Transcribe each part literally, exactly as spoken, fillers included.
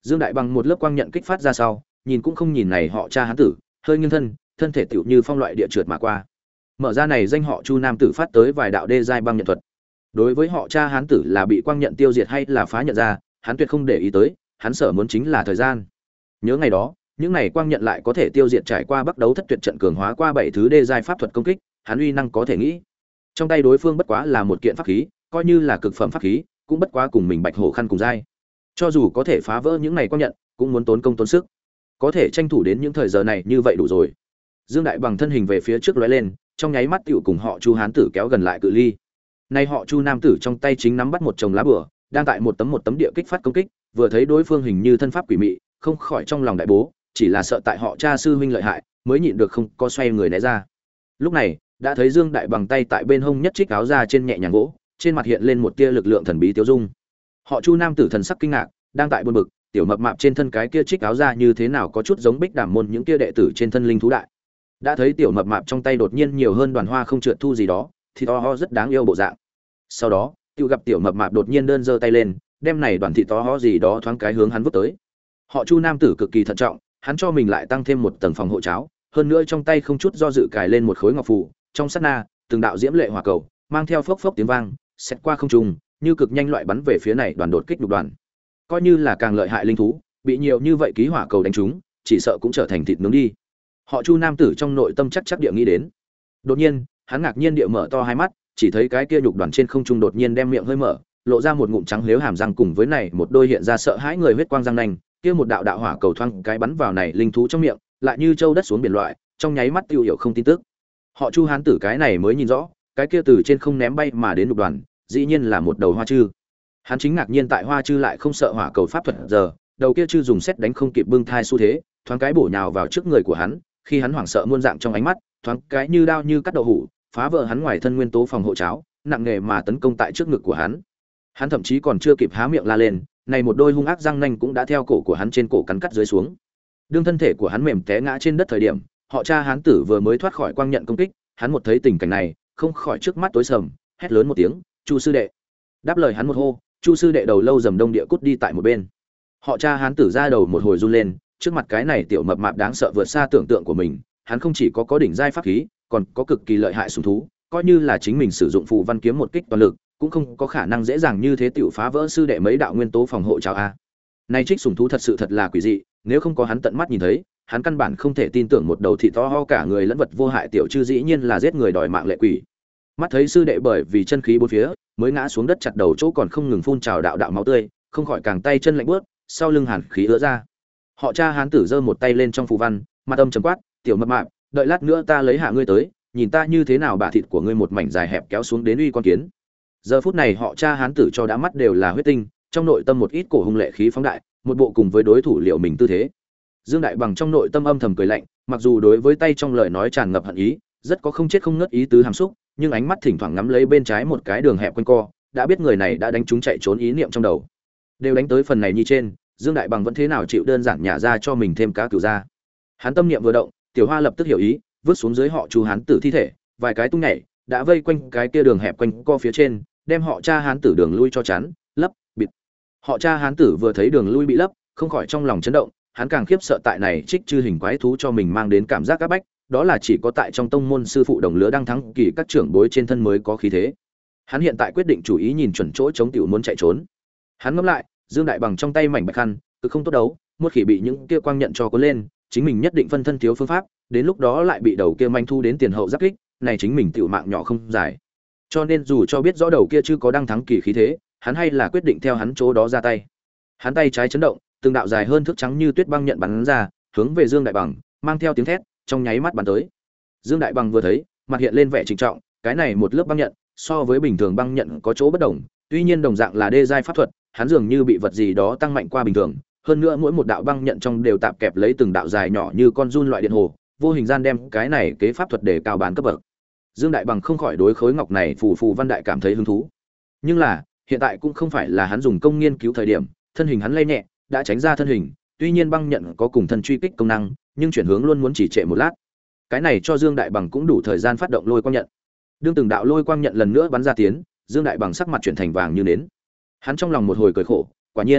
Dương Đại Bằng một lớp quang nhận kích phát ra sau, nhìn cũng không nhìn này họ cha hán tử, hơi nghiêng thân, thân thể tựu như phong loại địa trượt mà qua. Mở ra này danh họ Chu nam tử phát tới vài đạo đê giai băng nhận thuật. Đối với họ cha hán tử là bị quang nhận tiêu diệt hay là phá nhận ra, hắn tuyệt không để ý tới, hắn sở muốn chính là thời gian. Nhớ ngày đó, những này quang nhận lại có thể tiêu diệt trải qua bắc đấu thất tuyệt trận cường hóa qua bảy thứ đê giai pháp thuật công kích, hắn uy năng có thể nghĩ. Trong tay đối phương bất quá là một kiện pháp khí, coi như là cực phẩm pháp khí, cũng bất quá cùng mình bạch hổ khăn cùng giai. Cho dù có thể phá vỡ những này quang nhận, cũng muốn tốn công tốn sức. Có thể tranh thủ đến những thời giờ này như vậy đủ rồi. Dương Đại Bằng thân hình về phía trước lóe lên, trong nháy mắt tiểu cùng họ Chu hán tử kéo gần lại cự ly. Nay họ Chu nam tử trong tay chính nắm bắt một chồng lá bùa, đang tại một tấm một tấm địa kích phát công kích, vừa thấy đối phương hình như thân pháp quỷ mị, không khỏi trong lòng đại bố, chỉ là sợ tại họ cha sư huynh lợi hại, mới nhịn được không có xoay người né ra. Lúc này, đã thấy Dương Đại Bằng tay tại bên hông nhất trích áo ra trên nhẹ nhàng gỗ, trên mặt hiện lên một tia lực lượng thần bí tiêu dung. Họ Chu nam tử thần sắc kinh ngạc, đang tại buồn bực, tiểu mập mạp trên thân cái kia trích áo ra như thế nào có chút giống Bích Đàm môn những kia đệ tử trên thân linh thú đại. Đã thấy tiểu mập mạp trong tay đột nhiên nhiều hơn đoàn hoa không trượt thu gì đó, thì to ho rất đáng yêu bộ dạng. Sau đó, tiêu gặp tiểu mập mạp đột nhiên đơn giơ tay lên, đem này đoàn thịt to ho gì đó thoáng cái hướng hắn vứt tới. Họ Chu nam tử cực kỳ thận trọng, hắn cho mình lại tăng thêm một tầng phòng hộ cháo, hơn nữa trong tay không chút do dự cài lên một khối ngọc phù, trong sát na, từng đạo diễm lệ hỏa cầu, mang theo phốc phốc tiếng vang, xét qua không trung, như cực nhanh loại bắn về phía này đoàn đột kích đục đoàn. Coi như là càng lợi hại linh thú, bị nhiều như vậy ký hỏa cầu đánh trúng, chỉ sợ cũng trở thành thịt nướng đi. Họ Chu nam tử trong nội tâm chắc chắc địa nghĩ đến. Đột nhiên, hắn ngạc nhiên địa mở to hai mắt, chỉ thấy cái kia nhục đoàn trên không trung đột nhiên đem miệng hơi mở, lộ ra một ngụm trắng liếu hàm răng cùng với này một đôi hiện ra sợ hãi người huyết quang răng nanh, kia một đạo đạo hỏa cầu thoang cái bắn vào này linh thú trong miệng, lại như châu đất xuống biển loại, trong nháy mắt tiêu hiểu không tin tức. Họ Chu hán tử cái này mới nhìn rõ, cái kia từ trên không ném bay mà đến nhục đoàn, dĩ nhiên là một đầu hoa chư. Hắn chính ngạc nhiên tại hoa chư lại không sợ hỏa cầu pháp thuật giờ, đầu kia chư dùng xét đánh không kịp bưng thai xu thế, thoáng cái bổ nhào vào trước người của hắn, khi hắn hoảng sợ muôn dạng trong ánh mắt, thoáng cái như đao như cắt đậu hũ, phá vỡ hắn ngoài thân nguyên tố phòng hộ cháo, nặng nề mà tấn công tại trước ngực của hắn. Hắn thậm chí còn chưa kịp há miệng la lên, này một đôi hung ác răng nanh cũng đã theo cổ của hắn trên cổ cắn cắt dưới xuống. Đương thân thể của hắn mềm té ngã trên đất thời điểm, họ cha hán tử vừa mới thoát khỏi quang nhận công kích, hắn một thấy tình cảnh này, không khỏi trước mắt tối sầm, hét lớn một tiếng, "Chu sư đệ!" Đáp lời hắn một hô, Chu sư đệ đầu lâu rầm đông địa cút đi tại một bên. Họ cha hán tử ra đầu một hồi run lên, trước mặt cái này tiểu mập mạp đáng sợ vượt xa tưởng tượng của mình, hắn không chỉ có có đỉnh giai pháp khí, còn có cực kỳ lợi hại sủng thú, coi như là chính mình sử dụng phù văn kiếm một kích toàn lực, cũng không có khả năng dễ dàng như thế tiểu phá vỡ sư đệ mấy đạo nguyên tố phòng hộ cháo a. Này trích sủng thú thật sự thật là quỷ dị, nếu không có hắn tận mắt nhìn thấy, hắn căn bản không thể tin tưởng một đầu thịt to ho cả người lẫn vật vô hại tiểu chư dĩ nhiên là giết người đòi mạng lệ quỷ. Mắt thấy sư đệ bởi vì chân khí bốn phía, mới ngã xuống đất chặt đầu chỗ còn không ngừng phun trào đạo đạo máu tươi, không khỏi càng tay chân lạnh buốt, sau lưng hàn khí ứa ra. Họ cha hán tử giơ một tay lên trong phù văn, mặt âm trầm quát, "Tiểu mập mạp, đợi lát nữa ta lấy hạ ngươi tới, nhìn ta như thế nào bả thịt của ngươi một mảnh dài hẹp kéo xuống đến uy con kiến." Giờ phút này họ cha hán tử cho đã mắt đều là huyết tinh, trong nội tâm một ít cổ hung lệ khí phóng đại, một bộ cùng với đối thủ liệu mình tư thế. Dương Đại Bằng trong nội tâm âm thầm cười lạnh, mặc dù đối với tay trong lời nói tràn ngập hận ý, rất có không chết không ngất ý tứ hàm xúc, nhưng ánh mắt thỉnh thoảng ngắm lấy bên trái một cái đường hẹp quanh co, đã biết người này đã đánh trúng chạy trốn ý niệm trong đầu. Đều đánh tới phần này như trên, Dương Đại Bằng vẫn thế nào chịu đơn giản nhả ra cho mình thêm cá cừu ra. Hắn tâm niệm vừa động, Tiểu Hoa lập tức hiểu ý, vứt xuống dưới họ Chu hán tử thi thể, vài cái tung nhảy, đã vây quanh cái kia đường hẹp quanh co phía trên, đem họ cha hán tử đường lui cho chắn, lấp, bịt. Họ cha hán tử vừa thấy đường lui bị lấp, không khỏi trong lòng chấn động, hắn càng khiếp sợ tại này trích chư hình quái thú cho mình mang đến cảm giác áp bách, đó là chỉ có tại trong tông môn sư phụ đồng lứa đang thắng kỳ các trưởng bối trên thân mới có khí thế. Hắn hiện tại quyết định chủ ý nhìn chuẩn chỗ chống tiểu muốn chạy trốn. Hắn ngẫm lại, Dương Đại Bằng trong tay mảnh bạch khăn, cực không tốt đấu, một khi bị những kia quang nhận cho cuốn lên, chính mình nhất định phân thân thiếu phương pháp, đến lúc đó lại bị đầu kia manh thu đến tiền hậu giáp kích, này chính mình tiểu mạng nhỏ không dài. Cho nên dù cho biết rõ đầu kia chưa có đang thắng kỳ khí thế, hắn hay là quyết định theo hắn chỗ đó ra tay. Hắn tay trái chấn động, từng đạo dài hơn thước trắng như tuyết băng nhận bắn ra, hướng về Dương Đại Bằng, mang theo tiếng thét, trong nháy mắt bắn tới. Dương Đại Bằng vừa thấy, mặt hiện lên vẻ trịnh trọng, cái này một lớp băng nhận, so với bình thường băng nhận có chỗ bất đồng, tuy nhiên đồng dạng là đê giai pháp thuật, hắn dường như bị vật gì đó tăng mạnh qua bình thường, hơn nữa mỗi một đạo băng nhận trong đều tạp kẹp lấy từng đạo dài nhỏ như con giun loại điện hồ, vô hình gian đem cái này kế pháp thuật để cao bán cấp bậc. Dương Đại Bằng không khỏi đối khối ngọc này phù phù văn đại cảm thấy hứng thú. Nhưng là, hiện tại cũng không phải là hắn dùng công nghiên cứu thời điểm, thân hình hắn lay nhẹ, đã tránh ra thân hình, tuy nhiên băng nhận có cùng thân truy kích công năng, nhưng chuyển hướng luôn muốn chỉ trệ một lát. Cái này cho Dương Đại Bằng cũng đủ thời gian phát động lôi quang nhận. Đương từng đạo lôi quang nhận lần nữa bắn ra tiến, Dương Đại Bằng sắc mặt chuyển thành vàng như nến. Hắn trong lòng một hồi cười khổ, quả nhiên,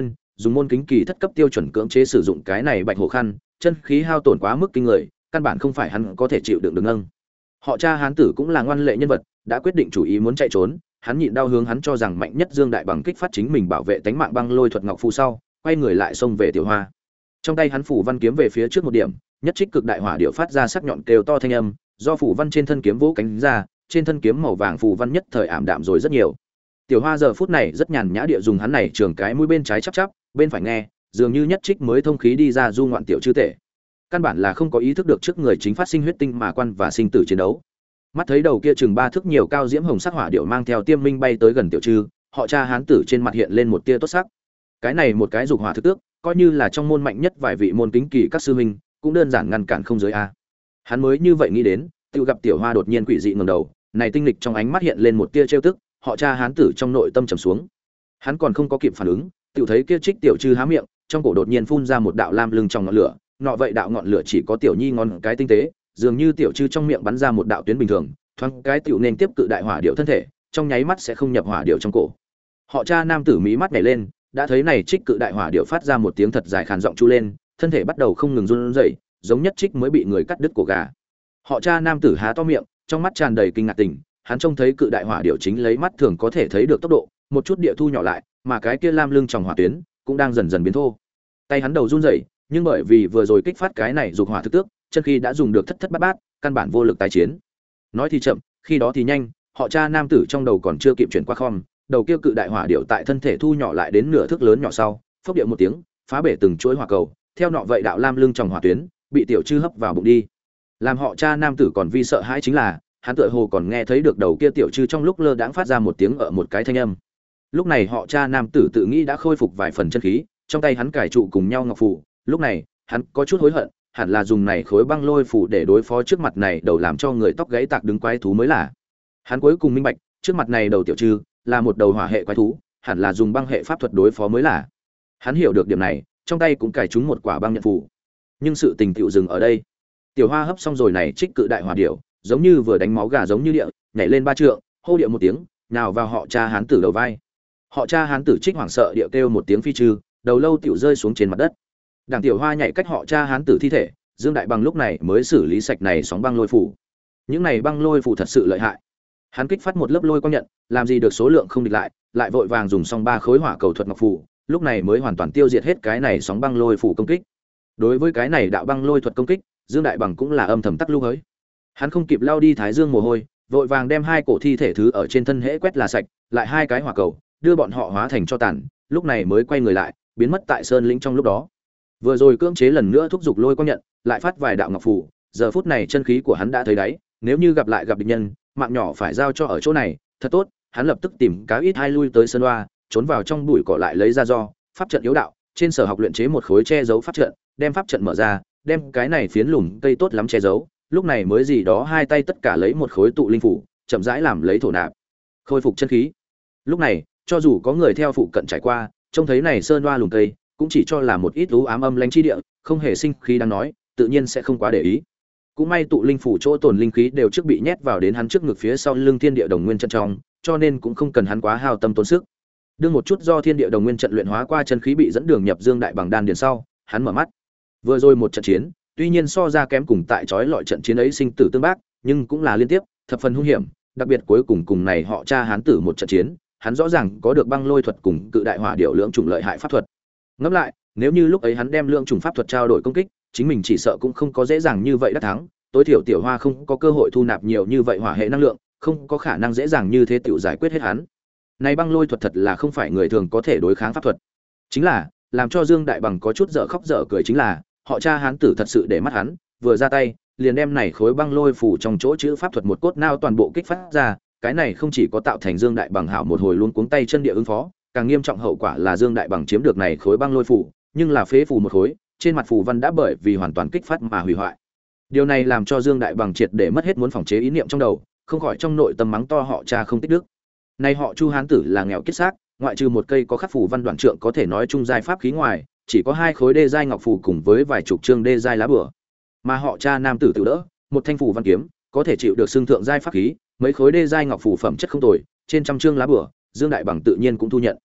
dùng môn kính kỳ thất cấp tiêu chuẩn cưỡng chế sử dụng cái này bạch hổ khăn, chân khí hao tổn quá mức kinh người, căn bản không phải hắn có thể chịu đựng được nâng. Họ Cha hán tử cũng là ngoan lệ nhân vật, đã quyết định chủ ý muốn chạy trốn, hắn nhịn đau hướng hắn cho rằng mạnh nhất Dương Đại Bằng kích phát chính mình bảo vệ tánh mạng băng lôi thuật ngọc phù sau, quay người lại xông về Tiểu Hoa. Trong tay hắn phủ văn kiếm về phía trước một điểm, nhất trích cực đại hỏa điệu phát ra sắc nhọn kêu to thanh âm, do phủ văn trên thân kiếm vỗ cánh ra, trên thân kiếm màu vàng phủ văn nhất thời ảm đạm rồi rất nhiều. Tiểu Hoa giờ phút này rất nhàn nhã địa dùng hắn này trường cái mũi bên trái chắp chắp, bên phải nghe, dường như nhất trích mới thông khí đi ra du ngoạn tiểu chư tể. Căn bản là không có ý thức được trước người chính phát sinh huyết tinh mà quan và sinh tử chiến đấu. Mắt thấy đầu kia chừng ba thước nhiều cao diễm hồng sắc hỏa điệu mang theo tiêm minh bay tới gần tiểu trư, họ Cha hán tử trên mặt hiện lên một tia tốt sắc. Cái này một cái dục hỏa thực tước, coi như là trong môn mạnh nhất vài vị môn kính kỳ các sư huynh, cũng đơn giản ngăn cản không giới a. Hắn mới như vậy nghĩ đến, tự gặp Tiểu Hoa đột nhiên quỷ dị ngẩng đầu, này tinh lịch trong ánh mắt hiện lên một tia trêu tức, họ Cha hán tử trong nội tâm trầm xuống. Hắn còn không có kịp phản ứng, tự thấy kia trích tiểu trư há miệng, trong cổ đột nhiên phun ra một đạo lam lưng trong ngọn lửa, nọ vậy đạo ngọn lửa chỉ có tiểu nhi ngón cái tinh tế, dường như tiểu trư trong miệng bắn ra một đạo tuyến bình thường, thoáng cái tiểu nên tiếp cự đại hỏa điệu thân thể, trong nháy mắt sẽ không nhập hỏa điệu trong cổ. Họ Cha nam tử mí mắt nhảy lên, đã thấy này trích cự đại hỏa điệu phát ra một tiếng thật dài khàn giọng chu lên, thân thể bắt đầu không ngừng run rẩy, giống nhất trích mới bị người cắt đứt cổ gà. Họ Cha nam tử há to miệng, trong mắt tràn đầy kinh ngạc tình, hắn trông thấy cự đại hỏa điệu chính lấy mắt thường có thể thấy được tốc độ, một chút địa thu nhỏ lại, mà cái kia lam lưng trong hỏa tuyến cũng đang dần dần biến thô. Tay hắn đầu run rẩy, nhưng bởi vì vừa rồi kích phát cái này dục hỏa thực tước, chân khí đã dùng được thất thất bát bát, căn bản vô lực tái chiến. Nói thì chậm, khi đó thì nhanh, họ Cha nam tử trong đầu còn chưa kịp chuyển qua khom, đầu kia cự đại hỏa điệu tại thân thể thu nhỏ lại đến nửa thước lớn nhỏ sau, phốc điệu một tiếng, phá bể từng chuỗi hỏa cầu, theo nọ vậy đạo lam lưng trong hỏa tuyến, bị tiểu trư hấp vào bụng đi. Làm họ Cha nam tử còn vi sợ hãi chính là, hắn tựa hồ còn nghe thấy được đầu kia tiểu trư trong lúc lơ đãng phát ra một tiếng ở một cái thanh âm. Lúc này họ Cha nam tử tự nghĩ đã khôi phục vài phần chân khí, trong tay hắn cài trụ cùng nhau ngọc phù, lúc này, hắn có chút hối hận, hẳn là dùng này khối băng lôi phù để đối phó trước mặt này đầu làm cho người tóc gãy tạc đứng quái thú mới là. Hắn cuối cùng minh bạch, trước mặt này đầu tiểu trư là một đầu hỏa hệ quái thú, hẳn là dùng băng hệ pháp thuật đối phó mới là. Hắn hiểu được điểm này, trong tay cũng cài trúng một quả băng nhận phù. Nhưng sự tình tựu dừng ở đây. Tiểu Hoa hấp xong rồi này trích cự đại hỏa điểu, giống như vừa đánh máu gà giống như địa, nhảy lên ba trượng, hô điệu một tiếng, nào vào họ Cha hán tử đầu vai. Họ Cha hán tử trích hoảng sợ điệu kêu một tiếng phi trừ, đầu lâu tiểu rơi xuống trên mặt đất. Đảng Tiểu Hoa nhảy cách họ Cha hán tử thi thể, Dương Đại Bằng lúc này mới xử lý sạch này sóng băng lôi phủ. Những này băng lôi phủ thật sự lợi hại. Hắn kích phát một lớp lôi quang nhận, làm gì được số lượng không địch lại, lại vội vàng dùng xong ba khối hỏa cầu thuật ngọc phủ, lúc này mới hoàn toàn tiêu diệt hết cái này sóng băng lôi phủ công kích. Đối với cái này đạo băng lôi thuật công kích, Dương Đại Bằng cũng là âm thầm tắc lưu hới. Hắn không kịp lao đi thái dương mồ hôi, vội vàng đem hai cổ thi thể thứ ở trên thân hễ quét là sạch, lại hai cái hỏa cầu, đưa bọn họ hóa thành cho tàn, lúc này mới quay người lại, biến mất tại sơn lĩnh trong lúc đó. Vừa rồi cưỡng chế lần nữa thúc giục lôi quang nhận, lại phát vài đạo ngọc phủ, giờ phút này chân khí của hắn đã thấy đáy, nếu như gặp lại gặp địch nhân, mạng nhỏ phải giao cho ở chỗ này, thật tốt, hắn lập tức tìm cá ít hai lui tới sơn loa, trốn vào trong bụi cỏ lại lấy ra do pháp trận yếu đạo, trên sở học luyện chế một khối che giấu pháp trận, đem pháp trận mở ra, đem cái này phiến lùm cây tốt lắm che giấu, lúc này mới gì đó hai tay tất cả lấy một khối tụ linh phủ, chậm rãi làm lấy thổ nạp, khôi phục chân khí. Lúc này, cho dù có người theo phụ cận trải qua, trông thấy này sơn loa lùm cây, cũng chỉ cho là một ít u ám âm lãnh chi địa, không hề sinh khí đang nói, tự nhiên sẽ không quá để ý. Cũng may tụ linh phủ chỗ tồn linh khí đều trước bị nhét vào đến hắn trước ngực phía sau lưng thiên địa đồng nguyên trận trong, cho nên cũng không cần hắn quá hao tâm tốn sức. Đương một chút do thiên địa đồng nguyên trận luyện hóa qua chân khí bị dẫn đường nhập Dương Đại Bằng đan điền sau, hắn mở mắt. Vừa rồi một trận chiến, tuy nhiên so ra kém cùng tại chói lọi trận chiến ấy sinh tử tương bác, nhưng cũng là liên tiếp, thập phần hung hiểm, đặc biệt cuối cùng cùng này họ Cha hán tử một trận chiến, hắn rõ ràng có được băng lôi thuật cùng cự đại hỏa điệu lưỡng chủng lợi hại pháp thuật. Ngẫm lại, nếu như lúc ấy hắn đem lượng trùng pháp thuật trao đổi công kích, chính mình chỉ sợ cũng không có dễ dàng như vậy đắc thắng, tối thiểu Tiểu Hoa không có cơ hội thu nạp nhiều như vậy hỏa hệ năng lượng, không có khả năng dễ dàng như thế tiểu giải quyết hết hắn. Này băng lôi thuật thật là không phải người thường có thể đối kháng pháp thuật. Chính là, làm cho Dương Đại Bằng có chút dở khóc dở cười chính là, họ Cha hán tử thật sự để mắt hắn, vừa ra tay, liền đem này khối băng lôi phủ trong chỗ chữ pháp thuật một cốt nao toàn bộ kích phát ra, cái này không chỉ có tạo thành Dương Đại Bằng hảo một hồi luôn cuống tay chân địa ứng phó, càng nghiêm trọng hậu quả là Dương Đại Bằng chiếm được này khối băng lôi phủ, nhưng là phế phù một khối, trên mặt phù văn đã bởi vì hoàn toàn kích phát mà hủy hoại. Điều này làm cho Dương Đại Bằng triệt để mất hết muốn phòng chế ý niệm trong đầu, không khỏi trong nội tâm mắng to họ Cha không tích đức. Này họ Chu hán tử là nghèo kiết xác, ngoại trừ một cây có khắc phù văn đoạn trượng có thể nói trung giai pháp khí ngoài, chỉ có hai khối đê giai ngọc phù cùng với vài chục chương đê giai lá bùa. Mà họ Cha nam tử tự đỡ, một thanh phù văn kiếm, có thể chịu được xương thượng giai pháp khí, mấy khối đê giai ngọc phù phẩm chất không tồi, trên trăm chương lá bùa, Dương Đại Bằng tự nhiên cũng thu nhận.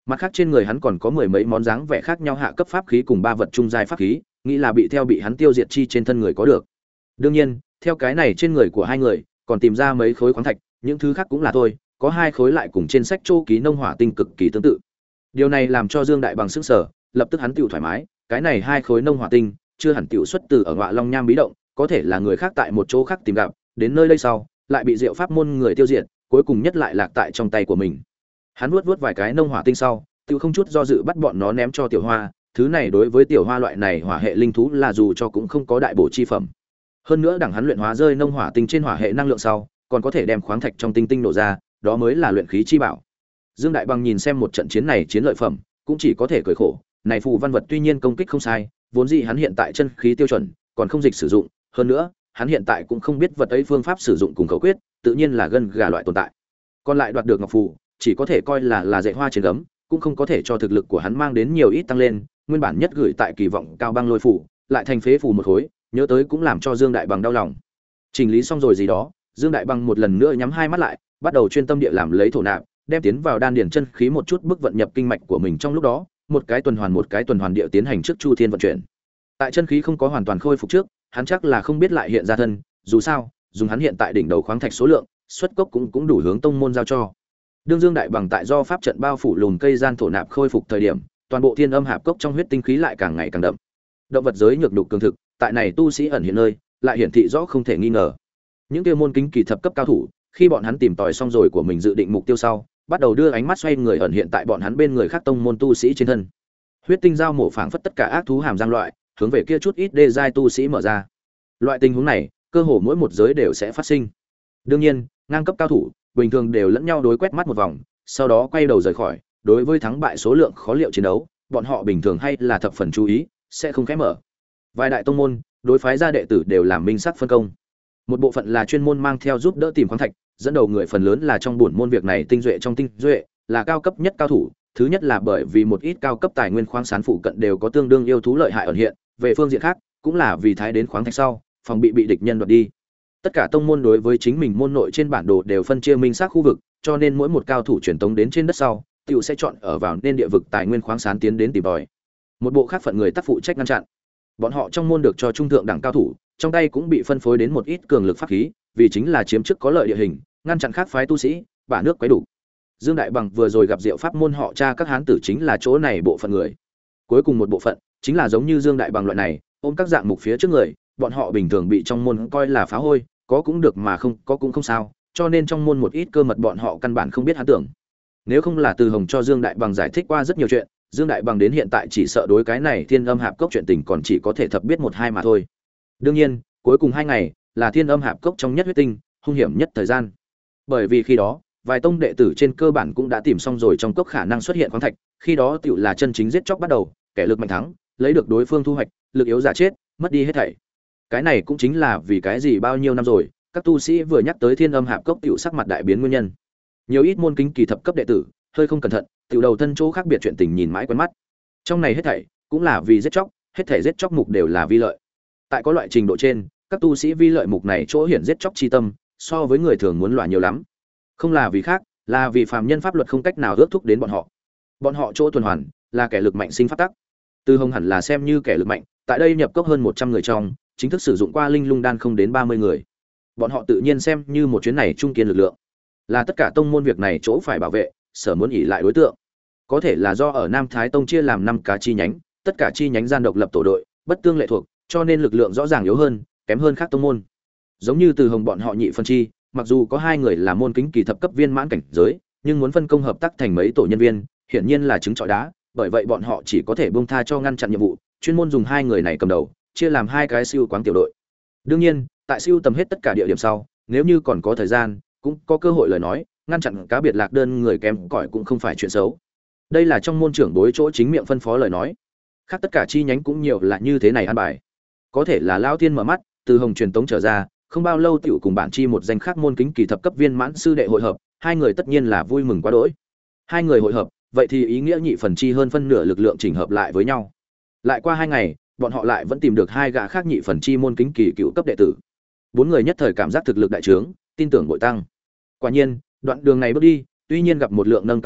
Mặt khác trên người hắn còn có mười mấy món dáng vẻ khác nhau hạ cấp pháp khí cùng ba vật trung giai pháp khí, nghĩ là bị theo bị hắn tiêu diệt chi trên thân người có được. Đương nhiên, theo cái này trên người của hai người, còn tìm ra mấy khối khoáng thạch, những thứ khác cũng là thôi, có hai khối lại cùng trên sách châu ký nông hỏa tinh cực kỳ tương tự. Điều này làm cho Dương Đại Bằng sững sờ, lập tức hắn tiểu thoải mái, cái này hai khối nông hỏa tinh, chưa hẳn tiểu xuất từ ở Ngọa Long Nham bí động, có thể là người khác tại một chỗ khác tìm gặp, đến nơi đây sau, lại bị Diệu Pháp môn người tiêu diệt, cuối cùng nhất lại lạc tại trong tay của mình. Hắn vuốt vuốt vài cái nông hỏa tinh sau, tiểu không chút do dự bắt bọn nó ném cho Tiểu Hoa, thứ này đối với Tiểu Hoa loại này hỏa hệ linh thú là dù cho cũng không có đại bổ chi phẩm. Hơn nữa đẳng hắn luyện hóa rơi nông hỏa tinh trên hỏa hệ năng lượng sau, còn có thể đem khoáng thạch trong tinh tinh nổ ra, đó mới là luyện khí chi bảo. Dương Đại Bằng nhìn xem một trận chiến này chiến lợi phẩm, cũng chỉ có thể cười khổ, này phù văn vật tuy nhiên công kích không sai, vốn dĩ hắn hiện tại chân khí tiêu chuẩn, còn không dịch sử dụng, hơn nữa, hắn hiện tại cũng không biết vật ấy phương pháp sử dụng cùng khẩu quyết, tự nhiên là gân gà loại tồn tại. Còn lại đoạt được ngọc phù, chỉ có thể coi là là dạy hoa trên gấm, cũng không có thể cho thực lực của hắn mang đến nhiều ít tăng lên, nguyên bản nhất gửi tại kỳ vọng cao băng lôi phù, lại thành phế phù một khối, nhớ tới cũng làm cho Dương Đại Bằng đau lòng. Chỉnh lý xong rồi gì đó, Dương Đại Bằng một lần nữa nhắm hai mắt lại, bắt đầu chuyên tâm địa làm lấy thổ nạp, đem tiến vào đan điển chân khí một chút bức vận nhập kinh mạch của mình trong lúc đó, một cái tuần hoàn một cái tuần hoàn địa tiến hành trước chu thiên vận chuyển. Tại chân khí không có hoàn toàn khôi phục trước, hắn chắc là không biết lại hiện ra thân, dù sao, dùng hắn hiện tại đỉnh đầu khoáng thạch số lượng, xuất cốc cũng cũng đủ hướng tông môn giao cho. Đương Dương Đại Bằng tại do pháp trận bao phủ lùn cây gian thổ nạp khôi phục thời điểm, toàn bộ thiên âm hạp cốc trong huyết tinh khí lại càng ngày càng đậm. Động vật giới nhược nhục cường thực, tại này tu sĩ ẩn hiện nơi, lại hiển thị rõ không thể nghi ngờ. Những kia môn kính kỳ thập cấp cao thủ, khi bọn hắn tìm tòi xong rồi của mình dự định mục tiêu sau, bắt đầu đưa ánh mắt xoay người ẩn hiện tại bọn hắn bên người khác tông môn tu sĩ trên thân. Huyết tinh giao mổ phảng phất tất cả ác thú hàm giang loại, hướng về kia chút ít đê giai tu sĩ mở ra. Loại tình huống này, cơ hồ mỗi một giới đều sẽ phát sinh. Đương nhiên, ngang cấp cao thủ, bình thường đều lẫn nhau đối quét mắt một vòng, sau đó quay đầu rời khỏi, đối với thắng bại số lượng khó liệu chiến đấu, bọn họ bình thường hay là thập phần chú ý, sẽ không khẽ mở. Vài đại tông môn, đối phái gia đệ tử đều làm minh sắc phân công. Một bộ phận là chuyên môn mang theo giúp đỡ tìm khoáng thạch, dẫn đầu người phần lớn là trong buồn môn việc này tinh duệ trong tinh duệ, là cao cấp nhất cao thủ, thứ nhất là bởi vì một ít cao cấp tài nguyên khoáng sản phụ cận đều có tương đương yêu thú lợi hại ẩn hiện, về phương diện khác, cũng là vì thái đến khoáng thạch sau, phòng bị bị địch nhân đoạt đi. Tất cả tông môn đối với chính mình môn nội trên bản đồ đều phân chia minh xác khu vực, cho nên mỗi một cao thủ truyền tống đến trên đất sau, tiểu sẽ chọn ở vào nên địa vực tài nguyên khoáng sản tiến đến tìm tòi. Một bộ khác phận người tác phụ trách ngăn chặn. Bọn họ trong môn được cho trung thượng đẳng cao thủ, trong tay cũng bị phân phối đến một ít cường lực pháp khí, vì chính là chiếm chức có lợi địa hình, ngăn chặn khác phái tu sĩ, bả nước quấy đủ. Dương Đại Bằng vừa rồi gặp Diệu Pháp môn họ cha các hán tử chính là chỗ này bộ phận người. Cuối cùng một bộ phận, chính là giống như Dương Đại Bằng loại này, ôm các dạng mục phía trước người, bọn họ bình thường bị trong môn coi là phá hôi, có cũng được mà không, có cũng không sao, cho nên trong môn một ít cơ mật bọn họ căn bản không biết hắn tưởng. Nếu không là Từ Hồng cho Dương Đại Bằng giải thích qua rất nhiều chuyện, Dương Đại Bằng đến hiện tại chỉ sợ đối cái này Thiên Âm Hạp Cốc chuyện tình còn chỉ có thể thập biết một hai mà thôi. Đương nhiên, cuối cùng hai ngày là Thiên Âm Hạp Cốc trong nhất huyết tinh, hung hiểm nhất thời gian. Bởi vì khi đó, vài tông đệ tử trên cơ bản cũng đã tìm xong rồi trong cốc khả năng xuất hiện khoáng thạch, khi đó tiểu là chân chính giết chóc bắt đầu, kẻ lực mạnh thắng, lấy được đối phương thu hoạch, lực yếu giả chết, mất đi hết thảy. Cái này cũng chính là vì cái gì bao nhiêu năm rồi, các tu sĩ vừa nhắc tới Thiên Âm Hạp Cốc tiểu sắc mặt đại biến nguyên nhân. Nhiều ít môn kính kỳ thập cấp đệ tử, hơi không cẩn thận, tiểu đầu thân chỗ khác biệt chuyện tình nhìn mãi quen mắt. Trong này hết thảy cũng là vì giết chóc, hết thảy giết chóc mục đều là vi lợi. Tại có loại trình độ trên, các tu sĩ vi lợi mục này chỗ hiển giết chóc chi tâm, so với người thường muốn loại nhiều lắm. Không là vì khác, là vì phàm nhân pháp luật không cách nào ước thúc đến bọn họ. Bọn họ chỗ tuần hoàn là kẻ lực mạnh sinh pháp tắc. Từ Hồng hẳn là xem như kẻ lực mạnh, tại đây nhập cốc hơn một trăm người trong, chính thức sử dụng qua linh lung đan không đến ba mươi người. Bọn họ tự nhiên xem như một chuyến này trung kiên lực lượng, là tất cả tông môn việc này chỗ phải bảo vệ, sở muốn ỷ lại đối tượng. Có thể là do ở Nam Thái Tông chia làm năm cá chi nhánh, tất cả chi nhánh gian độc lập tổ đội, bất tương lệ thuộc, cho nên lực lượng rõ ràng yếu hơn, kém hơn các tông môn. Giống như Từ Hồng bọn họ nhị phân chi, mặc dù có hai người là môn kính kỳ thập cấp viên mãn cảnh giới, nhưng muốn phân công hợp tác thành mấy tổ nhân viên, hiển nhiên là trứng trọi đá, bởi vậy bọn họ chỉ có thể buông tha cho ngăn chặn nhiệm vụ, chuyên môn dùng hai người này cầm đầu, chia làm hai cái siêu quáng tiểu đội. Đương nhiên, tại siêu tầm hết tất cả địa điểm sau, nếu như còn có thời gian, cũng có cơ hội lời nói, ngăn chặn cá biệt lạc đơn người kém cỏi cũng không phải chuyện xấu. Đây là trong môn trưởng đối chỗ chính miệng phân phó lời nói. Khác tất cả chi nhánh cũng nhiều là như thế này an bài. Có thể là lão tiên mở mắt, Từ Hồng truyền tống trở ra, không bao lâu tiểu cùng bản chi một danh khác môn kính kỳ thập cấp viên mãn sư đệ hội hợp, hai người tất nhiên là vui mừng quá đỗi. Hai người hội hợp, vậy thì ý nghĩa nhị phần chi hơn phân nửa lực lượng chỉnh hợp lại với nhau. Lại qua hai ngày, bọn họ lại vẫn tìm được hai gã khác nhị phần chi môn kính kỳ cựu cấp đệ tử. Bốn người nhất thời cảm giác thực lực đại trướng, tin tưởng bội tăng. Quả nhiên, đoạn đường này bước đi, tuy nhiên gặp một lượng nâng cao thủ,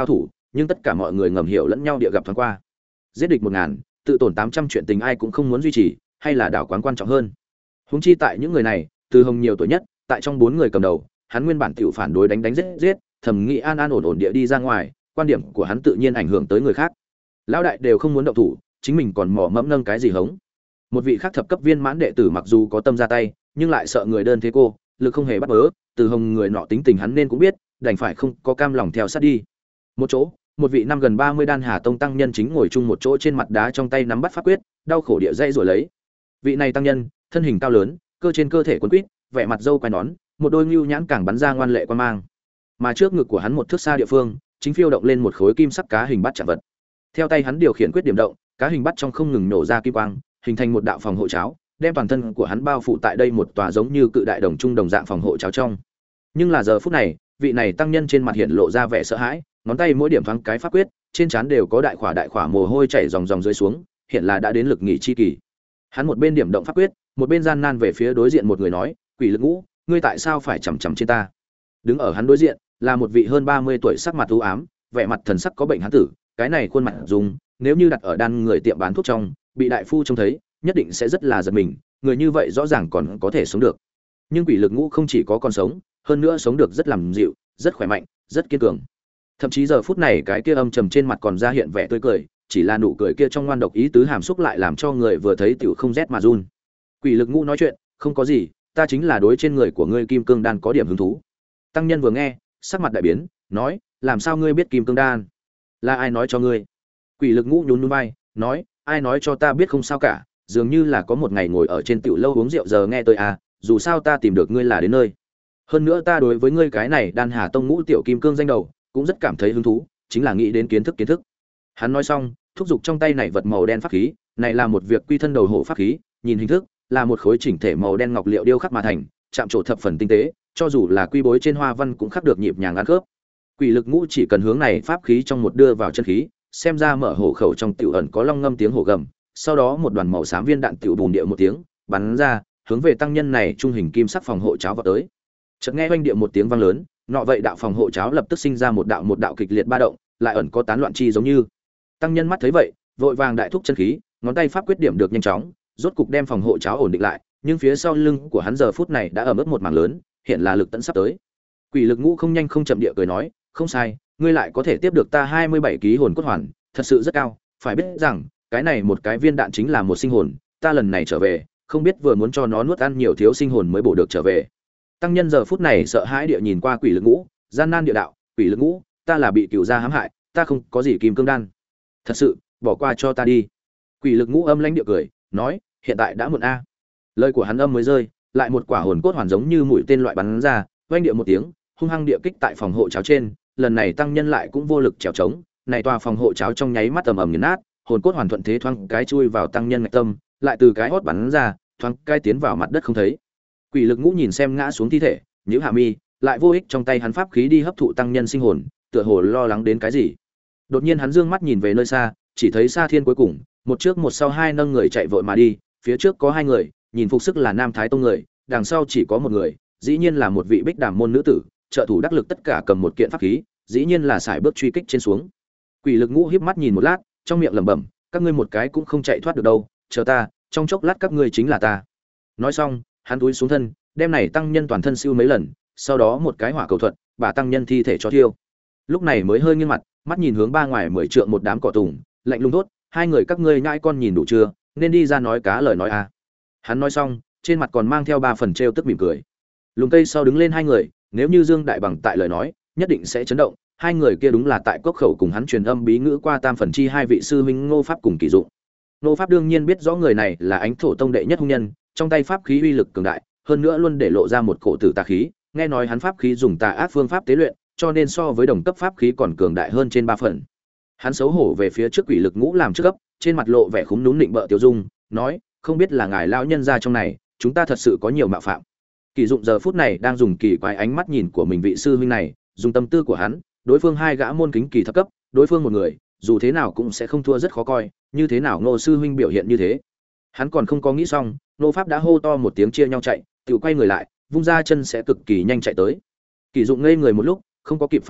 nhưng tất cả mọi người ngầm hiểu lẫn nhau địa gặp thoáng qua. Giết địch một ngàn, tự tổn tám trăm chuyện tình ai cũng không muốn duy trì, hay là đảo quán quan trọng hơn. Huống chi tại những người này, Từ Hồng nhiều tuổi nhất, tại trong bốn người cầm đầu, hắn nguyên bản tiểu phản đối đánh đánh giết giết, thầm nghĩ an an ổn ổn địa đi ra ngoài, quan điểm của hắn tự nhiên ảnh hưởng tới người khác. Lão đại đều không muốn động thủ, chính mình còn mò mẫm nâng cái gì hống. Một vị khác thập cấp viên mãn đệ tử mặc dù có tâm ra tay, nhưng lại sợ người đơn thế cô, lực không hề bắt bớ, Từ Hồng người nọ tính tình hắn nên cũng biết, đành phải không có cam lòng theo sát đi. Một chỗ, một vị năm gần ba mươi đan hà tông tăng nhân chính ngồi chung một chỗ trên mặt đá, trong tay nắm bắt pháp quyết, đau khổ địa dây rồi lấy. Vị này tăng nhân, thân hình cao lớn, cơ trên cơ thể quấn quýt, vẻ mặt râu quai nón, một đôi nhu nhãn càng bắn ra ngoan lệ quan mang. Mà trước ngực của hắn một thước xa địa phương, chính phiêu động lên một khối kim sắc cá hình bắt chạm vật. Theo tay hắn điều khiển quyết điểm động, cá hình bắt trong không ngừng nổ ra kim quang, hình thành một đạo phòng hộ cháo, đem toàn thân của hắn bao phủ tại đây một tòa giống như cự đại đồng trung đồng dạng phòng hộ cháo trong. Nhưng là giờ phút này, vị này tăng nhân trên mặt hiện lộ ra vẻ sợ hãi, ngón tay mỗi điểm thoáng cái pháp quyết, trên trán đều có đại khỏa đại khỏa mồ hôi chảy ròng ròng rơi xuống, hiện là đã đến lực nghỉ chi kỳ. Hắn một bên điểm động pháp quyết, một bên gian nan về phía đối diện một người nói, "Quỷ Lực Ngũ, ngươi tại sao phải chằm chằm trên ta?" Đứng ở hắn đối diện là một vị hơn ba mươi tuổi, sắc mặt u ám, vẻ mặt thần sắc có bệnh hán tử, cái này khuôn mặt dùng, nếu như đặt ở đan người tiệm bán thuốc trong, bị đại phu trông thấy, nhất định sẽ rất là giật mình, người như vậy rõ ràng còn có thể sống được. Nhưng Quỷ Lực Ngũ không chỉ có còn sống, hơn nữa sống được rất làm dịu, rất khỏe mạnh, rất kiên cường. Thậm chí giờ phút này cái kia âm trầm trên mặt còn ra hiện vẻ tươi cười, chỉ là nụ cười kia trong ngoan độc ý tứ hàm xúc lại làm cho người vừa thấy tiểu không rét mà run. Quỷ Lực Ngũ nói chuyện, "Không có gì, ta chính là đối trên người của ngươi kim cương đan có điểm hứng thú." Tăng nhân vừa nghe, sắc mặt đại biến, nói, "Làm sao ngươi biết kim cương đan? Là ai nói cho ngươi?" Quỷ Lực Ngũ nhún nhún vai, nói, "Ai nói cho ta biết không sao cả, dường như là có một ngày ngồi ở trên tiểu lâu uống rượu giờ nghe tôi à, dù sao ta tìm được ngươi là đến nơi. Hơn nữa ta đối với ngươi cái này Đan Hà Tông Ngũ tiểu kim cương danh đầu, cũng rất cảm thấy hứng thú, chính là nghĩ đến kiến thức kiến thức." Hắn nói xong, thúc giục trong tay này vật màu đen pháp khí, này là một việc quy thân đầu hộ pháp khí, nhìn hình thức là một khối chỉnh thể màu đen ngọc liệu điêu khắc mà thành, chạm trổ thập phần tinh tế, cho dù là quy bối trên hoa văn cũng khắc được nhịp nhàng ăn khớp. Quỷ Lực Ngũ chỉ cần hướng này pháp khí trong một đưa vào chân khí, xem ra mở hổ khẩu trong tiểu ẩn có long ngâm tiếng hổ gầm, sau đó một đoàn màu xám viên đạn tiểu bùn địa một tiếng, bắn ra, hướng về tăng nhân này trung hình kim sắc phòng hộ cháo vào tới. Chợt nghe oanh địa một tiếng vang lớn, nọ vậy đạo phòng hộ cháo lập tức sinh ra một đạo một đạo kịch liệt ba động, lại ẩn có tán loạn chi giống như. Tăng nhân mắt thấy vậy, vội vàng đại thúc chân khí, ngón tay pháp quyết điểm được nhanh chóng, rốt cục đem phòng hộ cháo ổn định lại, nhưng phía sau lưng của hắn giờ phút này đã ẩm ướt một mảng lớn, hiện là lực tận sắp tới. Quỷ Lực Ngũ không nhanh không chậm địa cười nói, "Không sai, ngươi lại có thể tiếp được ta hai mươi bảy ký hồn cốt hoàn, thật sự rất cao, phải biết rằng, cái này một cái viên đạn chính là một sinh hồn, ta lần này trở về, không biết vừa muốn cho nó nuốt ăn nhiều thiếu sinh hồn mới bổ được trở về." Tăng nhân giờ phút này sợ hãi địa nhìn qua Quỷ Lực Ngũ, gian nan địa đạo, "Quỷ Lực Ngũ, ta là bị cửu gia hãm hại, ta không có gì kim cương đan. Thật sự, bỏ qua cho ta đi." Quỷ Lực Ngũ âm lãnh địa cười, nói, "Hiện tại đã muộn a." Lời của hắn âm mới rơi, lại một quả hồn cốt hoàn giống như mũi tên loại bắn ra, oanh địa một tiếng, hung hăng địa kích tại phòng hộ cháo trên, lần này tăng nhân lại cũng vô lực trèo trống, này tòa phòng hộ cháo trong nháy mắt ầm ầm nghiền nát, hồn cốt hoàn thuận thế thoáng cái chui vào tăng nhân ngạch tâm, lại từ cái hốt bắn ra, thoáng cái tiến vào mặt đất không thấy. Quỷ Lực Ngũ nhìn xem ngã xuống thi thể, nhíu hạ mi, lại vô ích trong tay hắn pháp khí đi hấp thụ tăng nhân sinh hồn, tựa hồ lo lắng đến cái gì. Đột nhiên hắn dương mắt nhìn về nơi xa, chỉ thấy xa thiên cuối cùng, một trước một sau hai nâng người chạy vội mà đi, phía trước có hai người, nhìn phục sức là Nam Thái Tông người, đằng sau chỉ có một người, dĩ nhiên là một vị Bích Đàm môn nữ tử, trợ thủ đắc lực tất cả cầm một kiện pháp khí, dĩ nhiên là sải bước truy kích trên xuống. Quỷ Lực Ngũ híp mắt nhìn một lát, trong miệng lẩm bẩm, "Các ngươi một cái cũng không chạy thoát được đâu, chờ ta, trong chốc lát các ngươi chính là ta." Nói xong, hắn túi xuống thân, đem này tăng nhân toàn thân siêu mấy lần, sau đó một cái hỏa cầu thuật, bà tăng nhân thi thể cho thiêu. Lúc này mới hơi nghiêng mặt, mắt nhìn hướng ba ngoài mười trượng một đám cỏ tùng, lạnh lùng thốt, "Hai người các ngươi nhãi con nhìn đủ chưa, nên đi ra nói cá lời nói a." Hắn nói xong, trên mặt còn mang theo ba phần trêu tức mỉm cười. Lùng cây sau đứng lên hai người, nếu như Dương Đại Bằng tại lời nói, nhất định sẽ chấn động, hai người kia đúng là tại cốc khẩu cùng hắn truyền âm bí ngữ qua tam phần chi hai vị sư huynh Ngô Pháp cùng Kỳ Dụng. Ngô Pháp đương nhiên biết rõ người này là Ánh Thổ Tông đệ nhất hung nhân, trong tay pháp khí uy lực cường đại, hơn nữa luôn để lộ ra một cổ tử tà khí, nghe nói hắn pháp khí dùng tà ác phương pháp tế luyện, cho nên so với đồng cấp pháp khí còn cường đại hơn trên ba phần. Hắn xấu hổ về phía trước Quỷ Lực Ngũ làm trước cấp, trên mặt lộ vẻ khúm núm nịnh bợ tiêu dung, nói, "Không biết là ngài lão nhân gia trong này, chúng ta thật sự có nhiều mạo phạm." Kỳ Dụng giờ phút này đang dùng kỳ quái ánh mắt nhìn của mình vị sư huynh này, dùng tâm tư của hắn, đối phương hai gã môn kính kỳ thấp cấp, đối phương một người, dù thế nào cũng sẽ không thua rất khó coi, như thế nào Ngô sư huynh biểu hiện như thế. Hắn còn không có nghĩ xong, Ngô Pháp đã hô to một tiếng chia nhau chạy, tự quay người lại, vung ra chân sẽ cực kỳ nhanh chạy tới. Kỳ Dụng ngây người một lúc, không có kịp phản ứng,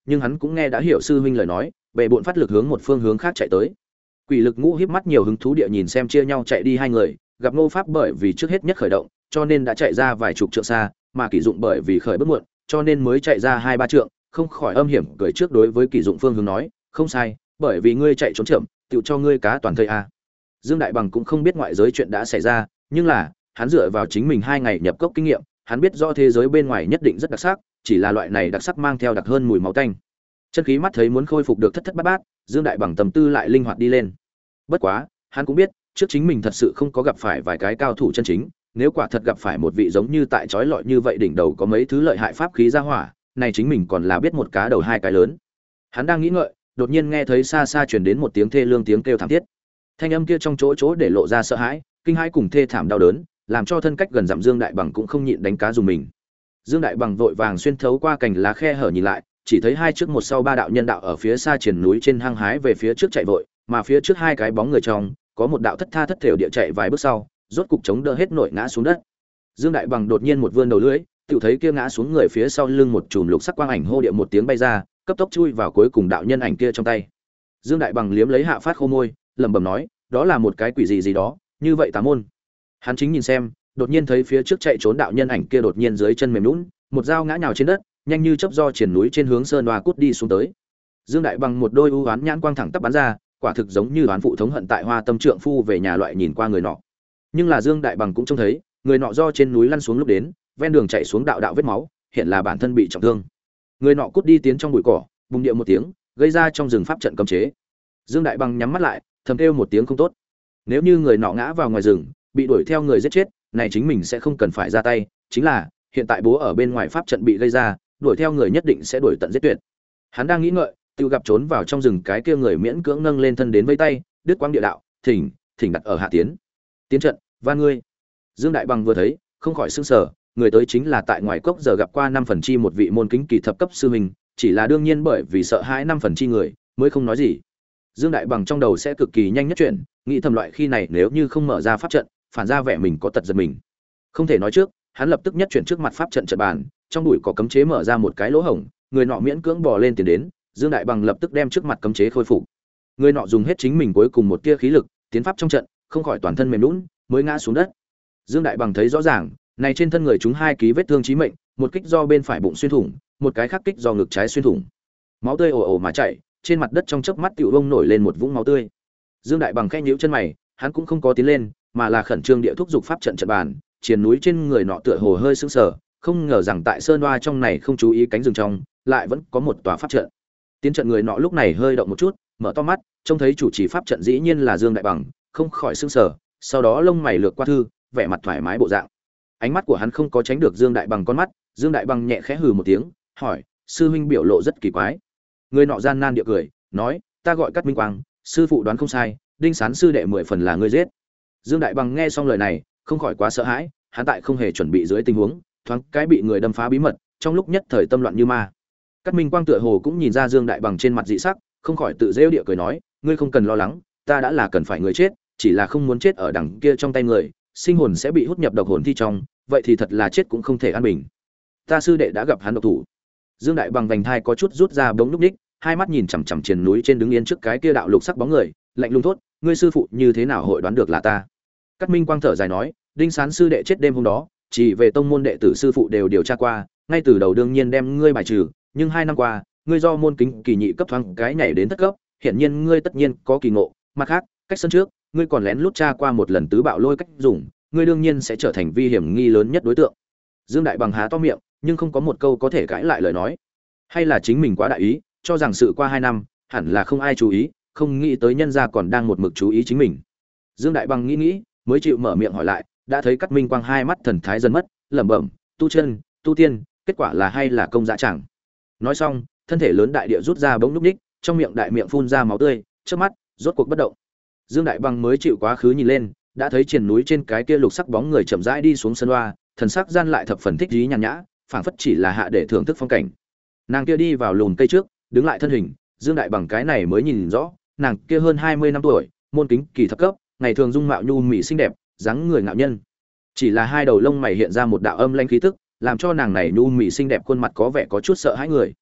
nhưng hắn cũng nghe đã hiểu sư huynh lời nói, bệ bội phát lực hướng một phương hướng khác chạy tới. Quỷ Lực Ngũ híp mắt nhiều hứng thú địa nhìn xem chia nhau chạy đi hai người, gặp Ngô Pháp bởi vì trước hết nhất khởi động, cho nên đã chạy ra vài chục trượng xa, mà Kỷ Dụng bởi vì khởi bước muộn, cho nên mới chạy ra hai ba trượng, không khỏi âm hiểm cười trước đối với Kỷ Dụng phương hướng nói, "Không sai, bởi vì ngươi chạy trốn chậm, tựu cho ngươi cá toàn thây a." Dương Đại Bằng cũng không biết ngoại giới chuyện đã xảy ra, nhưng là, hắn dựa vào chính mình hai ngày nhập cốc kinh nghiệm, hắn biết rõ thế giới bên ngoài nhất định rất đặc sắc, chỉ là loại này đặc sắc mang theo đặc hơn mùi máu tanh. Chân khí mắt thấy muốn khôi phục được thất thất bát bát, Dương Đại Bằng tâm tư lại linh hoạt đi lên. Bất quá, hắn cũng biết, trước chính mình thật sự không có gặp phải vài cái cao thủ chân chính, nếu quả thật gặp phải một vị giống như tại chói lọi như vậy đỉnh đầu có mấy thứ lợi hại pháp khí ra hỏa, này chính mình còn là biết một cá đầu hai cái lớn. Hắn đang nghĩ ngợi, đột nhiên nghe thấy xa xa truyền đến một tiếng thê lương tiếng kêu thảm thiết. Thanh âm kia trong chỗ chỗ để lộ ra sợ hãi, kinh hãi cùng thê thảm đau đớn, làm cho thân cách gần dặm Dương Đại Bằng cũng không nhịn đánh cá dùng mình. Dương Đại Bằng vội vàng xuyên thấu qua cành lá khe hở nhìn lại, chỉ thấy hai trước một sau ba đạo nhân đạo ở phía xa triển núi trên hang hái về phía trước chạy vội, mà phía trước hai cái bóng người trong, có một đạo thất tha thất thểu địa chạy vài bước sau, rốt cục chống đỡ hết nổi ngã xuống đất. Dương Đại Bằng đột nhiên một vươn đầu lưỡi, tự thấy kia ngã xuống người phía sau lưng một chùm lục sắc quang ảnh hô địa một tiếng bay ra, cấp tốc chui vào cuối cùng đạo nhân ảnh kia trong tay. Dương Đại Bằng liếm lấy hạ phát khô môi, lẩm bẩm nói, đó là một cái quỷ gì gì đó, như vậy tà môn. Hắn chính nhìn xem, đột nhiên thấy phía trước chạy trốn đạo nhân ảnh kia đột nhiên dưới chân mềm nhũn, một dao ngã nhào trên đất, nhanh như chớp do triển núi trên hướng sơn hoa cút đi xuống tới. Dương Đại Bằng một đôi u oán nhãn quang thẳng tắp bắn ra, quả thực giống như đoán phụ thống hận tại Hoa Tâm trượng phu về nhà loại nhìn qua người nọ. Nhưng là Dương Đại Bằng cũng trông thấy, người nọ do trên núi lăn xuống lúc đến, ven đường chạy xuống đạo đạo vết máu, hiện là bản thân bị trọng thương. Người nọ cút đi tiến trong bụi cỏ, bùng điệu một tiếng, gây ra trong rừng pháp trận cấm chế. Dương Đại Bằng nhắm mắt lại, thầm kêu một tiếng không tốt. Nếu như người nọ ngã vào ngoài rừng, bị đuổi theo người giết chết, này chính mình sẽ không cần phải ra tay, chính là hiện tại bố ở bên ngoài pháp trận bị gây ra, đuổi theo người nhất định sẽ đuổi tận giết tuyệt. Hắn đang nghĩ ngợi, tiêu gặp trốn vào trong rừng cái kia người miễn cưỡng nâng lên thân đến vây tay, đứt quang địa đạo, thỉnh, thỉnh đặt ở hạ tiến. Tiến trận, và ngươi. Dương Đại Bằng vừa thấy, không khỏi sửng sở, người tới chính là tại ngoài cốc giờ gặp qua năm phần chi một vị môn kính kỳ thập cấp sư huynh, chỉ là đương nhiên bởi vì sợ hãi năm phần chi người, mới không nói gì. Dương Đại Bằng trong đầu sẽ cực kỳ nhanh nhất chuyển, nghĩ thầm loại khi này nếu như không mở ra pháp trận, phản ra vẻ mình có tật giật mình. Không thể nói trước, hắn lập tức nhất chuyển trước mặt pháp trận trận bàn, trong bụi có cấm chế mở ra một cái lỗ hổng, người nọ miễn cưỡng bò lên tiến đến, Dương Đại Bằng lập tức đem trước mặt cấm chế khôi phục. Người nọ dùng hết chính mình cuối cùng một tia khí lực, tiến pháp trong trận, không khỏi toàn thân mềm nhũn, mới ngã xuống đất. Dương Đại Bằng thấy rõ ràng, này trên thân người chúng hai ký vết thương chí mệnh, một kích do bên phải bụng xuyên thủng, một cái khác kích do ngực trái xuyên thủng. Máu tươi ồ ồ mà chảy, trên mặt đất trong chớp mắt tiểu vông nổi lên một vũng máu tươi. Dương Đại Bằng khẽ nhíu chân mày, hắn cũng không có tiến lên, mà là khẩn trương địa thúc dục pháp trận trận bàn, triền núi trên người nọ tựa hồ hơi sững sờ, không ngờ rằng tại sơn oa trong này không chú ý cánh rừng trong, lại vẫn có một tòa pháp trận. Tiến trận người nọ lúc này hơi động một chút, mở to mắt, trông thấy chủ trì pháp trận dĩ nhiên là Dương Đại Bằng, không khỏi sững sờ, sau đó lông mày lược qua thư, vẻ mặt thoải mái bộ dạng. Ánh mắt của hắn không có tránh được Dương Đại Bằng con mắt, Dương Đại Bằng nhẹ khẽ hừ một tiếng, hỏi: "Sư huynh biểu lộ rất kỳ quái." Người nọ gian nan địa cười, nói: "Ta gọi Cát Minh Quang, sư phụ đoán không sai, Đinh Sán sư đệ mười phần là ngươi giết." Dương Đại Bằng nghe xong lời này, không khỏi quá sợ hãi, hắn tại không hề chuẩn bị dưới tình huống, thoáng cái bị người đâm phá bí mật, trong lúc nhất thời tâm loạn như ma. Cát Minh Quang tựa hồ cũng nhìn ra Dương Đại Bằng trên mặt dị sắc, không khỏi tự rêu địa cười nói: "Ngươi không cần lo lắng, ta đã là cần phải người chết, chỉ là không muốn chết ở đằng kia trong tay người, sinh hồn sẽ bị hút nhập độc hồn thi trong, vậy thì thật là chết cũng không thể an bình. Ta sư đệ đã gặp hắn độc thủ." Dương Đại Bằng vành thai có chút rút ra bỗng lúc ních, hai mắt nhìn chằm chằm triền núi trên đứng yên trước cái kia đạo lục sắc bóng người, lạnh lùng thốt: "Ngươi sư phụ như thế nào hội đoán được là ta?" Cát Minh Quang thở dài nói: "Đinh Sán sư đệ chết đêm hôm đó, chỉ về tông môn đệ tử sư phụ đều điều tra qua, ngay từ đầu đương nhiên đem ngươi bài trừ, nhưng hai năm qua, ngươi do môn kính kỳ nhị cấp thoáng cái nhảy đến thất cấp, hiển nhiên ngươi tất nhiên có kỳ ngộ, mặt khác, cách sân trước, ngươi còn lén lút tra qua một lần tứ bạo lôi cách dùng, ngươi đương nhiên sẽ trở thành vi hiểm nghi lớn nhất đối tượng." Dương Đại Bằng há to miệng, nhưng không có một câu có thể cãi lại lời nói. Hay là chính mình quá đại ý, cho rằng sự qua hai năm, hẳn là không ai chú ý, không nghĩ tới nhân gia còn đang một mực chú ý chính mình. Dương Đại Bằng nghĩ nghĩ, mới chịu mở miệng hỏi lại, đã thấy Cát Minh Quang hai mắt thần thái dần mất, lẩm bẩm: "Tu chân, tu tiên, kết quả là hay là công dạ chẳng." Nói xong, thân thể lớn đại địa rút ra bỗng lúc ních, trong miệng đại miệng phun ra máu tươi, trước mắt rốt cuộc bất động. Dương Đại Bằng mới chịu quá khứ nhìn lên, đã thấy triền núi trên cái kia lục sắc bóng người chậm rãi đi xuống sân loa, thần sắc gian lại thập phần thích ý nhàn nhã, phảng phất chỉ là hạ để thưởng thức phong cảnh. Nàng kia đi vào lùn cây trước, đứng lại thân hình, Dương Đại Bằng cái này mới nhìn rõ, nàng kia hơn hai mươi năm tuổi, môn kính kỳ thập cấp, ngày thường dung mạo nhu mỹ xinh đẹp, dáng người ngạo nhân. Chỉ là hai đầu lông mày hiện ra một đạo âm lãnh khí tức, làm cho nàng này nhu mỹ xinh đẹp khuôn mặt có vẻ có chút sợ hãi người.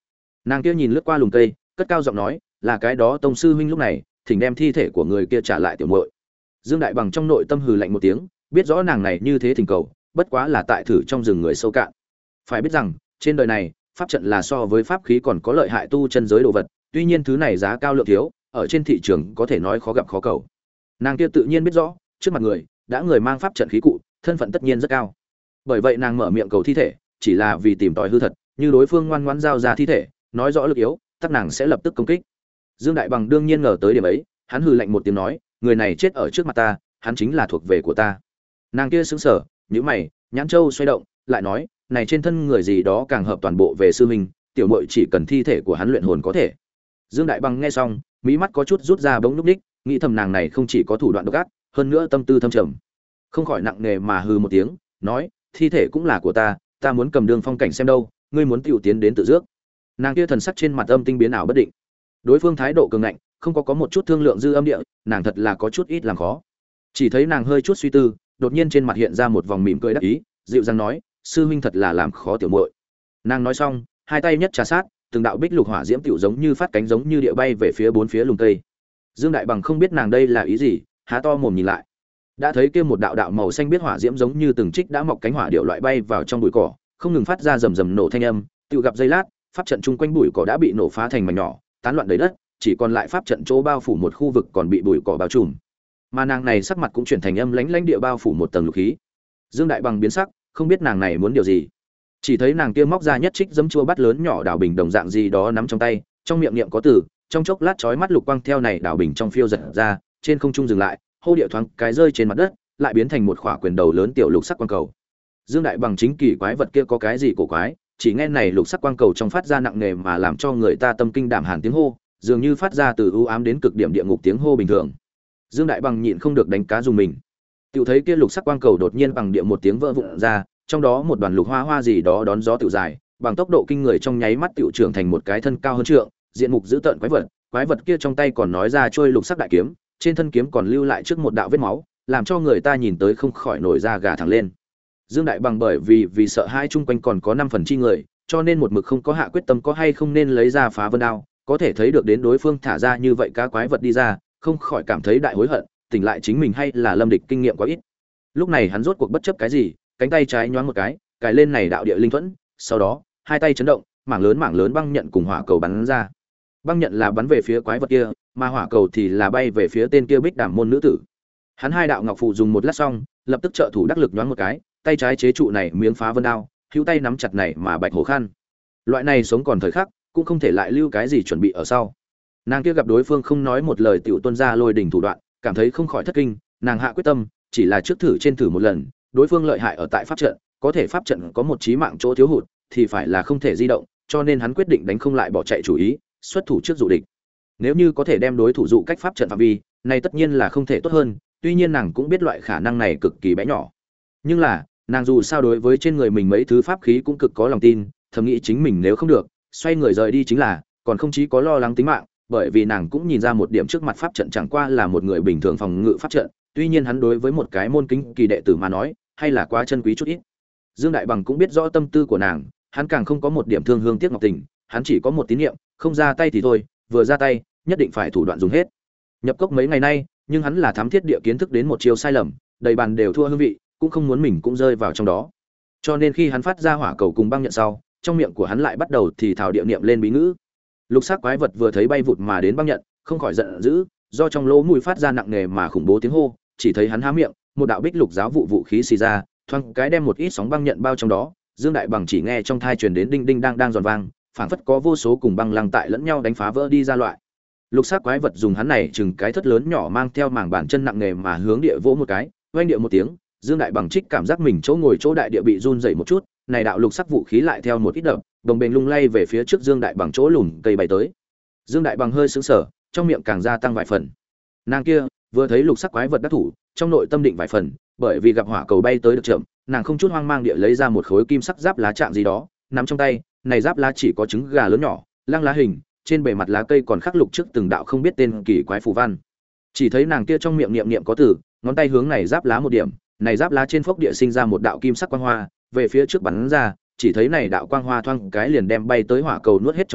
Nàng kia nhìn lướt qua lùm cây, cất cao giọng nói, là cái đó tông sư huynh lúc này, thỉnh đem thi thể của người kia trả lại tiểu muội. Dương Đại Bằng trong nội tâm hừ lạnh một tiếng, biết rõ nàng này như thế thỉnh cầu, bất quá là tại thử trong rừng người sâu cạn. Phải biết rằng, trên đời này, pháp trận là so với pháp khí còn có lợi hại tu chân giới đồ vật, tuy nhiên thứ này giá cao lượng thiếu, ở trên thị trường có thể nói khó gặp khó cầu. Nàng kia tự nhiên biết rõ, trước mặt người, đã người mang pháp trận khí cụ, thân phận tất nhiên rất cao. Bởi vậy nàng mở miệng cầu thi thể, chỉ là vì tìm tòi hư thật, như đối phương ngoan ngoãn giao ra thi thể, nói rõ lực yếu, tất nàng sẽ lập tức công kích. Dương Đại Bằng đương nhiên ngờ tới điểm ấy, hắn hừ lạnh một tiếng nói, người này chết ở trước mặt ta, hắn chính là thuộc về của ta. Nàng kia sững sờ, nhíu mày, nhãn châu xoay động, lại nói, này trên thân người gì đó càng hợp toàn bộ về sư huynh, tiểu muội chỉ cần thi thể của hắn luyện hồn có thể. Dương Đại Bằng nghe xong, mí mắt có chút rút ra bỗng lúc đích, nghĩ thầm nàng này không chỉ có thủ đoạn độc ác, hơn nữa tâm tư thâm trầm. Không khỏi nặng nề mà hừ một tiếng, nói, thi thể cũng là của ta, ta muốn cầm đường phong cảnh xem đâu, ngươi muốn tiểu tiến đến tự dước. Nàng kia thần sắc trên mặt âm tinh biến ảo bất định. Đối phương thái độ cường ngạnh, không có có một chút thương lượng dư âm địa, nàng thật là có chút ít làm khó. Chỉ thấy nàng hơi chút suy tư, đột nhiên trên mặt hiện ra một vòng mỉm cười đắc ý, dịu dàng nói, sư huynh thật là làm khó tiểu muội. Nàng nói xong, hai tay nhất trà sát, từng đạo bích lục hỏa diễm tiểu giống như phát cánh giống như địa bay về phía bốn phía lùng cây. Dương Đại Bằng không biết nàng đây là ý gì, há to mồm nhìn lại. Đã thấy kia một đạo đạo màu xanh biết hỏa diễm giống như từng trích đã mọc cánh hỏa điệu loại bay vào trong bụi cỏ, không ngừng phát ra rầm rầm nổ thanh âm, tiểu gặp giây lát, pháp trận chung quanh bụi cỏ đã bị nổ phá thành mảnh nhỏ, tán loạn đầy đất, chỉ còn lại pháp trận chỗ bao phủ một khu vực còn bị bụi cỏ bao trùm. Mà nàng này sắc mặt cũng chuyển thành âm lãnh lãnh địa bao phủ một tầng lục khí. Dương Đại Bằng biến sắc, không biết nàng này muốn điều gì. Chỉ thấy nàng kia móc ra nhất trích giấm chua bắt lớn nhỏ đảo bình đồng dạng gì đó nắm trong tay, trong miệng niệm có từ, trong chốc lát chói mắt lục quang theo này đảo bình trong phiêu giật ra, trên không trung dừng lại, hô điệu thoáng cái rơi trên mặt đất, lại biến thành một khỏa quyền đầu lớn tiểu lục sắc quang cầu. Dương Đại Bằng chính kỳ quái vật kia có cái gì cổ quái, chỉ nghe này lục sắc quang cầu trong phát ra nặng nề mà làm cho người ta tâm kinh đảm hàn tiếng hô, dường như phát ra từ u ám đến cực điểm địa ngục tiếng hô bình thường. Dương Đại Bằng nhịn không được đánh cá dùng mình. Tiểu thấy kia lục sắc quang cầu đột nhiên bằng địa một tiếng vỡ vụn ra, trong đó một đoàn lục hoa hoa gì đó đón gió tiểu dài, bằng tốc độ kinh người trong nháy mắt tiểu trưởng thành một cái thân cao hơn trượng, diện mục dữ tợn quái vật, quái vật kia trong tay còn nói ra trôi lục sắc đại kiếm, trên thân kiếm còn lưu lại trước một đạo vết máu, làm cho người ta nhìn tới không khỏi nổi da gà thẳng lên. Dương Đại Bằng bởi vì vì sợ hai chung quanh còn có năm phần chi người, cho nên một mực không có hạ quyết tâm có hay không nên lấy ra phá vân đao, có thể thấy được đến đối phương thả ra như vậy cá quái vật đi ra, không khỏi cảm thấy đại hối hận, tỉnh lại chính mình hay là lâm địch kinh nghiệm quá ít. Lúc này hắn rốt cuộc bất chấp cái gì, cánh tay trái nhoáng một cái, cài lên này đạo địa linh thuẫn, sau đó, hai tay chấn động, mảng lớn mảng lớn băng nhận cùng hỏa cầu bắn ra. Băng nhận là bắn về phía quái vật kia, mà hỏa cầu thì là bay về phía tên kia Bích Đàm môn nữ tử. Hắn hai đạo ngọc phù dùng một lát xong, lập tức trợ thủ đắc lực nhoáng một cái, tay trái chế trụ này miếng phá vân đao, hữu tay nắm chặt này mà bạch hổ khăn. Loại này sống còn thời khắc, cũng không thể lại lưu cái gì chuẩn bị ở sau. Nàng kia gặp đối phương không nói một lời tiểu tuân ra lôi đỉnh thủ đoạn, cảm thấy không khỏi thất kinh, nàng hạ quyết tâm, chỉ là trước thử trên thử một lần, đối phương lợi hại ở tại pháp trận, có thể pháp trận có một chí mạng chỗ thiếu hụt, thì phải là không thể di động, cho nên hắn quyết định đánh không lại bỏ chạy chủ ý, xuất thủ trước dụ địch. Nếu như có thể đem đối thủ dụ cách pháp trận phạm vi, này tất nhiên là không thể tốt hơn, tuy nhiên nàng cũng biết loại khả năng này cực kỳ bé nhỏ. Nhưng là, nàng dù sao đối với trên người mình mấy thứ pháp khí cũng cực có lòng tin, thầm nghĩ chính mình nếu không được, xoay người rời đi chính là, còn không chí có lo lắng tính mạng, bởi vì nàng cũng nhìn ra một điểm trước mặt pháp trận chẳng qua là một người bình thường phòng ngự pháp trận, tuy nhiên hắn đối với một cái môn kính kỳ đệ tử mà nói, hay là quá chân quý chút ít. Dương Đại Bằng cũng biết rõ tâm tư của nàng, hắn càng không có một điểm thương hương tiếc ngọc tình, hắn chỉ có một tín niệm, không ra tay thì thôi, vừa ra tay, nhất định phải thủ đoạn dùng hết. Nhập cốc mấy ngày nay, nhưng hắn là thám thiết địa kiến thức đến một chiều sai lầm, đầy bàn đều thua hương vị, cũng không muốn mình cũng rơi vào trong đó. Cho nên khi hắn phát ra hỏa cầu cùng băng nhận sau, trong miệng của hắn lại bắt đầu thì thảo địa niệm lên bí ngữ. Lục sắc quái vật vừa thấy bay vụt mà đến băng nhận, không khỏi giận dữ, do trong lỗ mũi phát ra nặng nề mà khủng bố tiếng hô, chỉ thấy hắn há miệng, một đạo bích lục giáo vụ vũ khí xì ra, thoáng cái đem một ít sóng băng nhận bao trong đó. Dương Đại Bằng chỉ nghe trong thai truyền đến đinh đinh đang đang giòn vang, phảng phất có vô số cùng băng lăng tại lẫn nhau đánh phá vỡ đi ra loại. Lục sắc quái vật dùng hắn này chừng cái thất lớn nhỏ mang theo mảng bàn chân nặng nề mà hướng địa vỗ một cái, oanh địa một tiếng, Dương Đại Bằng trích cảm giác mình chỗ ngồi chỗ đại địa bị run rẩy một chút, này đạo lục sắc vũ khí lại theo một ít đập, đồng bền lung lay về phía trước Dương Đại Bằng chỗ lùm cây bay tới. Dương Đại Bằng hơi sững sờ, trong miệng càng gia tăng vài phần. Nàng kia vừa thấy lục sắc quái vật đắc thủ, trong nội tâm định vài phần, bởi vì gặp hỏa cầu bay tới được chậm, nàng không chút hoang mang địa lấy ra một khối kim sắc giáp lá trạng gì đó, nắm trong tay, này giáp lá chỉ có trứng gà lớn nhỏ, lăng lá hình, trên bề mặt lá cây còn khắc lục trước từng đạo không biết tên kỳ quái phù văn. Chỉ thấy nàng kia trong miệng niệm niệm có từ, ngón tay hướng này giáp lá một điểm, này giáp lá trên phốc địa sinh ra một đạo kim sắc quang hoa, về phía trước bắn ra, chỉ thấy này đạo quang hoa thoáng cái liền đem bay tới hỏa cầu nuốt hết trong đó,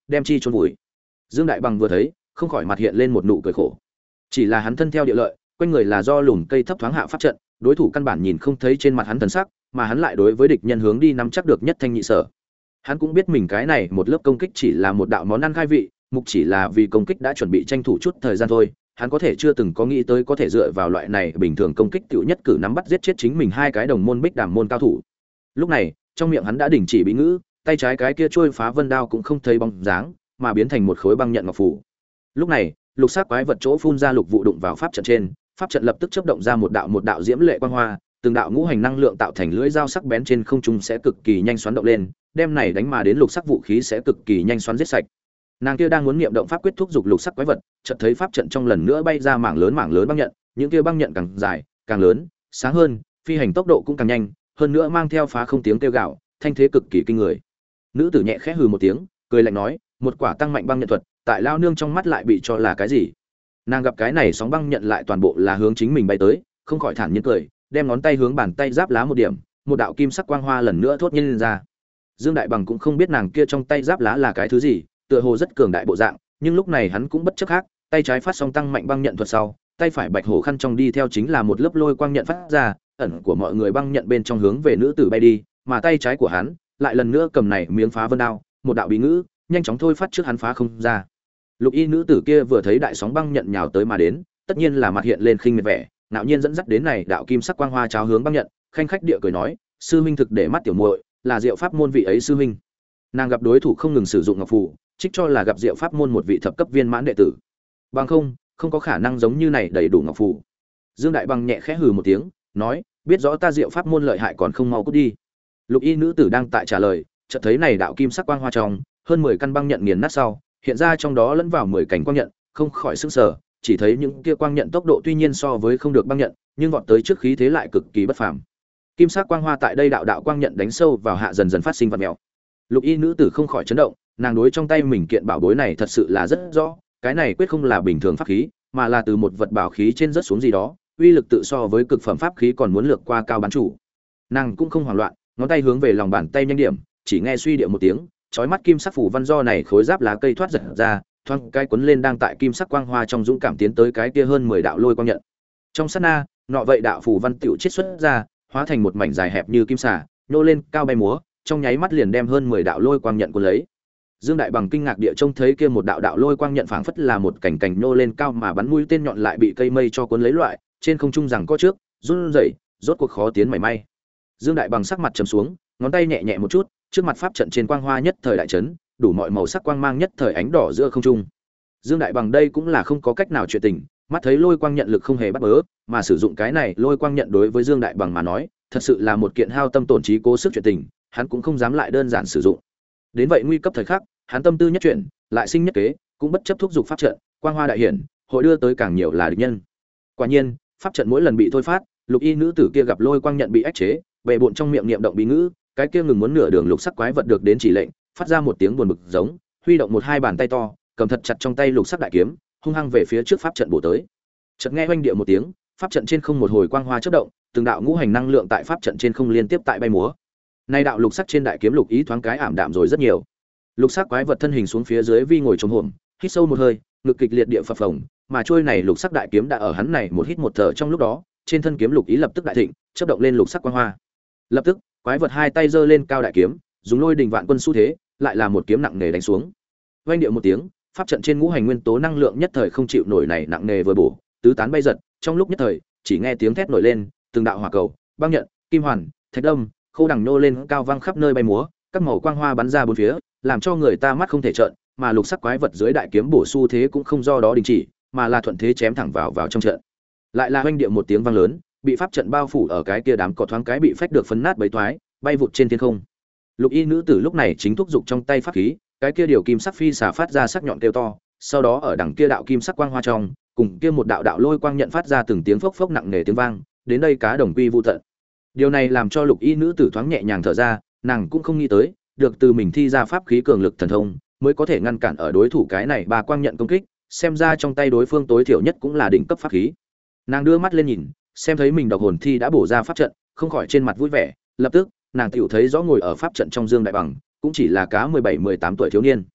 đem chi chôn vùi. Dương Đại Bằng vừa thấy, không khỏi mặt hiện lên một nụ cười khổ. Chỉ là hắn thân theo địa lợi, quanh người là do lùm cây thấp thoáng hạ pháp trận, đối thủ căn bản nhìn không thấy trên mặt hắn thần sắc, mà hắn lại đối với địch nhân hướng đi nắm chắc được nhất thanh nhị sở. Hắn cũng biết mình cái này một lớp công kích chỉ là một đạo món ăn khai vị, mục chỉ là vì công kích đã chuẩn bị tranh thủ chút thời gian thôi. Hắn có thể chưa từng có nghĩ tới có thể dựa vào loại này bình thường công kích tiểu nhất cử nắm bắt giết chết chính mình hai cái đồng môn Bích Đàm môn cao thủ. Lúc này, trong miệng hắn đã đình chỉ bí ngữ, tay trái cái kia trôi phá vân đao cũng không thấy bóng dáng, mà biến thành một khối băng nhận ngọc phù. Lúc này, lục sắc quái vật chỗ phun ra lục vụ đụng vào pháp trận trên, pháp trận lập tức chớp động ra một đạo một đạo diễm lệ quang hoa, từng đạo ngũ hành năng lượng tạo thành lưỡi dao sắc bén trên không trung sẽ cực kỳ nhanh xoắn động lên, đem này đánh mà đến lục sắc vũ khí sẽ cực kỳ nhanh xoắn giết sạch. Nàng kia đang muốn niệm động pháp quyết thúc dục lục sắc quái vật, chợt thấy pháp trận trong lần nữa bay ra mảng lớn mảng lớn băng nhận, những kia băng nhận càng dài, càng lớn, sáng hơn, phi hành tốc độ cũng càng nhanh, hơn nữa mang theo phá không tiếng kêu gào, thanh thế cực kỳ kinh người. Nữ tử nhẹ khẽ hừ một tiếng, cười lạnh nói, một quả tăng mạnh băng nhận thuật, tại lao nương trong mắt lại bị cho là cái gì? Nàng gặp cái này sóng băng nhận lại toàn bộ là hướng chính mình bay tới, không khỏi thản nhiên cười, đem ngón tay hướng bàn tay giáp lá một điểm, một đạo kim sắc quang hoa lần nữa thốt nhiên lên ra. Dương Đại Bằng cũng không biết nàng kia trong tay giáp lá là cái thứ gì, tựa hồ rất cường đại bộ dạng, nhưng lúc này hắn cũng bất chấp khác, tay trái phát song tăng mạnh băng nhận thuật sau, tay phải bạch hổ khăn trong đi theo chính là một lớp lôi quang nhận phát ra, ẩn của mọi người băng nhận bên trong hướng về nữ tử bay đi, mà tay trái của hắn lại lần nữa cầm này miếng phá vân đao, một đạo bí ngữ, nhanh chóng thôi phát trước hắn phá không ra. Lục y nữ tử kia vừa thấy đại sóng băng nhận nhào tới mà đến, tất nhiên là mặt hiện lên khinh miệt vẻ, ngạo nhiên dẫn dắt đến này đạo kim sắc quang hoa cháo hướng băng nhận, khanh khách địa cười nói, sư huynh thực để mắt tiểu muội, là diệu pháp môn vị ấy sư huynh. Nàng gặp đối thủ không ngừng sử dụng ngọc phù, trích cho là gặp diệu pháp môn một vị thập cấp viên mãn đệ tử. Bằng không, không có khả năng giống như này đầy đủ ngọc phù. Dương Đại Bằng nhẹ khẽ hừ một tiếng, nói, biết rõ ta diệu pháp môn lợi hại còn không mau cút đi. Lục y nữ tử đang tại trả lời, chợt thấy này đạo kim sắc quang hoa trong, hơn mười căn băng nhận nghiền nát sau, hiện ra trong đó lẫn vào mười cảnh quang nhận, không khỏi sửng sở, chỉ thấy những kia quang nhận tốc độ tuy nhiên so với không được băng nhận, nhưng vọt tới trước khí thế lại cực kỳ bất phàm. Kim sắc quang hoa tại đây đạo đạo quang nhận đánh sâu vào hạ dần dần phát sinh vật mèo. Lục y nữ tử không khỏi chấn động, nàng đối trong tay mình kiện bảo bối này thật sự là rất rõ, cái này quyết không là bình thường pháp khí, mà là từ một vật bảo khí trên rớt xuống gì đó, uy lực tự so với cực phẩm pháp khí còn muốn lược qua cao bán chủ. Nàng cũng không hoảng loạn, ngón tay hướng về lòng bàn tay nhanh điểm, chỉ nghe suy điệu một tiếng, chói mắt kim sắc phủ văn do này khối giáp lá cây thoát giật ra, thoáng cái quấn lên đang tại kim sắc quang hoa trong dũng cảm tiến tới cái kia hơn mười đạo lôi quang nhận. Trong sát na, nọ vậy đạo phủ văn tiểu chiết xuất ra, hóa thành một mảnh dài hẹp như kim xà, nhô lên cao bay múa, trong nháy mắt liền đem hơn mười đạo lôi quang nhận cuốn lấy. Dương Đại Bằng kinh ngạc địa trông thấy kia một đạo đạo lôi quang nhận phảng phất là một cảnh cảnh nhô lên cao mà bắn mũi tên nhọn lại bị cây mây cho cuốn lấy loại, trên không trung rằng có trước, run rẩy, rốt cuộc khó tiến mảy may. Dương Đại Bằng sắc mặt trầm xuống, ngón tay nhẹ nhẹ một chút, trước mặt pháp trận trên quang hoa nhất thời đại chấn, đủ mọi màu sắc quang mang nhất thời ánh đỏ giữa không trung. Dương Đại Bằng đây cũng là không có cách nào chuyện tình, mắt thấy lôi quang nhận lực không hề bắt bớ, mà sử dụng cái này lôi quang nhận đối với Dương Đại Bằng mà nói, thật sự là một kiện hao tâm tổn trí cố sức chuyện tình, hắn cũng không dám lại đơn giản sử dụng. Đến vậy nguy cấp thời khắc, hắn tâm tư nhất chuyển, lại sinh nhất kế, cũng bất chấp thúc dục pháp trận, quang hoa đại hiển, hội đưa tới càng nhiều là địch nhân. Quả nhiên, pháp trận mỗi lần bị thôi phát, lục y nữ tử kia gặp lôi quang nhận bị ách chế, bệ bội trong miệng niệm động bí ngữ, cái kia ngừng muốn nửa đường lục sắc quái vật được đến chỉ lệnh, phát ra một tiếng buồn bực giống, huy động một hai bàn tay to, cầm thật chặt trong tay lục sắc đại kiếm, hung hăng về phía trước pháp trận bổ tới. Chợt nghe oanh địa một tiếng, pháp trận trên không một hồi quang hoa chớp động, từng đạo ngũ hành năng lượng tại pháp trận trên không liên tiếp tại bay múa. Nay đạo lục sắc trên đại kiếm lục ý thoáng cái ảm đạm rồi rất nhiều. Lục sắc quái vật thân hình xuống phía dưới vi ngồi trồm hổm, hít sâu một hơi, ngực kịch liệt địa phập phồng, mà trôi này lục sắc đại kiếm đã ở hắn này một hít một thở trong lúc đó, trên thân kiếm lục ý lập tức đại thịnh, chớp động lên lục sắc quang hoa. Lập tức, quái vật hai tay giơ lên cao đại kiếm, dùng lôi đình vạn quân xu thế, lại là một kiếm nặng nề đánh xuống. Vang điệu một tiếng, pháp trận trên ngũ hành nguyên tố năng lượng nhất thời không chịu nổi này nặng nề vừa bổ, tứ tán bay giật, trong lúc nhất thời, chỉ nghe tiếng thét nổi lên, từng đạo hỏa cầu, băng nhận, kim hoàn, thạch đâm, khâu đằng nô lên cao vang khắp nơi bay múa, các màu quang hoa bắn ra bốn phía, làm cho người ta mắt không thể trợn, mà lục sắc quái vật dưới đại kiếm bổ xu thế cũng không do đó đình chỉ, mà là thuận thế chém thẳng vào vào trong trận. Lại là oanh điệu một tiếng vang lớn, bị pháp trận bao phủ ở cái kia đám cỏ thoáng cái bị phách được phấn nát bấy toái, bay vụt trên thiên không. Lục y nữ tử lúc này chính thúc dục trong tay pháp khí, cái kia điều kim sắc phi xả phát ra sắc nhọn kêu to, sau đó ở đằng kia đạo kim sắc quang hoa trong, cùng kia một đạo đạo lôi quang nhận phát ra từng tiếng phốc phốc nặng nề tiếng vang, đến đây cá đồng quy vu tận. Điều này làm cho lục y nữ tử thoáng nhẹ nhàng thở ra, nàng cũng không nghĩ tới, được từ mình thi ra pháp khí cường lực thần thông, mới có thể ngăn cản ở đối thủ cái này ba quang nhận công kích, xem ra trong tay đối phương tối thiểu nhất cũng là đỉnh cấp pháp khí. Nàng đưa mắt lên nhìn, xem thấy mình độc hồn thi đã bổ ra pháp trận, không khỏi trên mặt vui vẻ, lập tức, nàng tiểu thấy rõ ngồi ở pháp trận trong Dương Đại Bằng, cũng chỉ là cá mười bảy mười tám tuổi thiếu niên.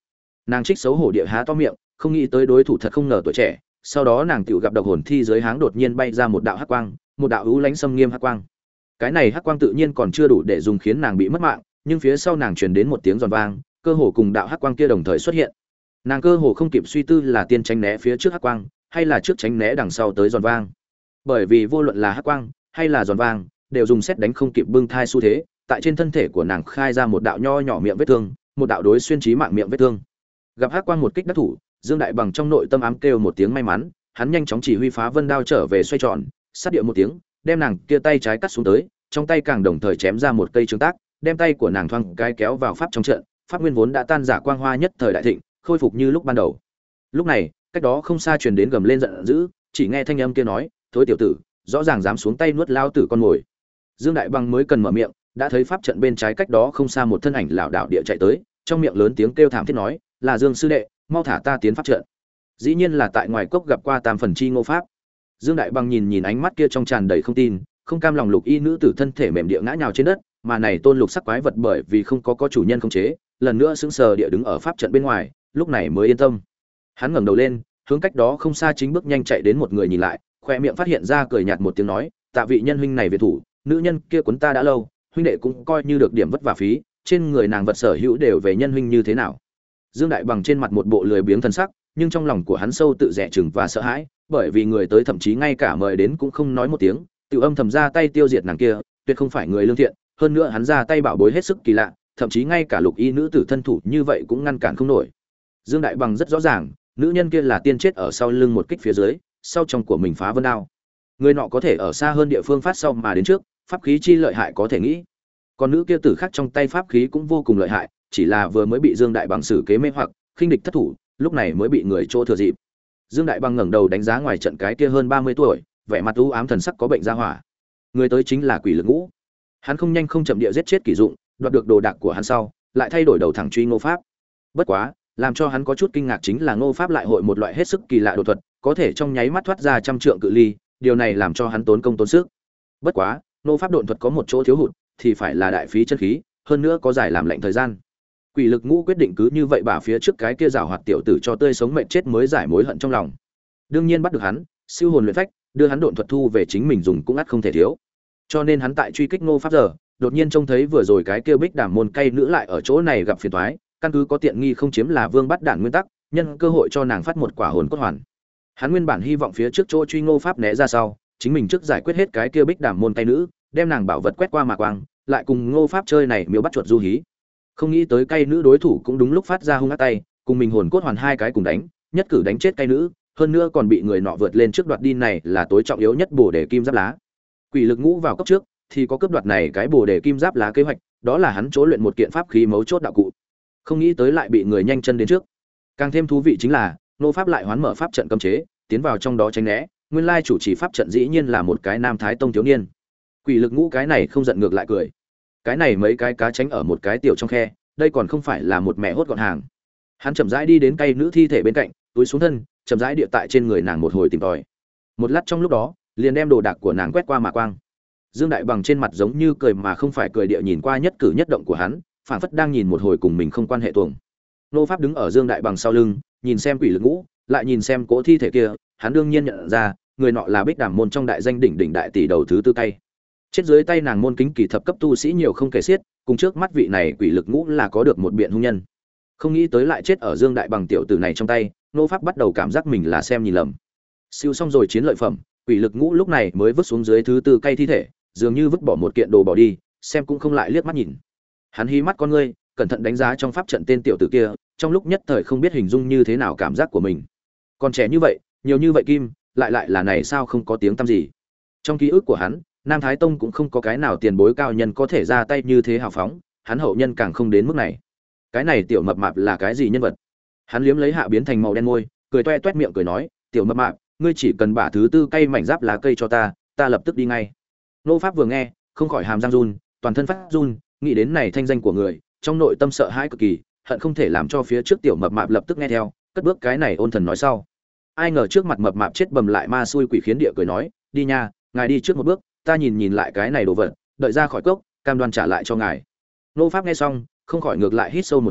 Nàng trích xấu hổ địa há to miệng, không nghĩ tới đối thủ thật không ngờ tuổi trẻ, sau đó nàng tiểu gặp độc hồn thi dưới háng đột nhiên bay ra một đạo hắc quang, một đạo u lánh xâm nghiêm hắc quang. Cái này hắc quang tự nhiên còn chưa đủ để dùng khiến nàng bị mất mạng, nhưng phía sau nàng truyền đến một tiếng giòn vang, cơ hồ cùng đạo hắc quang kia đồng thời xuất hiện. Nàng cơ hồ không kịp suy tư là tiên tránh né phía trước hắc quang, hay là trước tránh né đằng sau tới giòn vang. Bởi vì vô luận là hắc quang hay là giòn vang, đều dùng xét đánh không kịp bưng thai xu thế, tại trên thân thể của nàng khai ra một đạo nho nhỏ miệng vết thương, một đạo đối xuyên chí mạng miệng vết thương. Gặp hắc quang một kích đắc thủ, Dương Đại Bằng trong nội tâm ám kêu một tiếng may mắn, hắn nhanh chóng chỉ huy phá vân đao trở về xoay tròn, sát địa một tiếng, đem nàng kia tay trái cắt xuống tới, trong tay càng đồng thời chém ra một cây trường tác, đem tay của nàng thoang cái kéo vào pháp trong trận, pháp nguyên vốn đã tan giả quang hoa nhất thời đại thịnh, khôi phục như lúc ban đầu. Lúc này, cách đó không xa truyền đến gầm lên giận dữ, chỉ nghe thanh âm kia nói, "Thối tiểu tử, rõ ràng dám xuống tay nuốt lao tử con mồi." Dương Đại Bằng mới cần mở miệng, đã thấy pháp trận bên trái cách đó không xa một thân ảnh lảo đảo địa chạy tới, trong miệng lớn tiếng kêu thảm thiết nói, "Là Dương sư đệ, mau thả ta tiến pháp trận." Dĩ nhiên là tại ngoài cốc gặp qua Tam phần chi Ngô Pháp. Dương Đại Bằng nhìn nhìn ánh mắt kia trong tràn đầy không tin, không cam lòng lục y nữ tử thân thể mềm địa ngã nhào trên đất, mà này tôn lục sắc quái vật bởi vì không có có chủ nhân khống chế, lần nữa sững sờ địa đứng ở pháp trận bên ngoài, lúc này mới yên tâm. Hắn ngẩng đầu lên, hướng cách đó không xa chính bước nhanh chạy đến một người nhìn lại, khoe miệng phát hiện ra cười nhạt một tiếng nói, "Tạ vị nhân huynh này về thủ, nữ nhân kia quấn ta đã lâu, huynh đệ cũng coi như được điểm vất vả phí, trên người nàng vật sở hữu đều về nhân huynh như thế nào?" Dương Đại Bằng trên mặt một bộ lười biếng thần sắc, nhưng trong lòng của hắn sâu tự dè chừng và sợ hãi, bởi vì người tới thậm chí ngay cả mời đến cũng không nói một tiếng, tự âm thầm ra tay tiêu diệt nàng kia, tuyệt không phải người lương thiện, hơn nữa hắn ra tay bảo bối hết sức kỳ lạ, thậm chí ngay cả lục y nữ tử thân thủ như vậy cũng ngăn cản không nổi. Dương Đại Bằng rất rõ ràng, nữ nhân kia là tiên chết ở sau lưng một kích phía dưới, sau trong của mình phá vân đao. Người nọ có thể ở xa hơn địa phương phát sau mà đến trước, pháp khí chi lợi hại có thể nghĩ. Còn nữ kia tử khác trong tay pháp khí cũng vô cùng lợi hại, chỉ là vừa mới bị Dương Đại Bằng xử kế mê hoặc, khinh địch thất thủ, lúc này mới bị người chỗ thừa dịp. Dương Đại Bằng ngẩng đầu đánh giá ngoài trận cái kia hơn ba mươi tuổi, vẻ mặt u ám thần sắc có bệnh ra hỏa. Người tới chính là Quỷ Lực Ngũ. Hắn không nhanh không chậm địa giết chết Kỷ Dụng, đoạt được đồ đạc của hắn sau, lại thay đổi đầu thẳng truy Ngô Pháp. Bất quá, làm cho hắn có chút kinh ngạc chính là Ngô Pháp lại hội một loại hết sức kỳ lạ đột thuật, có thể trong nháy mắt thoát ra trăm trượng cự ly, điều này làm cho hắn tốn công tốn sức. Bất quá, Ngô Pháp độn thuật có một chỗ thiếu hụt, thì phải là đại phí chân khí, hơn nữa có giải làm lệnh thời gian. Quỷ Lực Ngũ quyết định cứ như vậy bả phía trước cái kia giảo hoạt tiểu tử cho tươi sống mệnh chết mới giải mối hận trong lòng. Đương nhiên bắt được hắn, siêu hồn luyện phách, đưa hắn độn thuật thu về chính mình dùng cũng ắt không thể thiếu. Cho nên hắn tại truy kích Ngô Pháp giờ, đột nhiên trông thấy vừa rồi cái kia Bích Đàm môn cây nữ lại ở chỗ này gặp phiền toái, căn cứ có tiện nghi không chiếm là vương bắt đản nguyên tắc, nhân cơ hội cho nàng phát một quả hồn cốt hoàn. Hắn nguyên bản hy vọng phía trước chỗ truy Ngô Pháp né ra sau, chính mình trước giải quyết hết cái kia Bích Đàm môn cây nữ, đem nàng bảo vật quét qua mà quang, lại cùng Ngô Pháp chơi này miêu bắt chuột du hí. Không nghĩ tới cây nữ đối thủ cũng đúng lúc phát ra hung ác tay, cùng mình hồn cốt hoàn hai cái cùng đánh, nhất cử đánh chết cây nữ, hơn nữa còn bị người nọ vượt lên trước đoạt đi này là tối trọng yếu nhất bổ đề kim giáp lá. Quỷ Lực Ngũ vào cấp trước thì có cướp đoạt này cái bổ đề kim giáp lá kế hoạch, đó là hắn chỗ luyện một kiện pháp khí mấu chốt đạo cụ. Không nghĩ tới lại bị người nhanh chân đến trước. Càng thêm thú vị chính là, Ngô Pháp lại hoán mở pháp trận cấm chế, tiến vào trong đó tránh né, nguyên lai chủ trì pháp trận dĩ nhiên là một cái Nam Thái Tông thiếu niên. Quỷ Lực Ngũ cái này không giận ngược lại cười. Cái này mấy cái cá tránh ở một cái tiểu trong khe, đây còn không phải là một mẹ hốt gọn hàng. Hắn chậm rãi đi đến cây nữ thi thể bên cạnh, túi xuống thân, chậm rãi địa tại trên người nàng một hồi tìm tòi. Một lát trong lúc đó, liền đem đồ đạc của nàng quét qua mà quang. Dương Đại Bằng trên mặt giống như cười mà không phải cười địa nhìn qua nhất cử nhất động của hắn, phản phất đang nhìn một hồi cùng mình không quan hệ tuồng. Nô Pháp đứng ở Dương Đại Bằng sau lưng, nhìn xem Quỷ Lực Ngũ, lại nhìn xem cỗ thi thể kia, hắn đương nhiên nhận ra, người nọ là Bích Đàm môn trong đại danh đỉnh đỉnh đại tỷ đầu thứ tư cay. Chết dưới tay nàng môn kính kỳ thập cấp tu sĩ nhiều không kể xiết, cùng trước mắt vị này Quỷ Lực Ngũ là có được một biện hung nhân. Không nghĩ tới lại chết ở Dương Đại Bằng tiểu tử này trong tay, Nô Pháp bắt đầu cảm giác mình là xem nhìn lầm. Siêu xong rồi chiến lợi phẩm, Quỷ Lực Ngũ lúc này mới vứt xuống dưới thứ tư cây thi thể, dường như vứt bỏ một kiện đồ bỏ đi, xem cũng không lại liếc mắt nhìn. Hắn hí mắt con ngươi, cẩn thận đánh giá trong pháp trận tên tiểu tử kia, trong lúc nhất thời không biết hình dung như thế nào cảm giác của mình. Còn trẻ như vậy, nhiều như vậy kim, lại lại là này sao không có tiếng tăm gì. Trong ký ức của hắn, Nam Thái Tông cũng không có cái nào tiền bối cao nhân có thể ra tay như thế hào phóng, hắn hậu nhân càng không đến mức này. Cái này tiểu mập mạp là cái gì nhân vật? Hắn liếm lấy hạ biến thành màu đen môi, cười toe toét miệng cười nói, "Tiểu mập mạp, ngươi chỉ cần bả thứ tư cây mảnh giáp lá cây cho ta, ta lập tức đi ngay." Nô Pháp vừa nghe, không khỏi hàm răng run, toàn thân phát run, nghĩ đến này thanh danh của người, trong nội tâm sợ hãi cực kỳ, hận không thể làm cho phía trước tiểu mập mạp lập tức nghe theo, cất bước cái này ôn thần nói sau. Ai ngờ trước mặt mập mạp chết bầm lại ma xui quỷ khiến địa cười nói, "Đi nha, ngài đi trước một bước, ta nhìn nhìn lại cái này đồ vật, đợi ra khỏi cốc, cam đoan trả lại cho ngài." Nô Pháp nghe xong, không khỏi ngược lại hít sâu một hơi,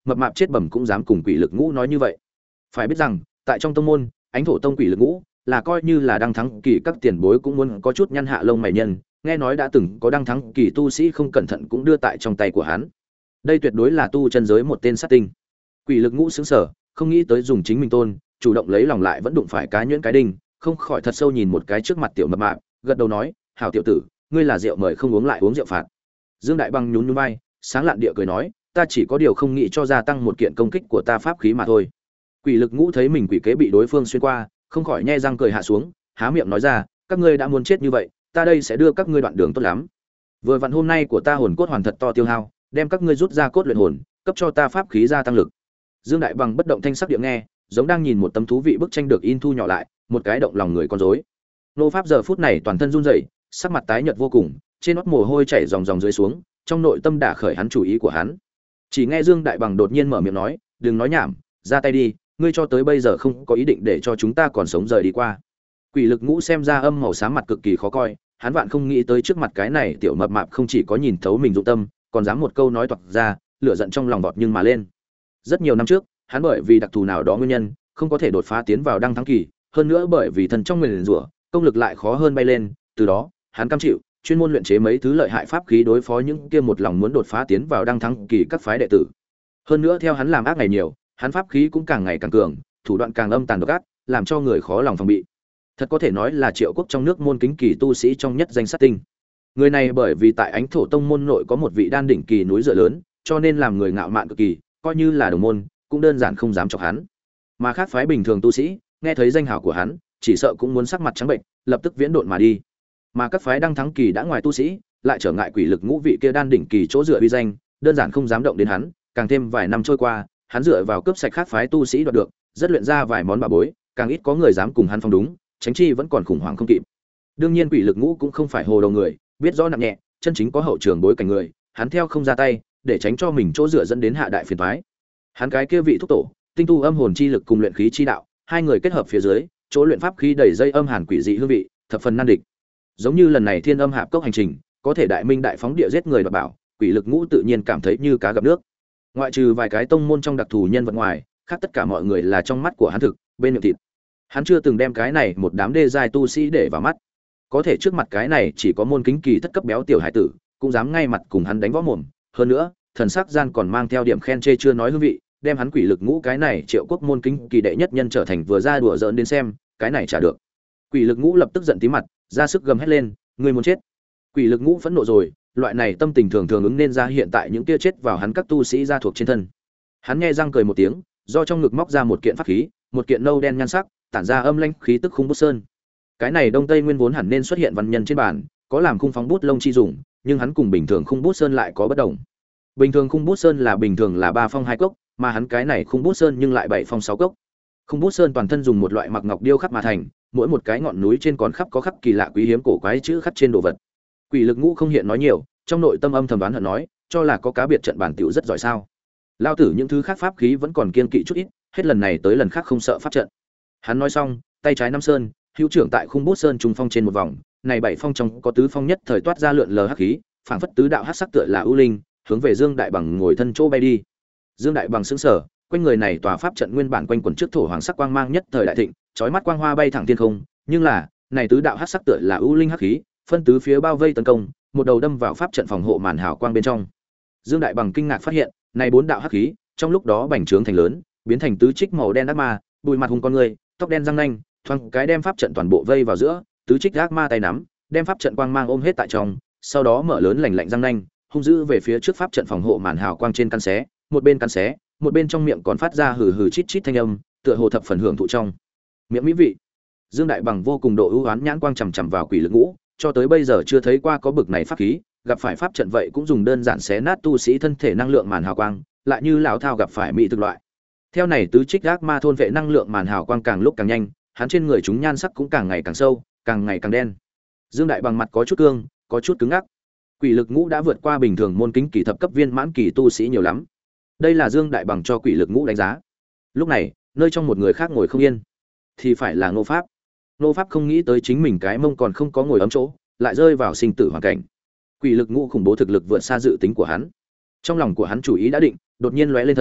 mập mạp chết bẩm cũng dám cùng quỷ lực ngũ nói như vậy. Phải biết rằng tại trong tông môn, Ánh Thổ Tông quỷ lực ngũ là coi như là đăng thắng kỳ các tiền bối cũng muốn có chút nhăn hạ lông mày nhân, nghe nói đã từng có đăng thắng kỳ tu sĩ không cẩn thận cũng đưa tại trong tay của hắn. Đây tuyệt đối là tu chân giới một tên sát tinh. Quỷ lực ngũ sững sờ, không nghĩ tới dùng chính mình tôn, chủ động lấy lòng lại vẫn đụng phải cá nhuyễn cái đinh, không khỏi thật sâu nhìn một cái trước mặt tiểu mập mạp, gật đầu nói, "Hảo tiểu tử, ngươi là rượu mời không uống lại uống rượu phạt." Dương Đại Băng nhún nhún vai, sáng lạn địa cười nói, "Ta chỉ có điều không nghĩ cho gia tăng một kiện công kích của ta pháp khí mà thôi." Quỷ lực ngũ thấy mình quỷ kế bị đối phương xuyên qua, không khỏi nhe răng cười hạ xuống, há miệng nói ra, "Các ngươi đã muốn chết như vậy, ta đây sẽ đưa các ngươi đoạn đường tốt lắm. Vừa vặn hôm nay của ta hồn cốt hoàn thật to tiêu hao, đem các ngươi rút ra cốt luyện hồn, cấp cho ta pháp khí gia tăng lực." Dương Đại Bằng bất động thanh sắc địa nghe, giống đang nhìn một tấm thú vị bức tranh được in thu nhỏ lại, một cái động lòng người con rối. Nô Pháp giờ phút này toàn thân run rẩy, sắc mặt tái nhợt vô cùng, trên nót mồ hôi chảy ròng ròng dưới xuống, trong nội tâm đã khởi hắn chủ ý của hắn. Chỉ nghe Dương Đại Bằng đột nhiên mở miệng nói, "Đừng nói nhảm, ra tay đi, ngươi cho tới bây giờ không có ý định để cho chúng ta còn sống rời đi qua." Quỷ lực ngũ xem ra âm màu xám mặt cực kỳ khó coi, hắn vạn không nghĩ tới trước mặt cái này tiểu mập mạp không chỉ có nhìn thấu mình dụng tâm, còn dám một câu nói toạc ra, lửa giận trong lòng vọt nhưng mà lên. Rất nhiều năm trước, hắn bởi vì đặc thù nào đó nguyên nhân, không có thể đột phá tiến vào đăng thắng kỳ, hơn nữa bởi vì thần trong nguyền rủa, công lực lại khó hơn bay lên, từ đó, hắn cam chịu, chuyên môn luyện chế mấy thứ lợi hại pháp khí đối phó những kia một lòng muốn đột phá tiến vào đăng thắng kỳ các phái đệ tử. Hơn nữa theo hắn làm ác ngày nhiều, hắn pháp khí cũng càng ngày càng cường, thủ đoạn càng âm tàn độc ác, làm cho người khó lòng phòng bị. Thật có thể nói là Triệu Quốc trong nước môn kính kỳ tu sĩ trong nhất danh sát tinh. Người này bởi vì tại Ánh Thổ Tông môn nội có một vị đan đỉnh kỳ núi dựa lớn, cho nên làm người ngạo mạn cực kỳ, coi như là đồng môn, cũng đơn giản không dám chọc hắn. Mà khác phái bình thường tu sĩ, nghe thấy danh hào của hắn, chỉ sợ cũng muốn sắc mặt trắng bệnh, lập tức viễn độn mà đi. Mà các phái đăng thắng kỳ đã ngoài tu sĩ, lại trở ngại quỷ lực ngũ vị kia đan đỉnh kỳ chỗ dựa uy danh, đơn giản không dám động đến hắn, càng thêm vài năm trôi qua, hắn dựa vào cướp sạch khác phái tu sĩ đoạt được, rất luyện ra vài món bà bối, càng ít có người dám cùng hắn phong đúng, tránh chi vẫn còn khủng hoảng không kịp. Đương nhiên quỷ lực ngũ cũng không phải hồ đầu người, biết rõ nặng nhẹ, chân chính có hậu trường bối cảnh người, hắn theo không ra tay, để tránh cho mình chỗ dựa dẫn đến hạ đại phiền toái. Hắn cái kia vị thúc tổ, tinh tu âm hồn chi lực cùng luyện khí chi đạo, hai người kết hợp phía dưới, chỗ luyện pháp khí đầy dây âm hàn quỷ dị hương vị, thập phần nan địch. Giống như lần này Thiên Âm Hạp Cốc hành trình, có thể đại minh đại phóng địa giết người đoạt bảo, quỷ lực ngũ tự nhiên cảm thấy như cá gặp nước. Ngoại trừ vài cái tông môn trong đặc thù nhân vật ngoài, khác tất cả mọi người là trong mắt của hắn thực, bên miệng thịt. Hắn chưa từng đem cái này một đám đê giai tu sĩ để vào mắt. Có thể trước mặt cái này chỉ có môn kính kỳ thất cấp béo tiểu hải tử, cũng dám ngay mặt cùng hắn đánh võ mồm, hơn nữa, thần sắc gian còn mang theo điểm khen chê chưa nói hương vị, đem hắn quỷ lực ngũ cái này Triệu Quốc môn kính kỳ đệ nhất nhân trở thành vừa ra đùa giỡn đến xem, cái này trả được. Quỷ lực ngũ lập tức giận tím mặt, ra sức gầm hét lên, ngươi muốn chết. Quỷ lực ngũ phẫn nộ rồi, loại này tâm tình thường thường ứng nên ra hiện tại những kia chết vào hắn các tu sĩ gia thuộc trên thân. Hắn nghe răng cười một tiếng, do trong ngực móc ra một kiện pháp khí, một kiện nâu đen nhan sắc, tản ra âm lãnh khí tức khung bút sơn. Cái này Đông Tây nguyên vốn hẳn nên xuất hiện văn nhân trên bàn, có làm khung phóng bút lông chi dùng, nhưng hắn cùng bình thường khung bút sơn lại có bất đồng. Bình thường khung bút sơn là bình thường là ba phong hai cốc, mà hắn cái này khung bút sơn nhưng lại bảy phong sáu cốc. Khung bút sơn toàn thân dùng một loại mặc ngọc điêu khắc mà thành, mỗi một cái ngọn núi trên còn khắc có khắc kỳ lạ quý hiếm cổ quái chữ khắc trên đồ vật. Quỷ lực ngũ không hiện nói nhiều, trong nội tâm âm thầm đoán hận nói, cho là có cá biệt trận bản tiểu rất giỏi sao? Lao tử những thứ khác pháp khí vẫn còn kiên kỵ chút ít, hết lần này tới lần khác không sợ pháp trận. Hắn nói xong, tay trái năm sơn, hữu trưởng tại khung bút sơn trùng phong trên một vòng, này bảy phong trong có tứ phong nhất thời toát ra lượn lờ hắc khí, phảng phất tứ đạo hắc sắc tựa là ưu linh, hướng về Dương Đại Bằng ngồi thân chỗ bay đi. Dương Đại Bằng sững sờ, quanh người này tòa pháp trận nguyên bản quanh quẩn trước thổ hoàng sắc quang mang nhất thời đại thịnh, chói mắt quang hoa bay thẳng thiên không, nhưng là, này tứ đạo hắc sắc tựa là ưu linh hắc khí, phân tứ phía bao vây tấn công, một đầu đâm vào pháp trận phòng hộ màn hào quang bên trong. Dương Đại Bằng kinh ngạc phát hiện, này bốn đạo hắc khí, trong lúc đó bành trướng thành lớn, biến thành tứ trích màu đen ác ma, bùi mặt hùng con người, tóc đen răng nanh, thoáng cái đem pháp trận toàn bộ vây vào giữa, tứ trích ác ma tay nắm, đem pháp trận quang mang ôm hết tại trong, sau đó mở lớn lạnh lạnh răng nanh, hung dữ về phía trước pháp trận phòng hộ màn hào quang trên căn xé, một bên căn xé, một bên trong miệng còn phát ra hừ hừ chít chít thanh âm, tựa hồ thập phần hưởng thụ trong miệng mỹ vị. Dương Đại Bằng vô cùng độ ưu oán nhãn quang chằm chằm vào quỷ lực ngũ, cho tới bây giờ chưa thấy qua có bực này pháp khí, gặp phải pháp trận vậy cũng dùng đơn giản xé nát tu sĩ thân thể năng lượng màn hào quang, lại như lão thao gặp phải mỹ thực loại. Theo này tứ trích ác ma thôn vệ năng lượng màn hào quang càng lúc càng nhanh, hắn trên người chúng nhan sắc cũng càng ngày càng sâu, càng ngày càng đen. Dương Đại Bằng mặt có chút cương, có chút cứng ngắc. Quỷ lực ngũ đã vượt qua bình thường môn kính kỳ thập cấp viên mãn kỳ tu sĩ nhiều lắm. Đây là Dương Đại Bằng cho quỷ lực ngũ đánh giá. Lúc này, nơi trong một người khác ngồi không yên, thì phải là Ngô Pháp. Ngô Pháp không nghĩ tới chính mình cái mông còn không có ngồi ấm chỗ, lại rơi vào sinh tử hoàn cảnh. Quỷ lực ngũ khủng bố thực lực vượt xa dự tính của hắn. Trong lòng của hắn chủ ý đã định, đột nhiên lóe lên thân,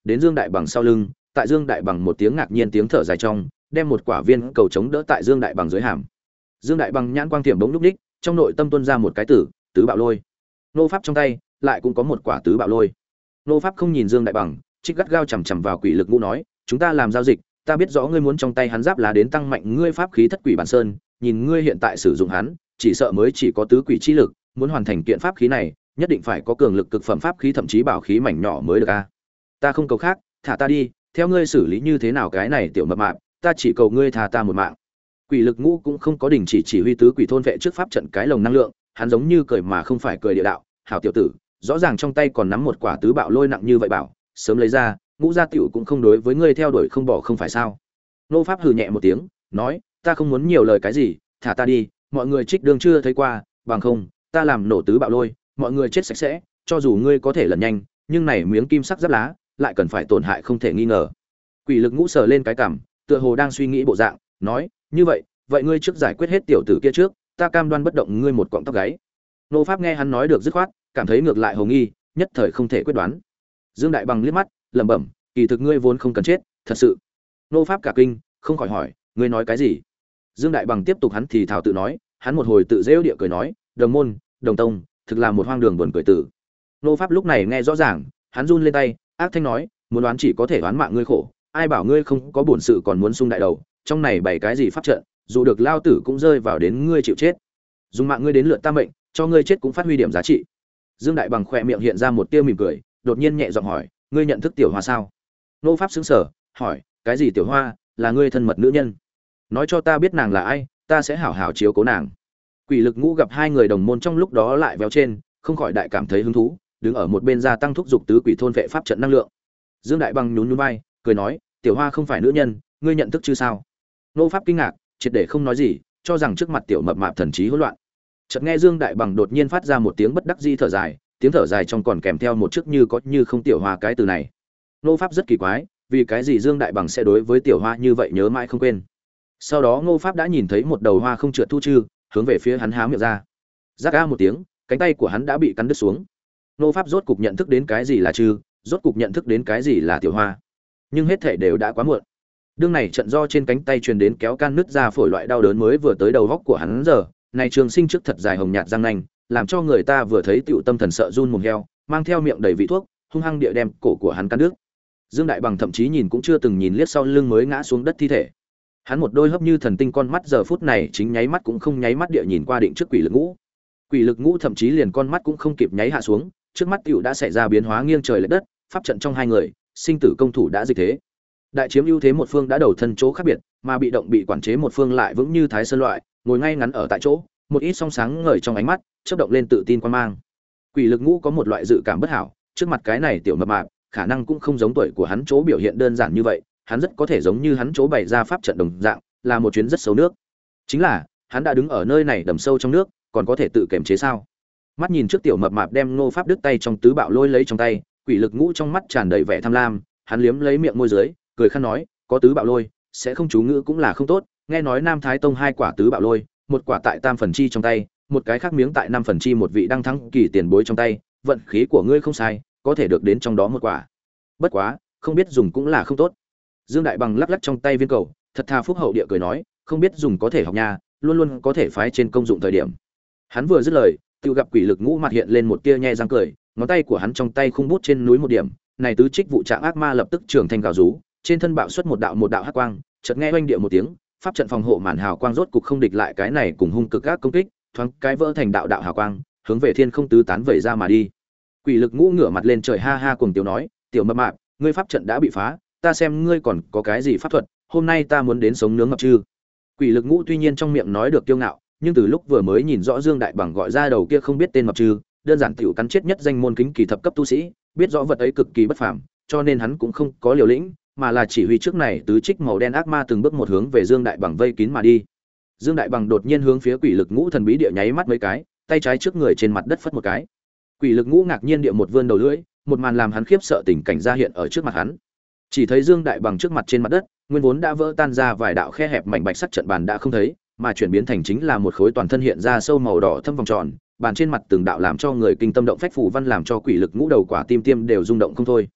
đến Dương Đại Bằng sau lưng, tại Dương Đại Bằng một tiếng ngạc nhiên tiếng thở dài trong, đem một quả viên cầu chống đỡ tại Dương Đại Bằng dưới hàm. Dương Đại Bằng nhãn quang tiệm bỗng lúc đích, trong nội tâm tuôn ra một cái tử, tứ bạo lôi. Nô pháp trong tay lại cũng có một quả tứ bạo lôi. Nô pháp không nhìn Dương Đại Bằng, trích gắt gao chằm chằm vào Quỷ Lực Ngũ nói, chúng ta làm giao dịch, ta biết rõ ngươi muốn trong tay hắn giáp lá đến tăng mạnh ngươi pháp khí Thất Quỷ Bản Sơn, nhìn ngươi hiện tại sử dụng hắn, chỉ sợ mới chỉ có tứ quỷ chi lực, muốn hoàn thành kiện pháp khí này, nhất định phải có cường lực cực phẩm pháp khí thậm chí bảo khí mảnh nhỏ mới được a. Ta không cầu khác, thả ta đi, theo ngươi xử lý như thế nào cái này tiểu mập mạp, ta chỉ cầu ngươi tha ta một mạng. Quỷ Lực Ngũ cũng không có đình chỉ chỉ huy tứ quỷ thôn vệ trước pháp trận cái lồng năng lượng, hắn giống như cười mà không phải cười địa đạo, hảo tiểu tử, rõ ràng trong tay còn nắm một quả tứ bạo lôi nặng như vậy bảo, sớm lấy ra, Ngũ gia tiểu cũng không đối với ngươi theo đuổi không bỏ không phải sao? Nô pháp hừ nhẹ một tiếng, nói, ta không muốn nhiều lời cái gì, thả ta đi, mọi người trích đương chưa thấy qua, bằng không, ta làm nổ tứ bạo lôi, mọi người chết sạch sẽ, cho dù ngươi có thể lần nhanh, nhưng này miếng kim sắc giáp lá, lại cần phải tổn hại không thể nghi ngờ. Quỷ Lực Ngũ sờ lên cái cằm, tựa hồ đang suy nghĩ bộ dạng, nói, như vậy, vậy ngươi trước giải quyết hết tiểu tử kia trước, ta cam đoan bất động ngươi một cọng tóc gáy. Nô pháp nghe hắn nói được dứt khoát, cảm thấy ngược lại hồ nghi, nhất thời không thể quyết đoán. Dương Đại Bằng liếc mắt, lẩm bẩm, kỳ thực ngươi vốn không cần chết, thật sự. Nô pháp cả kinh, không khỏi hỏi, ngươi nói cái gì? Dương Đại Bằng tiếp tục hắn thì thào tự nói, hắn một hồi tự rêu địa cười nói, đồng môn, đồng tông, thực là một hoang đường buồn cười tử. Nô pháp lúc này nghe rõ ràng, hắn run lên tay, ác thanh nói, muốn đoán chỉ có thể đoán mạng ngươi khổ, ai bảo ngươi không có bổn sự còn muốn sung đại đầu, trong này bày cái gì pháp trận, dù được lao tử cũng rơi vào đến ngươi chịu chết. Dùng mạng ngươi đến lượt ta mệnh, cho ngươi chết cũng phát huy điểm giá trị. Dương Đại Bằng khỏe miệng hiện ra một tia mỉm cười, đột nhiên nhẹ giọng hỏi, ngươi nhận thức tiểu hoa sao? Nô pháp sững sờ, hỏi, cái gì tiểu hoa, là ngươi thân mật nữ nhân? Nói cho ta biết nàng là ai, ta sẽ hảo hảo chiếu cố nàng. Quỷ Lực Ngũ gặp hai người đồng môn trong lúc đó lại véo trên, không khỏi đại cảm thấy hứng thú, đứng ở một bên gia tăng thúc dục tứ quỷ thôn vệ pháp trận năng lượng. Dương Đại Bằng nhún nhún vai, cười nói, tiểu hoa không phải nữ nhân, ngươi nhận thức chứ sao? Nô pháp kinh ngạc, triệt để không nói gì, cho rằng trước mặt tiểu mập mạp thần trí hỗn loạn. Chợt nghe Dương Đại Bằng đột nhiên phát ra một tiếng bất đắc dĩ thở dài, tiếng thở dài trong còn kèm theo một chức như có như không tiểu hoa cái từ này. Nô pháp rất kỳ quái, vì cái gì Dương Đại Bằng sẽ đối với tiểu hoa như vậy nhớ mãi không quên. Sau đó Ngô Pháp đã nhìn thấy một đầu hoa không trượt thu chư, hướng về phía hắn há miệng ra. Rắc a một tiếng, cánh tay của hắn đã bị cắn đứt xuống. Ngô Pháp rốt cục nhận thức đến cái gì là chư, rốt cục nhận thức đến cái gì là tiểu hoa. Nhưng hết thảy đều đã quá muộn. Đương này trận do trên cánh tay truyền đến kéo can nứt ra phổi loại đau đớn mới vừa tới đầu góc của hắn giờ, này trường sinh trước thật dài hồng nhạt răng nanh, làm cho người ta vừa thấy tựu tâm thần sợ run mồm heo, mang theo miệng đầy vị thuốc, hung hăng địa đem cổ của hắn cắn đứt. Dương Đại Bằng thậm chí nhìn cũng chưa từng nhìn liếc sau lưng mới ngã xuống đất thi thể. Hắn một đôi hấp như thần tinh con mắt giờ phút này chính nháy mắt cũng không nháy mắt địa nhìn qua định trước Quỷ Lực Ngũ. Quỷ Lực Ngũ thậm chí liền con mắt cũng không kịp nháy hạ xuống, trước mắt tiểu đã xảy ra biến hóa nghiêng trời lệch đất, pháp trận trong hai người, sinh tử công thủ đã dịch thế. Đại chiếm ưu thế một phương đã đầu thân chỗ khác biệt, mà bị động bị quản chế một phương lại vững như thái sơn loại, ngồi ngay ngắn ở tại chỗ, một ít song sáng ngời trong ánh mắt, chớp động lên tự tin quan mang. Quỷ Lực Ngũ có một loại dự cảm bất hảo, trước mặt cái này tiểu mập mạp, khả năng cũng không giống tuổi của hắn chỗ biểu hiện đơn giản như vậy, hắn rất có thể giống như hắn chỗ bày ra pháp trận đồng dạng, là một chuyến rất xấu nước. Chính là, hắn đã đứng ở nơi này đầm sâu trong nước, còn có thể tự kiềm chế sao? Mắt nhìn trước tiểu mập mạp đem Ngô Pháp đứt tay trong tứ bạo lôi lấy trong tay, Quỷ Lực Ngũ trong mắt tràn đầy vẻ tham lam, hắn liếm lấy miệng môi dưới, cười khăn nói, có tứ bạo lôi, sẽ không chú ngữ cũng là không tốt, nghe nói Nam Thái Tông hai quả tứ bạo lôi, một quả tại tam phần chi trong tay, một cái khác miếng tại năm phần chi một vị đang thắng kỳ tiền bối trong tay, vận khí của ngươi không sai, có thể được đến trong đó một quả. Bất quá, không biết dùng cũng là không tốt. Dương Đại Bằng lắc lắc trong tay viên cầu, thật tha phúc hậu địa cười nói, không biết dùng có thể học nha, luôn luôn có thể phái trên công dụng thời điểm. Hắn vừa dứt lời, tự gặp Quỷ Lực Ngũ mặt hiện lên một tia nhe răng cười, ngón tay của hắn trong tay khung bút trên núi một điểm, này tứ trích vụ trạng ác ma lập tức trưởng thành gào rú, trên thân bạo xuất một đạo một đạo hắc quang, chợt nghe oanh địa một tiếng, pháp trận phòng hộ màn hào quang rốt cục không địch lại cái này cùng hung cực ác công kích, thoáng cái vỡ thành đạo đạo hào quang, hướng về thiên không tứ tán vẩy ra mà đi. Quỷ Lực Ngũ ngửa mặt lên trời ha ha cuồng tiếu nói, tiểu mập mạp, ngươi pháp trận đã bị phá, ta xem ngươi còn có cái gì pháp thuật, hôm nay ta muốn đến sống nướng mập chư. Quỷ Lực Ngũ tuy nhiên trong miệng nói được kiêu ngạo, nhưng từ lúc vừa mới nhìn rõ Dương Đại Bằng gọi ra đầu kia không biết tên mập chư, đơn giản tiểu cắn chết nhất danh môn kính kỳ thập cấp tu sĩ, biết rõ vật ấy cực kỳ bất phàm, cho nên hắn cũng không có liều lĩnh, mà là chỉ huy trước này tứ trích màu đen ác ma từng bước một hướng về Dương Đại Bằng vây kín mà đi. Dương Đại Bằng đột nhiên hướng phía Quỷ Lực Ngũ thần bí địa nháy mắt mấy cái, tay trái trước người trên mặt đất phất một cái. Quỷ Lực Ngũ ngạc nhiên địa một vươn đầu lưỡi, một màn làm hắn khiếp sợ tình cảnh ra hiện ở trước mặt hắn. Chỉ thấy Dương Đại Bằng trước mặt trên mặt đất, nguyên vốn đã vỡ tan ra vài đạo khe hẹp mảnh bạch sắc trận bàn đã không thấy, mà chuyển biến thành chính là một khối toàn thân hiện ra sâu màu đỏ thâm vòng tròn, bàn trên mặt từng đạo làm cho người kinh tâm động phách phù văn làm cho Quỷ Lực Ngũ đầu quả tim tiêm đều rung động không thôi.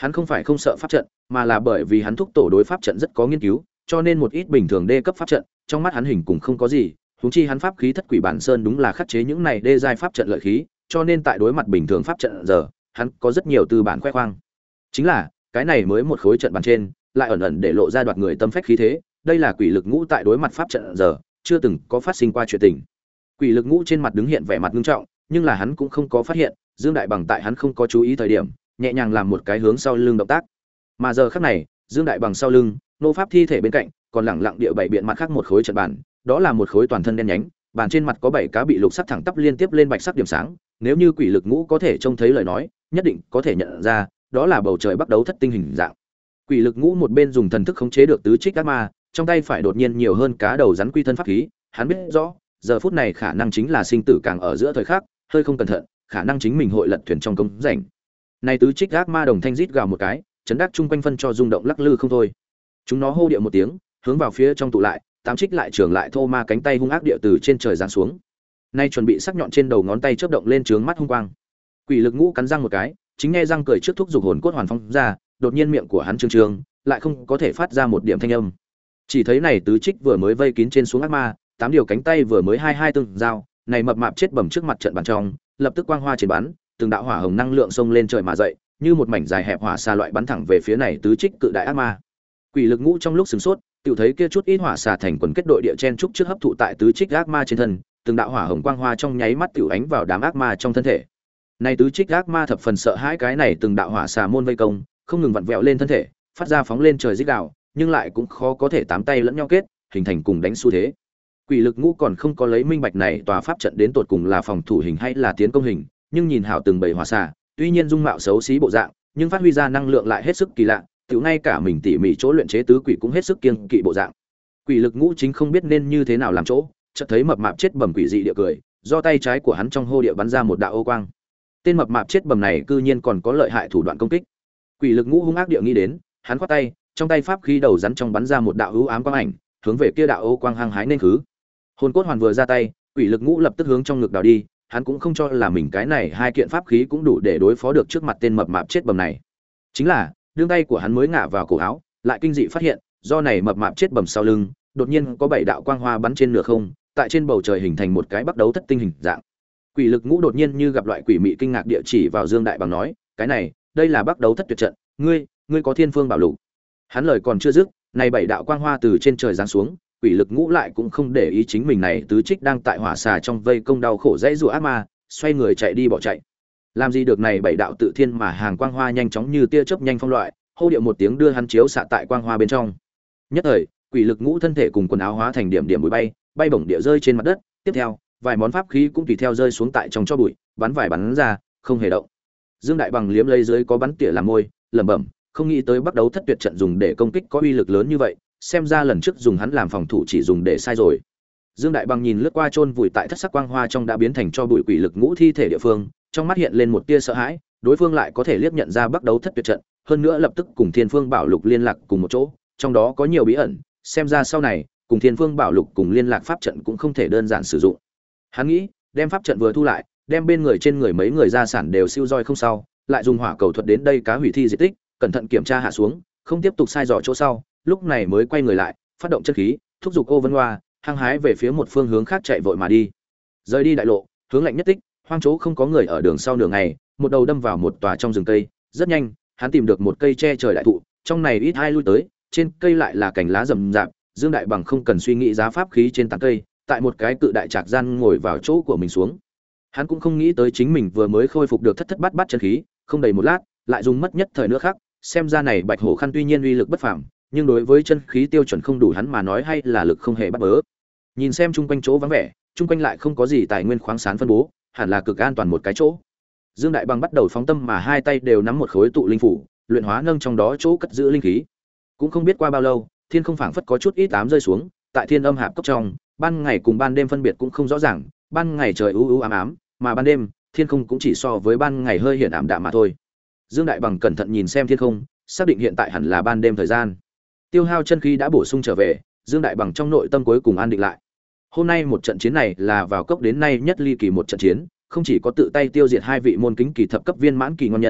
Hắn không phải không sợ pháp trận, mà là bởi vì hắn thúc tổ đối pháp trận rất có nghiên cứu, cho nên một ít bình thường đê cấp pháp trận, trong mắt hắn hình cùng không có gì, huống chi hắn pháp khí Thất Quỷ Bản Sơn đúng là khắc chế những này đê giai pháp trận lợi khí, cho nên tại đối mặt bình thường pháp trận giờ, hắn có rất nhiều tư bản khoe khoang. Chính là, cái này mới một khối trận bàn trên, lại ẩn ẩn để lộ ra đoạt người tâm phách khí thế, đây là quỷ lực ngũ tại đối mặt pháp trận giờ, chưa từng có phát sinh qua chuyện tình. Quỷ lực ngũ trên mặt đứng hiện vẻ mặt nghiêm trọng, nhưng là hắn cũng không có phát hiện, Dương Đại Bằng tại hắn không có chú ý thời điểm, nhẹ nhàng làm một cái hướng sau lưng động tác. Mà giờ khắc này, Dương Đại Bằng sau lưng, nô pháp thi thể bên cạnh, còn lẳng lặng địa bảy biện mặt khác một khối trận bàn, đó là một khối toàn thân đen nhánh, bàn trên mặt có bảy cá bị lục sắc thẳng tắp liên tiếp lên bạch sắc điểm sáng, nếu như quỷ lực ngũ có thể trông thấy lời nói, nhất định có thể nhận ra, đó là bầu trời bắt đấu thất tinh hình dạng. Quỷ lực ngũ một bên dùng thần thức khống chế được tứ trích ác ma, trong tay phải đột nhiên nhiều hơn cá đầu rắn quy thân pháp khí, hắn biết rõ, giờ phút này khả năng chính là sinh tử càng ở giữa thời khắc, hơi không cẩn thận, khả năng chính mình hội lật thuyền trong công rảnh. Này tứ trích ác ma đồng thanh rít gào một cái, chấn đắc chung quanh phân cho rung động lắc lư không thôi. Chúng nó hô điệu một tiếng, hướng vào phía trong tụ lại, tám trích lại trường lại thô ma cánh tay hung ác địa từ trên trời giáng xuống. Nay chuẩn bị sắc nhọn trên đầu ngón tay chớp động lên trướng mắt hung quang. Quỷ lực ngũ cắn răng một cái, chính nghe răng cười trước thúc dục hồn cốt hoàn phong ra, đột nhiên miệng của hắn trương trương, lại không có thể phát ra một điểm thanh âm. Chỉ thấy này tứ trích vừa mới vây kín trên xuống ác ma, tám điều cánh tay vừa mới hai hai tương giao, này mập mạp chết bầm trước mặt trận bàn trong, lập tức quang hoa trên bắn, từng đạo hỏa hồng năng lượng xông lên trời mà dậy, như một mảnh dài hẹp hỏa xà loại bắn thẳng về phía này tứ trích cự đại ác ma. Quỷ lực ngũ trong lúc sửng sốt, tiểu thấy kia chút ít hỏa xà thành quần kết đội địa chen trúc trước hấp thụ tại tứ trích ác ma trên thân, từng đạo hỏa hồng quang hoa trong nháy mắt tiểu ánh vào đám ác ma trong thân thể. Này tứ trích ác ma thập phần sợ hãi cái này từng đạo hỏa xà môn vây công, không ngừng vặn vẹo lên thân thể, phát ra phóng lên trời rít gào, nhưng lại cũng khó có thể tám tay lẫn nhau kết, hình thành cùng đánh xu thế. Quỷ lực ngũ còn không có lấy minh bạch này tòa pháp trận đến tột cùng là phòng thủ hình hay là tiến công hình, nhưng nhìn hảo từng bầy hỏa xà, tuy nhiên dung mạo xấu xí bộ dạng, nhưng phát huy ra năng lượng lại hết sức kỳ lạ, tiểu ngay cả mình tỉ mỉ chỗ luyện chế tứ quỷ cũng hết sức kiêng kỵ bộ dạng. Quỷ lực ngũ chính không biết nên như thế nào làm chỗ, chợt thấy mập mạp chết bầm quỷ dị địa cười, do tay trái của hắn trong hô địa bắn ra một đạo ô quang. Tên mập mạp chết bầm này cư nhiên còn có lợi hại thủ đoạn công kích. Quỷ lực ngũ hung ác địa nghĩ đến, hắn quát tay, trong tay pháp khí đầu rắn trong bắn ra một đạo hữu ám quang ảnh, hướng về kia đạo ô quang hăng hái nên khứ. Hồn cốt hoàn vừa ra tay, quỷ lực ngũ lập tức hướng trong ngực đào đi, hắn cũng không cho là mình cái này hai kiện pháp khí cũng đủ để đối phó được trước mặt tên mập mạp chết bầm này. Chính là, đương tay của hắn mới ngả vào cổ áo, lại kinh dị phát hiện, do này mập mạp chết bầm sau lưng, đột nhiên có bảy đạo quang hoa bắn trên nửa không, tại trên bầu trời hình thành một cái bắt đấu thất tinh hình dạng. Quỷ lực ngũ đột nhiên như gặp loại quỷ mị kinh ngạc địa chỉ vào Dương Đại Bằng nói, cái này, đây là bắt đấu thất tuyệt trận, ngươi, ngươi có thiên phương bảo lục. Hắn lời còn chưa dứt, này bảy đạo quang hoa từ trên trời giáng xuống, quỷ lực ngũ lại cũng không để ý chính mình này tứ trích đang tại hỏa xà trong vây công đau khổ dãy rủa ác ma, xoay người chạy đi bỏ chạy. Làm gì được này bảy đạo tự thiên mà hàng quang hoa nhanh chóng như tia chớp nhanh phong loại, hô điệu một tiếng đưa hắn chiếu xạ tại quang hoa bên trong. Nhất thời, quỷ lực ngũ thân thể cùng quần áo hóa thành điểm điểm bụi bay, bay bổng địa rơi trên mặt đất, tiếp theo, vài món pháp khí cũng tùy theo rơi xuống tại trong cho bụi, bắn vài bắn ra, không hề động. Dương Đại Bằng liếm lấy dưới có bắn tỉa làm môi, lẩm bẩm, không nghĩ tới bắt đấu thất tuyệt trận dùng để công kích có uy lực lớn như vậy, xem ra lần trước dùng hắn làm phòng thủ chỉ dùng để sai rồi. Dương Đại Bằng nhìn lướt qua chôn vùi tại thất sắc quang hoa trong đã biến thành cho bụi quỷ lực ngũ thi thể địa phương, trong mắt hiện lên một tia sợ hãi, đối phương lại có thể liếc nhận ra bắt đấu thất tuyệt trận, hơn nữa lập tức cùng Thiên Phương Bảo Lục liên lạc cùng một chỗ, trong đó có nhiều bí ẩn, xem ra sau này, cùng Thiên Phương Bảo Lục cùng liên lạc pháp trận cũng không thể đơn giản sử dụng. Hắn nghĩ, đem pháp trận vừa thu lại, đem bên người trên người mấy người gia sản đều siêu roi không sao, lại dùng hỏa cầu thuật đến đây cá hủy thi diệt tích, cẩn thận kiểm tra hạ xuống, không tiếp tục sai dò chỗ sau, lúc này mới quay người lại, phát động chân khí, thúc giục Ô Vân Hoa, hăng hái về phía một phương hướng khác chạy vội mà đi. Rời đi đại lộ, hướng lạnh nhất tích, hoang chỗ không có người ở đường sau nửa ngày, một đầu đâm vào một tòa trong rừng cây, rất nhanh, hắn tìm được một cây che trời đại thụ, trong này ít ai lui tới, trên cây lại là cành lá rậm rạp, Dương Đại Bằng không cần suy nghĩ giá pháp khí trên tán cây, tại một cái cự đại trạc gian ngồi vào chỗ của mình xuống. Hắn cũng không nghĩ tới chính mình vừa mới khôi phục được thất thất bát bát chân khí, không đầy một lát, lại dùng mất nhất thời nữa khác, xem ra này Bạch Hổ Khăn tuy nhiên uy lực bất phàm, nhưng đối với chân khí tiêu chuẩn không đủ hắn mà nói hay là lực không hề bắt bớ. Nhìn xem chung quanh chỗ vắng vẻ, chung quanh lại không có gì tài nguyên khoáng sản phân bố, hẳn là cực an toàn một cái chỗ. Dương Đại Bằng bắt đầu phóng tâm mà hai tay đều nắm một khối tụ linh phủ, luyện hóa nâng trong đó chỗ cất giữ linh khí. Cũng không biết qua bao lâu, thiên không phảng phất có chút ít ám rơi xuống, tại thiên âm hạp cốc trong, ban ngày cùng ban đêm phân biệt cũng không rõ ràng, ban ngày trời u u ám ám, mà ban đêm, thiên không cũng chỉ so với ban ngày hơi hiển ảm đạm mà thôi. Dương Đại Bằng cẩn thận nhìn xem thiên không, xác định hiện tại hẳn là ban đêm thời gian. Tiêu hao chân khí đã bổ sung trở về, Dương Đại Bằng trong nội tâm cuối cùng an định lại. Hôm nay một trận chiến này là vào cốc đến nay nhất ly kỳ một trận chiến, không chỉ có tự tay tiêu diệt hai vị môn kính kỳ thập cấp viên mãn kỳ ngon nhân,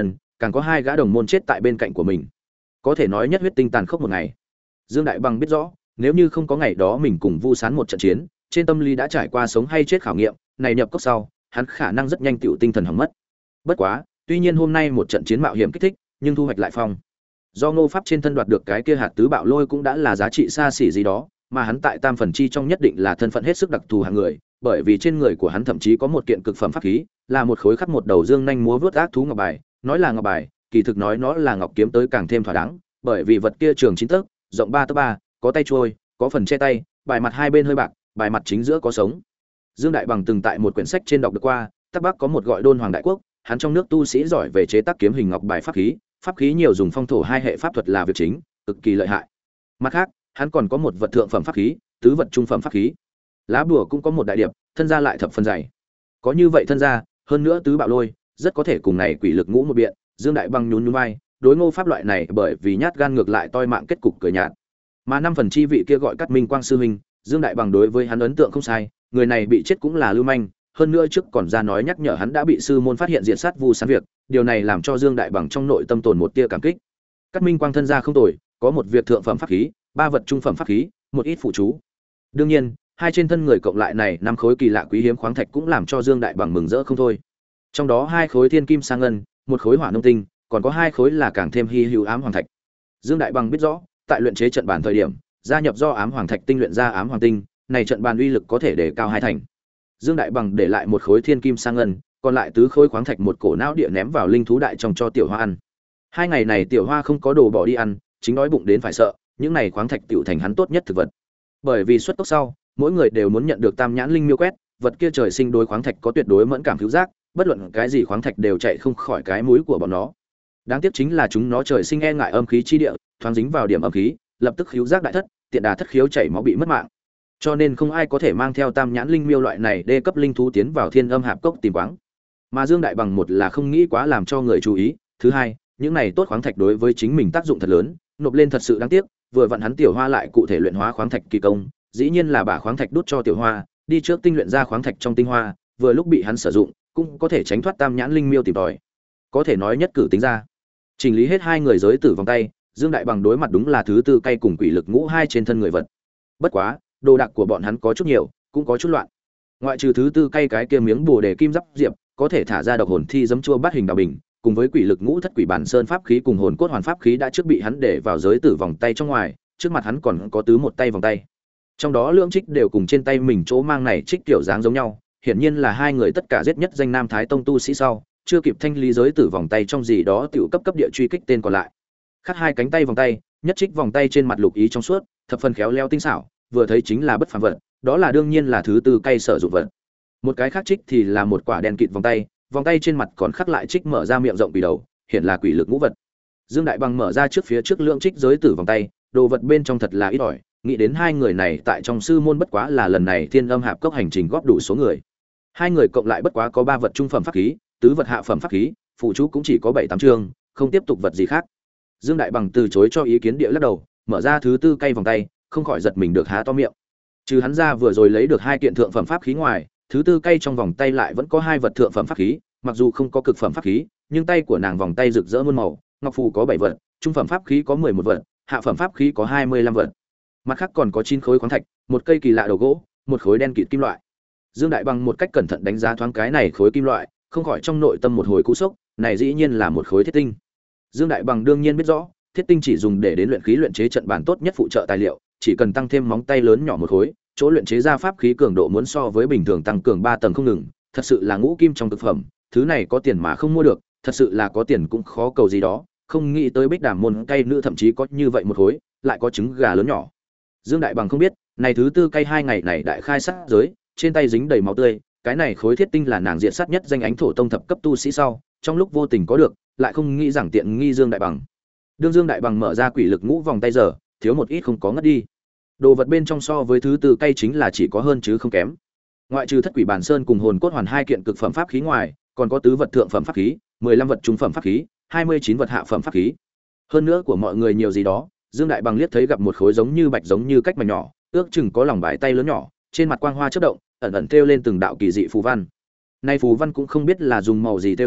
càng có hai gã đồng môn chết tại bên cạnh của mình. Có thể nói nhất huyết tinh tàn khốc một ngày. Dương Đại Bằng biết rõ, nếu như không có ngày đó mình cùng Vu Sán một trận chiến, trên tâm lý đã trải qua sống hay chết khảo nghiệm, này nhập cốc sau, hắn khả năng rất nhanh tựu tinh thần hỏng mất. Bất quá, tuy nhiên hôm nay một trận chiến mạo hiểm kích thích, nhưng thu hoạch lại phong. Do Ngô Pháp trên thân đoạt được cái kia hạt tứ bạo lôi cũng đã là giá trị xa xỉ gì đó, mà hắn tại tam phần chi trong nhất định là thân phận hết sức đặc thù hạng người, bởi vì trên người của hắn thậm chí có một kiện cực phẩm pháp khí, là một khối khắc một đầu dương nhanh múa vớt ác thú ngọc bài, nói là ngọc bài, kỳ thực nói nó là ngọc kiếm tới càng thêm thỏa đáng, bởi vì vật kia trường chín tấc, rộng ba tấc ba, có tay trôi, có phần che tay, bài mặt hai bên hơi bạc, bài mặt chính giữa có sống. Dương Đại Bằng từng tại một quyển sách trên đọc được qua, Tắc Bắc có một gọi Đôn Hoàng Đại Quốc, hắn trong nước tu sĩ giỏi về chế tác kiếm hình ngọc bài pháp khí, pháp khí nhiều dùng phong thổ hai hệ pháp thuật là việc chính, cực kỳ lợi hại. Mặt khác, hắn còn có một vật thượng phẩm pháp khí, tứ vật trung phẩm pháp khí. Lá bùa cũng có một đại điệp, thân gia lại thập phần dày. Có như vậy thân gia, hơn nữa tứ bạo lôi, rất có thể cùng này quỷ lực ngũ một biện. Dương Đại Bằng nhún nhún vai, đối Ngô Pháp loại này bởi vì nhát gan ngược lại toi mạng kết cục cười nhạt. Mà năm phần chi vị kia gọi Cát Minh Quang sư huynh, Dương Đại Bằng đối với hắn ấn tượng không sai, người này bị chết cũng là lưu manh, hơn nữa trước còn ra nói nhắc nhở hắn đã bị sư môn phát hiện diện sát Vu Sán việc, điều này làm cho Dương Đại Bằng trong nội tâm tồn một tia cảm kích. Cát Minh Quang thân gia không tồi, có một việc thượng phẩm pháp khí, ba vật trung phẩm pháp khí, một ít phụ chú. Đương nhiên, hai trên thân người cộng lại này năm khối kỳ lạ quý hiếm khoáng thạch cũng làm cho Dương Đại Bằng mừng rỡ không thôi. Trong đó hai khối thiên kim sang ngân, một khối hỏa nông tinh, còn có hai khối là càng thêm hy hữu ám hoàng thạch. Dương Đại Bằng biết rõ, tại luyện chế trận bàn thời điểm, gia nhập do ám hoàng thạch tinh luyện ra ám hoàng tinh, này trận bàn uy lực có thể để cao hai thành. Dương Đại Bằng để lại một khối thiên kim sang ngân, còn lại tứ khối khoáng thạch một cổ não địa ném vào linh thú đại trong cho tiểu hoa ăn. Hai ngày này tiểu hoa không có đồ bỏ đi ăn, chính đói bụng đến phải sợ, những này khoáng thạch tiểu thành hắn tốt nhất thực vật. Bởi vì xuất tốc sau, mỗi người đều muốn nhận được tam nhãn linh miêu quét, vật kia trời sinh đối khoáng thạch có tuyệt đối mẫn cảm cứu giác, bất luận cái gì khoáng thạch đều chạy không khỏi cái mũi của bọn nó. Đáng tiếc chính là chúng nó trời sinh e ngại âm khí chi địa, thoáng dính vào điểm âm khí, lập tức khiếu giác đại thất, tiện đà thất khiếu chảy máu bị mất mạng. Cho nên không ai có thể mang theo tam nhãn linh miêu loại này đê cấp linh thú tiến vào thiên âm hạp cốc tìm khoáng. Mà Dương Đại Bằng một là không nghĩ quá làm cho người chú ý, thứ hai, những này tốt khoáng thạch đối với chính mình tác dụng thật lớn, nộp lên thật sự đáng tiếc, vừa vặn hắn tiểu hoa lại cụ thể luyện hóa khoáng thạch kỳ công, dĩ nhiên là bả khoáng thạch đút cho tiểu hoa, đi trước tinh luyện ra khoáng thạch trong tinh hoa, vừa lúc bị hắn sử dụng, cũng có thể tránh thoát tam nhãn linh miêu tìm tòi. Có thể nói nhất cử tính ra. Chỉnh lý hết hai người giới tử vòng tay, Dương Đại Bằng đối mặt đúng là thứ tư cay cùng quỷ lực ngũ hai trên thân người vật. Bất quá, đồ đạc của bọn hắn có chút nhiều, cũng có chút loạn. Ngoại trừ thứ tư cay cái kia miếng bùa để kim giáp diệp, có thể thả ra độc hồn thi giấm chua bát hình đào bình, cùng với quỷ lực ngũ thất quỷ bản sơn pháp khí cùng hồn cốt hoàn pháp khí đã trước bị hắn để vào giới tử vòng tay trong ngoài, trước mặt hắn còn có tứ một tay vòng tay. Trong đó lưỡng trích đều cùng trên tay mình chỗ mang này trích kiểu dáng giống nhau, hiển nhiên là hai người tất cả giết nhất danh Nam Thái Tông tu sĩ sau, chưa kịp thanh lý giới tử vòng tay trong gì đó tiểu cấp cấp địa truy kích tên còn lại. Khác hai cánh tay vòng tay, nhất trích vòng tay trên mặt lục ý trong suốt, thập phần khéo léo tinh xảo, vừa thấy chính là bất phàm vật, đó là đương nhiên là thứ tư cây sở dụng vật. Một cái khác trích thì là một quả đen kịt vòng tay, vòng tay trên mặt còn khắc lại trích mở ra miệng rộng quỷ đầu, hiện là quỷ lực ngũ vật. Dương Đại Bằng mở ra trước phía trước lượng trích giới tử vòng tay, đồ vật bên trong thật là ít ỏi, nghĩ đến hai người này tại trong sư môn bất quá là lần này Thiên Âm Hạp Cốc hành trình góp đủ số người. Hai người cộng lại bất quá có ba vật trung phẩm pháp khí, tứ vật hạ phẩm pháp khí, phụ chú cũng chỉ có bảy tám chương, không tiếp tục vật gì khác. Dương Đại Bằng từ chối cho ý kiến địa lắc đầu, mở ra thứ tư cây vòng tay, không khỏi giật mình được há to miệng. Trừ hắn ra vừa rồi lấy được hai kiện thượng phẩm pháp khí ngoài, thứ tư cây trong vòng tay lại vẫn có hai vật thượng phẩm pháp khí, mặc dù không có cực phẩm pháp khí, nhưng tay của nàng vòng tay rực rỡ muôn màu, ngọc phù có bảy vật, trung phẩm pháp khí có mười một vật, hạ phẩm pháp khí có hai mươi lăm vật. Mặt khác còn có chín khối khoáng thạch, một cây kỳ lạ đầu gỗ, một khối đen kịt kim loại. Dương Đại Bằng một cách cẩn thận đánh giá thoáng cái này khối kim loại, không khỏi trong nội tâm một hồi cú sốc, này dĩ nhiên là một khối thiết tinh. Dương Đại Bằng đương nhiên biết rõ, thiết tinh chỉ dùng để đến luyện khí luyện chế trận bàn tốt nhất phụ trợ tài liệu, chỉ cần tăng thêm móng tay lớn nhỏ một khối, chỗ luyện chế ra pháp khí cường độ muốn so với bình thường tăng cường ba tầng không ngừng, thật sự là ngũ kim trong thực phẩm, thứ này có tiền mà không mua được, thật sự là có tiền cũng khó cầu gì đó, không nghĩ tới Bích Đàm môn cây nữ thậm chí có như vậy một khối, lại có trứng gà lớn nhỏ. Dương Đại Bằng không biết, này thứ tư cây hai ngày này đại khai sát giới, trên tay dính đầy máu tươi, cái này khối thiết tinh là nàng diện sát nhất danh ánh thổ tông thập cấp tu sĩ sau, trong lúc vô tình có được, lại không nghĩ rằng tiện nghi Dương Đại Bằng. Đương Dương Đại Bằng mở ra quỷ lực ngũ vòng tay giờ, thiếu một ít không có ngất đi. Đồ vật bên trong so với thứ tư cây chính là chỉ có hơn chứ không kém. Ngoại trừ thất quỷ bản sơn cùng hồn cốt hoàn hai kiện cực phẩm pháp khí ngoài, còn có tứ vật thượng phẩm pháp khí, mười lăm vật trung phẩm pháp khí, hai mươi chín vật hạ phẩm pháp khí. Hơn nữa của mọi người nhiều gì đó, Dương Đại Bằng liếc thấy gặp một khối giống như bạch giống như cách mảnh nhỏ, ước chừng có lòng bài tay lớn nhỏ, trên mặt quang hoa chớp động, ẩn ẩn thêu lên từng đạo kỳ dị phù văn. Nay phù văn cũng không biết là dùng màu gì thêu ra,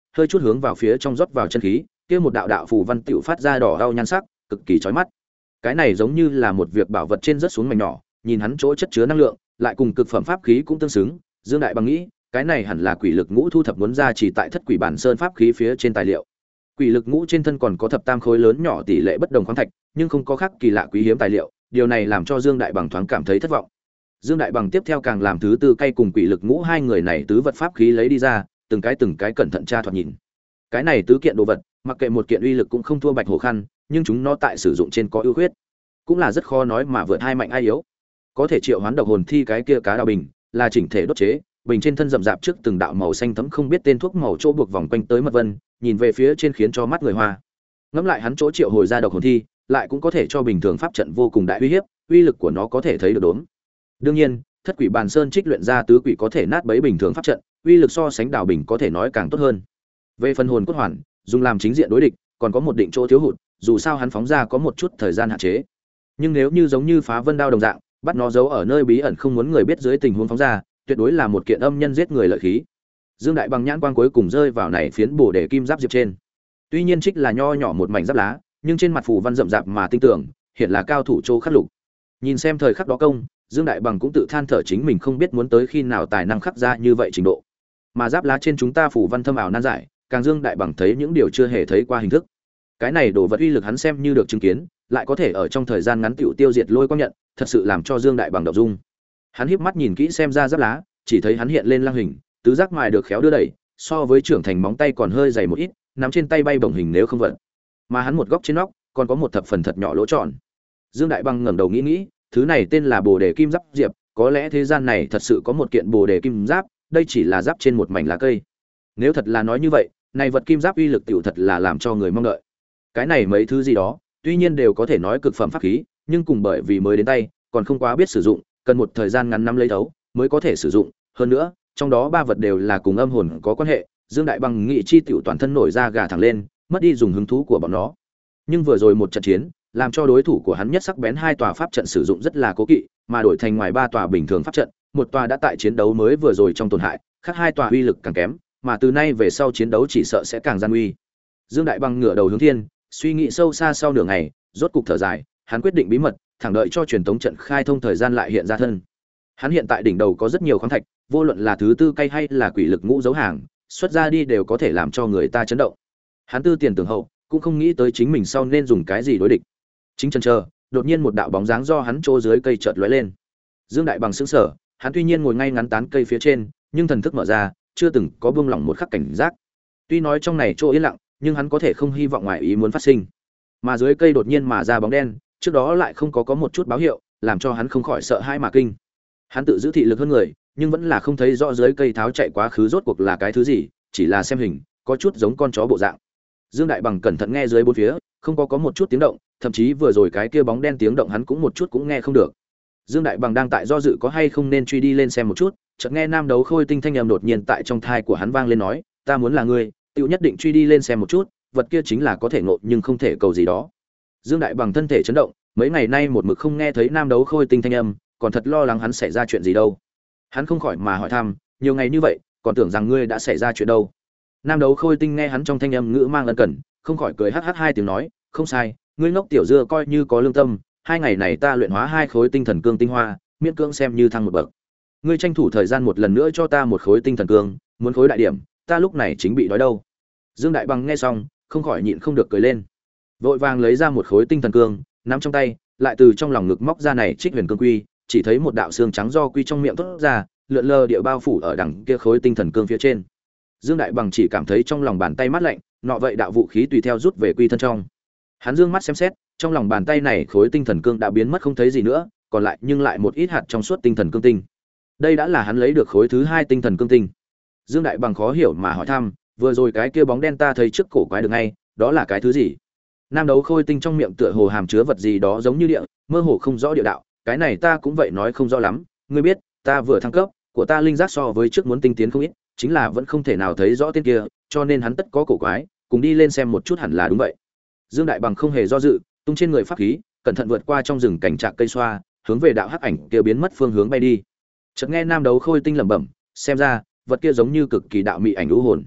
hơi chút hướng vào phía trong rót vào chân khí, kia một đạo đạo phù văn tiểu phát ra đỏ đau nhan sắc, cực kỳ chói mắt. Cái này giống như là một việc bảo vật trên rớt xuống mảnh nhỏ, nhìn hắn chỗ chất chứa năng lượng, lại cùng cực phẩm pháp khí cũng tương xứng, Dương Đại Bằng nghĩ, cái này hẳn là quỷ lực ngũ thu thập muốn ra chỉ tại thất quỷ bản sơn pháp khí phía trên tài liệu. Quỷ lực ngũ trên thân còn có thập tam khối lớn nhỏ tỷ lệ bất đồng khoáng thạch, nhưng không có khác kỳ lạ quý hiếm tài liệu, điều này làm cho Dương Đại Bằng thoáng cảm thấy thất vọng. Dương Đại Bằng tiếp theo càng làm thứ tư cay cùng quỷ lực ngũ hai người này tứ vật pháp khí lấy đi ra, từng cái từng cái cẩn thận tra thoạt nhìn. Cái này tứ kiện đồ vật, mặc kệ một kiện uy lực cũng không thua Bạch Hổ Khăn, nhưng chúng nó tại sử dụng trên có ưu khuyết, cũng là rất khó nói mà vượt hai mạnh ai yếu. Có thể triệu hoán độc hồn thi cái kia cá đào bình, là chỉnh thể đốt chế, bình trên thân rậm rạp trước từng đạo màu xanh thẫm không biết tên thuốc màu chỗ buộc vòng quanh tới mật vân, nhìn về phía trên khiến cho mắt người hoa. Ngẫm lại hắn chỗ triệu hồi ra độc hồn thi, lại cũng có thể cho bình thường pháp trận vô cùng đại uy hiếp, uy lực của nó có thể thấy được đốn. Đương nhiên, thất quỷ bàn sơn trích luyện ra tứ quỷ có thể nát bấy bình thường pháp trận, uy lực so sánh đào bình có thể nói càng tốt hơn. Về phần hồn cốt hoàn, dùng làm chính diện đối địch, còn có một định chỗ thiếu hụt, dù sao hắn phóng ra có một chút thời gian hạn chế. Nhưng nếu như giống như phá vân đao đồng dạng, bắt nó giấu ở nơi bí ẩn không muốn người biết dưới tình huống phóng ra, tuyệt đối là một kiện âm nhân giết người lợi khí. Dương Đại Bằng nhãn quang cuối cùng rơi vào này phiến bổ để kim giáp diệp trên. Tuy nhiên trích là nho nhỏ một mảnh giáp lá, nhưng trên mặt phù văn rậm rạp mà tinh tưởng, hiện là cao thủ châu khắc lục. Nhìn xem thời khắc đó công, Dương Đại Bằng cũng tự than thở chính mình không biết muốn tới khi nào tài năng khắc ra như vậy trình độ. Mà giáp lá trên chúng ta phù văn thâm ảo nan giải, càng Dương Đại Bằng thấy những điều chưa hề thấy qua hình thức. Cái này đồ vật uy lực hắn xem như được chứng kiến, lại có thể ở trong thời gian ngắn tiểu tiêu diệt lôi quang nhận, thật sự làm cho Dương Đại Bằng động dung. Hắn híp mắt nhìn kỹ xem ra giáp lá, chỉ thấy hắn hiện lên lăng hình, tứ giác mài được khéo đưa đẩy, so với trưởng thành móng tay còn hơi dày một ít, nắm trên tay bay bổng hình nếu không vận. Mà hắn một góc trên nóc, còn có một thập phần thật nhỏ lỗ tròn. Dương Đại Bằng ngẩng đầu nghĩ nghĩ, thứ này tên là Bồ Đề Kim Giáp Diệp, có lẽ thế gian này thật sự có một kiện Bồ Đề Kim Giáp, đây chỉ là giáp trên một mảnh lá cây. Nếu thật là nói như vậy, này vật kim giáp uy lực tiểu thật là làm cho người mong đợi. Cái này mấy thứ gì đó, tuy nhiên đều có thể nói cực phẩm pháp khí, nhưng cùng bởi vì mới đến tay, còn không quá biết sử dụng, cần một thời gian ngắn năm lấy thấu mới có thể sử dụng, hơn nữa, trong đó ba vật đều là cùng âm hồn có quan hệ, Dương Đại Bằng nghị chi tiểu toàn thân nổi ra gà thẳng lên, mất đi dùng hứng thú của bọn nó. Nhưng vừa rồi một trận chiến, làm cho đối thủ của hắn nhất sắc bén hai tòa pháp trận sử dụng rất là cố kỵ, mà đổi thành ngoài ba tòa bình thường pháp trận, một tòa đã tại chiến đấu mới vừa rồi trong tổn hại, khác hai tòa uy lực càng kém, mà từ nay về sau chiến đấu chỉ sợ sẽ càng gian uy. Dương Đại Bằng ngửa đầu hướng thiên, suy nghĩ sâu xa sau nửa ngày, rốt cục thở dài, hắn quyết định bí mật, thẳng đợi cho truyền tống trận khai thông thời gian lại hiện ra thân. Hắn hiện tại đỉnh đầu có rất nhiều khoáng thạch, vô luận là thứ tư cây hay là quỷ lực ngũ dấu hàng, xuất ra đi đều có thể làm cho người ta chấn động. Hắn tư tiền tưởng hậu, cũng không nghĩ tới chính mình sau nên dùng cái gì đối địch. Chính chân chờ, đột nhiên một đạo bóng dáng do hắn trô dưới cây chợt lóe lên. Dương Đại Bằng sững sờ, hắn tuy nhiên ngồi ngay ngắn tán cây phía trên, nhưng thần thức mở ra, chưa từng có buông lỏng một khắc cảnh giác. Tuy nói trong này chỗ yên lặng, nhưng hắn có thể không hy vọng ngoài ý muốn phát sinh. Mà dưới cây đột nhiên mà ra bóng đen, trước đó lại không có có một chút báo hiệu, làm cho hắn không khỏi sợ hãi mà kinh. Hắn tự giữ thị lực hơn người, nhưng vẫn là không thấy rõ dưới cây tháo chạy quá khứ rốt cuộc là cái thứ gì, chỉ là xem hình, có chút giống con chó bộ dạng. Dương Đại Bằng cẩn thận nghe dưới bốn phía, không có có một chút tiếng động, thậm chí vừa rồi cái kia bóng đen tiếng động hắn cũng một chút cũng nghe không được. Dương Đại Bằng đang tại do dự có hay không nên truy đi lên xem một chút, chợt nghe Nam Đấu Khôi Tinh thanh âm đột nhiên tại trong thai của hắn vang lên nói, ta muốn là ngươi, tiểu nhất định truy đi lên xem một chút, vật kia chính là có thể ngộ nhưng không thể cầu gì đó. Dương Đại Bằng thân thể chấn động, mấy ngày nay một mực không nghe thấy Nam Đấu Khôi Tinh thanh âm, còn thật lo lắng hắn xảy ra chuyện gì đâu. Hắn không khỏi mà hỏi thăm, nhiều ngày như vậy, còn tưởng rằng ngươi đã xảy ra chuyện đâu. Nam Đấu Khôi Tinh nghe hắn trong thanh âm ngữ mang ân cần, không khỏi cười hắc hắc hai tiếng nói, không sai, ngươi ngốc tiểu dưa coi như có lương tâm, hai ngày này ta luyện hóa hai khối tinh thần cương tinh hoa, miễn cưỡng xem như thăng một bậc. Ngươi tranh thủ thời gian một lần nữa cho ta một khối tinh thần cương, muốn khối đại điểm, ta lúc này chính bị đói đâu. Dương Đại Bằng nghe xong, không khỏi nhịn không được cười lên. Vội vàng lấy ra một khối tinh thần cương, nắm trong tay, lại từ trong lòng ngực móc ra này trích huyền cương quy, chỉ thấy một đạo xương trắng do quy trong miệng thoát ra, lượn lờ địa bao phủ ở đằng kia khối tinh thần cương phía trên. Dương Đại Bằng chỉ cảm thấy trong lòng bàn tay mát lạnh, nọ vậy đạo vũ khí tùy theo rút về quy thân trong. Hắn dương mắt xem xét, trong lòng bàn tay này khối tinh thần cương đã biến mất không thấy gì nữa, còn lại nhưng lại một ít hạt trong suốt tinh thần cương tinh. Đây đã là hắn lấy được khối thứ hai tinh thần cương tinh. Dương Đại Bằng khó hiểu mà hỏi thăm, vừa rồi cái kia bóng đen ta thấy trước cổ quái được ngay, đó là cái thứ gì? Nam Đấu Khôi Tinh trong miệng tựa hồ hàm chứa vật gì đó giống như địa, mơ hồ không rõ địa đạo, cái này ta cũng vậy nói không rõ lắm, ngươi biết, ta vừa thăng cấp, của ta linh giác so với trước muốn tinh tiến không ít, chính là vẫn không thể nào thấy rõ tên kia, cho nên hắn tất có cổ quái, cùng đi lên xem một chút hẳn là đúng vậy. Dương Đại Bằng không hề do dự, tung trên người pháp khí, cẩn thận vượt qua trong rừng cảnh trạc cây xoa, hướng về đạo hắc ảnh kia biến mất phương hướng bay đi. Chợt nghe Nam Đấu Khôi Tinh lẩm bẩm, xem ra, vật kia giống như cực kỳ đạo mị ảnh u hồn.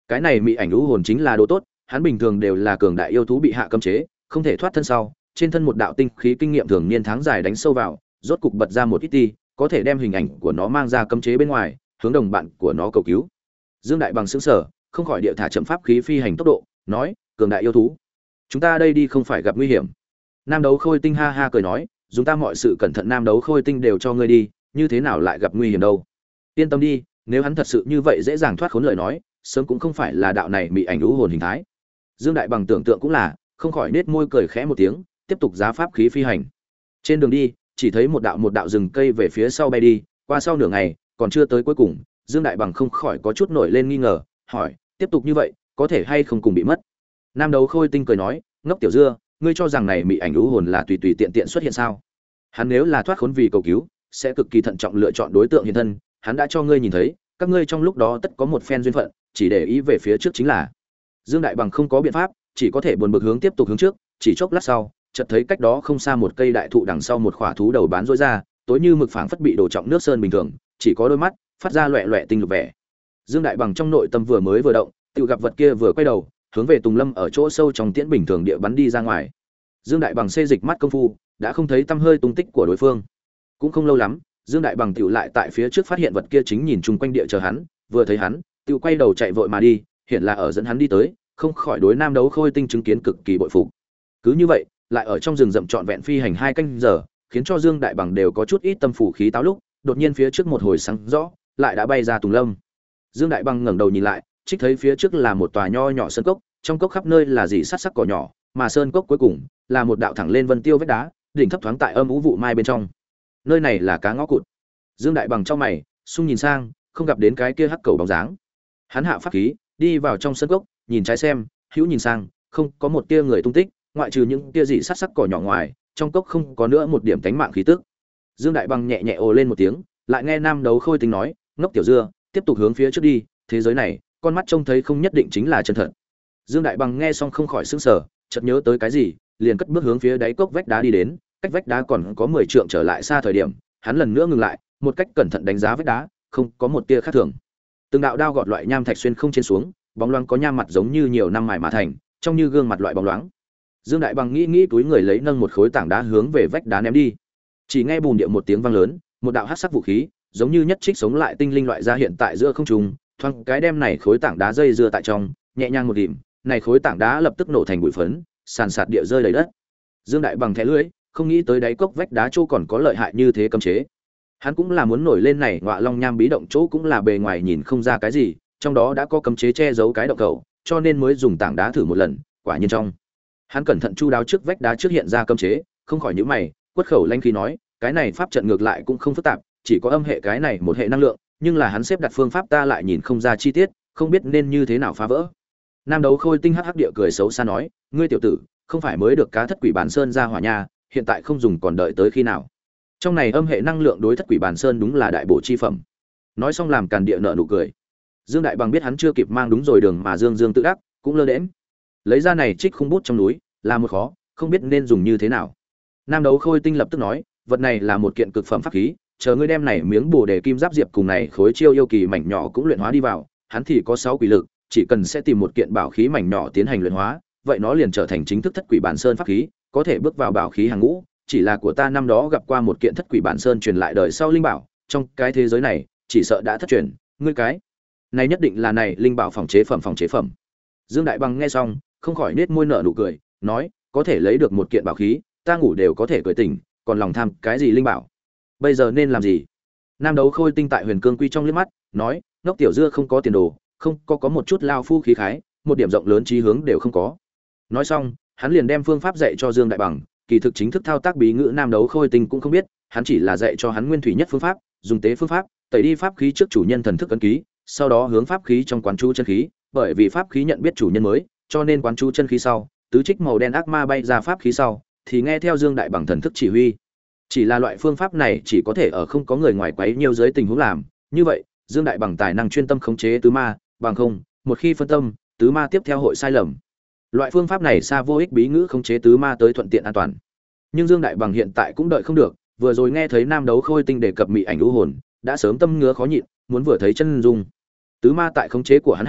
Cái này mị ảnh lũ hồn chính là đồ tốt, hắn bình thường đều là cường đại yêu thú bị hạ cấm chế, không thể thoát thân sau, trên thân một đạo tinh khí kinh nghiệm thường niên tháng dài đánh sâu vào, rốt cục bật ra một ít ti, có thể đem hình ảnh của nó mang ra cấm chế bên ngoài, hướng đồng bạn của nó cầu cứu. Dương Đại Bằng sững sờ, không khỏi địa thả chậm pháp khí phi hành tốc độ, nói: "Cường đại yêu thú, chúng ta đây đi không phải gặp nguy hiểm?" Nam Đấu Khôi Tinh ha ha cười nói: "Dùng ta mọi sự cẩn thận Nam Đấu Khôi Tinh đều cho ngươi đi, như thế nào lại gặp nguy hiểm đâu? Yên tâm đi, nếu hắn thật sự như vậy dễ dàng thoát khốn lời nói, sớm cũng không phải là đạo này mị ảnh lũ hồn hình thái." Dương Đại Bằng tưởng tượng cũng là, không khỏi nết môi cười khẽ một tiếng, tiếp tục giá pháp khí phi hành. Trên đường đi, chỉ thấy một đạo một đạo rừng cây về phía sau bay đi, qua sau nửa ngày, còn chưa tới cuối cùng, Dương Đại Bằng không khỏi có chút nổi lên nghi ngờ, hỏi: "Tiếp tục như vậy, có thể hay không cùng bị mất?" Nam Đấu Khôi Tinh cười nói: "Ngốc tiểu dưa, ngươi cho rằng này mị ảnh lũ hồn là tùy tùy tiện tiện xuất hiện sao? Hắn nếu là thoát khốn vì cầu cứu, sẽ cực kỳ thận trọng lựa chọn đối tượng hiện thân, hắn đã cho ngươi nhìn thấy, các ngươi trong lúc đó tất có một phen duyên phận, chỉ để ý về phía trước chính là." Dương Đại Bằng không có biện pháp, chỉ có thể buồn bực hướng tiếp tục hướng trước, chỉ chốc lát sau, chợt thấy cách đó không xa một cây đại thụ đằng sau một khỏa thú đầu bán rối ra, tối như mực phảng phất bị đổ trọng nước sơn bình thường, chỉ có đôi mắt phát ra loẹt loẹt tinh lục vẻ. Dương Đại Bằng trong nội tâm vừa mới vừa động, tự gặp vật kia vừa quay đầu, hướng về Tùng Lâm ở chỗ sâu trong tiễn bình thường địa bắn đi ra ngoài. Dương Đại Bằng xê dịch mắt công phu, đã không thấy tăm hơi tung tích của đối phương. Cũng không lâu lắm, Dương Đại Bằng tiểu lại tại phía trước phát hiện vật kia chính nhìn chung quanh địa chờ hắn, vừa thấy hắn, tiểu quay đầu chạy vội mà đi, hiện là ở dẫn hắn đi tới, không khỏi đối Nam Đấu Khôi Tinh chứng kiến cực kỳ bội phục. Cứ như vậy, lại ở trong rừng rậm trọn vẹn phi hành hai canh giờ, khiến cho Dương Đại Bằng đều có chút ít tâm phủ khí táo lúc, đột nhiên phía trước một hồi sáng rõ, lại đã bay ra Tùng Lâm. Dương Đại Bằng ngẩng đầu nhìn lại, trích thấy phía trước là một tòa nho nhỏ sơn cốc, trong cốc khắp nơi là dị sắc sắc cỏ nhỏ, mà sơn cốc cuối cùng là một đạo thẳng lên vân tiêu vách đá, đỉnh thấp thoáng tại âm u vụ mai bên trong. Nơi này là cá ngõ cụt. Dương Đại Bằng trong mày, xung nhìn sang, không gặp đến cái kia hắc cầu bóng dáng. Hắn hạ pháp khí, đi vào trong sơn cốc, nhìn trái xem, hữu nhìn sang, không có một tia người tung tích, ngoại trừ những tia dị sắc sắc cỏ nhỏ ngoài, trong cốc không có nữa một điểm tánh mạng khí tức. Dương Đại Bằng nhẹ nhẹ ồ lên một tiếng, lại nghe Nam Đấu Khôi Tinh nói: "Ngốc tiểu dưa, tiếp tục hướng phía trước đi, thế giới này, con mắt trông thấy không nhất định chính là chân thật." Dương Đại Bằng nghe xong không khỏi sửng sở, chợt nhớ tới cái gì, liền cất bước hướng phía đáy cốc vách đá đi đến, cách vách đá còn có mười trượng trở lại xa thời điểm, hắn lần nữa ngừng lại, một cách cẩn thận đánh giá vách đá, không có một tia khác thường. Từng đạo đao gọt loại nham thạch xuyên không trên xuống, bóng loáng có nham mặt giống như nhiều năm mài mà thành, trông như gương mặt loại bóng loáng. Dương Đại Bằng nghĩ nghĩ túi người lấy nâng một khối tảng đá hướng về vách đá ném đi. Chỉ nghe bùm địa một tiếng vang lớn, một đạo hắc sắc vũ khí, giống như nhất trích sống lại tinh linh loại ra hiện tại giữa không trung, thoáng cái đem này khối tảng đá dây dưa tại trong, nhẹ nhàng một điểm, này khối tảng đá lập tức nổ thành bụi phấn, sàn sạt địa rơi đầy đất. Dương Đại Bằng thẻ lưỡi, không nghĩ tới đáy cốc vách đá chỗ còn có lợi hại như thế cấm chế. Hắn cũng là muốn nổi lên này, Ngọa Long Nham bí động chỗ cũng là bề ngoài nhìn không ra cái gì, trong đó đã có cấm chế che giấu cái động cầu, cho nên mới dùng tảng đá thử một lần, quả nhiên trong. Hắn cẩn thận chu đáo trước vách đá trước hiện ra cấm chế, không khỏi nhíu mày, quất khẩu lanh khí nói: "Cái này pháp trận ngược lại cũng không phức tạp, chỉ có âm hệ cái này một hệ năng lượng, nhưng là hắn xếp đặt phương pháp ta lại nhìn không ra chi tiết, không biết nên như thế nào phá vỡ." Nam Đấu Khôi Tinh hắc hắc địa cười xấu xa nói: "Ngươi tiểu tử, không phải mới được cá thất quỷ bản sơn ra hỏa nha, hiện tại không dùng còn đợi tới khi nào? Trong này âm hệ năng lượng đối thất quỷ bản sơn đúng là đại bổ chi phẩm." Nói xong làm càn địa nợ nụ cười. Dương Đại Bằng biết hắn chưa kịp mang đúng rồi đường mà Dương Dương tự đắc, cũng lơ đễnh. Lấy ra này trích khung bút trong núi, là một khó, không biết nên dùng như thế nào. Nam Đấu Khôi Tinh lập tức nói: "Vật này là một kiện cực phẩm pháp khí, chờ ngươi đem này miếng bổ đề kim giáp diệp cùng này khối chiêu yêu kỳ mảnh nhỏ cũng luyện hóa đi vào, hắn thì có sáu quỷ lực, chỉ cần sẽ tìm một kiện bảo khí mảnh nhỏ tiến hành luyện hóa, vậy nó liền trở thành chính thức thất quỷ bản sơn pháp khí, có thể bước vào bảo khí hàng ngũ. Chỉ là của ta năm đó gặp qua một kiện thất quỷ bản sơn truyền lại đời sau linh bảo, trong cái thế giới này, chỉ sợ đã thất truyền, ngươi cái này nhất định là này linh bảo phòng chế phẩm phòng chế phẩm." Dương Đại Bằng nghe xong, không khỏi nết môi nở nụ cười, nói: "Có thể lấy được một kiện bảo khí, ta ngủ đều có thể cười tỉnh, còn lòng tham cái gì linh bảo? Bây giờ nên làm gì?" Nam Đấu Khôi Tinh tại Huyền Cương Quy trong liếc mắt, nói: "Ngốc tiểu dưa không có tiền đồ, không có có một chút lao phu khí khái, một điểm rộng lớn trí hướng đều không có." Nói xong, hắn liền đem phương pháp dạy cho Dương Đại Bằng, kỳ thực chính thức thao tác bí ngữ Nam Đấu Khôi Tinh cũng không biết, hắn chỉ là dạy cho hắn nguyên thủy nhất phương pháp, dùng tế phương pháp, tẩy đi pháp khí trước chủ nhân thần thức ấn ký, sau đó hướng pháp khí trong quán chú chân khí, bởi vì pháp khí nhận biết chủ nhân mới, cho nên quán chú chân khí sau, tứ trích màu đen ác ma bay ra pháp khí sau, thì nghe theo Dương Đại Bằng thần thức chỉ huy. Chỉ là loại phương pháp này chỉ có thể ở không có người ngoài quấy nhiều dưới tình huống làm, như vậy, Dương Đại Bằng tài năng chuyên tâm khống chế tứ ma, bằng không, một khi phân tâm, tứ ma tiếp theo hội sai lầm. Loại phương pháp này xa vô ích bí ngữ khống chế tứ ma tới thuận tiện an toàn. Nhưng Dương Đại Bằng hiện tại cũng đợi không được, vừa rồi nghe thấy Nam Đấu Khôi Tinh đề cập mị ảnh u hồn, đã sớm tâm ngứa khó nhịn, muốn vừa thấy chân dung. Tứ ma tại khống chế của hắn hạ,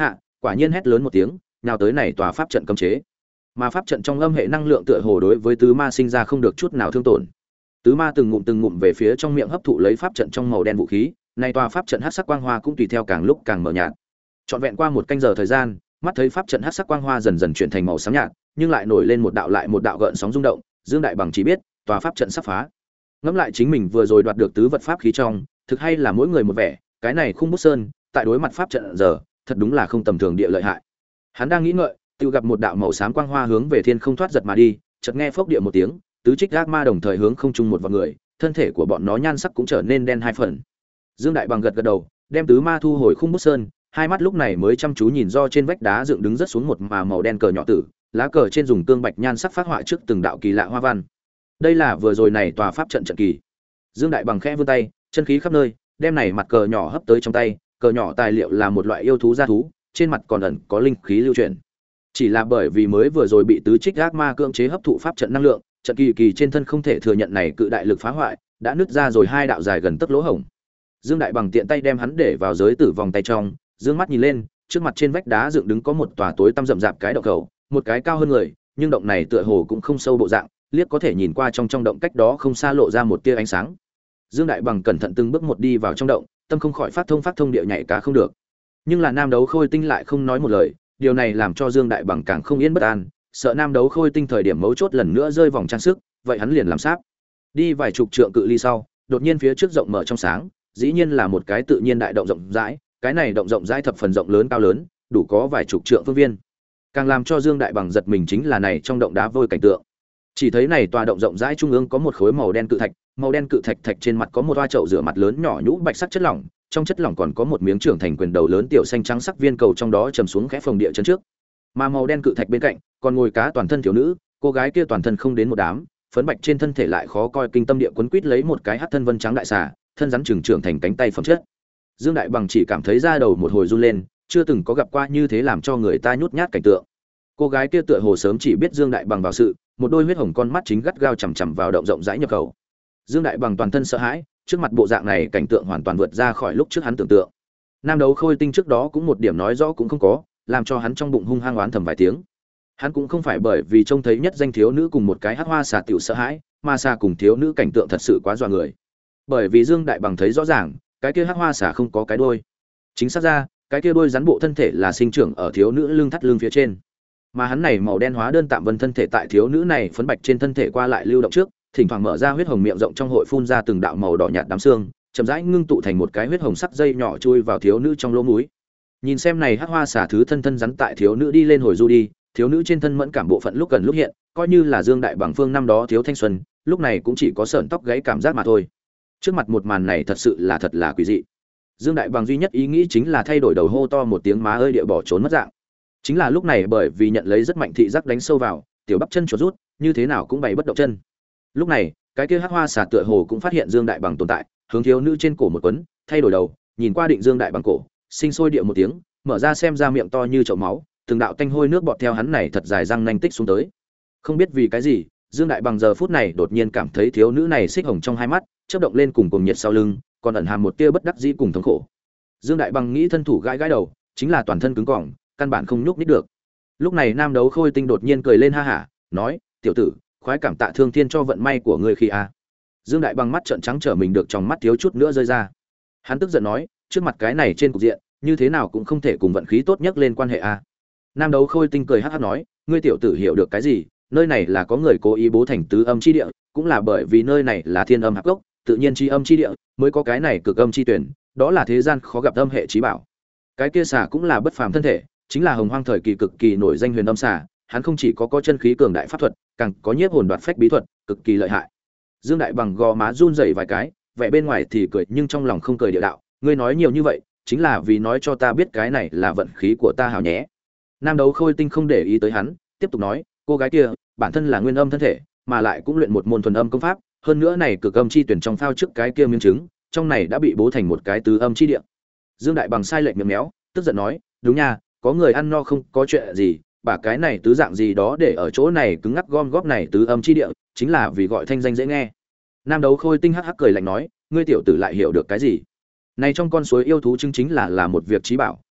quả nhiên hét lớn một tiếng, nào tới này tòa pháp trận cấm chế. Mà pháp trận trong âm hệ năng lượng tựa hồ đối với tứ ma sinh ra không được chút nào thương tổn. Tứ ma từng ngụm từng ngụm về phía trong miệng hấp thụ lấy pháp trận trong màu đen vũ khí, này tòa pháp trận hắc sắc quang hoa cũng tùy theo càng lúc càng mờ nhạt. Trọn vẹn qua một canh giờ thời gian, mắt thấy pháp trận hắc sắc quang hoa dần dần chuyển thành màu xám nhạt, nhưng lại nổi lên một đạo lại một đạo gợn sóng rung động, Dương Đại Bằng chỉ biết, tòa pháp trận sắp phá. Ngẫm lại chính mình vừa rồi đoạt được tứ vật pháp khí trong, thực hay là mỗi người một vẻ, cái này khung bút sơn, tại đối mặt pháp trận giờ, thật đúng là không tầm thường địa lợi hại. Hắn đang nghĩ ngợi, tự gặp một đạo màu xám quang hoa hướng về thiên không thoát giật mà đi, chợt nghe phốc địa một tiếng, tứ trích ác ma đồng thời hướng không trung một vào người, thân thể của bọn nó nhan sắc cũng trở nên đen hai phần. Dương Đại Bằng gật gật đầu, đem tứ ma thu hồi khung bút sơn, hai mắt lúc này mới chăm chú nhìn do trên vách đá dựng đứng rất xuống một mà màu đen cờ nhỏ tử, lá cờ trên dùng tương bạch nhan sắc phát họa trước từng đạo kỳ lạ hoa văn. Đây là vừa rồi này tòa pháp trận trận kỳ. Dương Đại Bằng khẽ vươn tay, chân khí khắp nơi, đem này mặt cờ nhỏ hấp tới trong tay, cờ nhỏ tài liệu là một loại yêu thú gia thú, trên mặt còn ẩn có linh khí lưu chuyển. Chỉ là bởi vì mới vừa rồi bị tứ trích ác ma cưỡng chế hấp thụ pháp trận năng lượng, trận kỳ kỳ trên thân không thể thừa nhận này cự đại lực phá hoại, đã nứt ra rồi hai đạo dài gần tấc lỗ hổng. Dương Đại Bằng tiện tay đem hắn để vào giới tử vòng tay trong, dương mắt nhìn lên, trước mặt trên vách đá dựng đứng có một tòa tối tăm rậm rạp cái động khẩu, một cái cao hơn người, nhưng động này tựa hồ cũng không sâu bộ dạng, liếc có thể nhìn qua trong trong động cách đó không xa lộ ra một tia ánh sáng. Dương Đại Bằng cẩn thận từng bước một đi vào trong động, tâm không khỏi phát thông phát thông địa nhảy cá không được. Nhưng là Nam Đấu Khôi Tinh lại không nói một lời, điều này làm cho Dương Đại Bằng càng không yên bất an, sợ Nam Đấu Khôi Tinh thời điểm mấu chốt lần nữa rơi vòng trang sức, vậy hắn liền làm sáp. Đi vài chục trượng cự ly sau, đột nhiên phía trước rộng mở trong sáng, dĩ nhiên là một cái tự nhiên đại động rộng rãi, cái này động rộng rãi thập phần rộng lớn cao lớn, đủ có vài chục trượng phương viên. Càng làm cho Dương Đại Bằng giật mình chính là này trong động đá vôi cảnh tượng. Chỉ thấy này tòa động rộng rãi trung ương có một khối màu đen cự thạch, màu đen cự thạch thạch trên mặt có một hoa chậu rửa mặt lớn nhỏ nhũ bạch sắc chất lỏng, trong chất lỏng còn có một miếng trưởng thành quyền đầu lớn tiểu xanh trắng sắc viên cầu trong đó trầm xuống khẽ phòng địa chân trước. Mà màu đen cự thạch bên cạnh, còn ngồi cá toàn thân thiếu nữ, cô gái kia toàn thân không đến một đám, phấn bạch trên thân thể lại khó coi kinh tâm địa quấn quít lấy một cái hắc thân vân trắng đại xà, thân rắn trưởng trưởng thành cánh tay phẩm chất. Dương Đại Bằng chỉ cảm thấy da đầu một hồi run lên, chưa từng có gặp qua như thế làm cho người ta nhút nhát cảnh tượng. Cô gái kia tựa hồ sớm chỉ biết Dương Đại Bằng vào sự, một đôi huyết hồng con mắt chính gắt gao chằm chằm vào động rộng rãi nhập khẩu. Dương Đại Bằng toàn thân sợ hãi, trước mặt bộ dạng này cảnh tượng hoàn toàn vượt ra khỏi lúc trước hắn tưởng tượng. Nam Đấu Khôi Tinh trước đó cũng một điểm nói rõ cũng không có, làm cho hắn trong bụng hung hăng oán thầm vài tiếng. Hắn cũng không phải bởi vì trông thấy nhất danh thiếu nữ cùng một cái hắc hoa xà tiểu sợ hãi, mà xà cùng thiếu nữ cảnh tượng thật sự quá dọa người. Bởi vì Dương Đại Bằng thấy rõ ràng, cái kia hắc hoa xà không có cái đuôi. Chính xác ra, cái kia đuôi rắn bộ thân thể là sinh trưởng ở thiếu nữ lưng thắt lưng phía trên. Mà hắn này màu đen hóa đơn tạm vân thân thể tại thiếu nữ này phấn bạch trên thân thể qua lại lưu động trước, thỉnh thoảng mở ra huyết hồng miệng rộng trong hội phun ra từng đạo màu đỏ nhạt đám xương, chậm rãi ngưng tụ thành một cái huyết hồng sắc dây nhỏ chui vào thiếu nữ trong lỗ mũi. Nhìn xem này hắc hoa xà thứ thân thân rắn tại thiếu nữ đi lên hồi du đi, thiếu nữ trên thân mẫn cảm bộ phận lúc gần lúc hiện, coi như là Dương Đại Bằng phương năm đó thiếu thanh xuân, lúc này cũng chỉ có sởn tóc gáy cảm giác mà thôi. Trước mặt một màn này thật sự là thật là quỷ dị. Dương Đại Bằng duy nhất ý nghĩ chính là thay đổi đầu hô to một tiếng má ơi địa bỏ trốn mất dạng. Chính là lúc này bởi vì nhận lấy rất mạnh thị giác đánh sâu vào, tiểu bắp chân chuột rút, như thế nào cũng bày bất động chân. Lúc này, cái kia hắc hoa xà tựa hồ cũng phát hiện Dương Đại Bằng tồn tại, hướng thiếu nữ trên cổ một quấn, thay đổi đầu, nhìn qua định Dương Đại Bằng cổ, sinh sôi địa một tiếng, mở ra xem ra miệng to như chậu máu, từng đạo tanh hôi nước bọt theo hắn này thật dài răng nanh tích xuống tới. Không biết vì cái gì, Dương Đại Bằng giờ phút này đột nhiên cảm thấy thiếu nữ này xích hồng trong hai mắt, chớp động lên cùng cùng nhiệt sau lưng, còn ẩn hàm một tia bất đắc dĩ cùng thống khổ. Dương Đại Bằng nghĩ thân thủ gãi gãi đầu, chính là toàn thân cứng cỏi, căn bản không nhúc nhích được. Lúc này Nam Đấu Khôi Tinh đột nhiên cười lên ha hả, nói: "Tiểu tử, khoái cảm tạ thương thiên cho vận may của ngươi khi a." Dương Đại Bằng mắt trợn trắng trở mình được trong mắt thiếu chút nữa rơi ra. Hắn tức giận nói: "Trước mặt cái này trên cục diện, như thế nào cũng không thể cùng vận khí tốt nhất lên quan hệ a." Nam Đấu Khôi Tinh cười hắc hắc nói: "Ngươi tiểu tử hiểu được cái gì? Nơi này là có người cố ý bố thành tứ âm chi địa, cũng là bởi vì nơi này là thiên âm hạp gốc, tự nhiên chi âm chi địa, mới có cái này cực âm chi tuyển, đó là thế gian khó gặp âm hệ chí bảo. Cái kia xà cũng là bất phàm thân thể, chính là hồng hoang thời kỳ cực kỳ nổi danh huyền âm xà, hắn không chỉ có có chân khí cường đại pháp thuật, càng có nhiếp hồn đoạt phách bí thuật, cực kỳ lợi hại." Dương Đại Bằng gò má run rẩy vài cái, vẻ bên ngoài thì cười nhưng trong lòng không cười địa đạo: "Ngươi nói nhiều như vậy, chính là vì nói cho ta biết cái này là vận khí của ta hảo nhé." Nam Đấu Khôi Tinh không để ý tới hắn, tiếp tục nói: "Cô gái kia, bản thân là nguyên âm thân thể, mà lại cũng luyện một môn thuần âm công pháp, hơn nữa này cực âm chi tuyển trong phao trước cái kia miếng trứng, trong này đã bị bố thành một cái tứ âm chi địa." Dương Đại Bằng sai lệch miệng méo, tức giận nói: "Đúng nha, có người ăn no không có chuyện gì, bà cái này tứ dạng gì đó để ở chỗ này cứng ngắc gom góp này tứ âm chi địa, chính là vì gọi thanh danh dễ nghe." Nam Đấu Khôi Tinh hắc hắc cười lạnh nói: "Ngươi tiểu tử lại hiểu được cái gì? Này trong con suối yêu thú chứng chính là là một việc chí bảo,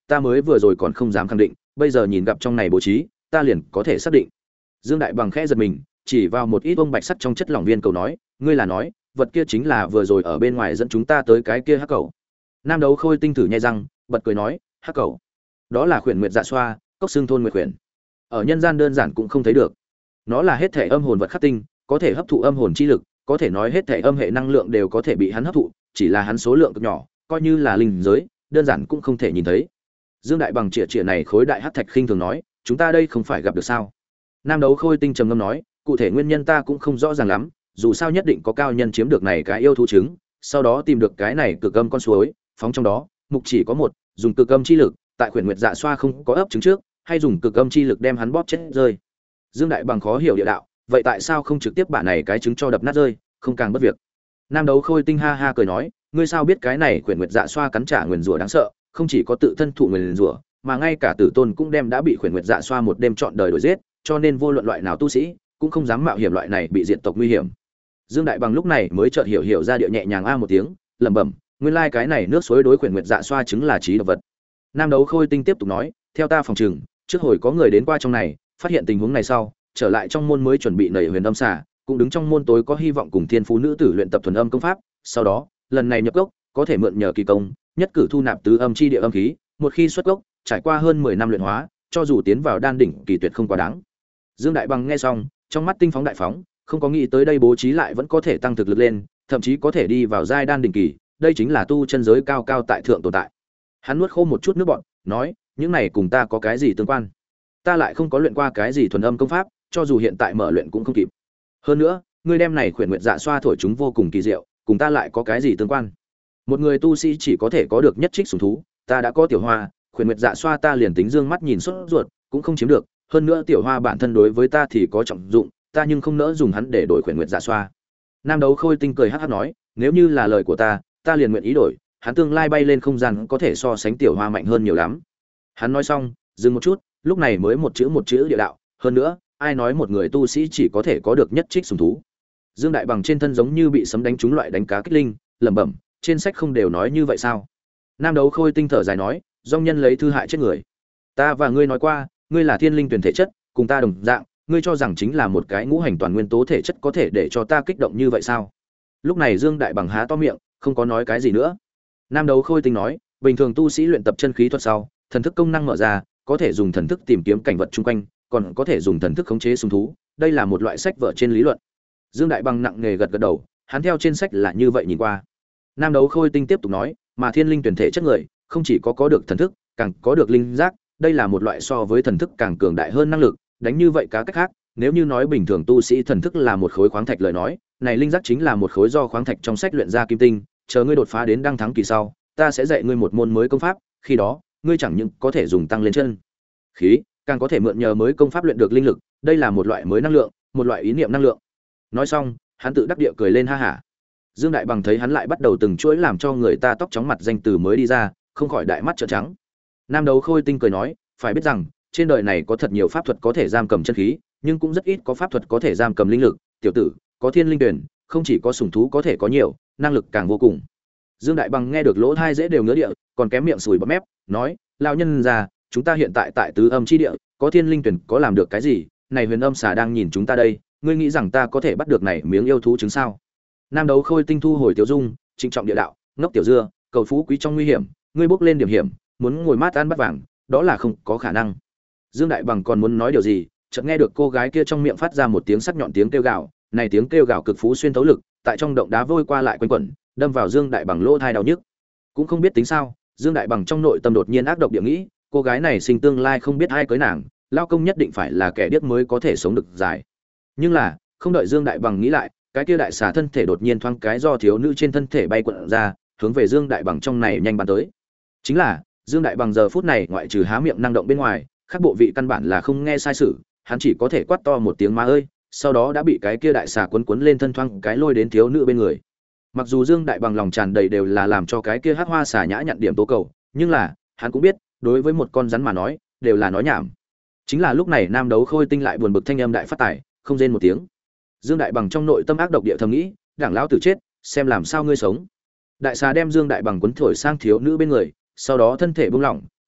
ta mới vừa rồi còn không dám khẳng định, bây giờ nhìn gặp trong này bố trí, ta liền có thể xác định. Dương Đại Bằng khẽ giật mình, chỉ vào một ít bông bạch sắt trong chất lỏng viên cầu nói, ngươi là nói, vật kia chính là vừa rồi ở bên ngoài dẫn chúng ta tới cái kia hắc cầu. Nam Đấu Khôi tinh thử nhai răng, bật cười nói, hắc cầu, đó là khuyển nguyệt dạ xoa, cốc xương thôn nguyệt khuyển. Ở nhân gian đơn giản cũng không thấy được. Nó là hết thể âm hồn vật khắc tinh, có thể hấp thụ âm hồn chi lực, có thể nói hết thể âm hệ năng lượng đều có thể bị hắn hấp thụ, chỉ là hắn số lượng cực nhỏ, coi như là linh giới, đơn giản cũng không thể nhìn thấy. Dương Đại Bằng chĩa chĩa này khối đại hắc thạch khinh thường nói, chúng ta đây không phải gặp được sao? Nam Đấu Khôi tinh trầm ngâm nói, cụ thể nguyên nhân ta cũng không rõ ràng lắm, dù sao nhất định có cao nhân chiếm được này cái yêu thú trứng, sau đó tìm được cái này cực âm con suối, phóng trong đó, mục chỉ có một, dùng cực âm chi lực, tại khuyển nguyệt dạ xoa không có ấp trứng trước, hay dùng cực âm chi lực đem hắn bóp chết rơi. Dương Đại Bằng khó hiểu địa đạo, vậy tại sao không trực tiếp bả này cái trứng cho đập nát rơi, không càng bất việc. Nam Đấu Khôi tinh ha ha cười nói, ngươi sao biết cái này khuyển nguyệt dạ xoa cắn trả nguyền rủa đáng sợ, không chỉ có tự thân thụ nguyền rủa, mà ngay cả tử tôn cũng đem đã bị khuyển nguyệt dạ xoa một đêm trọn đời đuổi giết, cho nên vô luận loại nào tu sĩ cũng không dám mạo hiểm loại này bị diệt tộc nguy hiểm. Dương Đại Bằng lúc này mới chợt hiểu hiểu ra địa nhẹ nhàng a một tiếng, lẩm bẩm, nguyên lai cái này nước suối đối khuyển nguyệt dạ xoa chứng là trí độc vật. Nam Đấu Khôi tinh tiếp tục nói, theo ta phòng trừng, trước hồi có người đến qua trong này, phát hiện tình huống này sau, trở lại trong môn mới chuẩn bị nảy huyền âm xà, cũng đứng trong môn tối có hy vọng cùng thiên phú nữ tử luyện tập thuần âm công pháp, sau đó, lần này nhập gốc, có thể mượn nhờ kỳ công, nhất cử thu nạp tứ âm chi địa âm khí, một khi xuất gốc, trải qua hơn mười năm luyện hóa, cho dù tiến vào đan đỉnh kỳ tuyệt không quá đáng. Dương Đại Bằng nghe xong, trong mắt tinh phóng đại phóng, không có nghĩ tới đây bố trí lại vẫn có thể tăng thực lực lên, thậm chí có thể đi vào giai đan đỉnh kỳ, đây chính là tu chân giới cao cao tại thượng tồn tại. Hắn nuốt khô một chút nước bọt, nói, những này cùng ta có cái gì tương quan? Ta lại không có luyện qua cái gì thuần âm công pháp, cho dù hiện tại mở luyện cũng không kịp. Hơn nữa, ngươi đem này khuyển nguyệt dạ xoa thổi chúng vô cùng kỳ diệu, cùng ta lại có cái gì tương quan? Một người tu sĩ chỉ có thể có được nhất trích sủng thú, ta đã có tiểu hoa, khuyển nguyệt dạ xoa ta liền tính dương mắt nhìn sốt ruột, cũng không chiếm được, hơn nữa tiểu hoa bản thân đối với ta thì có trọng dụng, ta nhưng không nỡ dùng hắn để đổi khuyển nguyệt dạ xoa. Nam Đấu Khôi tinh cười hắc hắc nói, nếu như là lời của ta, ta liền nguyện ý đổi, hắn tương lai bay lên không gian có thể so sánh tiểu hoa mạnh hơn nhiều lắm. Hắn nói xong, dừng một chút, lúc này mới một chữ một chữ địa đạo, hơn nữa, ai nói một người tu sĩ chỉ có thể có được nhất trích sủng thú? Dương Đại Bằng trên thân giống như bị sấm đánh trúng loại đánh cá kích linh, lẩm bẩm, trên sách không đều nói như vậy sao? Nam Đấu Khôi tinh thở dài nói, dòng nhân lấy thư hại chết người. Ta và ngươi nói qua, ngươi là thiên linh tuyển thể chất, cùng ta đồng dạng, ngươi cho rằng chính là một cái ngũ hành toàn nguyên tố thể chất có thể để cho ta kích động như vậy sao? Lúc này Dương Đại Bằng há to miệng, không có nói cái gì nữa. Nam Đấu Khôi tinh nói, bình thường tu sĩ luyện tập chân khí thuật sau, thần thức công năng mở ra, có thể dùng thần thức tìm kiếm cảnh vật chung quanh, còn có thể dùng thần thức khống chế sùng thú, đây là một loại sách vở trên lý luận. Dương Đại Bằng nặng nề gật gật đầu, hắn theo trên sách là như vậy nhìn qua. Nam Đấu Khôi tinh tiếp tục nói, mà thiên linh tuyển thể chất người, không chỉ có có được thần thức, càng có được linh giác, đây là một loại so với thần thức càng cường đại hơn năng lực, đánh như vậy cá cách khác, nếu như nói bình thường tu sĩ thần thức là một khối khoáng thạch lời nói, này linh giác chính là một khối do khoáng thạch trong sách luyện ra kim tinh, chờ ngươi đột phá đến đăng thắng kỳ sau, ta sẽ dạy ngươi một môn mới công pháp, khi đó, ngươi chẳng những có thể dùng tăng lên chân khí, càng có thể mượn nhờ mới công pháp luyện được linh lực, đây là một loại mới năng lượng, một loại ý niệm năng lượng. Nói xong, hắn tự đắc địa cười lên ha hả. Dương Đại Bằng thấy hắn lại bắt đầu từng chuỗi làm cho người ta tóc chóng mặt danh từ mới đi ra, không khỏi đại mắt trợn trắng. Nam Đấu Khôi tinh cười nói, phải biết rằng, trên đời này có thật nhiều pháp thuật có thể giam cầm chân khí, nhưng cũng rất ít có pháp thuật có thể giam cầm linh lực, tiểu tử, có thiên linh tuyển, không chỉ có sủng thú có thể có nhiều, năng lực càng vô cùng. Dương Đại Bằng nghe được lỗ tai dễ đều ngứa địa, còn kém miệng sùi bọt mép, nói, lão nhân già, chúng ta hiện tại tại tứ âm chi địa, có thiên linh tuyển có làm được cái gì? Này huyền âm xà đang nhìn chúng ta đây, ngươi nghĩ rằng ta có thể bắt được này miếng yêu thú trứng sao? Nam Đấu Khôi tinh thu hồi tiểu dung, trịnh trọng địa đạo, ngốc tiểu dưa, cầu phú quý trong nguy hiểm, ngươi bước lên điểm hiểm, muốn ngồi mát ăn bát vàng, đó là không có khả năng. Dương Đại Bằng còn muốn nói điều gì, chợt nghe được cô gái kia trong miệng phát ra một tiếng sắc nhọn tiếng kêu gào, này tiếng kêu gào cực phú xuyên thấu lực, tại trong động đá vôi qua lại quanh quẩn, đâm vào Dương Đại Bằng lỗ tai đau nhức. Cũng không biết tính sao, Dương Đại Bằng trong nội tâm đột nhiên ác độc địa nghĩ, cô gái này sinh tương lai không biết ai cưới nàng, lao công nhất định phải là kẻ điếc mới có thể sống được dài. Nhưng là, không đợi Dương Đại Bằng nghĩ lại, cái kia đại xà thân thể đột nhiên thoáng cái do thiếu nữ trên thân thể bay quận ra, hướng về Dương Đại Bằng trong này nhanh bắn tới. Chính là, Dương Đại Bằng giờ phút này ngoại trừ há miệng năng động bên ngoài, các bộ vị căn bản là không nghe sai sự, hắn chỉ có thể quát to một tiếng ma ơi, sau đó đã bị cái kia đại xà quấn quấn lên thân thoáng cái lôi đến thiếu nữ bên người. Mặc dù Dương Đại Bằng lòng tràn đầy đều là làm cho cái kia hắc hoa xà nhã nhận điểm tố cầu, nhưng là, hắn cũng biết, đối với một con rắn mà nói, đều là nói nhảm. Chính là lúc này Nam Đấu Khôi tinh lại buồn bực thanh âm đại phát tài, không rên một tiếng. Dương Đại Bằng trong nội tâm ác độc địa thầm nghĩ, đảng lão tử chết, xem làm sao ngươi sống. Đại xà đem Dương Đại Bằng quấn thổi sang thiếu nữ bên người, sau đó thân thể buông lỏng,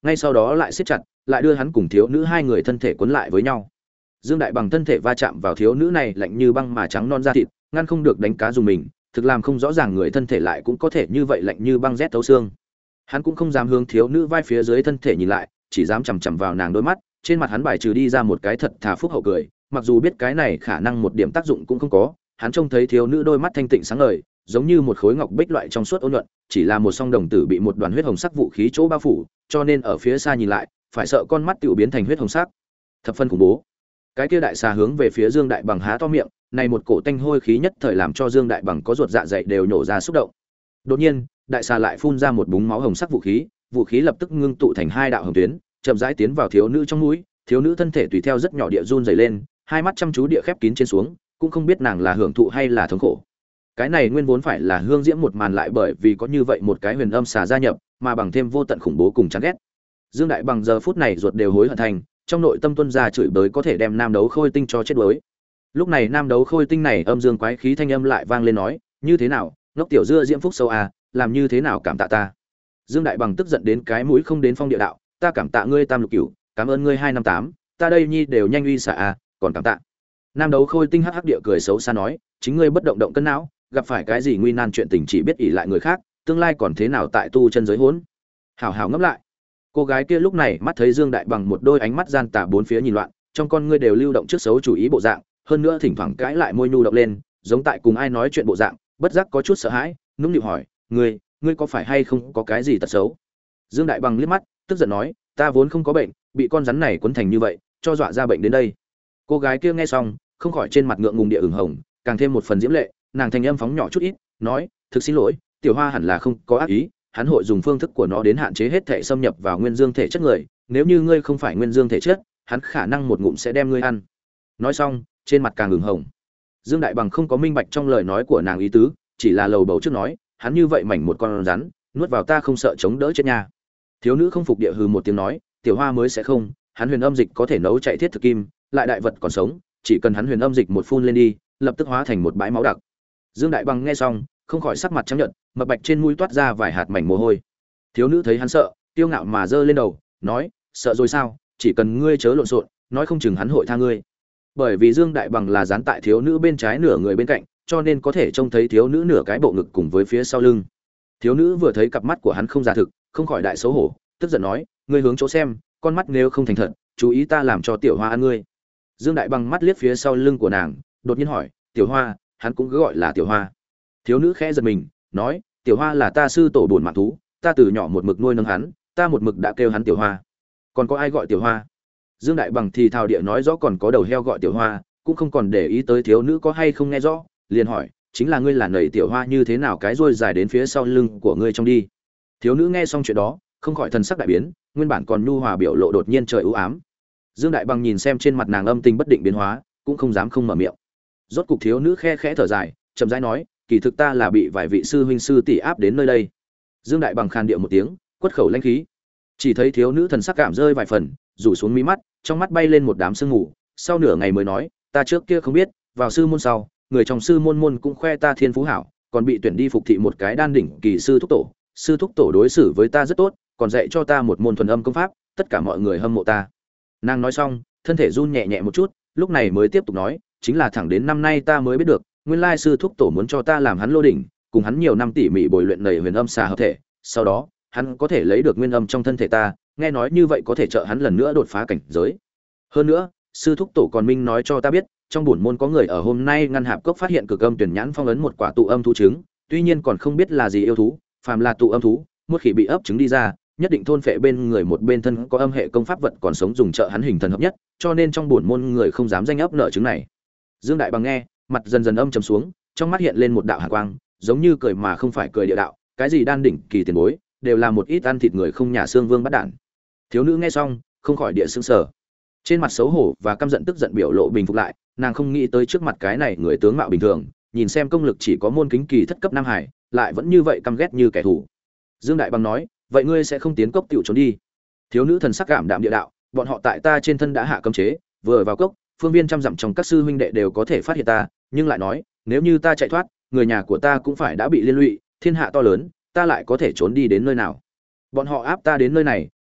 ngay sau đó lại siết chặt, lại đưa hắn cùng thiếu nữ hai người thân thể cuốn lại với nhau. Dương Đại Bằng thân thể va chạm vào thiếu nữ này lạnh như băng mà trắng non da thịt, ngăn không được đánh cá dùng mình, thực làm không rõ ràng người thân thể lại cũng có thể như vậy lạnh như băng rét thấu xương. Hắn cũng không dám hướng thiếu nữ vai phía dưới thân thể nhìn lại, chỉ dám chằm chằm vào nàng đôi mắt, trên mặt hắn bài trừ đi ra một cái thật thà phúc hậu cười, mặc dù biết cái này khả năng một điểm tác dụng cũng không có, hắn trông thấy thiếu nữ đôi mắt thanh tịnh sáng ngời, giống như một khối ngọc bích loại trong suốt ôn nhuận, chỉ là một song đồng tử bị một đoàn huyết hồng sắc vũ khí chỗ bao phủ, cho nên ở phía xa nhìn lại, phải sợ con mắt tiểu biến thành huyết hồng sắc. Thập phân khủng bố. Cái kia đại xà hướng về phía Dương Đại Bằng há to miệng, này một cổ tanh hôi khí nhất thời làm cho Dương Đại Bằng có ruột dạ dày đều nhổ ra xúc động. Đột nhiên, đại xà lại phun ra một búng máu hồng sắc vũ khí, vũ khí lập tức ngưng tụ thành hai đạo hồng tuyến, chậm rãi tiến vào thiếu nữ trong mũi, thiếu nữ thân thể tùy theo rất nhỏ địa run rẩy lên, hai mắt chăm chú địa khép kín trên xuống, cũng không biết nàng là hưởng thụ hay là thống khổ. Cái này nguyên vốn phải là hương diễm một màn lại bởi vì có như vậy một cái huyền âm xà gia nhập, mà bằng thêm vô tận khủng bố cùng chán ghét. Dương Đại Bằng giờ phút này ruột đều hối hận thành, trong nội tâm tuân ra chửi bới có thể đem nam đấu khôi tinh cho chết đuối. Lúc này nam đấu khôi tinh này âm dương quái khí thanh âm lại vang lên nói, như thế nào, ngốc tiểu dưa diễm phúc sâu à, làm như thế nào cảm tạ ta. Dương Đại Bằng tức giận đến cái mũi không đến phong địa đạo, ta cảm tạ ngươi tam lục cửu, cảm ơn ngươi hai năm tám, ta đây nhi đều nhanh uy xả à, còn cảm tạ. Nam đấu khôi tinh hắc hắc địa cười xấu xa nói, chính ngươi bất động động cân não, gặp phải cái gì nguy nan chuyện tình chỉ biết ỷ lại người khác, tương lai còn thế nào tại tu chân giới hỗn. Hảo hảo ngẫm lại. Cô gái kia lúc này mắt thấy Dương Đại Bằng một đôi ánh mắt gian tà bốn phía nhìn loạn, trong con ngươi đều lưu động trước xấu chủ ý bộ dạng, hơn nữa thỉnh thoảng cãi lại môi nhu động lên, giống tại cùng ai nói chuyện bộ dạng, bất giác có chút sợ hãi, nũng nịu hỏi, "Ngươi, ngươi có phải hay không có cái gì tật xấu?" Dương Đại Bằng liếc mắt, tức giận nói, "Ta vốn không có bệnh, bị con rắn này quấn thành như vậy, cho dọa ra bệnh đến đây." Cô gái kia nghe xong, không khỏi trên mặt ngượng ngùng địa ửng hồng, càng thêm một phần diễm lệ, nàng thanh âm phóng nhỏ chút ít, nói, "Thực xin lỗi, tiểu hoa hẳn là không có ác ý, hắn hội dùng phương thức của nó đến hạn chế hết thể xâm nhập vào nguyên dương thể chất người, nếu như ngươi không phải nguyên dương thể chất, hắn khả năng một ngụm sẽ đem ngươi ăn." Nói xong, trên mặt càng ửng hồng. Dương Đại Bằng không có minh bạch trong lời nói của nàng ý tứ, chỉ là lầu bầu trước nói, hắn như vậy mảnh một con rắn, nuốt vào ta không sợ chống đỡ chết nha. Thiếu nữ không phục địa hừ một tiếng nói, tiểu hoa mới sẽ không, hắn huyền âm dịch có thể nấu chạy thiết thực kim, lại đại vật còn sống, chỉ cần hắn huyền âm dịch một phun lên đi, lập tức hóa thành một bãi máu đặc. Dương Đại Bằng nghe xong, không khỏi sắc mặt trắng nhợt, mập bạch trên mũi toát ra vài hạt mảnh mồ hôi. Thiếu nữ thấy hắn sợ, kiêu ngạo mà giơ lên đầu, nói, sợ rồi sao, chỉ cần ngươi chớ lộn xộn, nói không chừng hắn hội tha ngươi. Bởi vì Dương Đại Bằng là dán tại thiếu nữ bên trái nửa người bên cạnh, cho nên có thể trông thấy thiếu nữ nửa cái bộ ngực cùng với phía sau lưng. Thiếu nữ vừa thấy cặp mắt của hắn không giả thực, không khỏi đại xấu hổ, tức giận nói, ngươi hướng chỗ xem, con mắt nếu không thành thật, chú ý ta làm cho tiểu hoa ăn ngươi. Dương Đại Bằng mắt liếc phía sau lưng của nàng, đột nhiên hỏi, tiểu hoa, hắn cũng cứ gọi là tiểu hoa. Thiếu nữ khẽ giật mình, nói, tiểu hoa là ta sư tổ bổn mạng thú, ta từ nhỏ một mực nuôi nấng hắn, ta một mực đã kêu hắn tiểu hoa. Còn có ai gọi tiểu hoa? Dương Đại Bằng thì thào địa nói rõ còn có đầu heo gọi tiểu hoa, cũng không còn để ý tới thiếu nữ có hay không nghe rõ, liền hỏi, chính là ngươi là nảy tiểu hoa như thế nào cái rôi dài đến phía sau lưng của ngươi trong đi. Thiếu nữ nghe xong chuyện đó, không khỏi thần sắc đại biến, nguyên bản còn nhu hòa biểu lộ đột nhiên trời u ám. Dương Đại Bằng nhìn xem trên mặt nàng âm tình bất định biến hóa, cũng không dám không mở miệng. Rốt cục thiếu nữ khe khẽ thở dài, chậm rãi nói, kỳ thực ta là bị vài vị sư huynh sư tỷ áp đến nơi đây. Dương Đại Bằng khan điệu một tiếng, quất khẩu lãnh khí. Chỉ thấy thiếu nữ thần sắc cảm rơi vài phần, rủ xuống mí mắt, trong mắt bay lên một đám sương mù, sau nửa ngày mới nói, ta trước kia không biết, vào sư môn sau, người trong sư môn môn cũng khoe ta thiên phú hảo, còn bị tuyển đi phục thị một cái đan đỉnh kỳ sư thúc tổ, sư thúc tổ đối xử với ta rất tốt, còn dạy cho ta một môn thuần âm công pháp, tất cả mọi người hâm mộ ta. Nàng nói xong, thân thể run nhẹ nhẹ một chút, lúc này mới tiếp tục nói, chính là thẳng đến năm nay ta mới biết được, nguyên lai sư thúc tổ muốn cho ta làm hắn lô đỉnh, cùng hắn nhiều năm tỉ mỉ bồi luyện nảy huyền âm xà hợp thể, sau đó, hắn có thể lấy được nguyên âm trong thân thể ta, nghe nói như vậy có thể trợ hắn lần nữa đột phá cảnh giới. Hơn nữa, sư thúc tổ còn minh nói cho ta biết, trong bổn môn có người ở hôm nay ngăn hạp cốc phát hiện cực âm tuyển nhãn phong ấn một quả tụ âm thú trứng, tuy nhiên còn không biết là gì yêu thú, phàm là tụ âm thú, một khi bị ấp trứng đi ra, nhất định thôn phệ bên người một bên thân có âm hệ công pháp vật còn sống dùng trợ hắn hình thần hợp nhất, cho nên trong bổn môn người không dám danh ấp nợ trứng này. Dương Đại Bằng nghe, mặt dần dần âm trầm xuống, trong mắt hiện lên một đạo hàn quang, giống như cười mà không phải cười địa đạo, cái gì đan đỉnh kỳ tiền bối, đều là một ít ăn thịt người không nhà xương vương bắt đản. Thiếu nữ nghe xong, không khỏi địa sững sờ. Trên mặt xấu hổ và căm giận tức giận biểu lộ bình phục lại, nàng không nghĩ tới trước mặt cái này người tướng mạo bình thường, nhìn xem công lực chỉ có môn kính kỳ thất cấp nam hải, lại vẫn như vậy căm ghét như kẻ thù. Dương Đại Bằng nói, vậy ngươi sẽ không tiến cốc tiểu trốn đi? Thiếu nữ thần sắc cảm đạm địa đạo, bọn họ tại ta trên thân đã hạ cấm chế, vừa vào cốc, phương viên trăm dặm trong các sư huynh đệ đều có thể phát hiện ta, nhưng lại nói, nếu như ta chạy thoát, người nhà của ta cũng phải đã bị liên lụy, thiên hạ to lớn, ta lại có thể trốn đi đến nơi nào? Bọn họ áp ta đến nơi này,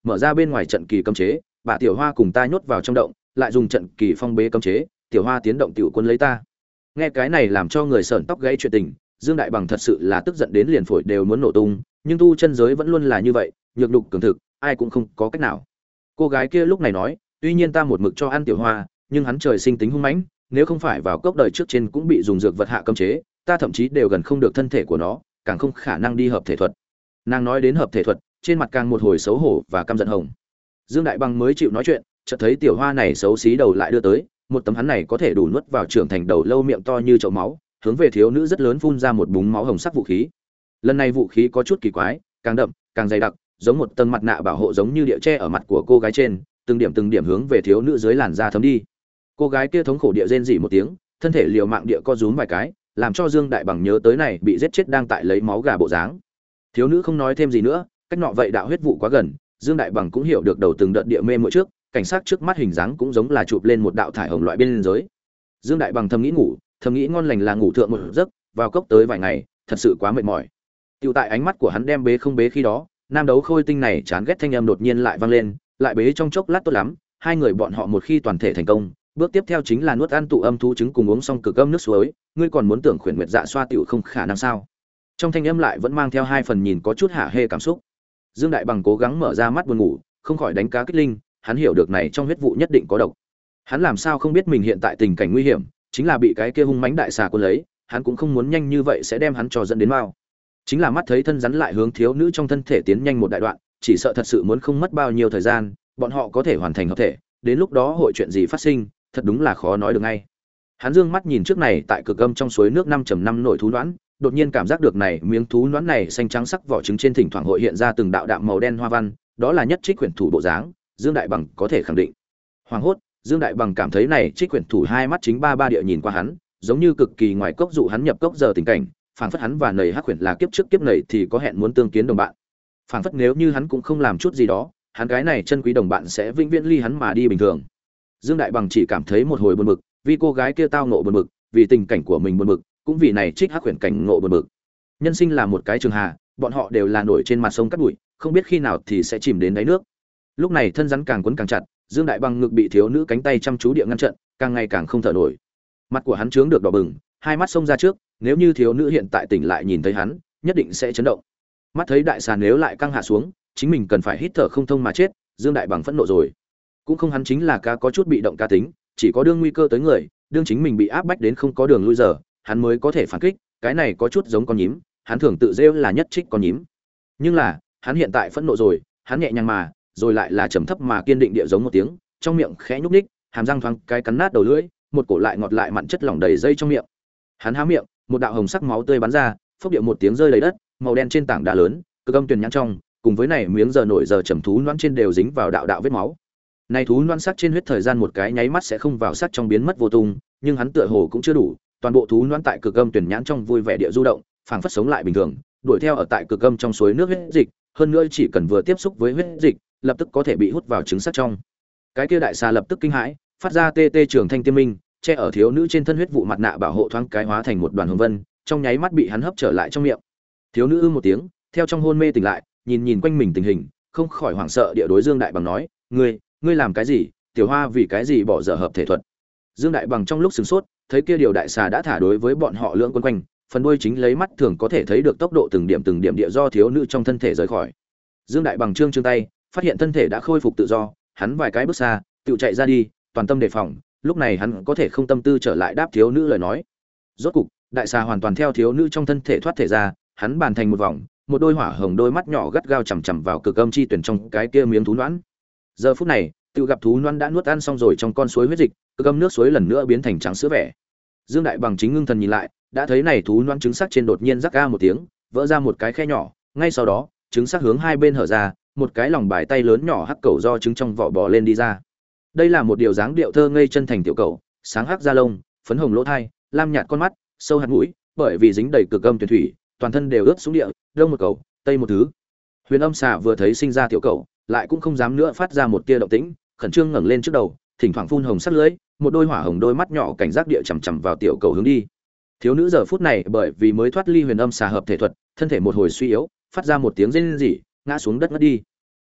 mở ra bên ngoài trận kỳ cấm chế, bà tiểu hoa cùng ta nhốt vào trong động, lại dùng trận kỳ phong bế cấm chế, tiểu hoa tiến động tiểu quân lấy ta. Nghe cái này làm cho người sởn tóc gáy chuyện tình, Dương Đại Bằng thật sự là tức giận đến liền phổi đều muốn nổ tung, nhưng tu chân giới vẫn luôn là như vậy, nhược nhục cường thực, ai cũng không có cách nào. Cô gái kia lúc này nói, tuy nhiên ta một mực cho ăn tiểu hoa, nhưng hắn trời sinh tính hung mãnh, nếu không phải vào cốc đời trước trên cũng bị dùng dược vật hạ cấm chế, ta thậm chí đều gần không được thân thể của nó, càng không khả năng đi hợp thể thuật. Nàng nói đến hợp thể thuật, trên mặt càng một hồi xấu hổ và căm giận hồng. Dương Đại Bằng mới chịu nói chuyện, chợt thấy tiểu hoa này xấu xí đầu lại đưa tới, một tấm hắn này có thể đủ nuốt vào trưởng thành đầu lâu miệng to như chậu máu, hướng về thiếu nữ rất lớn phun ra một búng máu hồng sắc vũ khí. Lần này vũ khí có chút kỳ quái, càng đậm, càng dày đặc, giống một tầng mặt nạ bảo hộ giống như địa che ở mặt của cô gái trên, từng điểm từng điểm hướng về thiếu nữ dưới làn da thấm đi. Cô gái kia thống khổ địa rên rỉ một tiếng, thân thể liều mạng địa co rúm vài cái, làm cho Dương Đại Bằng nhớ tới này bị giết chết đang tại lấy máu gà bộ dáng. Thiếu nữ không nói thêm gì nữa, cách nọ vậy đạo huyết vụ quá gần, Dương Đại Bằng cũng hiểu được đầu từng đợt địa mê mỗi trước, cảnh sát trước mắt hình dáng cũng giống là chụp lên một đạo thải hồng loại bên giới. Dương Đại Bằng thầm nghĩ ngủ, thầm nghĩ ngon lành là ngủ thượng một giấc, vào cốc tới vài ngày, thật sự quá mệt mỏi. Tiêu tại ánh mắt của hắn đem bế không bế khi đó, nam đấu khôi tinh này chán ghét thanh âm đột nhiên lại vang lên, lại bế trong chốc lát tốt lắm, hai người bọn họ một khi toàn thể thành công, bước tiếp theo chính là nuốt ăn tụ âm thú trứng cùng uống xong cực âm nước suối, ngươi còn muốn tưởng khuyển nguyệt dạ xoa tiểu không khả năng sao? Trong thanh âm lại vẫn mang theo hai phần nhìn có chút hạ hê cảm xúc. Dương Đại Bằng cố gắng mở ra mắt buồn ngủ, không khỏi đánh cá kích linh, hắn hiểu được này trong huyết vụ nhất định có độc. Hắn làm sao không biết mình hiện tại tình cảnh nguy hiểm, chính là bị cái kia hung mãnh đại xà cuốn lấy, hắn cũng không muốn nhanh như vậy sẽ đem hắn cho dẫn đến mao. Chính là mắt thấy thân rắn lại hướng thiếu nữ trong thân thể tiến nhanh một đại đoạn, chỉ sợ thật sự muốn không mất bao nhiêu thời gian, bọn họ có thể hoàn thành hợp thể, đến lúc đó hội chuyện gì phát sinh, thật đúng là khó nói được ngay. Hắn dương mắt nhìn trước này tại cực âm trong suối nước năm năm nổi thú đoán, đột nhiên cảm giác được này miếng thú đoán này xanh trắng sắc vỏ trứng trên thỉnh thoảng hội hiện ra từng đạo đạm màu đen hoa văn, đó là nhất trích quyển thủ bộ dáng, Dương Đại Bằng có thể khẳng định. Hoàng hốt, Dương Đại Bằng cảm thấy này trích quyển thủ hai mắt chính ba ba địa nhìn qua hắn, giống như cực kỳ ngoài cốc dụ hắn nhập cốc giờ tình cảnh, phảng phất hắn và nầy hắc quyển là kiếp trước kiếp này thì có hẹn muốn tương kiến đồng bạn. Phảng phất nếu như hắn cũng không làm chút gì đó, hắn cái này chân quý đồng bạn sẽ vĩnh viễn ly hắn mà đi bình thường. Dương Đại Bằng chỉ cảm thấy một hồi buồn bực, vì cô gái kia tao ngộ buồn bực, vì tình cảnh của mình buồn bực, cũng vì này trích hắc huyền cảnh ngộ buồn bực. Nhân sinh là một cái trường hà, bọn họ đều là nổi trên mặt sông cát bụi, không biết khi nào thì sẽ chìm đến đáy nước. Lúc này thân rắn càng quấn càng chặt, Dương Đại Bằng ngực bị thiếu nữ cánh tay chăm chú địa ngăn trận, càng ngày càng không thở nổi. Mặt của hắn trướng được đỏ bừng, hai mắt xông ra trước, nếu như thiếu nữ hiện tại tỉnh lại nhìn thấy hắn, nhất định sẽ chấn động. Mắt thấy đại xà nếu lại căng hạ xuống, chính mình cần phải hít thở không thông mà chết, Dương Đại Bằng phẫn nộ rồi. Cũng không hắn chính là cá có chút bị động cá tính, chỉ có đương nguy cơ tới người, đương chính mình bị áp bách đến không có đường lui giờ, hắn mới có thể phản kích, cái này có chút giống con nhím, hắn thường tự rêu là nhất trích con nhím. Nhưng là, hắn hiện tại phẫn nộ rồi, hắn nhẹ nhàng mà, rồi lại là trầm thấp mà kiên định địa giống một tiếng, trong miệng khẽ nhúc nhích, hàm răng thoáng cái cắn nát đầu lưỡi, một cổ lại ngọt lại mặn chất lỏng đầy dây trong miệng. Hắn há miệng, một đạo hồng sắc máu tươi bắn ra, phốc điệu một tiếng rơi đầy đất, màu đen trên tảng đá lớn, cực âm tuyền nhãn trong, cùng với này miếng giờ nổi giờ trầm thú loãng trên đều dính vào đạo đạo vết máu. Này thú loãng sắc trên huyết thời gian một cái nháy mắt sẽ không vào sắc trong biến mất vô tung, nhưng hắn tựa hồ cũng chưa đủ, toàn bộ thú loãng tại cực âm tuyền nhãn trong vui vẻ địa du động, phảng phất sống lại bình thường, đuổi theo ở tại cực âm trong suối nước huyết dịch, hơn nữa chỉ cần vừa tiếp xúc với huyết dịch, lập tức có thể bị hút vào trứng sắc trong. Cái kia đại xà lập tức kinh hãi, phát ra tê tê trường thanh tiêm minh, che ở thiếu nữ trên thân huyết vụ mặt nạ bảo hộ thoáng cái hóa thành một đoàn hồng vân, trong nháy mắt bị hắn hấp trở lại trong miệng. Thiếu nữ ư một tiếng, theo trong hôn mê tỉnh lại, nhìn nhìn quanh mình tình hình, không khỏi hoảng sợ địa đối Dương Đại Bằng nói, "Ngươi, ngươi làm cái gì? Tiểu Hoa vì cái gì bỏ dở hợp thể thuật?" Dương Đại Bằng trong lúc sửng sốt, thấy kia điều đại xà đã thả đối với bọn họ lưỡng quân quanh, phần đuôi chính lấy mắt thường có thể thấy được tốc độ từng điểm từng điểm địa do thiếu nữ trong thân thể rời khỏi. Dương Đại Bằng trương trương tay, phát hiện thân thể đã khôi phục tự do, hắn vài cái bước xa, tự chạy ra đi, toàn tâm đề phòng, lúc này hắn có thể không tâm tư trở lại đáp thiếu nữ lời nói. Rốt cục, đại xà hoàn toàn theo thiếu nữ trong thân thể thoát thể ra, hắn bàn thành một vòng, một đôi hỏa hồng đôi mắt nhỏ gắt gao chằm chằm vào cực âm chi tuyển trong cái kia miếng thú noãn. Giờ phút này, tự gặp thú noãn đã nuốt ăn xong rồi trong con suối huyết dịch, cực âm nước suối lần nữa biến thành trắng sữa vẻ. Dương Đại Bằng chính ngưng thần nhìn lại, đã thấy này thú noãn trứng sắc trên đột nhiên rắc ga một tiếng, vỡ ra một cái khe nhỏ, ngay sau đó, trứng sắc hướng hai bên hở ra, một cái lòng bài tay lớn nhỏ hắc cầu do trứng trong vỏ bò lên đi ra. Đây là một điều dáng điệu thơ ngây chân thành tiểu cầu, sáng hắc da lông, phấn hồng lỗ thai, lam nhạt con mắt, sâu hạt mũi, bởi vì dính đầy cực âm tuyển thủy, toàn thân đều ướt xuống địa, đông một cầu, tây một thứ. Huyền Âm xà vừa thấy sinh ra tiểu cầu, lại cũng không dám nữa phát ra một tia động tĩnh, khẩn trương ngẩng lên trước đầu, thỉnh thoảng phun hồng sắc lưỡi, một đôi hỏa hồng đôi mắt nhỏ cảnh giác địa chằm chằm vào tiểu cầu hướng đi. Thiếu nữ giờ phút này bởi vì mới thoát ly Huyền Âm xà hợp thể thuật, thân thể một hồi suy yếu, phát ra một tiếng rên rỉ, ngã xuống đất ngất đi.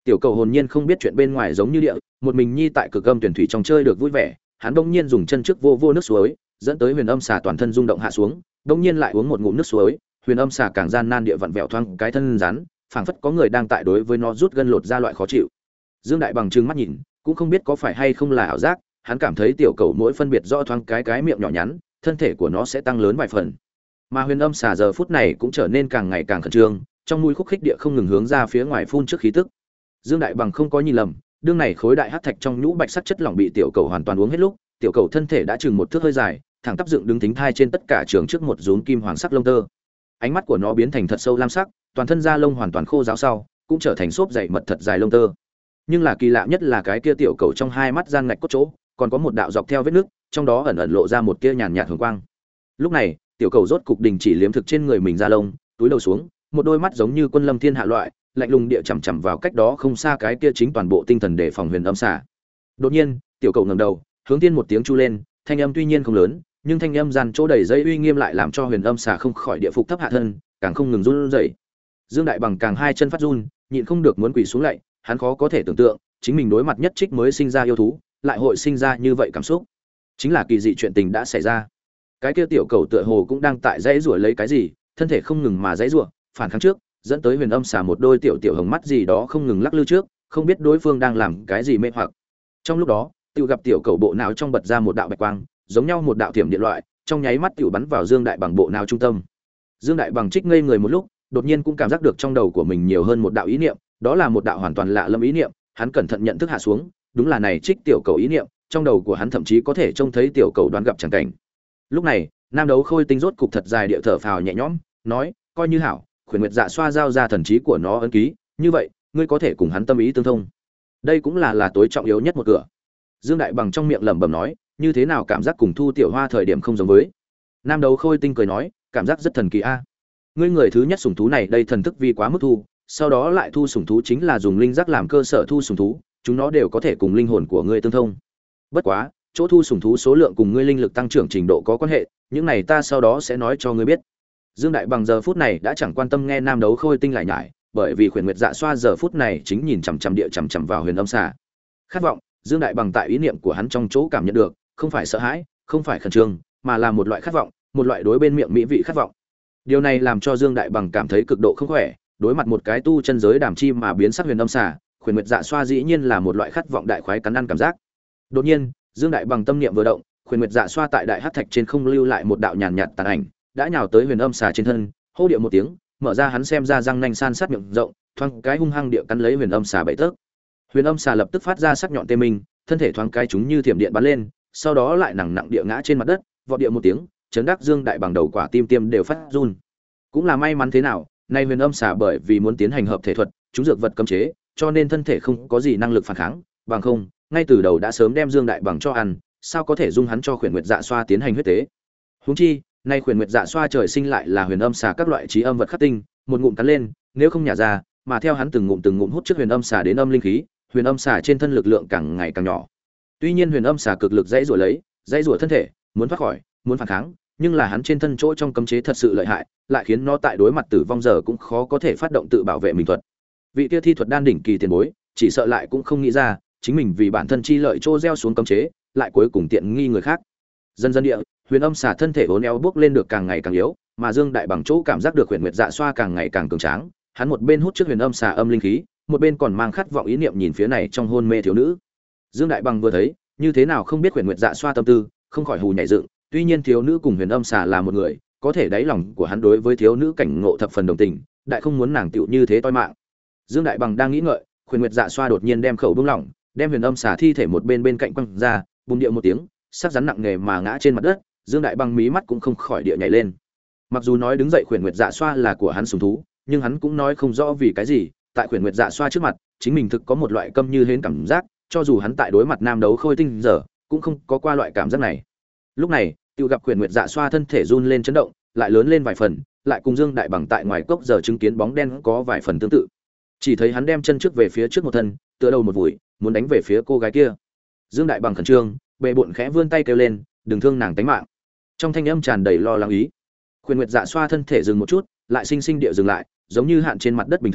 Tiểu cầu hồn nhiên không biết chuyện bên ngoài giống như địa, một mình nhi tại cực âm tuyển thủy trong chơi được vui vẻ, hắn bỗng nhiên dùng chân trước vô vô nước suối, dẫn tới huyền âm xà toàn thân rung động hạ xuống, bỗng nhiên lại uống một ngụm nước suối, huyền âm xà càng gian nan địa vặn vẹo thoáng cái thân rắn, phảng phất có người đang tại đối với nó rút gân lột ra loại khó chịu. Dương Đại Bằng trừng mắt nhìn, cũng không biết có phải hay không là ảo giác, hắn cảm thấy tiểu cầu mỗi phân biệt rõ thoáng cái cái miệng nhỏ nhắn, thân thể của nó sẽ tăng lớn vài phần. Mà huyền âm xà giờ phút này cũng trở nên càng ngày càng khẩn trương, trong mũi khúc khích địa không ngừng hướng ra phía ngoài phun trước khí tức. Dương Đại Bằng không có nhìn lầm, đương này khối đại hắc thạch trong nhũ bạch sắc chất lỏng bị tiểu cầu hoàn toàn uống hết lúc, tiểu cầu thân thể đã chừng một thước hơi dài, thẳng tắp dựng đứng thính thai trên tất cả trường trước một rốn kim hoàng sắc lông tơ. Ánh mắt của nó biến thành thật sâu lam sắc, toàn thân da lông hoàn toàn khô ráo sau, cũng trở thành xốp dày mật thật dài lông tơ. Nhưng là kỳ lạ nhất là cái kia tiểu cầu trong hai mắt gian ngạch cốt chỗ, còn có một đạo dọc theo vết nước, trong đó ẩn ẩn lộ ra một tia nhàn nhạt hường quang. Lúc này, tiểu cầu rốt cục đình chỉ liếm thực trên người mình da lông, túi đầu xuống, một đôi mắt giống như quân lâm thiên hạ loại, lạnh lùng địa chằm chằm vào cách đó không xa cái kia chính toàn bộ tinh thần để phòng huyền âm xà. Đột nhiên, tiểu cầu ngẩng đầu, hướng tiên một tiếng chu lên, thanh âm tuy nhiên không lớn, nhưng thanh âm gian chỗ đầy dây uy nghiêm lại làm cho huyền âm xà không khỏi địa phục thấp hạ thân, càng không ngừng run rẩy. Dương Đại Bằng càng hai chân phát run, nhịn không được muốn quỳ xuống lạy, hắn khó có thể tưởng tượng, chính mình đối mặt nhất trích mới sinh ra yêu thú, lại hội sinh ra như vậy cảm xúc. Chính là kỳ dị chuyện tình đã xảy ra. Cái kia tiểu cầu tựa hồ cũng đang tại dãy rủa lấy cái gì, thân thể không ngừng mà dãy rủa, phản kháng trước, dẫn tới huyền âm xà một đôi tiểu tiểu hồng mắt gì đó không ngừng lắc lư trước, không biết đối phương đang làm cái gì mê hoặc. Trong lúc đó, tiểu gặp tiểu cầu bộ não trong bật ra một đạo bạch quang, giống nhau một đạo thiểm điện loại, trong nháy mắt tiểu bắn vào Dương Đại Bằng bộ não trung tâm. Dương Đại Bằng trích ngây người một lúc, đột nhiên cũng cảm giác được trong đầu của mình nhiều hơn một đạo ý niệm, đó là một đạo hoàn toàn lạ lẫm ý niệm, hắn cẩn thận nhận thức hạ xuống, đúng là này trích tiểu cầu ý niệm, trong đầu của hắn thậm chí có thể trông thấy tiểu cầu đoán gặp chẳng cảnh. Lúc này, Nam Đấu Khôi Tinh rốt cục thật dài địa thở phào nhẹ nhõm, nói, coi như hảo, Khuyển Nguyệt Dạ xoa giao ra thần trí của nó ấn ký, như vậy, ngươi có thể cùng hắn tâm ý tương thông. Đây cũng là là tối trọng yếu nhất một cửa. Dương Đại Bằng trong miệng lẩm bẩm nói, như thế nào cảm giác cùng Thu Tiểu Hoa thời điểm không giống với. Nam Đấu Khôi Tinh cười nói, cảm giác rất thần kỳ a. Ngươi người thứ nhất sủng thú này đây thần thức vi quá mức thu, sau đó lại thu sủng thú chính là dùng linh giác làm cơ sở thu sủng thú, chúng nó đều có thể cùng linh hồn của ngươi tương thông. Bất quá, chỗ thu sủng thú số lượng cùng ngươi linh lực tăng trưởng trình độ có quan hệ, những này ta sau đó sẽ nói cho ngươi biết. Dương Đại Bằng giờ phút này đã chẳng quan tâm nghe Nam Đấu Khôi Tinh lại nhải, bởi vì Khuyển Nguyệt Dạ xoa giờ phút này chính nhìn chằm chằm địa chằm chằm vào huyền âm xà. Khát vọng, Dương Đại Bằng tại ý niệm của hắn trong chỗ cảm nhận được, không phải sợ hãi, không phải khẩn trương, mà là một loại khát vọng, một loại đối bên miệng mỹ vị khát vọng. Điều này làm cho Dương Đại Bằng cảm thấy cực độ không khỏe, đối mặt một cái tu chân giới đàm chi mà biến sắc huyền âm xà, Khuyển Nguyệt Dạ xoa dĩ nhiên là một loại khát vọng đại khoái cắn ăn cảm giác. Đột nhiên, Dương Đại Bằng tâm niệm vừa động, Khuyển Nguyệt Dạ xoa tại đại hắc thạch trên không lưu lại một đạo nhàn nhạt tàn ảnh, đã nhào tới huyền âm xà trên thân, hô điệu một tiếng, mở ra hắn xem ra răng nanh san sát miệng rộng, thoáng cái hung hăng địa cắn lấy huyền âm xà bảy tấc. Huyền âm xà lập tức phát ra sắc nhọn tê minh, thân thể thoáng cái chúng như thiểm điện bắn lên, sau đó lại nặng nặng địa ngã trên mặt đất, vọt điệu một tiếng, chấn đắc Dương Đại Bằng đầu quả tim tiêm đều phát run. Cũng là may mắn thế nào, nay huyền âm xà bởi vì muốn tiến hành hợp thể thuật, chúng dược vật cấm chế, cho nên thân thể không có gì năng lực phản kháng, bằng không, ngay từ đầu đã sớm đem Dương Đại Bằng cho ăn, sao có thể dung hắn cho Khuyển Nguyệt Dạ xoa tiến hành huyết tế. Huống chi, nay Khuyển Nguyệt Dạ xoa trời sinh lại là huyền âm xà các loại trí âm vật khắc tinh, một ngụm cắn lên, nếu không nhả ra, mà theo hắn từng ngụm từng ngụm hút trước huyền âm xà đến âm linh khí, huyền âm xà trên thân lực lượng càng ngày càng nhỏ. Tuy nhiên huyền âm xà cực lực dãy rủa lấy, dãy rủa thân thể, muốn thoát khỏi, muốn phản kháng, nhưng là hắn trên thân chỗ trong cấm chế thật sự lợi hại, lại khiến nó tại đối mặt tử vong giờ cũng khó có thể phát động tự bảo vệ mình thuật. Vị kia thi thuật đan đỉnh kỳ tiền bối, chỉ sợ lại cũng không nghĩ ra, chính mình vì bản thân chi lợi trô gieo xuống cấm chế, lại cuối cùng tiện nghi người khác. Dần dần địa, huyền âm xà thân thể vốn éo bước lên được càng ngày càng yếu, mà Dương Đại Bằng chỗ cảm giác được huyền nguyệt dạ xoa càng ngày càng cường tráng, hắn một bên hút trước huyền âm xà âm linh khí, một bên còn mang khát vọng ý niệm nhìn phía này trong hôn mê thiếu nữ. Dương Đại Bằng vừa thấy, như thế nào không biết huyền nguyệt dạ xoa tâm tư, không khỏi hù nhảy dựng, tuy nhiên thiếu nữ cùng huyền âm xà là một người, có thể đáy lòng của hắn đối với thiếu nữ cảnh ngộ thập phần đồng tình, đại không muốn nàng tựu như thế toi mạng. Dương Đại Bằng đang nghĩ ngợi, huyền nguyệt dạ xoa đột nhiên đem khẩu buông lỏng, đem huyền âm xà thi thể một bên bên cạnh quăng ra, bùng điệu một tiếng, sắc rắn nặng nề mà ngã trên mặt đất. Dương Đại Bằng mí mắt cũng không khỏi địa nhảy lên. Mặc dù nói đứng dậy khuyển nguyệt dạ xoa là của hắn sủng thú, nhưng hắn cũng nói không rõ vì cái gì, tại khuyển nguyệt dạ xoa trước mặt, chính mình thực có một loại câm như hến cảm giác, cho dù hắn tại đối mặt nam đấu khôi tinh giờ, cũng không có qua loại cảm giác này. Lúc này, tiêu gặp khuyển nguyệt dạ xoa thân thể run lên chấn động, lại lớn lên vài phần, lại cùng Dương Đại Bằng tại ngoài cốc giờ chứng kiến bóng đen có vài phần tương tự. Chỉ thấy hắn đem chân trước về phía trước một thân, tựa đầu một vùi, muốn đánh về phía cô gái kia. Dương Đại Bằng khẩn trương, bệ bội khẽ vươn tay kêu lên, đừng thương nàng tính mạng. Trong thanh âm tràn đầy lo lắng ý. Khuyển nguyệt dạ xoa thân thể dừng một chút, lại sinh sinh địa dừng lại, giống như hạn trên mặt đất bình thường,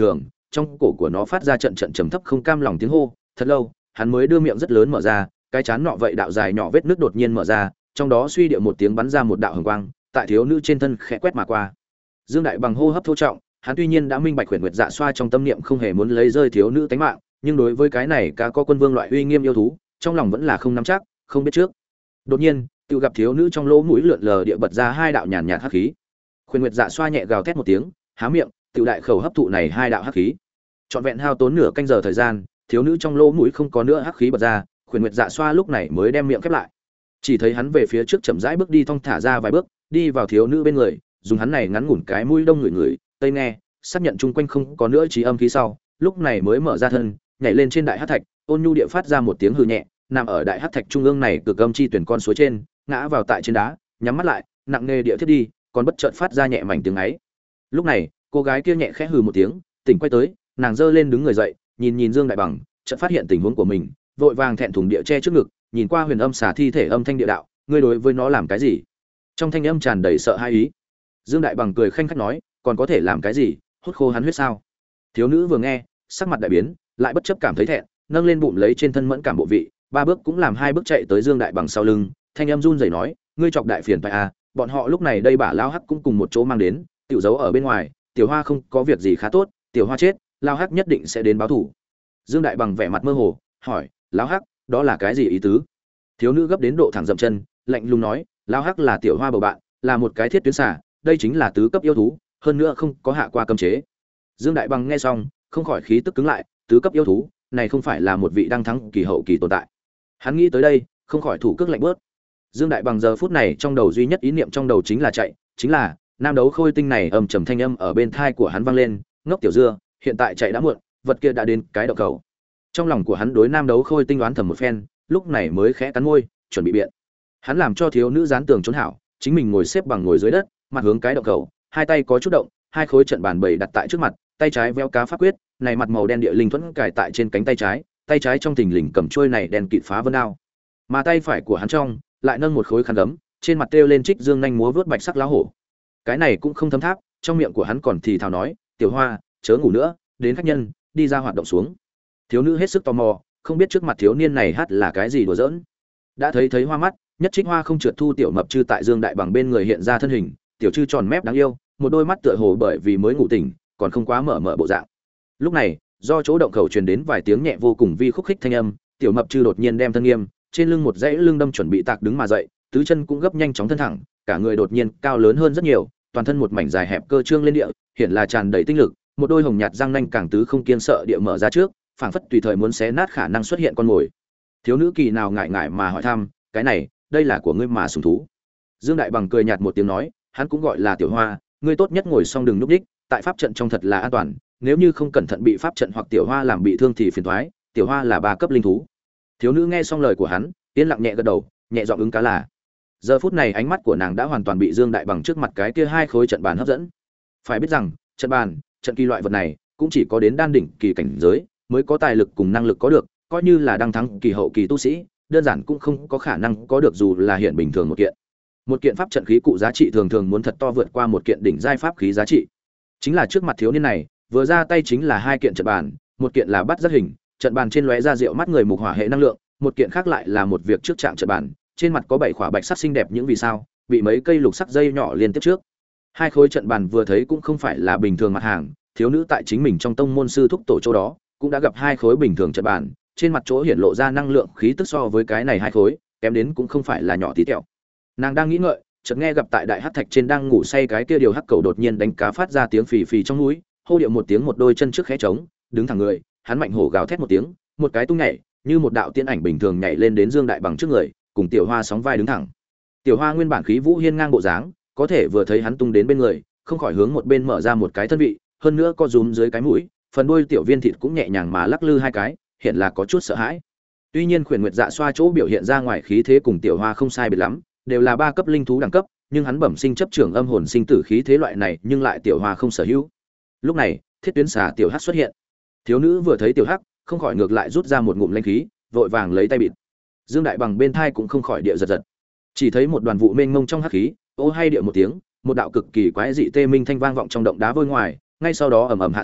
trong cổ của nó phát ra trận trận trầm thấp không cam lòng tiếng hô. Thật lâu, hắn mới đưa miệng rất lớn mở ra, cái chán nọ vậy đạo dài nhỏ vết nước đột nhiên mở ra, trong đó suy điệu một tiếng bắn ra một đạo hồng quang, tại thiếu nữ trên thân khẽ quét mà qua. Dương Đại Bằng hô hấp thô trọng, hắn tuy nhiên đã minh bạch Huyền Nguyệt Dạ Xoa trong tâm niệm không hề muốn lấy rơi thiếu nữ tánh mạng, nhưng đối với cái này cá có quân vương loại uy nghiêm yêu thú, trong lòng vẫn là không nắm chắc, không biết trước. Đột nhiên, tự gặp thiếu nữ trong lỗ mũi lượn lờ địa bật ra hai đạo nhàn nhạt hắc khí. Huyền Nguyệt Dạ Xoa nhẹ gào thét một tiếng, há miệng, tự đại khẩu hấp thụ này hai đạo hắc khí. Trọn vẹn hao tốn nửa canh giờ thời gian, thiếu nữ trong lỗ mũi không có nữa hắc khí bật ra, Huyền Nguyệt Dạ Xoa lúc này mới đem miệng khép lại. Chỉ thấy hắn về phía trước chậm rãi bước đi thong thả ra vài bước, đi vào thiếu nữ bên người, dùng hắn này ngắn ngủn cái mũi đông người người, tây nghe, xác nhận chung quanh không có nữa trí âm khí sau, lúc này mới mở ra thân, nhảy lên trên đại hắc thạch, ôn nhu địa phát ra một tiếng hừ nhẹ, nằm ở đại hắc thạch trung ương này cực âm chi tuyển con suối trên, ngã vào tại trên đá, nhắm mắt lại, nặng nề địa thiết đi, còn bất chợt phát ra nhẹ mảnh tiếng ấy. Lúc này, cô gái kia nhẹ khẽ hừ một tiếng, tỉnh quay tới, nàng giơ lên đứng người dậy, nhìn nhìn Dương Đại Bằng, chợt phát hiện tình huống của mình, vội vàng thẹn thùng địa che trước ngực, nhìn qua Huyền Âm xà thi thể âm thanh địa đạo, ngươi đối với nó làm cái gì? Trong thanh âm tràn đầy sợ hãi ý. Dương Đại Bằng cười khanh khách nói, còn có thể làm cái gì, hút khô hắn huyết sao? Thiếu nữ vừa nghe, sắc mặt đại biến, lại bất chấp cảm thấy thẹn, nâng lên bụng lấy trên thân mẫn cảm bộ vị, ba bước cũng làm hai bước chạy tới Dương Đại Bằng sau lưng, thanh âm run rẩy nói, ngươi chọc đại phiền phải à, bọn họ lúc này đây bả lao hắc cũng cùng một chỗ mang đến, tiểu giấu ở bên ngoài, tiểu hoa không có việc gì khá tốt, tiểu hoa chết, lao hắc nhất định sẽ đến báo thù. Dương Đại Bằng vẻ mặt mơ hồ, hỏi, lao hắc, đó là cái gì ý tứ? Thiếu nữ gấp đến độ thẳng dậm chân, lạnh lùng nói, lao hắc là tiểu hoa bầu bạn, là một cái thiết tuyến xà, đây chính là tứ cấp yêu thú, hơn nữa không có hạ qua cấm chế. Dương Đại Bằng nghe xong, không khỏi khí tức cứng lại, tứ cấp yêu thú, này không phải là một vị đang thắng kỳ hậu kỳ tồn tại. Hắn nghĩ tới đây, không khỏi thủ cước lạnh bớt. Dương Đại Bằng giờ phút này trong đầu duy nhất ý niệm trong đầu chính là chạy, chính là nam đấu khôi tinh này ầm trầm thanh âm ở bên thai của hắn vang lên, ngốc tiểu dưa, hiện tại chạy đã muộn, vật kia đã đến cái động cầu. Trong lòng của hắn đối nam đấu khôi tinh đoán thầm một phen, lúc này mới khẽ cắn môi, chuẩn bị biện. Hắn làm cho thiếu nữ dán tường trốn hảo, chính mình ngồi xếp bằng ngồi dưới đất, mặt hướng cái động cầu, hai tay có chút động, hai khối trận bàn bầy đặt tại trước mặt, tay trái véo cá pháp quyết, này mặt màu đen địa linh thuẫn cài tại trên cánh tay trái, tay trái trong thình lình cầm chuôi này đen kịt phá vân đao, mà tay phải của hắn trong lại nâng một khối khăn gấm, trên mặt treo lên trích dương nhanh múa vớt bạch sắc lá hổ. Cái này cũng không thấm tháp, trong miệng của hắn còn thì thào nói, tiểu hoa, chớ ngủ nữa, đến khách nhân, đi ra hoạt động xuống. Thiếu nữ hết sức tò mò, không biết trước mặt thiếu niên này hát là cái gì đùa giỡn. Đã thấy thấy hoa mắt, nhất trích hoa không trượt thu tiểu mập chư tại Dương Đại Bằng bên người hiện ra thân hình, tiểu chư tròn mép đáng yêu, một đôi mắt tựa hồ bởi vì mới ngủ tỉnh, còn không quá mở mở bộ dạng. Lúc này, do chỗ động khẩu truyền đến vài tiếng nhẹ vô cùng vi khúc khích thanh âm, tiểu mập chư đột nhiên đem thân nghiêm, trên lưng một dãy lưng đâm chuẩn bị tạc đứng mà dậy, tứ chân cũng gấp nhanh chóng thân thẳng, cả người đột nhiên cao lớn hơn rất nhiều, toàn thân một mảnh dài hẹp cơ trương lên địa, hiện là tràn đầy tinh lực, một đôi hồng nhạt răng nanh càng tứ không kiên sợ địa mở ra trước, phảng phất tùy thời muốn xé nát khả năng xuất hiện con mồi. Thiếu nữ kỳ nào ngại ngại mà hỏi thăm, cái này, đây là của ngươi mà sủng thú? Dương Đại Bằng cười nhạt một tiếng nói, hắn cũng gọi là tiểu hoa, ngươi tốt nhất ngồi xong đừng núp đích, tại pháp trận trong thật là an toàn, nếu như không cẩn thận bị pháp trận hoặc tiểu hoa làm bị thương thì phiền toái, tiểu hoa là ba cấp linh thú. Thiếu nữ nghe xong lời của hắn, yên lặng nhẹ gật đầu, nhẹ giọng ứng cá là. Giờ phút này ánh mắt của nàng đã hoàn toàn bị Dương Đại Bằng trước mặt cái kia hai khối trận bàn hấp dẫn. Phải biết rằng, trận bàn, trận kỳ loại vật này, cũng chỉ có đến đan đỉnh kỳ cảnh giới mới có tài lực cùng năng lực có được, coi như là đang thắng kỳ hậu kỳ tu sĩ, đơn giản cũng không có khả năng có được dù là hiện bình thường một kiện. Một kiện pháp trận khí cụ giá trị thường thường muốn thật to vượt qua một kiện đỉnh giai pháp khí giá trị. Chính là trước mặt thiếu niên này, vừa ra tay chính là hai kiện trận bàn, một kiện là bắt rất hình, trận bàn trên lóe ra rượu mắt người mục hỏa hệ năng lượng, một kiện khác lại là một việc trước trạng trận bàn, trên mặt có bảy khỏa bạch sắc xinh đẹp những vì sao, bị mấy cây lục sắc dây nhỏ liên tiếp trước. Hai khối trận bàn vừa thấy cũng không phải là bình thường mặt hàng, thiếu nữ tại chính mình trong tông môn sư thúc tổ chỗ đó, cũng đã gặp hai khối bình thường trận bàn, trên mặt chỗ hiển lộ ra năng lượng khí tức so với cái này hai khối, kém đến cũng không phải là nhỏ tí tẹo. Nàng đang nghĩ ngợi, chợt nghe gặp tại đại hắc thạch trên đang ngủ say cái kia điều hắc cầu đột nhiên đánh cá phát ra tiếng phì phì trong núi, hô điệu một tiếng, một đôi chân trước khẽ trống, đứng thẳng người, hắn mạnh hổ gào thét một tiếng, một cái tung nhảy, như một đạo tiên ảnh bình thường nhảy lên đến Dương Đại Bằng trước người, cùng Tiểu Hoa sóng vai đứng thẳng. Tiểu Hoa nguyên bản khí vũ hiên ngang bộ dáng, có thể vừa thấy hắn tung đến bên người, không khỏi hướng một bên mở ra một cái thân vị, hơn nữa co rúm dưới cái mũi, phần đuôi tiểu viên thịt cũng nhẹ nhàng mà lắc lư hai cái, hiện là có chút sợ hãi. Tuy nhiên Khuyển Nguyệt Dạ Xoa chỗ biểu hiện ra ngoài khí thế cùng Tiểu Hoa không sai biệt lắm, đều là ba cấp linh thú đẳng cấp, nhưng hắn bẩm sinh chấp trưởng âm hồn sinh tử khí thế loại này, nhưng lại Tiểu Hoa không sở hữu. Lúc này, Thiết Tuyến Xà Tiểu Hắc xuất hiện. Thiếu nữ vừa thấy Tiểu Hắc, không khỏi ngược lại rút ra một ngụm linh khí, vội vàng lấy tay bịt. Dương Đại Bằng bên thai cũng không khỏi địa giật giật. Chỉ thấy một đoàn vụ mênh mông trong hắc khí, ô hay địa một tiếng, một đạo cực kỳ quái dị tê minh thanh vang vọng trong động đá vôi ngoài, ngay sau đó ầm ầm hạ xuống,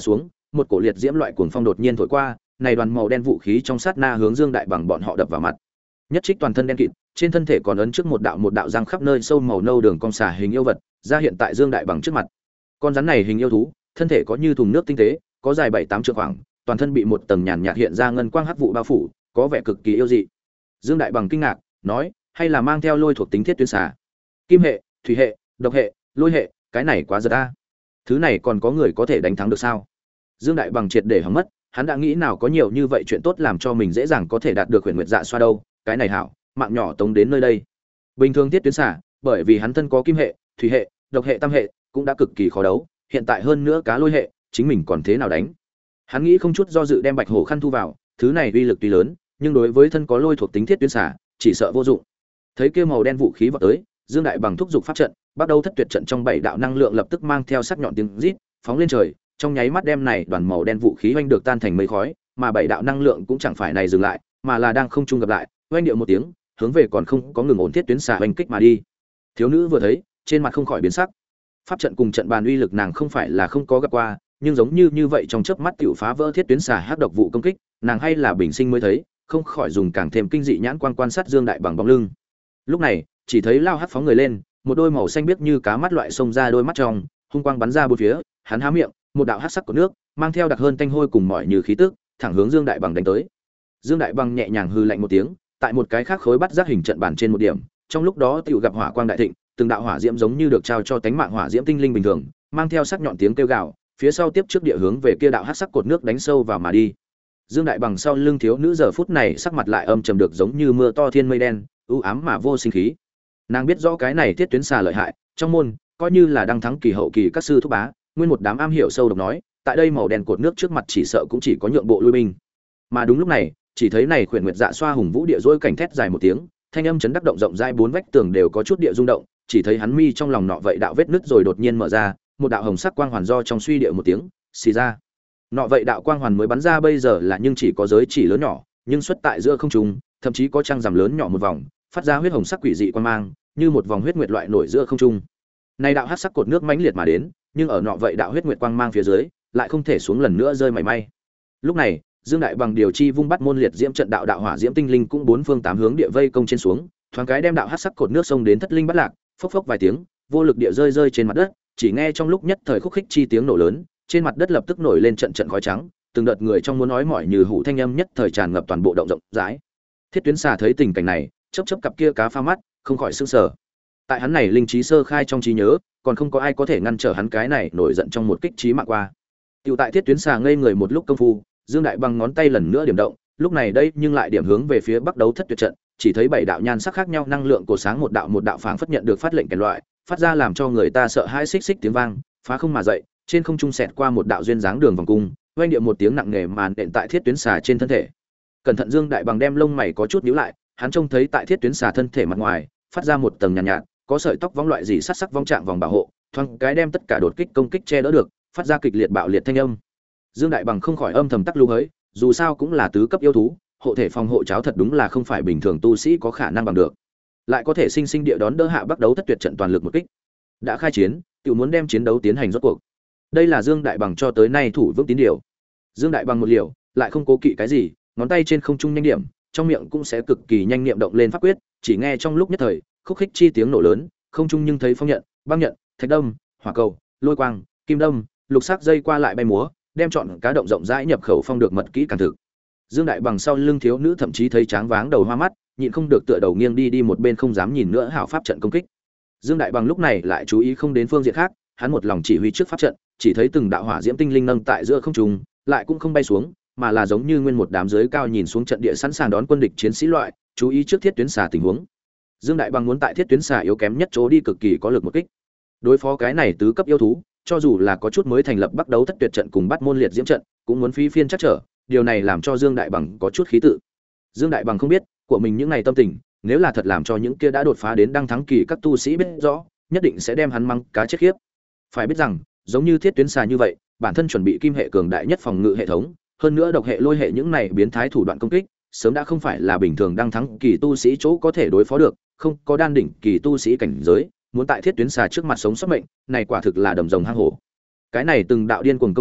một cổ liệt diễm loại cuồng phong đột nhiên thổi qua, này đoàn màu đen vũ khí trong sát na hướng Dương Đại Bằng bọn họ đập vào mặt. Nhất Trích toàn thân đen kịt, trên thân thể còn ấn trước một đạo một đạo răng khắp nơi sâu màu nâu đường cong xà hình yêu vật, ra hiện tại Dương Đại Bằng trước mặt. Con rắn này hình yêu thú, thân thể có như thùng nước tinh tế, có dài bảy tám trượng khoảng, toàn thân bị một tầng nhàn nhạt hiện ra ngân quang hắc vụ bao phủ, có vẻ cực kỳ yêu dị. Dương Đại Bằng kinh ngạc, nói, hay là mang theo lôi thuộc tính thiết tuyến xà. Kim hệ, thủy hệ, độc hệ, lôi hệ, cái này quá giật a. Thứ này còn có người có thể đánh thắng được sao? Dương Đại Bằng triệt để hỏng mất, hắn đã nghĩ nào có nhiều như vậy chuyện tốt làm cho mình dễ dàng có thể đạt được huyền nguyệt dạ xoa đâu, cái này hảo, mạng nhỏ tống đến nơi đây. Bình thường thiết tuyến xà, bởi vì hắn thân có kim hệ, thủy hệ, độc hệ tam hệ, cũng đã cực kỳ khó đấu, hiện tại hơn nữa cá lôi hệ, chính mình còn thế nào đánh? Hắn nghĩ không chút do dự đem bạch hổ khăn thu vào, thứ này uy lực tuy lớn, nhưng đối với thân có lôi thuộc tính thiết tuyến xà, chỉ sợ vô dụng. Thấy kia màu đen vũ khí vọt tới, Dương Đại Bằng thúc giục pháp trận, bắt đầu thất tuyệt trận trong bảy đạo năng lượng lập tức mang theo sắc nhọn tiếng rít, phóng lên trời, trong nháy mắt đem này đoàn màu đen vũ khí oanh được tan thành mây khói, mà bảy đạo năng lượng cũng chẳng phải này dừng lại, mà là đang không trung gặp lại, oanh điệu một tiếng, hướng về còn không có ngừng ổn thiết tuyến xà oanh kích mà đi. Thiếu nữ vừa thấy, trên mặt không khỏi biến sắc. Pháp trận cùng trận bàn uy lực nàng không phải là không có gặp qua, nhưng giống như như vậy trong chớp mắt tiểu phá vỡ thiết tuyến xà hắc độc vụ công kích, nàng hay là bình sinh mới thấy, không khỏi dùng càng thêm kinh dị nhãn quan quan sát Dương Đại Bằng bóng lưng. Lúc này, chỉ thấy lao hắt phóng người lên, một đôi màu xanh biếc như cá mắt loại xông ra đôi mắt trong, hung quang bắn ra bốn phía, hắn há miệng, một đạo hắc sắc của nước, mang theo đặc hơn tanh hôi cùng mỏi như khí tức, thẳng hướng Dương Đại Bằng đánh tới. Dương Đại Bằng nhẹ nhàng hư lạnh một tiếng, tại một cái khác khối bắt giác hình trận bản trên một điểm, trong lúc đó tiểu gặp hỏa quang đại thịnh, từng đạo hỏa diễm giống như được trao cho tánh mạng hỏa diễm tinh linh bình thường, mang theo sắc nhọn tiếng kêu gào, phía sau tiếp trước địa hướng về kia đạo hắc sắc cột nước đánh sâu vào mà đi. Dương Đại Bằng sau lưng thiếu nữ giờ phút này sắc mặt lại âm trầm được giống như mưa to thiên mây đen, u ám mà vô sinh khí. Nàng biết rõ cái này thiết tuyến xà lợi hại, trong môn coi như là đang thắng kỳ hậu kỳ các sư thúc bá, nguyên một đám am hiểu sâu độc nói, tại đây màu đen cột nước trước mặt chỉ sợ cũng chỉ có nhượng bộ lui binh. Mà đúng lúc này, chỉ thấy này khuyển nguyệt dạ xoa hùng vũ địa dỗi cảnh thét dài một tiếng, thanh âm chấn đắc động rộng rãi bốn vách tường đều có chút địa rung động, chỉ thấy hắn mi trong lòng nọ vậy đạo vết nứt rồi đột nhiên mở ra, một đạo hồng sắc quang hoàn do trong suy địa một tiếng xì ra. Nọ vậy đạo quang hoàn mới bắn ra bây giờ là nhưng chỉ có giới chỉ lớn nhỏ, nhưng xuất tại giữa không trung, thậm chí có trăng rằm lớn nhỏ một vòng, phát ra huyết hồng sắc quỷ dị quang mang, như một vòng huyết nguyệt loại nổi giữa không trung. Này đạo hắc sắc cột nước mãnh liệt mà đến, nhưng ở nọ vậy đạo huyết nguyệt quang mang phía dưới, lại không thể xuống lần nữa rơi mảy may. Lúc này, Dương Đại Bằng điều chi vung bắt môn liệt diễm trận đạo đạo hỏa diễm tinh linh cũng bốn phương tám hướng địa vây công trên xuống, thoáng cái đem đạo hắc sắc cột nước xông đến thất linh bắt lạc, phốc phốc vài tiếng, vô lực địa rơi rơi trên mặt đất, chỉ nghe trong lúc nhất thời khúc khích chi tiếng nổ lớn, trên mặt đất lập tức nổi lên trận trận khói trắng, từng đợt người trong muốn nói mỏi như hủ thanh âm nhất thời tràn ngập toàn bộ động rộng rãi. Thiết Tuyến Xà thấy tình cảnh này, chớp chớp cặp kia cá pha mắt, không khỏi sửng sở. Tại hắn này linh trí sơ khai trong trí nhớ, còn không có ai có thể ngăn trở hắn cái này nổi giận trong một kích trí mạng qua. Tiểu tại Thiết Tuyến Xà ngây người một lúc công phu, Dương Đại Bằng ngón tay lần nữa điểm động, lúc này đây nhưng lại điểm hướng về phía Bắc Đấu Thất Tuyệt trận, chỉ thấy bảy đạo nhan sắc khác nhau năng lượng của sáng một đạo một đạo phảng phất nhận được phát lệnh kèn loại, phát ra làm cho người ta sợ hãi xích xích tiếng vang, phá không mà dậy, trên không trung xẹt qua một đạo duyên dáng đường vòng cung, oanh điệu một tiếng nặng nề màn đện tại Thiết Tuyến Xà trên thân thể. Cẩn thận Dương Đại Bằng đem lông mày có chút nhíu lại, hắn trông thấy tại Thiết Tuyến Xà thân thể mặt ngoài, phát ra một tầng nhàn nhạt, nhạt, có sợi tóc vong loại gì sắc sắc vong trạng vòng bảo hộ, thoáng cái đem tất cả đột kích công kích che đỡ được, phát ra kịch liệt bạo liệt thanh âm. Dương Đại Bằng không khỏi âm thầm tắc lưu hới, dù sao cũng là tứ cấp yêu thú, hộ thể phòng hộ cháo thật đúng là không phải bình thường tu sĩ có khả năng bằng được. Lại có thể sinh sinh địa đón đỡ hạ Bắc Đấu Thất Tuyệt trận toàn lực một kích. Đã khai chiến, tiểu muốn đem chiến đấu tiến hành rốt cuộc. Đây là Dương Đại Bằng cho tới nay thủ vững tín điều. Dương Đại Bằng một liều, lại không cố kỵ cái gì, ngón tay trên không trung nhanh điểm, trong miệng cũng sẽ cực kỳ nhanh niệm động lên pháp quyết, chỉ nghe trong lúc nhất thời, khúc khích chi tiếng nổ lớn, không trung nhưng thấy phong nhận, băng nhận, thạch đâm, hỏa cầu, lôi quang, kim đâm, lục sắc dây qua lại bay múa, đem chọn cá động rộng rãi nhập khẩu phong được mật kỹ càng thực. Dương Đại Bằng sau lưng thiếu nữ thậm chí thấy tráng váng đầu hoa mắt, nhịn không được tựa đầu nghiêng đi đi một bên không dám nhìn nữa hảo pháp trận công kích. Dương Đại Bằng lúc này lại chú ý không đến phương diện khác, hắn một lòng chỉ huy trước pháp trận, chỉ thấy từng đạo hỏa diễm tinh linh nâng tại giữa không trung, lại cũng không bay xuống, mà là giống như nguyên một đám dưới cao nhìn xuống trận địa sẵn sàng đón quân địch chiến sĩ loại, chú ý trước Thiết Tuyến Xà tình huống. Dương Đại Bằng muốn tại Thiết Tuyến Xà yếu kém nhất chỗ đi cực kỳ có lực một kích. Đối phó cái này tứ cấp yêu thú, cho dù là có chút mới thành lập Bắc Đấu Thất Tuyệt trận cùng bắt môn liệt diễm trận, cũng muốn phí phiên chắc trở, điều này làm cho Dương Đại Bằng có chút khí tự. Dương Đại Bằng không biết, của mình những ngày tâm tình, nếu là thật làm cho những kia đã đột phá đến đăng thắng kỳ các tu sĩ biết rõ, nhất định sẽ đem hắn măng cá chết khiếp. Phải biết rằng, giống như Thiết Tuyến Xà như vậy, bản thân chuẩn bị kim hệ cường đại nhất phòng ngự hệ thống, hơn nữa độc hệ lôi hệ những này biến thái thủ đoạn công kích, sớm đã không phải là bình thường đăng thắng kỳ tu sĩ chỗ có thể đối phó được, không có đan đỉnh kỳ tu sĩ cảnh giới, muốn tại Thiết Tuyến Xà trước mặt sống sót mệnh, này quả thực là đầm rồng hang hổ. Cái này từng đạo điên cuồng công kích,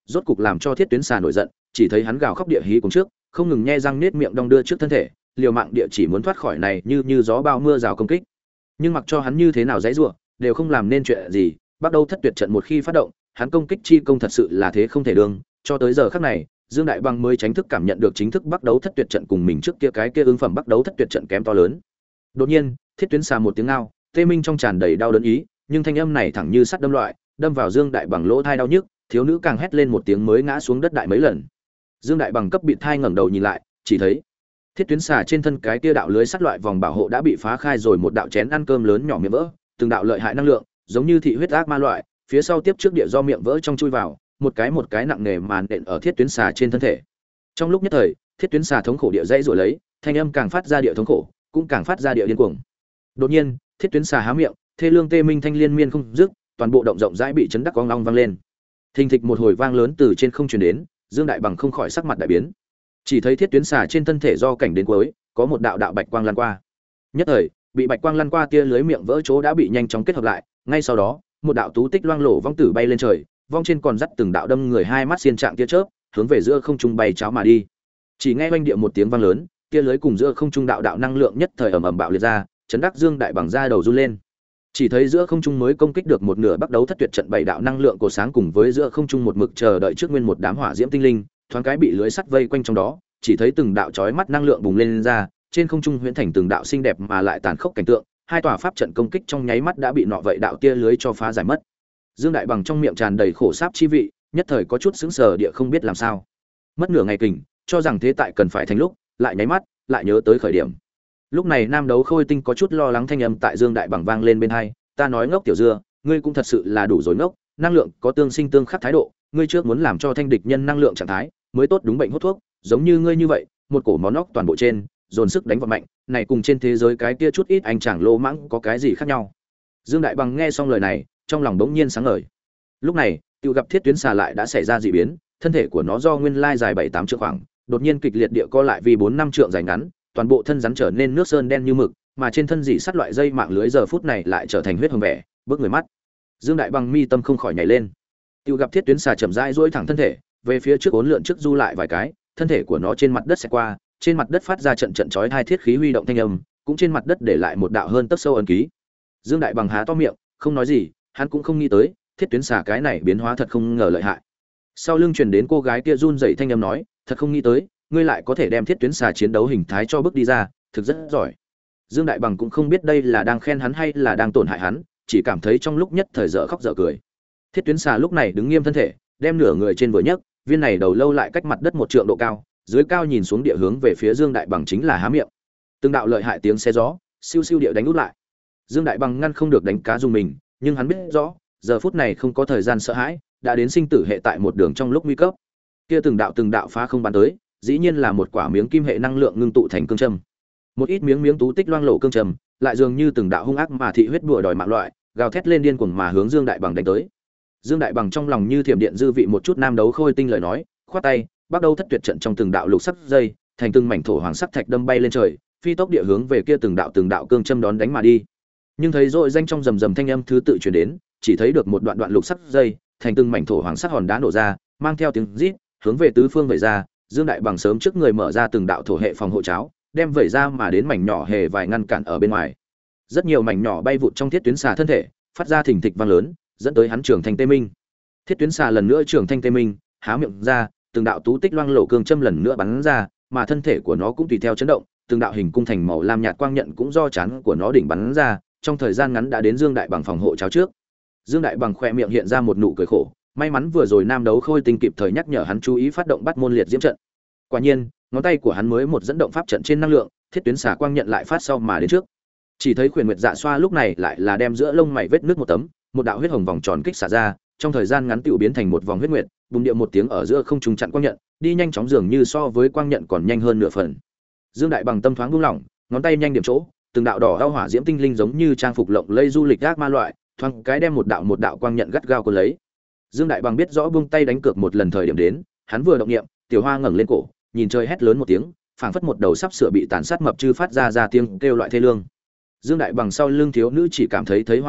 rốt cục làm cho Thiết Tuyến Xà nổi giận, chỉ thấy hắn gào khóc địa hí cùng trước, không ngừng nhe răng nết miệng đong đưa trước thân thể, liều mạng địa chỉ muốn thoát khỏi này như như gió bao mưa rào công kích. Nhưng mặc cho hắn như thế nào dãy rủa, đều không làm nên chuyện gì, bắt đầu thất tuyệt trận một khi phát động, hắn công kích chi công thật sự là thế không thể đương, cho tới giờ khắc này, Dương Đại Bằng mới chính thức cảm nhận được chính thức bắt đấu thất tuyệt trận cùng mình trước kia cái kia ứng phẩm bắt đấu thất tuyệt trận kém to lớn. Đột nhiên, Thiết Tuyến Xà một tiếng ngao, tê minh trong tràn đầy đau đớn ý, nhưng thanh âm này thẳng như sắt đâm loại, đâm vào Dương Đại Bằng lỗ tai đau nhức, thiếu nữ càng hét lên một tiếng mới ngã xuống đất đại mấy lần. Dương Đại Bằng cấp bị thai ngẩng đầu nhìn lại, chỉ thấy Thiết Tuyến Xà trên thân cái kia đạo lưới sắt loại vòng bảo hộ đã bị phá khai rồi một đạo chén ăn cơm lớn nhỏ miệng vỡ, từng đạo lợi hại năng lượng, giống như thị huyết ác ma loại, phía sau tiếp trước địa do miệng vỡ trong chui vào, một cái một cái nặng nề màn đện ở Thiết Tuyến Xà trên thân thể. Trong lúc nhất thời, Thiết Tuyến Xà thống khổ địa dãy rồi lấy, thanh âm càng phát ra địa thống khổ, cũng càng phát ra địa điên cuồng. Đột nhiên, Thiết Tuyến Xà há miệng, thê lương tê minh thanh liên miên không dứt, toàn bộ động rộng rãi bị chấn đắc ong ong vang lên. Thình thịch một hồi vang lớn từ trên không truyền đến, Dương Đại Bằng không khỏi sắc mặt đại biến. Chỉ thấy Thiết Tuyến Xà trên thân thể do cảnh đến cuối, có một đạo đạo bạch quang lan qua. Nhất thời, bị bạch quang lan qua tia lưới miệng vỡ chỗ đã bị nhanh chóng kết hợp lại, ngay sau đó, một đạo tú tích loang lổ vong tử bay lên trời, vong trên còn dắt từng đạo đâm người hai mắt xiên trạng tia chớp, hướng về giữa không trung bay cháo mà đi. Chỉ nghe oanh địa một tiếng vang lớn, tia lưới cùng giữa không trung đạo đạo năng lượng nhất thời ầm ầm bạo liệt ra, chấn đắc Dương Đại Bằng ra đầu run lên. Chỉ thấy giữa không trung mới công kích được một nửa bắt đấu thất tuyệt trận bảy đạo năng lượng của sáng cùng với giữa không trung một mực chờ đợi trước nguyên một đám hỏa diễm tinh linh, thoáng cái bị lưới sắt vây quanh trong đó, chỉ thấy từng đạo chói mắt năng lượng bùng lên, lên ra, trên không trung huyễn thành từng đạo xinh đẹp mà lại tàn khốc cảnh tượng, hai tòa pháp trận công kích trong nháy mắt đã bị nọ vậy đạo tia lưới cho phá giải mất. Dương Đại Bằng trong miệng tràn đầy khổ sáp chi vị, nhất thời có chút sững sờ địa không biết làm sao. Mất nửa ngày kình, cho rằng thế tại cần phải thành lúc, lại nháy mắt, lại nhớ tới khởi điểm. Lúc này Nam Đấu Khôi Tinh có chút lo lắng thanh âm tại Dương Đại Bằng vang lên bên hai, ta nói ngốc tiểu dưa, ngươi cũng thật sự là đủ rồi ngốc, năng lượng có tương sinh tương khắc thái độ, ngươi trước muốn làm cho thanh địch nhân năng lượng trạng thái, mới tốt đúng bệnh hút thuốc, giống như ngươi như vậy, một cổ món óc toàn bộ trên, dồn sức đánh vào mạnh, này cùng trên thế giới cái kia chút ít anh chàng lô mãng có cái gì khác nhau. Dương Đại Bằng nghe xong lời này, trong lòng bỗng nhiên sáng ngời. Lúc này, tiêu gặp Thiết Tuyến Xà lại đã xảy ra dị biến, thân thể của nó do nguyên lai dài bảy tám trượng khoảng, đột nhiên kịch liệt địa co lại vì bốn năm trượng dài ngắn, toàn bộ thân rắn trở nên nước sơn đen như mực, mà trên thân dị sắt loại dây mạng lưới giờ phút này lại trở thành huyết hồng vẻ, bước người mắt. Dương Đại Bằng mi tâm không khỏi nhảy lên. Tiêu gặp Thiết Tuyến Xà chậm rãi duỗi thẳng thân thể, về phía trước uốn lượn trước du lại vài cái, thân thể của nó trên mặt đất xẹt qua, trên mặt đất phát ra trận trận chói hai thiết khí huy động thanh âm, cũng trên mặt đất để lại một đạo hơn tấc sâu ấn ký. Dương Đại Bằng há to miệng, không nói gì, hắn cũng không nghĩ tới, Thiết Tuyến Xà cái này biến hóa thật không ngờ lợi hại. Sau lưng truyền đến cô gái kia run rẩy thanh âm nói, thật không nghĩ tới, ngươi lại có thể đem Thiết Tuyến Xà chiến đấu hình thái cho bước đi ra, thực rất giỏi. Dương Đại Bằng cũng không biết đây là đang khen hắn hay là đang tổn hại hắn, chỉ cảm thấy trong lúc nhất thời dở khóc dở cười. Thiết Tuyến Xà lúc này đứng nghiêm thân thể, đem nửa người trên vừa nhấc, viên này đầu lâu lại cách mặt đất một trượng độ cao, dưới cao nhìn xuống địa hướng về phía Dương Đại Bằng chính là há miệng. Từng đạo lợi hại tiếng xé gió, siêu siêu địa đánh út lại. Dương Đại Bằng ngăn không được đánh cá dùng mình, nhưng hắn biết rõ, giờ phút này không có thời gian sợ hãi, đã đến sinh tử hệ tại một đường trong lúc nguy cấp. Kia từng đạo từng đạo phá không bắn tới, dĩ nhiên là một quả miếng kim hệ năng lượng ngưng tụ thành cương châm. Một ít miếng miếng tú tích loang lổ cương châm, lại dường như từng đạo hung ác mà thị huyết bùa đòi mạng loại, gào thét lên điên cuồng mà hướng Dương Đại Bằng đánh tới. Dương Đại Bằng trong lòng như thiểm điện dư vị một chút Nam Đấu Khôi Tinh lời nói, khoát tay, bắt đầu thất tuyệt trận trong từng đạo lục sắc dây, thành từng mảnh thổ hoàng sắc thạch đâm bay lên trời, phi tốc địa hướng về kia từng đạo từng đạo cương châm đón đánh mà đi. Nhưng thấy rồi danh trong rầm rầm thanh âm thứ tự truyền đến, chỉ thấy được một đoạn đoạn lục sắc dây, thành từng mảnh thổ hoàng sắc hòn đá nổ ra, mang theo tiếng rít, hướng về tứ phương vẩy ra. Dương Đại Bằng sớm trước người mở ra từng đạo thổ hệ phòng hộ cháo, đem vẩy ra mà đến mảnh nhỏ hề vài ngăn cản ở bên ngoài. Rất nhiều mảnh nhỏ bay vụt trong Thiết Tuyến Xà thân thể, phát ra thình thịch vang lớn, dẫn tới hắn trưởng thành tê minh. Thiết Tuyến Xà lần nữa trưởng thành tê minh, há miệng ra, từng đạo tú tích loang lổ cương châm lần nữa bắn ra, mà thân thể của nó cũng tùy theo chấn động, từng đạo hình cung thành màu lam nhạt quang nhận cũng do chán của nó đỉnh bắn ra, trong thời gian ngắn đã đến Dương Đại Bằng phòng hộ cháo trước. Dương Đại Bằng khỏe miệng hiện ra một nụ cười khổ, may mắn vừa rồi Nam Đấu Khôi Tinh kịp thời nhắc nhở hắn chú ý phát động bắt môn liệt diễm trận. Quả nhiên, ngón tay của hắn mới một dẫn động pháp trận trên năng lượng, Thiết Tuyến Xà quang nhận lại phát sau mà đến trước. Chỉ thấy Khuyển Nguyệt Dạ Xoa lúc này lại là đem giữa lông mày vết nước một tấm, một đạo huyết hồng vòng tròn kích xả ra, trong thời gian ngắn tựu biến thành một vòng huyết nguyệt, bùng điệu một tiếng ở giữa không trung chặn quang nhận, đi nhanh chóng dường như so với quang nhận còn nhanh hơn nửa phần. Dương Đại Bằng tâm thoáng buông lỏng, ngón tay nhanh điểm chỗ, từng đạo đỏ đao hỏa diễm tinh linh giống như trang phục lộng lây du lịch ác ma loại, thoáng cái đem một đạo một đạo quang nhận gắt gao cuốn lấy. Dương Đại Bằng biết rõ buông tay đánh cược một lần thời điểm đến, hắn vừa động niệm, Tiểu Hoa ngẩng lên cổ, nhìn trời hét lớn một tiếng, phảng phất một đầu sắp sửa bị tàn sát mập chư phát ra ra tiếng kêu loại thê lương. Dương Đại Bằng sau lưng thiếu nữ chỉ cảm thấy thấy hoa mắt,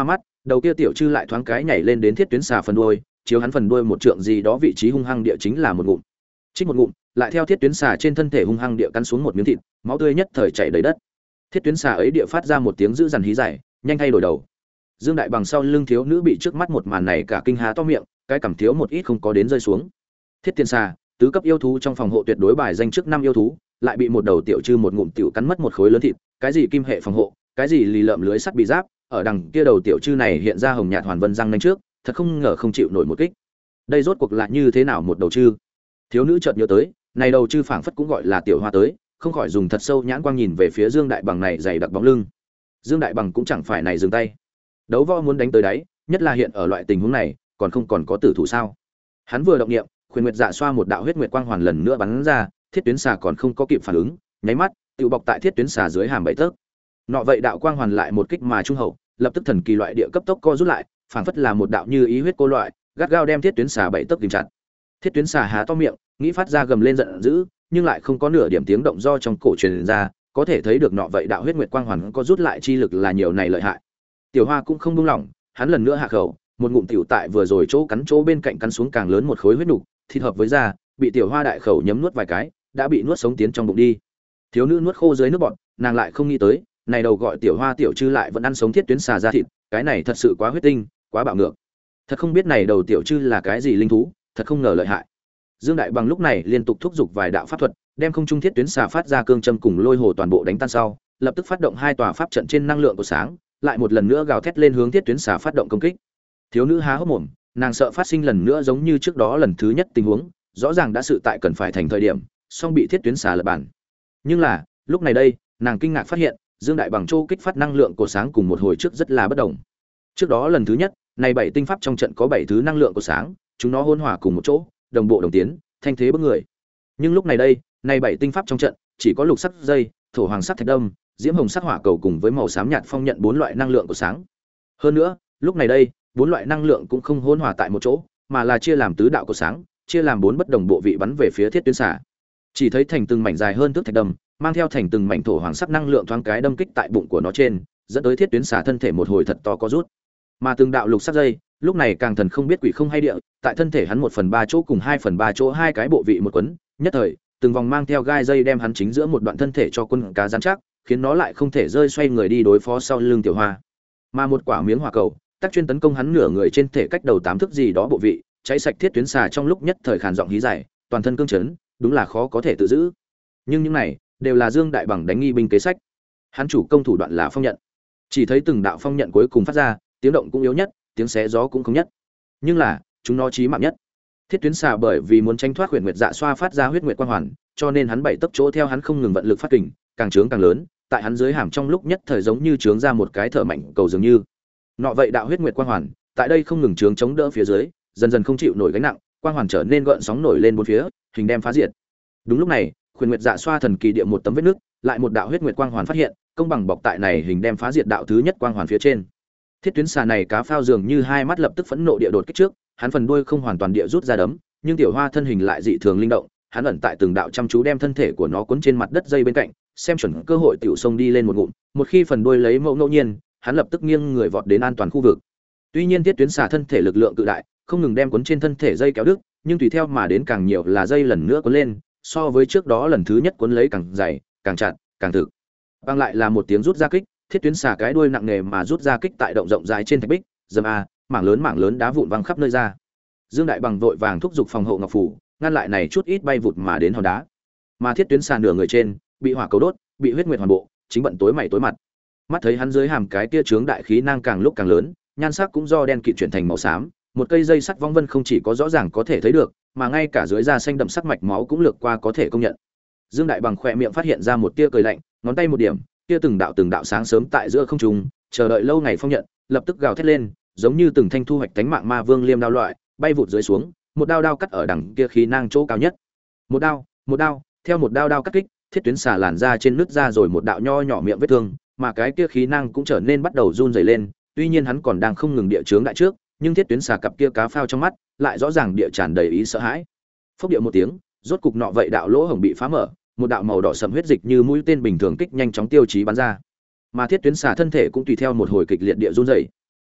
Đầu kia tiểu chư lại thoáng cái nhảy lên đến thiết tuyến xà phần đuôi, chiếu hắn phần đuôi một trượng gì đó vị trí hung hăng địa chính là một ngụm. Trích một ngụm, lại theo thiết tuyến xà trên thân thể hung hăng địa cắn xuống một miếng thịt, máu tươi nhất thời chảy đầy đất. Thiết tuyến xà ấy địa phát ra một tiếng dữ dằn hí dài, nhanh thay đổi đầu. Dương Đại Bằng sau lưng thiếu nữ bị trước mắt một màn này cả kinh há to miệng, cái cảm thiếu một ít không có đến rơi xuống. Thiết tiên xà, tứ cấp yêu thú trong phòng hộ tuyệt đối bài danh trước năm yêu thú, lại bị một đầu tiểu chư một ngụm tiểu cắn mất một khối lớn thịt, cái gì kim hệ phòng hộ, cái gì lì lợm lưới sắt bị giáp, ở đằng kia đầu tiểu chư này hiện ra hồng nhạt hoàn vân răng nanh trước, thật không ngờ không chịu nổi một kích. Đây rốt cuộc là như thế nào một đầu chư? Thiếu nữ chợt nhớ tới, này đầu chư phảng phất cũng gọi là tiểu hoa tới, không khỏi dùng thật sâu nhãn quang nhìn về phía Dương Đại Bằng này dày đặc bóng lưng. Dương Đại Bằng cũng chẳng phải này dừng tay. Đấu võ muốn đánh tới đáy, nhất là hiện ở loại tình huống này, còn không còn có tử thủ sao? Hắn vừa động niệm, khuyên nguyệt dạ xoa một đạo huyết nguyệt quang hoàn lần nữa bắn ra, thiết tuyến xà còn không có kịp phản ứng, nháy mắt, tự bọc tại thiết tuyến xà dưới hàm bảy tấc. Nọ vậy đạo quang hoàn lại một kích mà trung hậu, lập tức thần kỳ loại địa cấp tốc co rút lại, phảng phất là một đạo như ý huyết cô loại, gắt gao đem thiết tuyến xà bảy tấc kìm chặt. Thiết tuyến xà há to miệng, nghĩ phát ra gầm lên giận dữ, nhưng lại không có nửa điểm tiếng động do trong cổ truyền ra, có thể thấy được nọ vậy đạo huyết nguyệt quang hoàn có rút lại chi lực là nhiều này lợi hại. Tiểu Hoa cũng không buông lỏng, hắn lần nữa hạ khẩu, một ngụm tiểu tại vừa rồi chỗ cắn chỗ bên cạnh cắn xuống càng lớn một khối huyết nục, thịt hợp với da, bị Tiểu Hoa đại khẩu nhấm nuốt vài cái, đã bị nuốt sống tiến trong bụng đi. Thiếu nữ nuốt khô dưới nước bọt, nàng lại không nghĩ tới, này đầu gọi Tiểu Hoa tiểu chư lại vẫn ăn sống thiết tuyến xà ra thịt, cái này thật sự quá huyết tinh, quá bạo ngược. Thật không biết này đầu tiểu chư là cái gì linh thú, thật không ngờ lợi hại. Dương Đại Bằng lúc này liên tục thúc giục vài đạo pháp thuật, đem không trung thiết tuyến xà phát ra cương châm cùng lôi hồ toàn bộ đánh tan sau, lập tức phát động hai tòa pháp trận trên năng lượng của sáng, lại một lần nữa gào thét lên hướng thiết tuyến xà phát động công kích. Thiếu nữ há hốc mồm, nàng sợ phát sinh lần nữa giống như trước đó lần thứ nhất tình huống, rõ ràng đã sự tại cần phải thành thời điểm, song bị thiết tuyến xà lật bản. Nhưng là, lúc này đây, nàng kinh ngạc phát hiện, Dương Đại Bằng châu kích phát năng lượng của sáng cùng một hồi trước rất là bất động. Trước đó lần thứ nhất, này bảy tinh pháp trong trận có bảy thứ năng lượng của sáng, chúng nó hỗn hòa cùng một chỗ, đồng bộ đồng tiến, thanh thế bức người. Nhưng lúc này đây, này bảy tinh pháp trong trận chỉ có lục sắc dây, thổ hoàng sắc thạch đâm, diễm hồng sắc hỏa cầu cùng với màu xám nhạt phong nhận bốn loại năng lượng của sáng. Hơn nữa, lúc này đây, bốn loại năng lượng cũng không hỗn hòa tại một chỗ, mà là chia làm tứ đạo của sáng, chia làm bốn bất đồng bộ vị bắn về phía thiết tuyến xà. Chỉ thấy thành từng mảnh dài hơn thước thạch đâm, mang theo thành từng mảnh thổ hoàng sắc năng lượng thoáng cái đâm kích tại bụng của nó trên, dẫn tới thiết tuyến xà thân thể một hồi thật to có rút. Mà từng đạo lục sắc dây, lúc này càng thần không biết quỷ không hay địa, tại thân thể hắn một phần ba chỗ cùng hai phần ba chỗ hai cái bộ vị một quấn, nhất thời, từng vòng mang theo gai dây đem hắn chính giữa một đoạn thân thể cho quân cá rắn chắc, khiến nó lại không thể rơi xoay người đi đối phó sau lưng Tiểu Hoa. Mà một quả miếng hỏa cầu, tác chuyên tấn công hắn nửa người trên thể cách đầu tám thước gì đó bộ vị, cháy sạch thiết tuyến xà trong lúc nhất thời khàn giọng hí giải, toàn thân cương chấn, đúng là khó có thể tự giữ. Nhưng những này đều là Dương Đại Bằng đánh nghi binh kế sách. Hắn chủ công thủ đoạn là phong nhận. Chỉ thấy từng đạo phong nhận cuối cùng phát ra, tiếng động cũng yếu nhất, tiếng xé gió cũng không nhất. Nhưng là, chúng nó chí mạng nhất. Thiết tuyến xà bởi vì muốn tránh thoát huyền nguyệt dạ xoa phát ra huyết nguyệt quang hoàn, cho nên hắn bảy tấc chỗ theo hắn không ngừng vận lực phát kình, càng trướng càng lớn, tại hắn dưới hàm trong lúc nhất thời giống như trướng ra một cái thở mạnh cầu dường như. Nọ vậy đạo huyết nguyệt quang hoàn, tại đây không ngừng trướng chống đỡ phía dưới, dần dần không chịu nổi gánh nặng, quang hoàn trở nên gợn sóng nổi lên bốn phía, hình đem phá diệt. Đúng lúc này, huyền nguyệt dạ xoa thần kỳ địa một tấm vết nước, lại một đạo huyết nguyệt quang hoàn phát hiện, công bằng bọc tại này hình đem phá diệt đạo thứ nhất quang hoàn phía trên. Thiết tuyến xà này cá phao dường như hai mắt lập tức phẫn nộ địa đột kích trước, hắn phần đuôi không hoàn toàn địa rút ra đấm, nhưng Tiểu Hoa thân hình lại dị thường linh động, hắn ẩn tại từng đạo chăm chú đem thân thể của nó cuốn trên mặt đất dây bên cạnh, xem chuẩn cơ hội tiểu sông đi lên một ngụm, một khi phần đuôi lấy mẫu ngẫu nhiên, hắn lập tức nghiêng người vọt đến an toàn khu vực. Tuy nhiên thiết tuyến xà thân thể lực lượng cự đại, không ngừng đem cuốn trên thân thể dây kéo đứt, nhưng tùy theo mà đến càng nhiều là dây lần nữa cuốn lên, so với trước đó lần thứ nhất cuốn lấy càng dày, càng chặt, càng thực. Vang lại là một tiếng rút ra kích, thiết tuyến xà cái đuôi nặng nề mà rút ra kích tại động rộng dài trên thạch bích, dầm a, mảng lớn mảng lớn đá vụn văng khắp nơi ra. Dương Đại Bằng vội vàng thúc giục phòng hộ ngọc phủ, ngăn lại này chút ít bay vụt mà đến hòn đá. Mà thiết tuyến xà nửa người trên, bị hỏa cầu đốt, bị huyết nguyệt hoàn bộ, chính bận tối mày tối mặt. Mắt thấy hắn dưới hàm cái tia trướng đại khí năng càng lúc càng lớn, nhan sắc cũng do đen kịt chuyển thành màu xám, một cây dây sắt vong vân không chỉ có rõ ràng có thể thấy được, mà ngay cả dưới da xanh đậm sắc mạch máu cũng lược qua có thể công nhận. Dương Đại Bằng khỏe miệng phát hiện ra một tia cười lạnh, ngón tay một điểm, tia từng đạo từng đạo sáng sớm tại giữa không trung, chờ đợi lâu ngày phong nhận, lập tức gào thét lên, giống như từng thanh thu hoạch tánh mạng ma vương liêm đao loại, bay vụt dưới xuống, một đao đao cắt ở đằng kia khí năng chỗ cao nhất. Một đao, một đao, theo một đao đao cắt kích, thiết tuyến xà làn ra trên nứt ra rồi một đạo nho nhỏ miệng vết thương, mà cái kia khí năng cũng trở nên bắt đầu run rẩy lên, tuy nhiên hắn còn đang không ngừng địa chướng đại trước, nhưng thiết tuyến xà cặp kia cá phao trong mắt, lại rõ ràng địa tràn đầy ý sợ hãi. Phốc địa một tiếng, rốt cục nọ vậy đạo lỗ hổng bị phá mở, một đạo màu đỏ sẫm huyết dịch như mũi tên bình thường kích nhanh chóng tiêu chí bắn ra. Mà thiết tuyến xà thân thể cũng tùy theo một hồi kịch liệt địa run rẩy.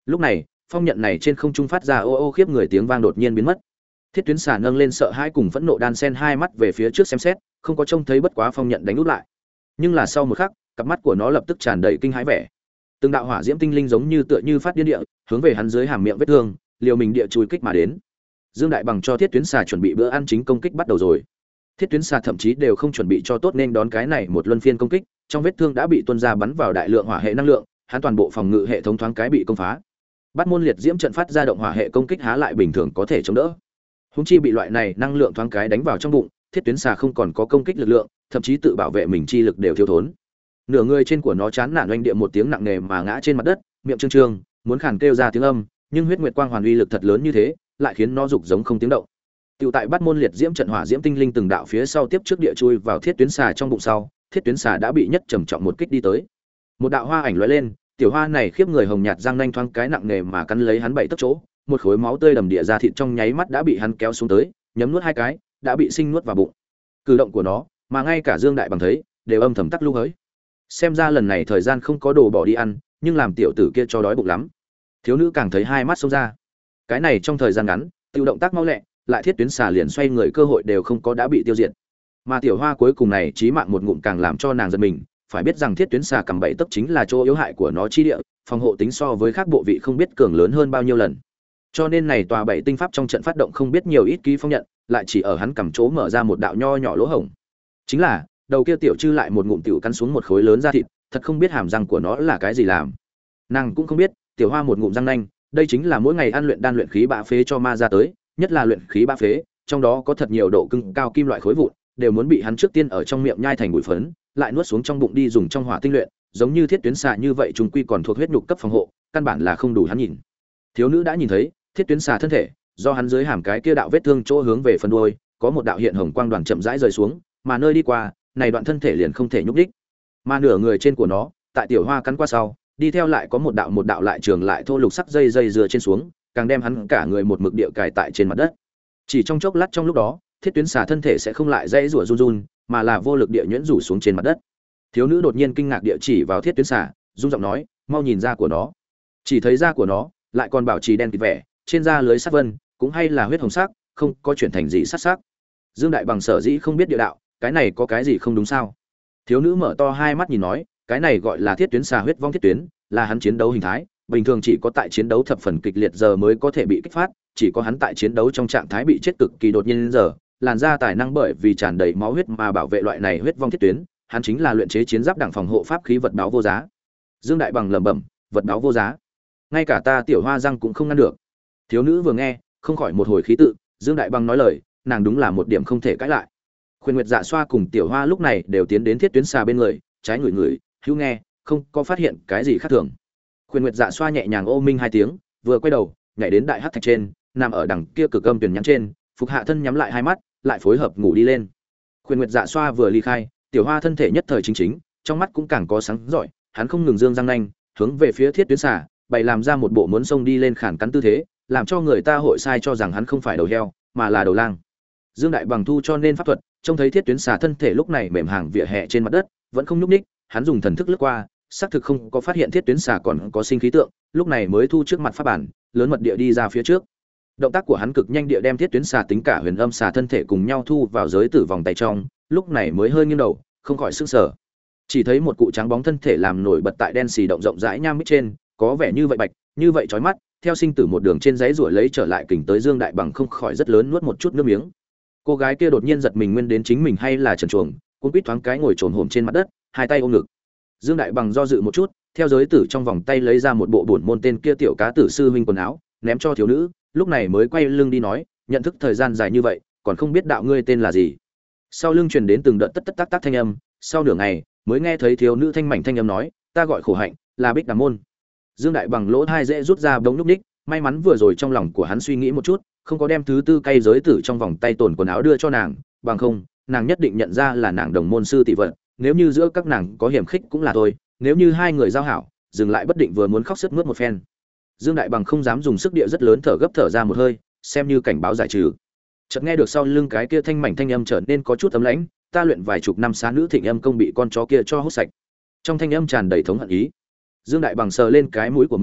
Lúc này, phong nhận này trên không trung phát ra ô ô khiếp người tiếng vang đột nhiên biến mất. Thiết Tuyến Xà nâng lên sợ hãi cùng phẫn nộ đan sen hai mắt về phía trước xem xét, không có trông thấy bất quá phong nhận đánh úp lại. Nhưng là sau một khắc, cặp mắt của nó lập tức tràn đầy kinh hãi vẻ. Từng đạo hỏa diễm tinh linh giống như tựa như phát điên địa, hướng về hắn dưới hàm miệng vết thương, liều mình địa chui kích mà đến. Dương Đại Bằng cho Thiết Tuyến Xà chuẩn bị bữa ăn chính công kích bắt đầu rồi. Thiết Tuyến Xà thậm chí đều không chuẩn bị cho tốt nên đón cái này một luân phiên công kích, trong vết thương đã bị tuôn ra bắn vào đại lượng hỏa hệ năng lượng, hắn toàn bộ phòng ngự hệ thống thoáng cái bị công phá. Bắt môn liệt diễm trận phát ra động hỏa hệ công kích há lại bình thường có thể chống đỡ. Húng chi bị loại này năng lượng thoáng cái đánh vào trong bụng, Thiết Tuyến Xà không còn có công kích lực lượng, thậm chí tự bảo vệ mình chi lực đều thiếu thốn. Nửa người trên của nó chán nản oanh địa một tiếng nặng nề mà ngã trên mặt đất, miệng trương trương, muốn khàn kêu ra tiếng âm, nhưng huyết nguyệt quang hoàn uy lực thật lớn như thế, lại khiến nó rục giống không tiếng động. Tiểu tại bắt môn liệt diễm trận hỏa diễm tinh linh từng đạo phía sau tiếp trước địa chui vào Thiết Tuyến Xà trong bụng sau, Thiết Tuyến Xà đã bị nhất trầm trọng một kích đi tới. Một đạo hoa ảnh lóe lên, tiểu hoa này khiếp người hồng nhạt răng nanh thoáng cái nặng nề mà cắn lấy hắn bảy tấc chỗ, một khối máu tươi đầm địa ra thịt trong nháy mắt đã bị hắn kéo xuống tới, nhấm nuốt hai cái, đã bị sinh nuốt vào bụng. Cử động của nó, mà ngay cả Dương Đại Bằng thấy, đều âm thầm tắc lưu hới. Xem ra lần này thời gian không có đồ bỏ đi ăn, nhưng làm tiểu tử kia cho đói bụng lắm. Thiếu nữ càng thấy hai mắt xông ra. Cái này trong thời gian ngắn, tiêu động tác mau lẹ, lại Thiết Tuyến Xà liền xoay người cơ hội đều không có đã bị tiêu diệt. Mà tiểu hoa cuối cùng này chí mạng một ngụm càng làm cho nàng giật mình, phải biết rằng Thiết Tuyến Xà cầm bảy tấc chính là chỗ yếu hại của nó chi địa, phòng hộ tính so với các bộ vị không biết cường lớn hơn bao nhiêu lần. Cho nên này tòa bảy tinh pháp trong trận phát động không biết nhiều ít ký phong nhận, lại chỉ ở hắn cầm chỗ mở ra một đạo nho nhỏ lỗ hổng. Chính là, đầu kia tiểu chư lại một ngụm tiểu cắn xuống một khối lớn da thịt, thật không biết hàm răng của nó là cái gì làm. Nàng cũng không biết, tiểu hoa một ngụm răng nanh, đây chính là mỗi ngày ăn luyện đan luyện khí bã phế cho ma ra tới, nhất là luyện khí bã phế, trong đó có thật nhiều độ cứng cao kim loại khối vụn, đều muốn bị hắn trước tiên ở trong miệng nhai thành bụi phấn, lại nuốt xuống trong bụng đi dùng trong hỏa tinh luyện, giống như Thiết Tuyến Xà như vậy trùng quy còn thuộc huyết nhục cấp phòng hộ, căn bản là không đủ hắn nhìn. Thiếu nữ đã nhìn thấy, Thiết Tuyến Xà thân thể, do hắn dưới hàm cái kia đạo vết thương chỗ hướng về phần đuôi, có một đạo hiện hồng quang đoàn chậm rãi rơi xuống, mà nơi đi qua, này đoạn thân thể liền không thể nhúc nhích. Mà nửa người trên của nó, tại tiểu hoa cắn qua sau, đi theo lại có một đạo một đạo lại trường lại thô lục sắc dây dây dừa trên xuống, càng đem hắn cả người một mực địa cài tại trên mặt đất. Chỉ trong chốc lát trong lúc đó, Thiết Tuyến Xà thân thể sẽ không lại dãy rủa run run, mà là vô lực địa nhuyễn rủ xuống trên mặt đất. Thiếu nữ đột nhiên kinh ngạc địa chỉ vào Thiết Tuyến Xà, run giọng nói, mau nhìn da của nó. Chỉ thấy da của nó lại còn bảo trì đen kịt vẻ, trên da lưới sắc vân cũng hay là huyết hồng sắc, không có chuyển thành gì sắc sắc. Dương Đại Bằng sở dĩ không biết địa đạo, cái này có cái gì không đúng sao? Thiếu nữ mở to hai mắt nhìn nói, cái này gọi là Thiết Tuyến Xà huyết vong thiết tuyến, là hắn chiến đấu hình thái, bình thường chỉ có tại chiến đấu thập phần kịch liệt giờ mới có thể bị kích phát, chỉ có hắn tại chiến đấu trong trạng thái bị chết cực kỳ đột nhiên giờ, làn da tài năng bởi vì tràn đầy máu huyết mà bảo vệ loại này huyết vong thiết tuyến, hắn chính là luyện chế chiến giáp đẳng phòng hộ pháp khí vật báo vô giá. Dương Đại Bằng lẩm bẩm, vật báo vô giá, ngay cả ta tiểu hoa răng cũng không ngăn được. Thiếu nữ vừa nghe, không khỏi một hồi khí tự, Dương Đại Bằng nói lời, nàng đúng là một điểm không thể cãi lại. Khuyên Nguyệt Dạ Xoa cùng tiểu hoa lúc này đều tiến đến Thiết Tuyến Xà bên người, trái người người, hữu nghe, không có phát hiện cái gì khác thường. Khuyên Nguyệt Dạ Xoa nhẹ nhàng ô minh hai tiếng, vừa quay đầu, nhảy đến đại hắc thạch trên, nằm ở đằng kia cực âm tuyển nhắn trên, phục hạ thân nhắm lại hai mắt, lại phối hợp ngủ đi lên. Khuyên Nguyệt Dạ Xoa vừa ly khai, tiểu hoa thân thể nhất thời chính chính, trong mắt cũng càng có sáng giỏi, hắn không ngừng dương răng nanh, hướng về phía Thiết Tuyến Xà, bày làm ra một bộ muốn xông đi lên khản cắn tư thế, làm cho người ta hội sai cho rằng hắn không phải đầu heo, mà là đầu lang. Dương Đại Bằng thu cho nên pháp thuật, trông thấy Thiết Tuyến Xà thân thể lúc này mềm hàng vỉa hè trên mặt đất, vẫn không nhúc nhích, hắn dùng thần thức lướt qua, xác thực không có phát hiện Thiết Tuyến Xà còn có sinh khí tượng, lúc này mới thu trước mặt pháp bản, lớn mật địa đi ra phía trước. Động tác của hắn cực nhanh địa đem Thiết Tuyến Xà tính cả huyền âm xà thân thể cùng nhau thu vào giới tử vòng tay trong, lúc này mới hơi nghiêng đầu, không khỏi sức sở. Chỉ thấy một cụ trắng bóng thân thể làm nổi bật tại đen xì động rộng rãi nham mít trên, có vẻ như vậy bạch, như vậy chói mắt, theo sinh tử một đường trên giấy rủa lấy trở lại kình tới Dương Đại Bằng không khỏi rất lớn nuốt một chút nước miếng. Cô gái kia đột nhiên giật mình nguyên đến chính mình hay là trần truồng, cuốn quýt thoáng cái ngồi trồn hổm trên mặt đất, hai tay ôm ngực. Dương Đại Bằng do dự một chút, theo giới tử trong vòng tay lấy ra một bộ bổn môn tên kia tiểu cá tử sư huynh quần áo, ném cho thiếu nữ, lúc này mới quay lưng đi nói, nhận thức thời gian dài như vậy, còn không biết đạo ngươi tên là gì. Sau lưng truyền đến từng đợt tất tất tác tác thanh âm, sau nửa ngày, mới nghe thấy thiếu nữ thanh mảnh thanh âm nói, ta gọi Khổ Hạnh, là Bích Đàm môn. Dương Đại Bằng lỗ hai dễ rút ra bỗng lúc ních, may mắn vừa rồi trong lòng của hắn suy nghĩ một chút, không có đem thứ tư cây giới tử trong vòng tay tổn quần áo đưa cho nàng, bằng không, nàng nhất định nhận ra là nàng đồng môn sư tỷ vận, nếu như giữa các nàng có hiểm khích cũng là thôi, nếu như hai người giao hảo, dừng lại bất định vừa muốn khóc sướt mướt một phen. Dương Đại Bằng không dám dùng sức địa rất lớn thở gấp thở ra một hơi, xem như cảnh báo giải trừ. Chợt nghe được sau lưng cái kia thanh mảnh thanh âm trở nên có chút ấm lãnh, ta luyện vài chục năm xá nữ thịnh âm công bị con chó kia cho hút sạch. Trong thanh âm tràn đầy thống hận ý. Dương Đại Bằng sờ lên cái mũi của mình,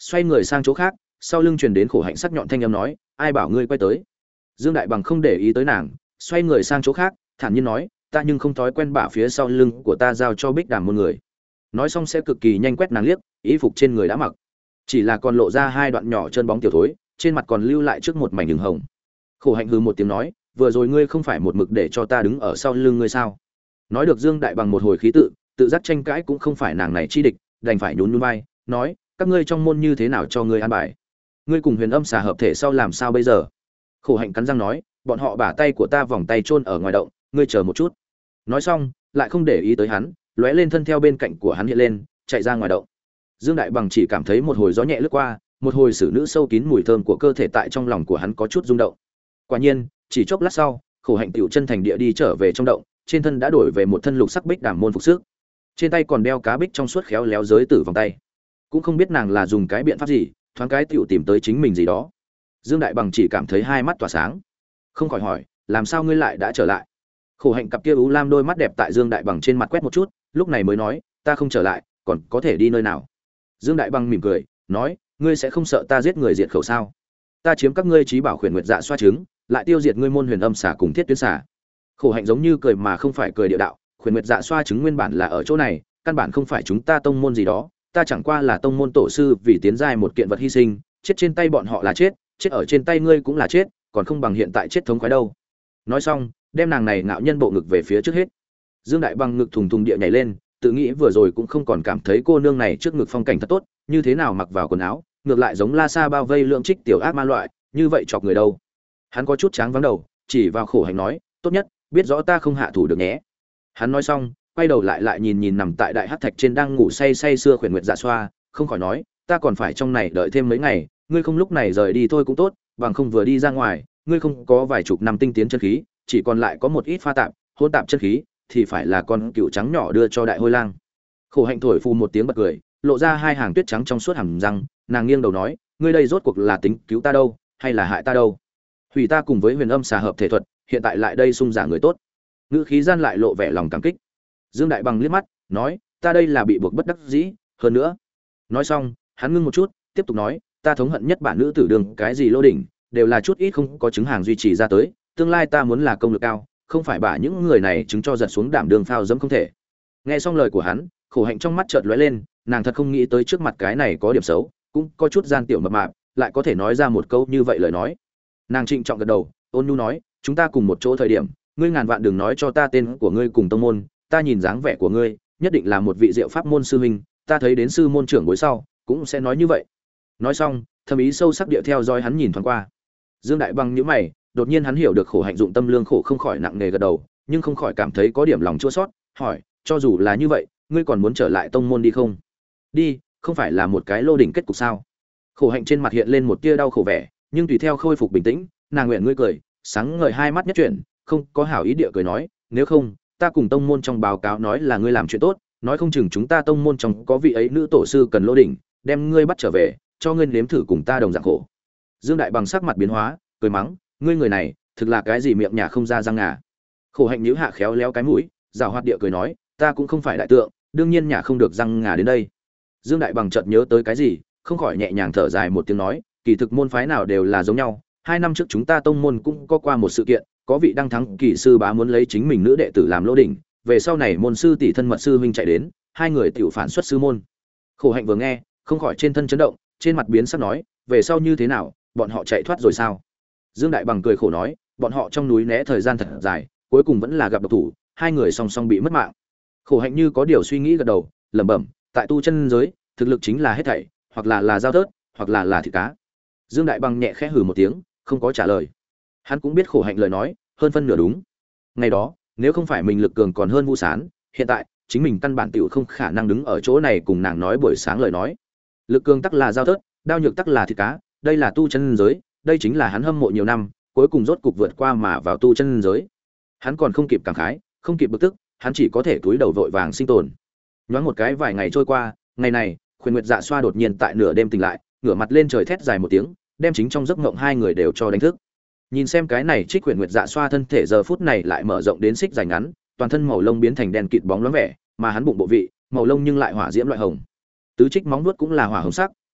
xoay người sang chỗ khác, sau lưng truyền đến khổ hạnh sắc nhọn thanh âm nói, ai bảo ngươi quay tới. Dương Đại Bằng không để ý tới nàng, xoay người sang chỗ khác, thản nhiên nói, ta nhưng không thói quen bả phía sau lưng của ta giao cho Bích Đàm môn người. Nói xong sẽ cực kỳ nhanh quét nàng liếc, y phục trên người đã mặc, chỉ là còn lộ ra hai đoạn nhỏ chân bóng tiểu thối, trên mặt còn lưu lại trước một mảnh đường hồng. Khổ hạnh hừ một tiếng nói, vừa rồi ngươi không phải một mực để cho ta đứng ở sau lưng ngươi sao? Nói được Dương Đại Bằng một hồi khí tự, tự giác tranh cãi cũng không phải nàng này chi địch, đành phải nhún nhún vai, nói, các ngươi trong môn như thế nào cho ngươi an bài? Ngươi cùng Huyền Âm xà hợp thể sau làm sao bây giờ? Khổ hạnh cắn răng nói, bọn họ bả tay của ta vòng tay chôn ở ngoài động, ngươi chờ một chút. Nói xong, lại không để ý tới hắn, lóe lên thân theo bên cạnh của hắn hiện lên, chạy ra ngoài động. Dương Đại Bằng chỉ cảm thấy một hồi gió nhẹ lướt qua, một hồi xử nữ sâu kín mùi thơm của cơ thể tại trong lòng của hắn có chút rung động. Quả nhiên, chỉ chốc lát sau, khổ hạnh tiểu chân thành địa đi trở về trong động, trên thân đã đổi về một thân lục sắc bích đàm môn phục sức, trên tay còn đeo cá bích trong suốt khéo léo giới tử vòng tay. Cũng không biết nàng là dùng cái biện pháp gì, thoáng cái tiểu tìm tới chính mình gì đó. Dương Đại Bằng chỉ cảm thấy hai mắt tỏa sáng, không khỏi hỏi, làm sao ngươi lại đã trở lại? Khổ hạnh cặp kia u lam đôi mắt đẹp tại Dương Đại Bằng trên mặt quét một chút, lúc này mới nói, ta không trở lại, còn có thể đi nơi nào? Dương Đại Bằng mỉm cười, nói, ngươi sẽ không sợ ta giết người diệt khẩu sao? Ta chiếm các ngươi trí bảo khuyển nguyệt dạ xoa trứng, lại tiêu diệt ngươi môn huyền âm xà cùng thiết tuyến xà. Khổ hạnh giống như cười mà không phải cười địa đạo, khuyển nguyệt dạ xoa trứng nguyên bản là ở chỗ này, căn bản không phải chúng ta tông môn gì đó, ta chẳng qua là tông môn tổ sư vì tiến giai một kiện vật hy sinh, chết trên tay bọn họ là chết, chết ở trên tay ngươi cũng là chết, còn không bằng hiện tại chết thống khoái đâu. Nói xong, đem nàng này ngạo nhân bộ ngực về phía trước hết. Dương Đại Bằng ngực thùng thùng địa nhảy lên, tự nghĩ vừa rồi cũng không còn cảm thấy cô nương này trước ngực phong cảnh thật tốt, như thế nào mặc vào quần áo, ngược lại giống La Sa bao vây lượng trích tiểu ác ma loại, như vậy chọc người đâu. Hắn có chút tráng vắng đầu, chỉ vào khổ hạnh nói, tốt nhất, biết rõ ta không hạ thủ được nhé. Hắn nói xong, quay đầu lại lại nhìn nhìn nằm tại đại hắc thạch trên đang ngủ say say sưa khuyển nguyệt dạ xoa, không khỏi nói, ta còn phải trong này đợi thêm mấy ngày, ngươi không lúc này rời đi thôi cũng tốt, bằng không vừa đi ra ngoài, ngươi không có vài chục năm tinh tiến chân khí, chỉ còn lại có một ít pha tạp, hỗn tạp chân khí, thì phải là con cựu trắng nhỏ đưa cho đại hôi lang. Khổ hạnh thổi phù một tiếng bật cười, lộ ra hai hàng tuyết trắng trong suốt hàm răng, nàng nghiêng đầu nói, ngươi đây rốt cuộc là tính cứu ta đâu, hay là hại ta đâu? Hủy ta cùng với huyền âm xà hợp thể thuật, hiện tại lại đây xung giả người tốt. Ngữ khí gian lại lộ vẻ lòng cảm kích. Dương Đại Bằng liếc mắt, nói, ta đây là bị buộc bất đắc dĩ, hơn nữa. Nói xong, hắn ngưng một chút, tiếp tục nói, ta thống hận nhất bản nữ tử đường, cái gì lô đỉnh, đều là chút ít không có chứng hàng duy trì ra tới, tương lai ta muốn là công lực cao, không phải bả những người này chứng cho giật xuống đảm đường phao dẫm không thể. Nghe xong lời của hắn, khổ hạnh trong mắt chợt lóe lên, nàng thật không nghĩ tới trước mặt cái này có điểm xấu, cũng có chút gian tiểu mập mạp, lại có thể nói ra một câu như vậy lời nói. Nàng trịnh trọng gật đầu, ôn nhu nói, chúng ta cùng một chỗ thời điểm, ngươi ngàn vạn đừng nói cho ta tên của ngươi cùng tông môn, ta nhìn dáng vẻ của ngươi, nhất định là một vị diệu pháp môn sư huynh, ta thấy đến sư môn trưởng bối sau, cũng sẽ nói như vậy. Nói xong, thâm ý sâu sắc địa theo dõi hắn nhìn thoáng qua. Dương Đại Bằng nhíu mày, đột nhiên hắn hiểu được khổ hạnh dụng tâm lương khổ không khỏi nặng nề gật đầu, nhưng không khỏi cảm thấy có điểm lòng chua xót, hỏi, cho dù là như vậy, ngươi còn muốn trở lại tông môn đi không? Đi, không phải là một cái lô đỉnh kết cục sao? Khổ hạnh trên mặt hiện lên một tia đau khổ vẻ, nhưng tùy theo khôi phục bình tĩnh, nàng nguyện ngươi cười, sáng ngời hai mắt nhất chuyển, không có hảo ý địa cười nói, nếu không, ta cùng tông môn trong báo cáo nói là ngươi làm chuyện tốt, nói không chừng chúng ta tông môn trong có vị ấy nữ tổ sư cần lô đỉnh, đem ngươi bắt trở về, cho ngươi nếm thử cùng ta đồng dạng khổ. Dương Đại Bằng sắc mặt biến hóa, cười mắng, ngươi người này, thực là cái gì miệng nhà không ra răng ngà. Khổ hạnh nhíu hạ khéo léo cái mũi, giảo hoạt địa cười nói, ta cũng không phải đại tượng, đương nhiên nhà không được răng ngà đến đây. Dương Đại Bằng chợt nhớ tới cái gì, không khỏi nhẹ nhàng thở dài một tiếng nói, kỳ thực môn phái nào đều là giống nhau, hai năm trước chúng ta tông môn cũng có qua một sự kiện, có vị đăng thắng kỳ sư bá muốn lấy chính mình nữ đệ tử làm lô đỉnh, về sau này môn sư tỷ thân mật sư huynh chạy đến, hai người tiểu phản xuất sư môn. Khổ hạnh vừa nghe, không khỏi trên thân chấn động, trên mặt biến sắc nói, về sau như thế nào, bọn họ chạy thoát rồi sao? Dương Đại Bằng cười khổ nói, bọn họ trong núi né thời gian thật dài, cuối cùng vẫn là gặp độc thủ, hai người song song bị mất mạng. Khổ hạnh như có điều suy nghĩ gật đầu, lẩm bẩm, tại tu chân giới, thực lực chính là hết thảy, hoặc là là giao tớt, hoặc là là thịt cá. Dương Đại Bằng nhẹ khẽ hừ một tiếng, không có trả lời. Hắn cũng biết khổ hạnh lời nói, hơn phân nửa đúng. Ngày đó, nếu không phải mình lực cường còn hơn Vu Sán, hiện tại chính mình căn bản tiểu không khả năng đứng ở chỗ này cùng nàng nói buổi sáng lời nói. Lực cường tắc là giao tớt, đao nhược tắc là thịt cá, đây là tu chân giới, đây chính là hắn hâm mộ nhiều năm, cuối cùng rốt cục vượt qua mà vào tu chân giới. Hắn còn không kịp cảm khái, không kịp bực tức, hắn chỉ có thể túi đầu vội vàng sinh tồn. Nhoáng một cái vài ngày trôi qua, ngày này, Khuyển Nguyệt Dạ Xoa đột nhiên tại nửa đêm tỉnh lại, ngửa mặt lên trời thét dài một tiếng, đem chính trong giấc mộng hai người đều cho đánh thức. Nhìn xem cái này Trích Khuyển Nguyệt Dạ Xoa thân thể giờ phút này lại mở rộng đến xích dài ngắn, toàn thân màu lông biến thành đen kịt bóng loáng vẻ, mà hắn bụng bộ vị, màu lông nhưng lại hỏa diễm loại hồng. Tứ trích móng vuốt cũng là hỏa hồng sắc,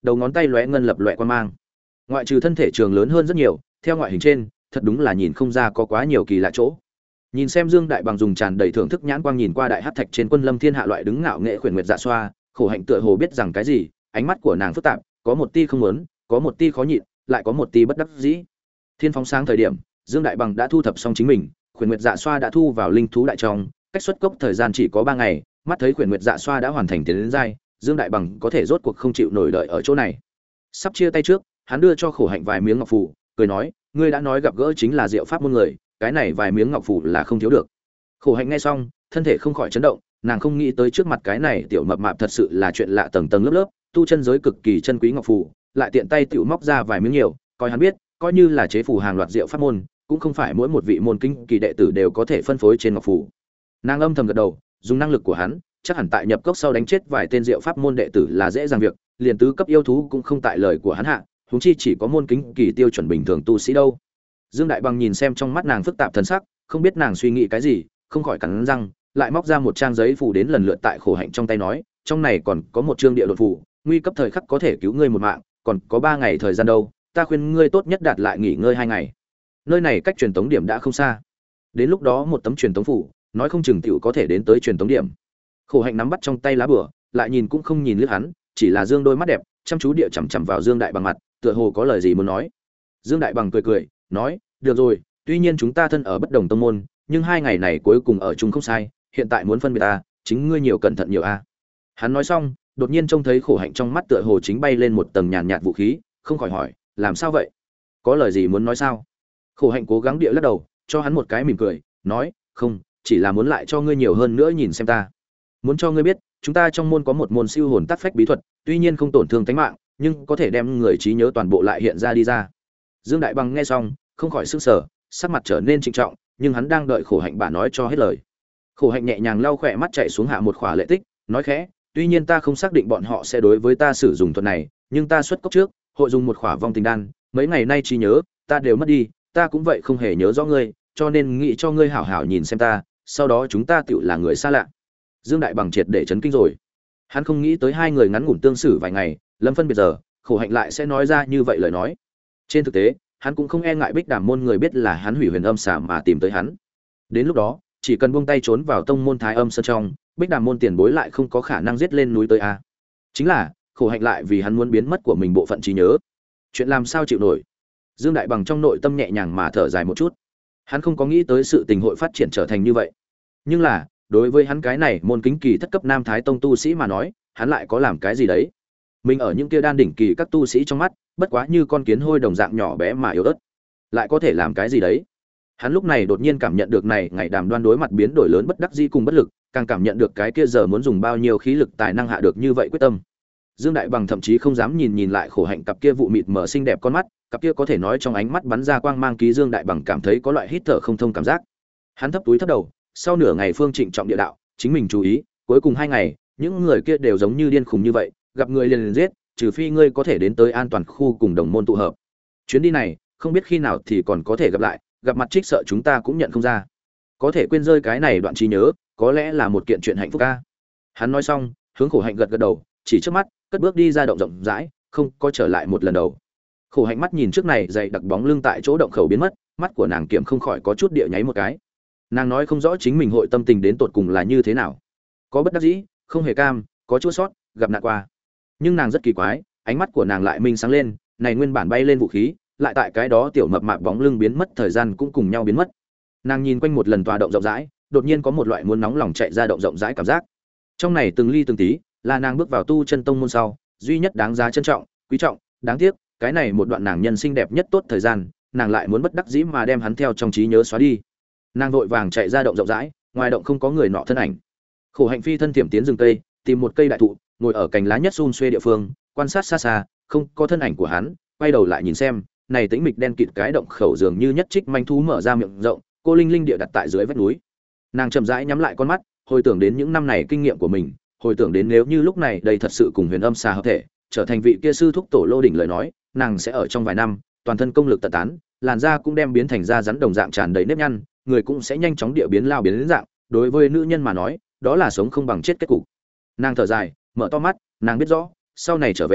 đầu ngón tay lóe ngân lập loè quan mang. Ngoại trừ thân thể trường lớn hơn rất nhiều, theo ngoại hình trên, thật đúng là nhìn không ra có quá nhiều kỳ lạ chỗ. Nhìn xem Dương Đại Bằng dùng tràn đầy thưởng thức nhãn quang nhìn qua đại hắc thạch trên quân lâm thiên hạ loại đứng ngạo nghệ khuyển nguyệt dạ xoa, khổ hạnh tựa hồ biết rằng cái gì, ánh mắt của nàng phức tạp, có một tia không muốn, có một tia khó nhịn, lại có một tia bất đắc dĩ. Thiên phóng sáng thời điểm, Dương Đại Bằng đã thu thập xong chính mình, khuyển nguyệt dạ xoa đã thu vào linh thú đại trong, cách xuất cốc thời gian chỉ có ba ngày, mắt thấy khuyển nguyệt dạ xoa đã hoàn thành tiến đến giai, Dương Đại Bằng có thể rốt cuộc không chịu nổi đợi ở chỗ này. Sắp chia tay trước, hắn đưa cho khổ hạnh vài miếng ngọc phù, cười nói, ngươi đã nói gặp gỡ chính là diệu pháp môn người, cái này vài miếng ngọc phù là không thiếu được. Khổ hạnh nghe xong, thân thể không khỏi chấn động, nàng không nghĩ tới trước mặt cái này tiểu mập mạp thật sự là chuyện lạ tầng tầng lớp lớp, tu chân giới cực kỳ chân quý ngọc phù, lại tiện tay tiểu móc ra vài miếng nhiều, coi hắn biết, coi như là chế phù hàng loạt diệu pháp môn, cũng không phải mỗi một vị môn kinh kỳ đệ tử đều có thể phân phối trên ngọc phù. Nàng âm thầm gật đầu, dùng năng lực của hắn, chắc hẳn tại nhập cốc sau đánh chết vài tên diệu pháp môn đệ tử là dễ dàng việc, liền tứ cấp yêu thú cũng không tại lời của hắn hạ, huống chi chỉ có môn kính kỳ tiêu chuẩn bình thường tu sĩ đâu. Dương Đại Bằng nhìn xem trong mắt nàng phức tạp thần sắc, không biết nàng suy nghĩ cái gì, không khỏi cắn răng, lại móc ra một trang giấy phù đến lần lượt tại khổ hạnh trong tay nói, trong này còn có một chương địa đột phù, nguy cấp thời khắc có thể cứu ngươi một mạng, còn có ba ngày thời gian đâu, ta khuyên ngươi tốt nhất đạt lại nghỉ ngơi hai ngày. Nơi này cách truyền tống điểm đã không xa, đến lúc đó một tấm truyền tống phù, nói không chừng tiểu có thể đến tới truyền tống điểm. Khổ hạnh nắm bắt trong tay lá bùa, lại nhìn cũng không nhìn liếc hắn, chỉ là dương đôi mắt đẹp, chăm chú địa chằm chằm vào Dương Đại Bằng mặt, tựa hồ có lời gì muốn nói. Dương Đại Bằng cười cười, nói, được rồi, tuy nhiên chúng ta thân ở bất đồng tông môn, nhưng hai ngày này cuối cùng ở chung không sai, hiện tại muốn phân biệt ta, chính ngươi nhiều cẩn thận nhiều a. Hắn nói xong, đột nhiên trông thấy khổ hạnh trong mắt tựa hồ chính bay lên một tầng nhàn nhạt vũ khí, không khỏi hỏi, làm sao vậy? Có lời gì muốn nói sao? Khổ hạnh cố gắng địa lắc đầu, cho hắn một cái mỉm cười, nói, không, chỉ là muốn lại cho ngươi nhiều hơn nữa nhìn xem ta. Muốn cho ngươi biết, chúng ta trong môn có một môn siêu hồn tác phách bí thuật, tuy nhiên không tổn thương tính mạng, nhưng có thể đem người trí nhớ toàn bộ lại hiện ra đi ra. Dương Đại Bằng nghe xong, không khỏi sửng sở, sắc mặt trở nên trịnh trọng, nhưng hắn đang đợi khổ hạnh bà nói cho hết lời. Khổ hạnh nhẹ nhàng lau khỏe mắt chạy xuống hạ một khỏa lệ tích, nói khẽ, tuy nhiên ta không xác định bọn họ sẽ đối với ta sử dụng thuật này, nhưng ta xuất cốc trước, hội dùng một khỏa vong tình đan, mấy ngày nay trí nhớ ta đều mất đi, ta cũng vậy không hề nhớ rõ ngươi, cho nên nghĩ cho ngươi hảo hảo nhìn xem ta, sau đó chúng ta tựu là người xa lạ. Dương Đại Bằng triệt để chấn kinh rồi. Hắn không nghĩ tới hai người ngắn ngủn tương xử vài ngày, lâm phân biệt giờ, khổ hạnh lại sẽ nói ra như vậy lời nói. Trên thực tế, hắn cũng không e ngại Bích Đàm môn người biết là hắn hủy huyền âm xà mà tìm tới hắn. Đến lúc đó, chỉ cần buông tay trốn vào tông môn Thái Âm Sơn trong, Bích Đàm môn tiền bối lại không có khả năng giết lên núi tới a. Chính là, khổ hạnh lại vì hắn muốn biến mất của mình bộ phận trí nhớ. Chuyện làm sao chịu nổi. Dương Đại Bằng trong nội tâm nhẹ nhàng mà thở dài một chút. Hắn không có nghĩ tới sự tình hội phát triển trở thành như vậy. Nhưng là, đối với hắn cái này môn kính kỳ thất cấp nam thái tông tu sĩ mà nói, hắn lại có làm cái gì đấy? Mình ở những kia đan đỉnh kỳ các tu sĩ trong mắt, bất quá như con kiến hôi đồng dạng nhỏ bé mà yếu ớt, lại có thể làm cái gì đấy? Hắn lúc này đột nhiên cảm nhận được này, ngày Đàm Đoan đối mặt biến đổi lớn bất đắc dĩ cùng bất lực, càng cảm nhận được cái kia giờ muốn dùng bao nhiêu khí lực tài năng hạ được như vậy quyết tâm. Dương Đại Bằng thậm chí không dám nhìn nhìn lại khổ hạnh cặp kia vụ mịt mờ xinh đẹp con mắt, cặp kia có thể nói trong ánh mắt bắn ra quang mang ký Dương Đại Bằng cảm thấy có loại hít thở không thông cảm giác. Hắn thấp túi thấp đầu, sau nửa ngày phương trịnh trọng địa đạo, chính mình chú ý, cuối cùng hai ngày, những người kia đều giống như điên khùng như vậy, gặp người liền liền giết, trừ phi ngươi có thể đến tới an toàn khu cùng đồng môn tụ hợp. Chuyến đi này, không biết khi nào thì còn có thể gặp lại, gặp mặt trích sợ chúng ta cũng nhận không ra. Có thể quên rơi cái này đoạn trí nhớ, có lẽ là một kiện chuyện hạnh phúc ca. Hắn nói xong, hướng khổ hạnh gật gật đầu, chỉ trước mắt, cất bước đi ra động rộng rãi, không có trở lại một lần đầu. Khổ hạnh mắt nhìn trước này dày đặc bóng lưng tại chỗ động khẩu biến mất, mắt của nàng kiểm không khỏi có chút địa nháy một cái. Nàng nói không rõ chính mình hội tâm tình đến tột cùng là như thế nào, có bất đắc dĩ, không hề cam, có chua sót, gặp nạn qua. Nhưng nàng rất kỳ quái, ánh mắt của nàng lại minh sáng lên, này nguyên bản bay lên vũ khí, lại tại cái đó tiểu mập mạp bóng lưng biến mất thời gian cũng cùng nhau biến mất. Nàng nhìn quanh một lần tòa động rộng rãi, đột nhiên có một loại muốn nóng lòng chạy ra động rộng rãi cảm giác. Trong này từng ly từng tí, là nàng bước vào tu chân tông môn sau, duy nhất đáng giá trân trọng, quý trọng, đáng tiếc, cái này một đoạn nàng nhân sinh đẹp nhất tốt thời gian, nàng lại muốn bất đắc dĩ mà đem hắn theo trong trí nhớ xóa đi. Nàng vội vàng chạy ra động rộng rãi, ngoài động không có người nọ thân ảnh. Khổ hạnh phi thân tiềm tiến rừng cây, tìm một cây đại thụ, ngồi ở cành lá nhất xum xuê địa phương, quan sát xa xa, không có thân ảnh của hắn, quay đầu lại nhìn xem, này tĩnh mịch đen kịt cái động khẩu dường như nhất trích manh thú mở ra miệng rộng, cô linh linh địa đặt tại dưới vách núi. Nàng chậm rãi nhắm lại con mắt, hồi tưởng đến những năm này kinh nghiệm của mình, hồi tưởng đến nếu như lúc này đây thật sự cùng Huyền Âm xà hợp thể, trở thành vị kia sư thúc tổ Lô đỉnh lời nói, nàng sẽ ở trong vài năm, toàn thân công lực tận tán, làn da cũng đem biến thành da rắn đồng dạng tràn đầy nếp nhăn, người cũng sẽ nhanh chóng địa biến lao biến đến dạng, đối với nữ nhân mà nói, đó là sống không bằng chết kết cục. Nàng thở dài, mở to mắt, nàng biết rõ, sau này trở về,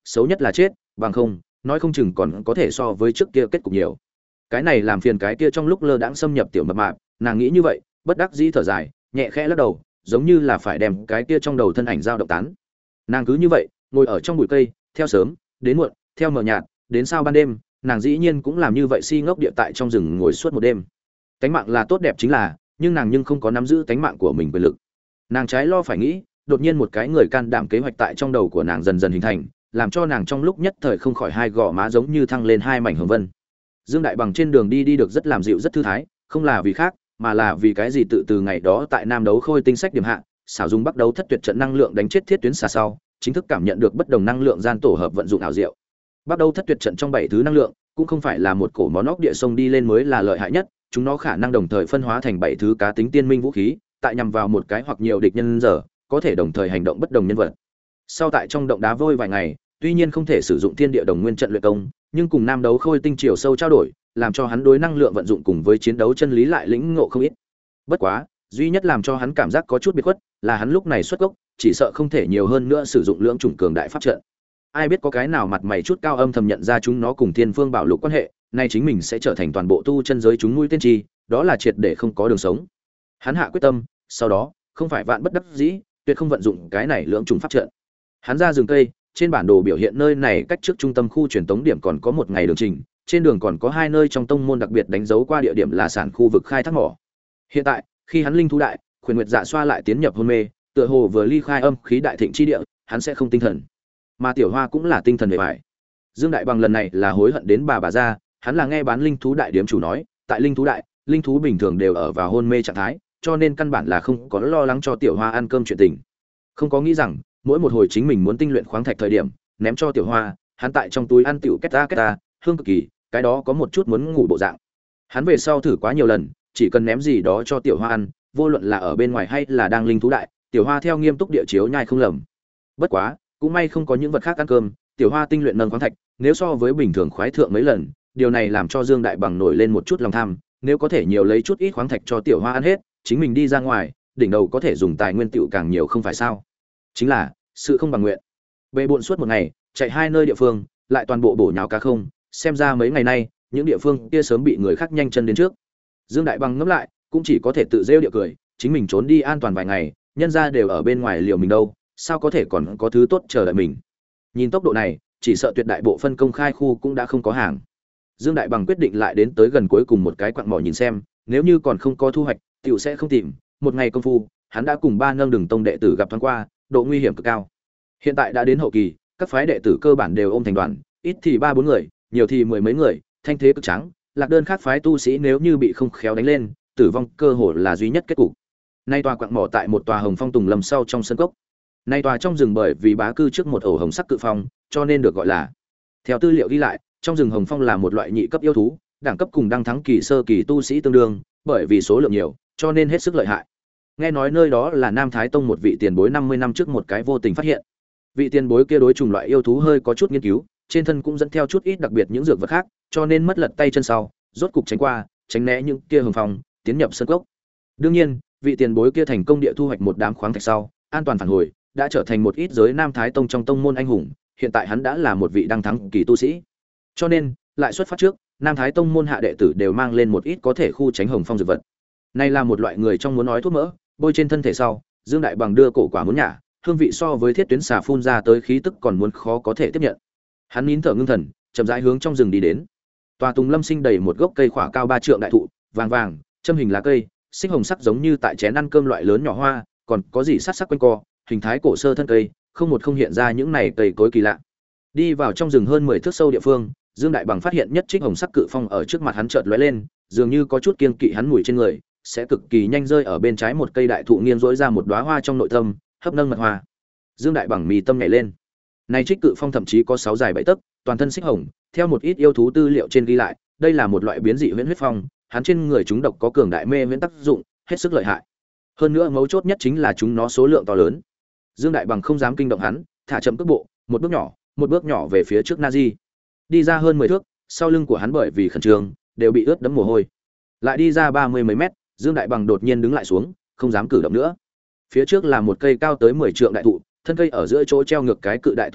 xấu nhất là chết, bằng không, nói không chừng còn có thể so với trước kia kết cục nhiều. Cái này làm phiền cái kia trong lúc lơ đãng xâm nhập tiểu mập mạp, nàng nghĩ như vậy, bất đắc dĩ thở dài, nhẹ khẽ lắc đầu, giống như là phải đem cái kia trong đầu thân ảnh dao động tán. Nàng cứ như vậy, ngồi ở trong bụi cây, theo sớm, đến muộn, theo mờ nhạt, đến sao ban đêm, nàng dĩ nhiên cũng làm như vậy si ngốc địa tại trong rừng ngồi suốt một đêm. Cánh mạng là tốt đẹp chính là, nhưng nàng nhưng không có nắm giữ cánh mạng của mình quyền lực. Nàng trái lo phải nghĩ, đột nhiên một cái người can đảm kế hoạch tại trong đầu của nàng dần dần hình thành, làm cho nàng trong lúc nhất thời không khỏi hai gò má giống như thăng lên hai mảnh hồng vân. Dương Đại Bằng trên đường đi đi được rất làm dịu rất thư thái, không là vì khác, mà là vì cái gì tự từ ngày đó tại Nam Đấu Khôi tinh sách điểm hạ, xảo dùng bắt đấu thất tuyệt trận năng lượng đánh chết thiết tuyến xà sau, chính thức cảm nhận được bất đồng năng lượng gian tổ hợp vận dụng ảo diệu. Bắt đầu thất tuyệt trận trong bảy thứ năng lượng, cũng không phải là một cổ món óc địa sông đi lên mới là lợi hại nhất, chúng nó khả năng đồng thời phân hóa thành bảy thứ cá tính tiên minh vũ khí, tại nhằm vào một cái hoặc nhiều địch nhân giờ, có thể đồng thời hành động bất đồng nhân vật. Sau tại trong động đá vôi vài ngày, tuy nhiên không thể sử dụng thiên địa đồng nguyên trận luyện công, nhưng cùng Nam Đấu Khôi tinh chiều sâu trao đổi, làm cho hắn đối năng lượng vận dụng cùng với chiến đấu chân lý lại lĩnh ngộ không ít. Bất quá, duy nhất làm cho hắn cảm giác có chút biệt khuất, là hắn lúc này xuất gốc, chỉ sợ không thể nhiều hơn nữa sử dụng lưỡng chủng cường đại pháp trận. Ai biết có cái nào mặt mày chút cao âm thầm nhận ra chúng nó cùng Thiên Phương Bảo Lục quan hệ, nay chính mình sẽ trở thành toàn bộ tu chân giới chúng mũi tên chi, đó là triệt để không có đường sống. Hắn hạ quyết tâm, sau đó, không phải vạn bất đắc dĩ, tuyệt không vận dụng cái này lưỡng chủng pháp trận. Hắn ra rừng cây, trên bản đồ biểu hiện nơi này cách trước trung tâm khu truyền tống điểm còn có một ngày đường trình, trên đường còn có hai nơi trong tông môn đặc biệt đánh dấu qua địa điểm là sản khu vực khai thác mỏ. Hiện tại, khi hắn linh thú đại, Khuyển Nguyệt Dạ xoa lại tiến nhập hôn mê, tựa hồ vừa ly khai âm khí đại thịnh chi địa, hắn sẽ không tinh thần. Mà Tiểu Hoa cũng là tinh thần bề bại. Dương Đại Bằng lần này là hối hận đến bà bà ra, hắn là nghe bán linh thú đại điếm chủ nói, tại linh thú đại, linh thú bình thường đều ở vào hôn mê trạng thái, cho nên căn bản là không có lo lắng cho Tiểu Hoa ăn cơm chuyện tình. Không có nghĩ rằng, mỗi một hồi chính mình muốn tinh luyện khoáng thạch thời điểm, ném cho Tiểu Hoa, hắn tại trong túi ăn tiểu kết ta kết ta, hương cực kỳ, cái đó có một chút muốn ngủ bộ dạng. Hắn về sau thử quá nhiều lần, chỉ cần ném gì đó cho Tiểu Hoa ăn, vô luận là ở bên ngoài hay là đang linh thú đại, Tiểu Hoa theo nghiêm túc địa chiếu nhai không lầm. Bất quá, cũng may không có những vật khác ăn cơm, Tiểu Hoa tinh luyện nâng khoáng thạch, nếu so với bình thường khoái thượng mấy lần, điều này làm cho Dương Đại Bằng nổi lên một chút lòng tham, nếu có thể nhiều lấy chút ít khoáng thạch cho Tiểu Hoa ăn hết, chính mình đi ra ngoài, đỉnh đầu có thể dùng tài nguyên tiểu càng nhiều không phải sao? Chính là sự không bằng nguyện. Bệ bội suốt một ngày, chạy hai nơi địa phương, lại toàn bộ bổ nhào cá không, xem ra mấy ngày nay, những địa phương kia sớm bị người khác nhanh chân đến trước. Dương Đại Bằng ngẫm lại, cũng chỉ có thể tự rêu địa cười, chính mình trốn đi an toàn vài ngày, nhân ra đều ở bên ngoài liều mình đâu, sao có thể còn có thứ tốt chờ đợi mình. Nhìn tốc độ này, chỉ sợ tuyệt đại bộ phân công khai khu cũng đã không có hàng. Dương Đại Bằng quyết định lại đến tới gần cuối cùng một cái quặng mỏ nhìn xem, nếu như còn không có thu hoạch, tiểu sẽ không tìm. Một ngày công phu, hắn đã cùng ba nâng đường tông đệ tử gặp thoáng qua, độ nguy hiểm cực cao. Hiện tại đã đến hậu kỳ, các phái đệ tử cơ bản đều ôm thành đoàn, ít thì ba bốn người, nhiều thì mười mấy người, thanh thế cực trắng, lạc đơn khác phái tu sĩ nếu như bị không khéo đánh lên, tử vong cơ hội là duy nhất kết cục. Nay tòa quặng mỏ tại một tòa hồng phong tùng lầm sau trong sân cốc. Nay tòa trong rừng bởi vì bá cư trước một ổ hồng sắc cự phong, cho nên được gọi là. Theo tư liệu ghi lại, trong rừng hồng phong là một loại nhị cấp yêu thú, đẳng cấp cùng đăng thắng kỳ sơ kỳ tu sĩ tương đương, bởi vì số lượng nhiều, cho nên hết sức lợi hại. Nghe nói nơi đó là Nam Thái Tông một vị tiền bối năm mươi năm trước một cái vô tình phát hiện. Vị tiền bối kia đối trùng loại yêu thú hơi có chút nghiên cứu, trên thân cũng dẫn theo chút ít đặc biệt những dược vật khác, cho nên mất lật tay chân sau, rốt cục tránh qua, tránh né những kia hồng phong, tiến nhập sân cốc. Đương nhiên, vị tiền bối kia thành công địa thu hoạch một đám khoáng thạch sau, an toàn phản hồi, đã trở thành một ít giới Nam Thái Tông trong tông môn anh hùng, hiện tại hắn đã là một vị đăng thắng kỳ tu sĩ. Cho nên, lại xuất phát trước, Nam Thái Tông môn hạ đệ tử đều mang lên một ít có thể khu tránh hồng phong dược vật. Này là một loại người trong muốn nói thuốc mỡ, bôi trên thân thể sau, Dương Đại Bằng đưa cổ quả muốn nhả, hương vị so với thiết tuyến xà phun ra tới khí tức còn muốn khó có thể tiếp nhận. Hắn nín thở ngưng thần, chậm rãi hướng trong rừng đi đến. Tòa Tùng Lâm sinh đầy một gốc cây khỏa cao ba trượng đại thụ, vàng vàng, châm hình lá cây, xích hồng sắc giống như tại chén ăn cơm loại lớn nhỏ hoa, còn có gì sắc sắc quanh co, hình thái cổ sơ thân cây, không một không hiện ra những này cây cối kỳ lạ. Đi vào trong rừng hơn mười thước sâu địa phương, Dương Đại Bằng phát hiện nhất trích hồng sắc cự phong ở trước mặt hắn chợt lóe lên, dường như có chút kiêng kỵ hắn mùi trên người, sẽ cực kỳ nhanh rơi ở bên trái một cây đại thụ nghiêng rỗi ra một đóa hoa trong nội tâm, hấp nâng mật hoa. Dương Đại Bằng mì tâm nhảy lên. Này trích cự phong thậm chí có sáu dài bảy tấc, toàn thân xích hồng, theo một ít yêu thú tư liệu trên ghi lại, đây là một loại biến dị huyễn huyết phong, hắn trên người chúng độc có cường đại mê huyễn tác dụng, hết sức lợi hại. Hơn nữa mấu chốt nhất chính là chúng nó số lượng to lớn. Dương Đại Bằng không dám kinh động hắn, thả chậm cước bộ, một bước nhỏ, một bước nhỏ về phía trước Nazi. Đi ra hơn mười thước, sau lưng của hắn bởi vì khẩn trương, đều bị ướt đẫm mồ hôi. Lại đi ra ba mươi mấy mét, Dương Đại Bằng đột nhiên đứng lại xuống, không dám cử động nữa. Phía trước là một cây cao tới mười trượng đại thụ, thân cây ở giữa chỗ treo ngược cái cự đại tổ hóng,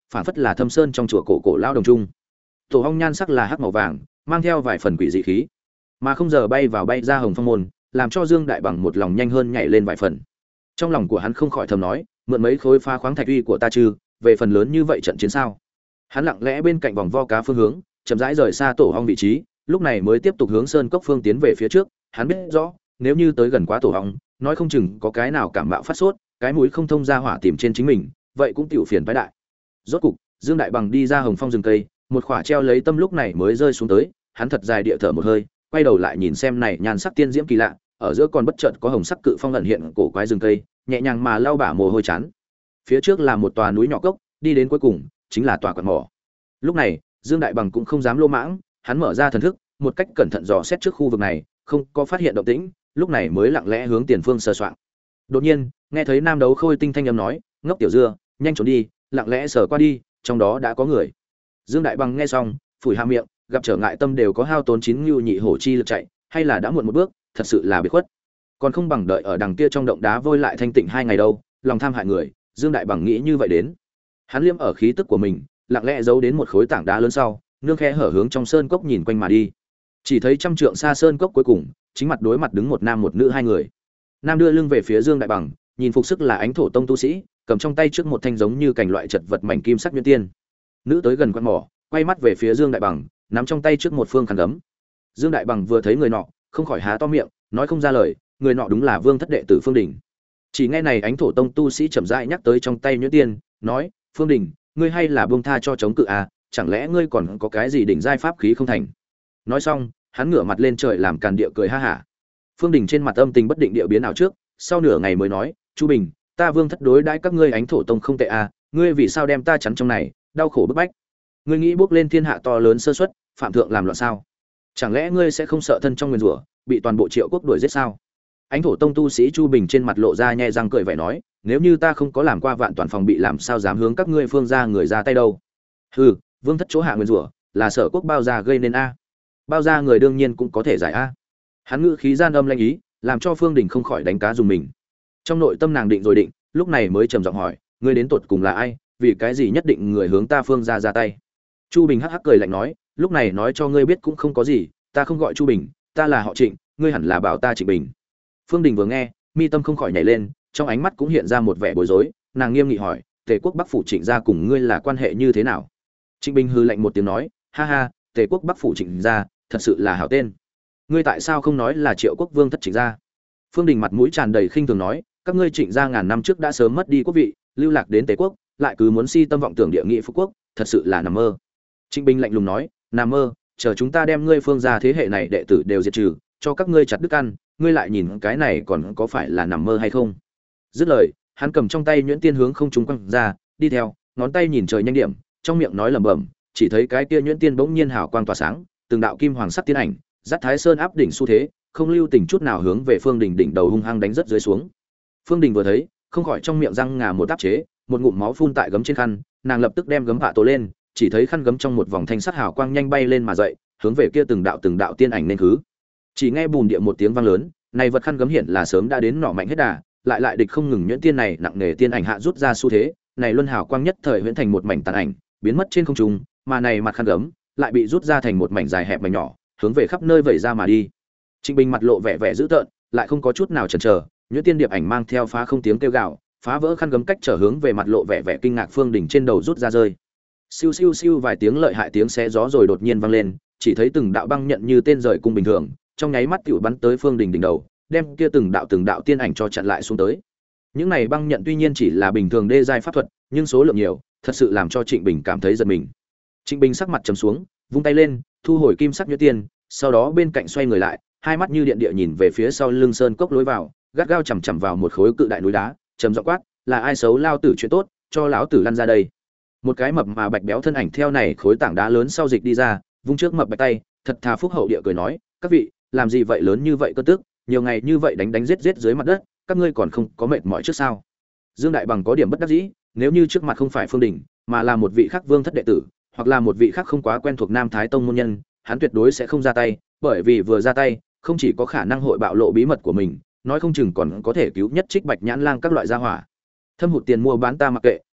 phản phất là thâm sơn trong chùa cổ cổ lao đồng trung. Tổ ong nhan sắc là hắc màu vàng, mang theo vài phần quỷ dị khí, mà không giờ bay vào bay ra hồng phong môn, làm cho Dương Đại Bằng một lòng nhanh hơn nhảy lên vài phần. Trong lòng của hắn không khỏi thầm nói, mượn mấy khối phá khoáng thạch uy của ta chứ, về phần lớn như vậy trận chiến sao? Hắn lặng lẽ bên cạnh vòng vo cá phương hướng, chậm rãi rời xa tổ ong vị trí, lúc này mới tiếp tục hướng sơn cốc phương tiến về phía trước. Hắn biết rõ, nếu như tới gần quá tổ ong, nói không chừng có cái nào cảm bạo phát sốt, cái mũi không thông ra hỏa tìm trên chính mình, vậy cũng tiểu phiền phái đại. Rốt cục, Dương Đại Bằng đi ra hồng phong rừng cây, một khỏa treo lấy tâm lúc này mới rơi xuống tới, hắn thật dài địa thở một hơi, quay đầu lại nhìn xem này nhan sắc tiên diễm kỳ lạ, ở giữa còn bất chợt có hồng sắc cự phong ẩn hiện cổ quái rừng cây, nhẹ nhàng mà lau bả mồ hôi chán. Phía trước là một tòa núi nhỏ cốc, đi đến cuối cùng chính là tòa quạt mỏ. Lúc này, Dương Đại Bằng cũng không dám lô mãng, hắn mở ra thần thức, một cách cẩn thận dò xét trước khu vực này, không có phát hiện động tĩnh, lúc này mới lặng lẽ hướng tiền phương sờ soạng. Đột nhiên, nghe thấy Nam Đấu Khôi tinh thanh âm nói, "Ngốc tiểu dưa, nhanh trốn đi!" Lặng lẽ sờ qua đi, trong đó đã có người. Dương Đại Bằng nghe xong, phủi hạ miệng, gặp trở ngại tâm đều có hao tốn chín nhu nhị hổ chi lực chạy, hay là đã muộn một bước, thật sự là biệt khuất. Còn không bằng đợi ở đằng kia trong động đá vôi lại thanh tịnh hai ngày đâu, lòng tham hại người, Dương Đại Bằng nghĩ như vậy đến. Hắn liêm ở khí tức của mình, lặng lẽ giấu đến một khối tảng đá lớn sau, nương khe hở hướng trong sơn cốc nhìn quanh mà đi. Chỉ thấy trăm trượng xa sơn cốc cuối cùng, chính mặt đối mặt đứng một nam một nữ hai người. Nam đưa lưng về phía Dương Đại Bằng, nhìn phục sức là Ánh Thổ Tông tu sĩ, cầm trong tay trước một thanh giống như cành loại chật vật mảnh kim sắc nhuyễn tiên. Nữ tới gần quan mỏ, quay mắt về phía Dương Đại Bằng, nắm trong tay trước một phương khăn gấm. Dương Đại Bằng vừa thấy người nọ, không khỏi há to miệng, nói không ra lời, người nọ đúng là Vương Thất đệ tử Phương Đình. Chỉ nghe này Ánh Thổ Tông tu sĩ chậm rãi nhắc tới trong tay nhuyễn tiên, nói: "Phương Đình, ngươi hay là buông tha cho chống cự à, chẳng lẽ ngươi còn có cái gì đỉnh giai pháp khí không thành?" Nói xong, hắn ngửa mặt lên trời làm càn địa cười ha hả. Phương Đình trên mặt âm tình bất định địa biến ảo trước, sau nửa ngày mới nói: "Chu Bình, ta Vương Thất đối đãi các ngươi Ánh Thổ Tông không tệ à, ngươi vì sao đem ta chắn trong này, đau khổ bức bách? Ngươi nghĩ bước lên thiên hạ to lớn sơ suất, phạm thượng làm loạn sao? Chẳng lẽ ngươi sẽ không sợ thân trong nguyên rủa, bị toàn bộ Triệu quốc đuổi giết sao?" Ánh Thổ Tông tu sĩ Chu Bình trên mặt lộ ra nhe răng cười vẻ nói: "Nếu như ta không có làm qua vạn toàn phòng bị, làm sao dám hướng các ngươi Phương gia người ra tay đâu? Hừ, Vương Thất chỗ hạ nguyên rủa, là Sở quốc bao gia gây nên a. Bao gia người đương nhiên cũng có thể giải a." Hắn ngữ khí gian âm lanh ý, làm cho Phương Đình không khỏi đánh cá dùng mình. Trong nội tâm nàng định rồi định, lúc này mới trầm giọng hỏi: "Ngươi đến tột cùng là ai, vì cái gì nhất định người hướng ta Phương gia ra tay?" Chu Bình hắc hắc cười lạnh nói: "Lúc này nói cho ngươi biết cũng không có gì, ta không gọi Chu Bình, ta là họ Trịnh, ngươi hẳn là bảo ta Trịnh Bình." Phương Đình vừa nghe, mi tâm không khỏi nhảy lên, trong ánh mắt cũng hiện ra một vẻ bối rối, nàng nghiêm nghị hỏi: "Tề quốc Bắc phủ Trịnh gia cùng ngươi là quan hệ như thế nào?" Trịnh Bình hừ lạnh một tiếng nói: "Ha ha, Tề quốc Bắc phủ Trịnh gia, thật sự là hảo tên. Ngươi tại sao không nói là Triệu quốc Vương Thất Trịnh gia?" Phương Đình mặt mũi tràn đầy khinh thường nói: "Các ngươi Trịnh gia ngàn năm trước đã sớm mất đi quốc vị, lưu lạc đến Tề quốc, lại cứ muốn si tâm vọng tưởng địa nghị phú quốc, thật sự là nằm mơ." Trịnh Bình lạnh lùng nói: "Nằm mơ, chờ chúng ta đem ngươi Phương gia thế hệ này đệ tử đều diệt trừ, cho các ngươi chặt đứt ăn, ngươi lại nhìn cái này còn có phải là nằm mơ hay không?" Dứt lời, hắn cầm trong tay nhuyễn tiên hướng không trung quăng ra, đi theo, ngón tay nhìn trời nhanh điểm, trong miệng nói lẩm bẩm, chỉ thấy cái kia nhuyễn tiên bỗng nhiên hào quang tỏa sáng, từng đạo kim hoàng sắc tiên ảnh, dắt Thái Sơn áp đỉnh xu thế, không lưu tình chút nào hướng về Phương Đình đỉnh đầu hung hăng đánh rất dưới xuống. Phương Đình vừa thấy, không khỏi trong miệng răng ngà một áp chế, một ngụm máu phun tại gấm trên khăn, nàng lập tức đem gấm hạ tổ lên, chỉ thấy khăn gấm trong một vòng thanh sắc hào quang nhanh bay lên mà dậy, hướng về kia từng đạo từng đạo tiên ảnh nên khứ. Chỉ nghe bùm địa một tiếng vang lớn, này vật khăn gấm hiện là sớm đã đến nỏ mạnh hết đà, lại lại địch không ngừng nhuyễn tiên này nặng nề tiên ảnh hạ rút ra xu thế, này luân hào quang nhất thời huyễn thành một mảnh tàn ảnh, biến mất trên không trung, mà này mặt khăn gấm lại bị rút ra thành một mảnh dài hẹp mảnh nhỏ, hướng về khắp nơi vẩy ra mà đi. Trịnh Bình mặt lộ vẻ vẻ dữ tợn, lại không có chút nào chần chờ, nhuyễn tiên điệp ảnh mang theo phá không tiếng kêu gào, phá vỡ khăn gấm cách trở hướng về mặt lộ vẻ vẻ kinh ngạc Phương Đình trên đầu rút ra rơi. Siêu siêu siêu vài tiếng lợi hại tiếng xé gió rồi đột nhiên vang lên, chỉ thấy từng đạo băng nhận như tên rời cung bình thường, trong nháy mắt tiểu bắn tới Phương Đình đỉnh đầu, đem kia từng đạo từng đạo tiên ảnh cho chặn lại xuống tới. Những này băng nhận tuy nhiên chỉ là bình thường đê giai pháp thuật, nhưng số lượng nhiều, thật sự làm cho Trịnh Bình cảm thấy giật mình. Trịnh Bình sắc mặt trầm xuống, vung tay lên, thu hồi kim sắc nhuyễn tiên, sau đó bên cạnh xoay người lại, hai mắt như điện địa nhìn về phía sau lưng sơn cốc lối vào, gắt gao chằm chằm vào một khối cự đại núi đá, trầm giọng quát: "Là ai xấu lao tử chuyện tốt, cho lão tử lăn ra đây." Một cái mập mà bạch béo thân ảnh theo này khối tảng đá lớn sau dịch đi ra, vung trước mập bạch tay, thật thà phúc hậu địa cười nói: "Các vị, làm gì vậy lớn như vậy cơ tức, nhiều ngày như vậy đánh đánh giết giết dưới mặt đất, các ngươi còn không có mệt mỏi trước sao?" Dương Đại Bằng có điểm bất đắc dĩ, nếu như trước mặt không phải Phương Đình, mà là một vị khác Vương Thất đệ tử, hoặc là một vị khác không quá quen thuộc Nam Thái Tông môn nhân, hắn tuyệt đối sẽ không ra tay, bởi vì vừa ra tay, không chỉ có khả năng hội bạo lộ bí mật của mình, nói không chừng còn có thể cứu nhất Trích Bạch Nhãn Lang các loại gia hỏa. Thâm hụt tiền mua bán ta mặc kệ,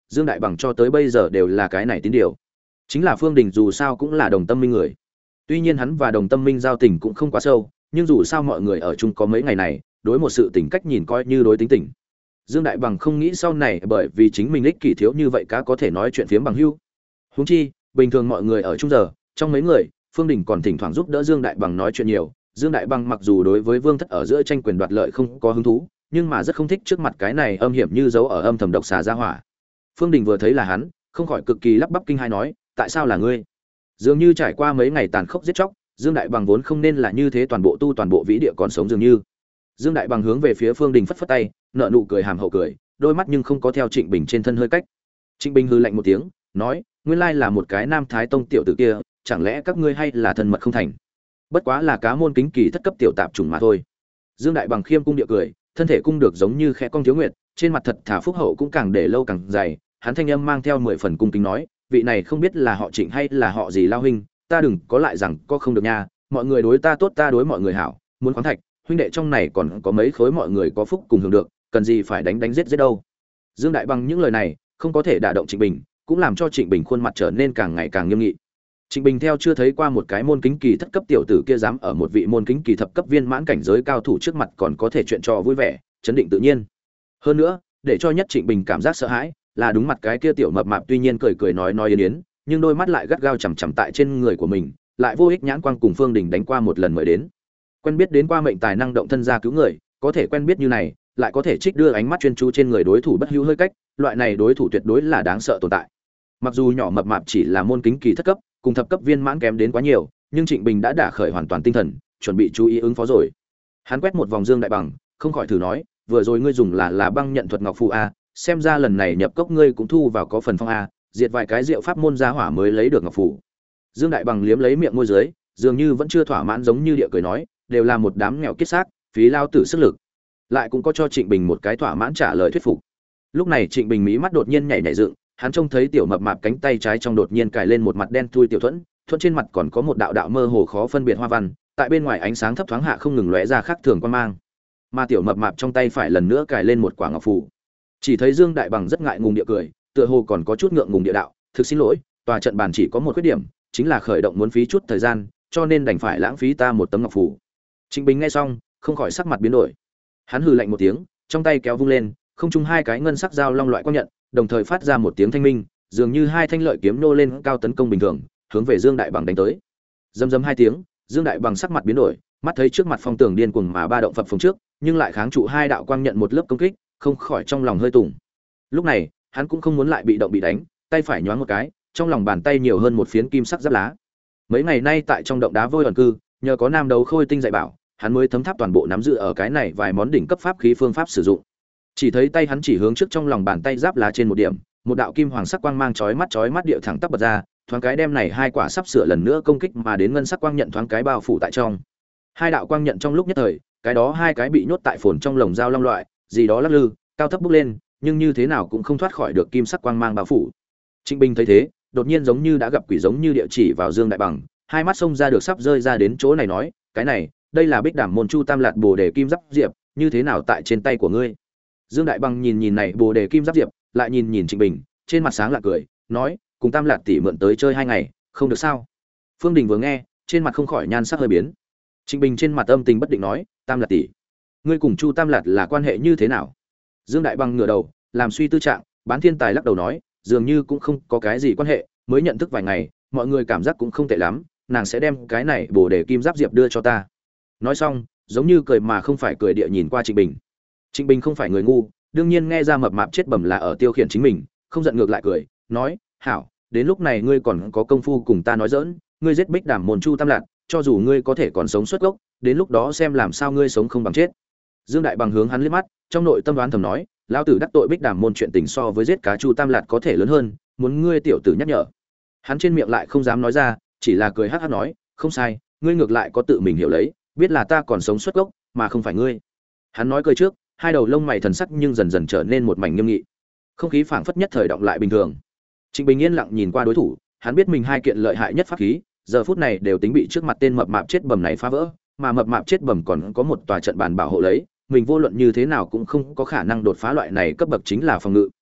Dương Đại Bằng cho tới bây giờ đều là cái này tín điều. Chính là Phương Đình dù sao cũng là đồng tâm minh người. Tuy nhiên hắn và đồng tâm minh giao tình cũng không quá sâu, nhưng dù sao mọi người ở chung có mấy ngày này, đối một sự tình cách nhìn coi như đối tính tình. Dương Đại Bằng không nghĩ sau này bởi vì chính mình ích kỷ thiếu như vậy cá có thể nói chuyện phiếm bằng hữu. Huống chi, bình thường mọi người ở chung giờ, trong mấy người, Phương Đình còn thỉnh thoảng giúp đỡ Dương Đại Bằng nói chuyện nhiều. Dương Đại Bằng mặc dù đối với Vương Thất ở giữa tranh quyền đoạt lợi không có hứng thú, nhưng mà rất không thích trước mặt cái này âm hiểm như dấu ở âm thầm độc xà ra hỏa. Phương Đình vừa thấy là hắn, không khỏi cực kỳ lắp bắp kinh hai nói, tại sao là ngươi? Dường như trải qua mấy ngày tàn khốc giết chóc, Dương Đại Bằng vốn không nên là như thế, toàn bộ tu toàn bộ vĩ địa còn sống dường như. Dương Đại Bằng hướng về phía Phương Đình phất phất tay, nợ nụ cười hàm hậu cười, đôi mắt nhưng không có theo Trịnh Bình trên thân hơi cách. Trịnh Bình hừ lạnh một tiếng, nói, nguyên lai là một cái Nam Thái Tông tiểu tử kia, chẳng lẽ các ngươi hay là thân mật không thành? Bất quá là cá môn kính kỳ thất cấp tiểu tạp chủng mà thôi. Dương Đại Bằng khiêm cung địa cười, thân thể cung được giống như khẽ cong thiếu nguyệt, trên mặt thật thà phúc hậu cũng càng để lâu càng dày, hắn thanh âm mang theo mười phần cung kính nói, vị này không biết là họ Trịnh hay là họ gì lao huynh, ta đừng có lại rằng có không được nha, mọi người đối ta tốt ta đối mọi người hảo, muốn khoáng thạch, huynh đệ trong này còn có mấy khối mọi người có phúc cùng hưởng được, cần gì phải đánh đánh giết giết đâu. Dương Đại Bằng những lời này không có thể đả động Trịnh Bình, cũng làm cho Trịnh Bình khuôn mặt trở nên càng ngày càng nghiêm nghị. Trịnh Bình theo chưa thấy qua một cái môn kính kỳ thất cấp tiểu tử kia dám ở một vị môn kính kỳ thập cấp viên mãn cảnh giới cao thủ trước mặt còn có thể chuyện trò vui vẻ, chấn định tự nhiên. Hơn nữa, để cho nhất Trịnh Bình cảm giác sợ hãi, là đúng mặt cái kia tiểu mập mạp tuy nhiên cười cười nói nói yến yến, nhưng đôi mắt lại gắt gao chằm chằm tại trên người của mình, lại vô ích nhãn quang cùng Phương Đình đánh qua một lần mới đến. Quen biết đến qua mệnh tài năng động thân ra cứu người, có thể quen biết như này, lại có thể trích đưa ánh mắt chuyên chú trên người đối thủ bất hữu hơi cách, loại này đối thủ tuyệt đối là đáng sợ tồn tại. Mặc dù nhỏ mập mạp chỉ là môn kính kỳ thất cấp, cùng thập cấp viên mãn kém đến quá nhiều, nhưng Trịnh Bình đã đả khởi hoàn toàn tinh thần, chuẩn bị chú ý ứng phó rồi. Hắn quét một vòng Dương Đại Bằng, không khỏi thử nói, vừa rồi ngươi dùng là là băng nhận thuật ngọc phù a, xem ra lần này nhập cốc ngươi cũng thu vào có phần phong a, diệt vài cái diệu pháp môn gia hỏa mới lấy được ngọc phù. Dương Đại Bằng liếm lấy miệng môi dưới, dường như vẫn chưa thỏa mãn giống như địa cười nói, đều là một đám nghèo kiết xác, phí lao tử sức lực. Lại cũng có cho Trịnh Bình một cái thỏa mãn trả lời thuyết phục. Lúc này Trịnh Bình mí mắt đột nhiên nhảy nhảy dựng, hắn trông thấy tiểu mập mạp cánh tay trái trong đột nhiên cài lên một mặt đen thui tiểu thuẫn, thuẫn trên mặt còn có một đạo đạo mơ hồ khó phân biệt hoa văn, tại bên ngoài ánh sáng thấp thoáng hạ không ngừng lóe ra khác thường quan mang. Mà tiểu mập mạp trong tay phải lần nữa cài lên một quả ngọc phù. Chỉ thấy Dương Đại Bằng rất ngại ngùng địa cười, tựa hồ còn có chút ngượng ngùng địa đạo, thực xin lỗi, tòa trận bàn chỉ có một khuyết điểm, chính là khởi động muốn phí chút thời gian, cho nên đành phải lãng phí ta một tấm ngọc phù. Trịnh Bình nghe xong, không khỏi sắc mặt biến đổi. Hắn hừ lạnh một tiếng, trong tay kéo vung lên, không trung hai cái ngân sắc dao long loại quang nhận, đồng thời phát ra một tiếng thanh minh, dường như hai thanh lợi kiếm nô lên cao tấn công bình thường, hướng về Dương Đại Bằng đánh tới. Rầm rầm hai tiếng, Dương Đại Bằng sắc mặt biến đổi, mắt thấy trước mặt phong tường điên cuồng mà ba động phập phồng trước, nhưng lại kháng trụ hai đạo quang nhận một lớp công kích, không khỏi trong lòng hơi tùng. Lúc này, hắn cũng không muốn lại bị động bị đánh, tay phải nhoáng một cái, trong lòng bàn tay nhiều hơn một phiến kim sắc giáp lá. Mấy ngày nay tại trong động đá vôi ẩn cư, nhờ có Nam Đấu Khôi tinh dạy bảo, hắn mới thấm tháp toàn bộ nắm giữ ở cái này vài món đỉnh cấp pháp khí phương pháp sử dụng. Chỉ thấy tay hắn chỉ hướng trước trong lòng bàn tay giáp lá trên một điểm, một đạo kim hoàng sắc quang mang chói mắt chói mắt địa thẳng tắp bật ra, thoáng cái đem này hai quả sắp sửa lần nữa công kích mà đến ngân sắc quang nhận thoáng cái bao phủ tại trong. Hai đạo quang nhận trong lúc nhất thời, cái đó hai cái bị nhốt tại phồn trong lồng dao long loại, gì đó lắc lư, cao thấp bốc lên, nhưng như thế nào cũng không thoát khỏi được kim sắc quang mang bao phủ. Trịnh Bình thấy thế, đột nhiên giống như đã gặp quỷ giống như địa chỉ vào Dương Đại Bằng, hai mắt xông ra được sắp rơi ra đến chỗ này nói, cái này, đây là Bích Đàm môn Chu Tam Lạt Bồ Đề Kim Giáp Diệp, như thế nào tại trên tay của ngươi? Dương Đại Bằng nhìn nhìn này Bồ Đề Kim Giáp Diệp, lại nhìn nhìn Trịnh Bình, trên mặt sáng lạ cười, nói, cùng Tam Lạt tỷ mượn tới chơi hai ngày, không được sao? Phương Đình vừa nghe, trên mặt không khỏi nhan sắc hơi biến. Trịnh Bình trên mặt âm tình bất định nói, Tam Lạt tỷ, ngươi cùng Chu Tam Lạt là quan hệ như thế nào? Dương Đại Bằng ngửa đầu, làm suy tư trạng, Bán Thiên Tài lắc đầu nói, dường như cũng không có cái gì quan hệ, mới nhận thức vài ngày, mọi người cảm giác cũng không tệ lắm, nàng sẽ đem cái này Bồ Đề Kim Giáp Diệp đưa cho ta. Nói xong, giống như cười mà không phải cười địa nhìn qua Trịnh Bình. Trịnh Bình không phải người ngu, đương nhiên nghe ra mập mạp chết bẩm là ở tiêu khiển chính mình, không giận ngược lại cười, nói, hảo, đến lúc này ngươi còn có công phu cùng ta nói giỡn, ngươi giết Bích Đàm môn Chu Tam Lạt, cho dù ngươi có thể còn sống xuất gốc, đến lúc đó xem làm sao ngươi sống không bằng chết. Dương Đại Bằng hướng hắn liếc mắt, trong nội tâm đoán thầm nói, lão tử đắc tội Bích Đàm môn chuyện tình so với giết cá Chu Tam Lạt có thể lớn hơn, muốn ngươi tiểu tử nhắc nhở. Hắn trên miệng lại không dám nói ra, chỉ là cười hắc hắc nói, không sai, ngươi ngược lại có tự mình hiểu lấy, biết là ta còn sống xuất gốc, mà không phải ngươi. Hắn nói cười trước, hai đầu lông mày thần sắc nhưng dần dần trở nên một mảnh nghiêm nghị. Không khí phảng phất nhất thời động lại bình thường. Trịnh Bình yên lặng nhìn qua đối thủ, hắn biết mình hai kiện lợi hại nhất pháp khí, giờ phút này đều tính bị trước mặt tên mập mạp chết bầm này phá vỡ, mà mập mạp chết bầm còn có một tòa trận bàn bảo hộ lấy, mình vô luận như thế nào cũng không có khả năng đột phá loại này cấp bậc chính là phòng ngự.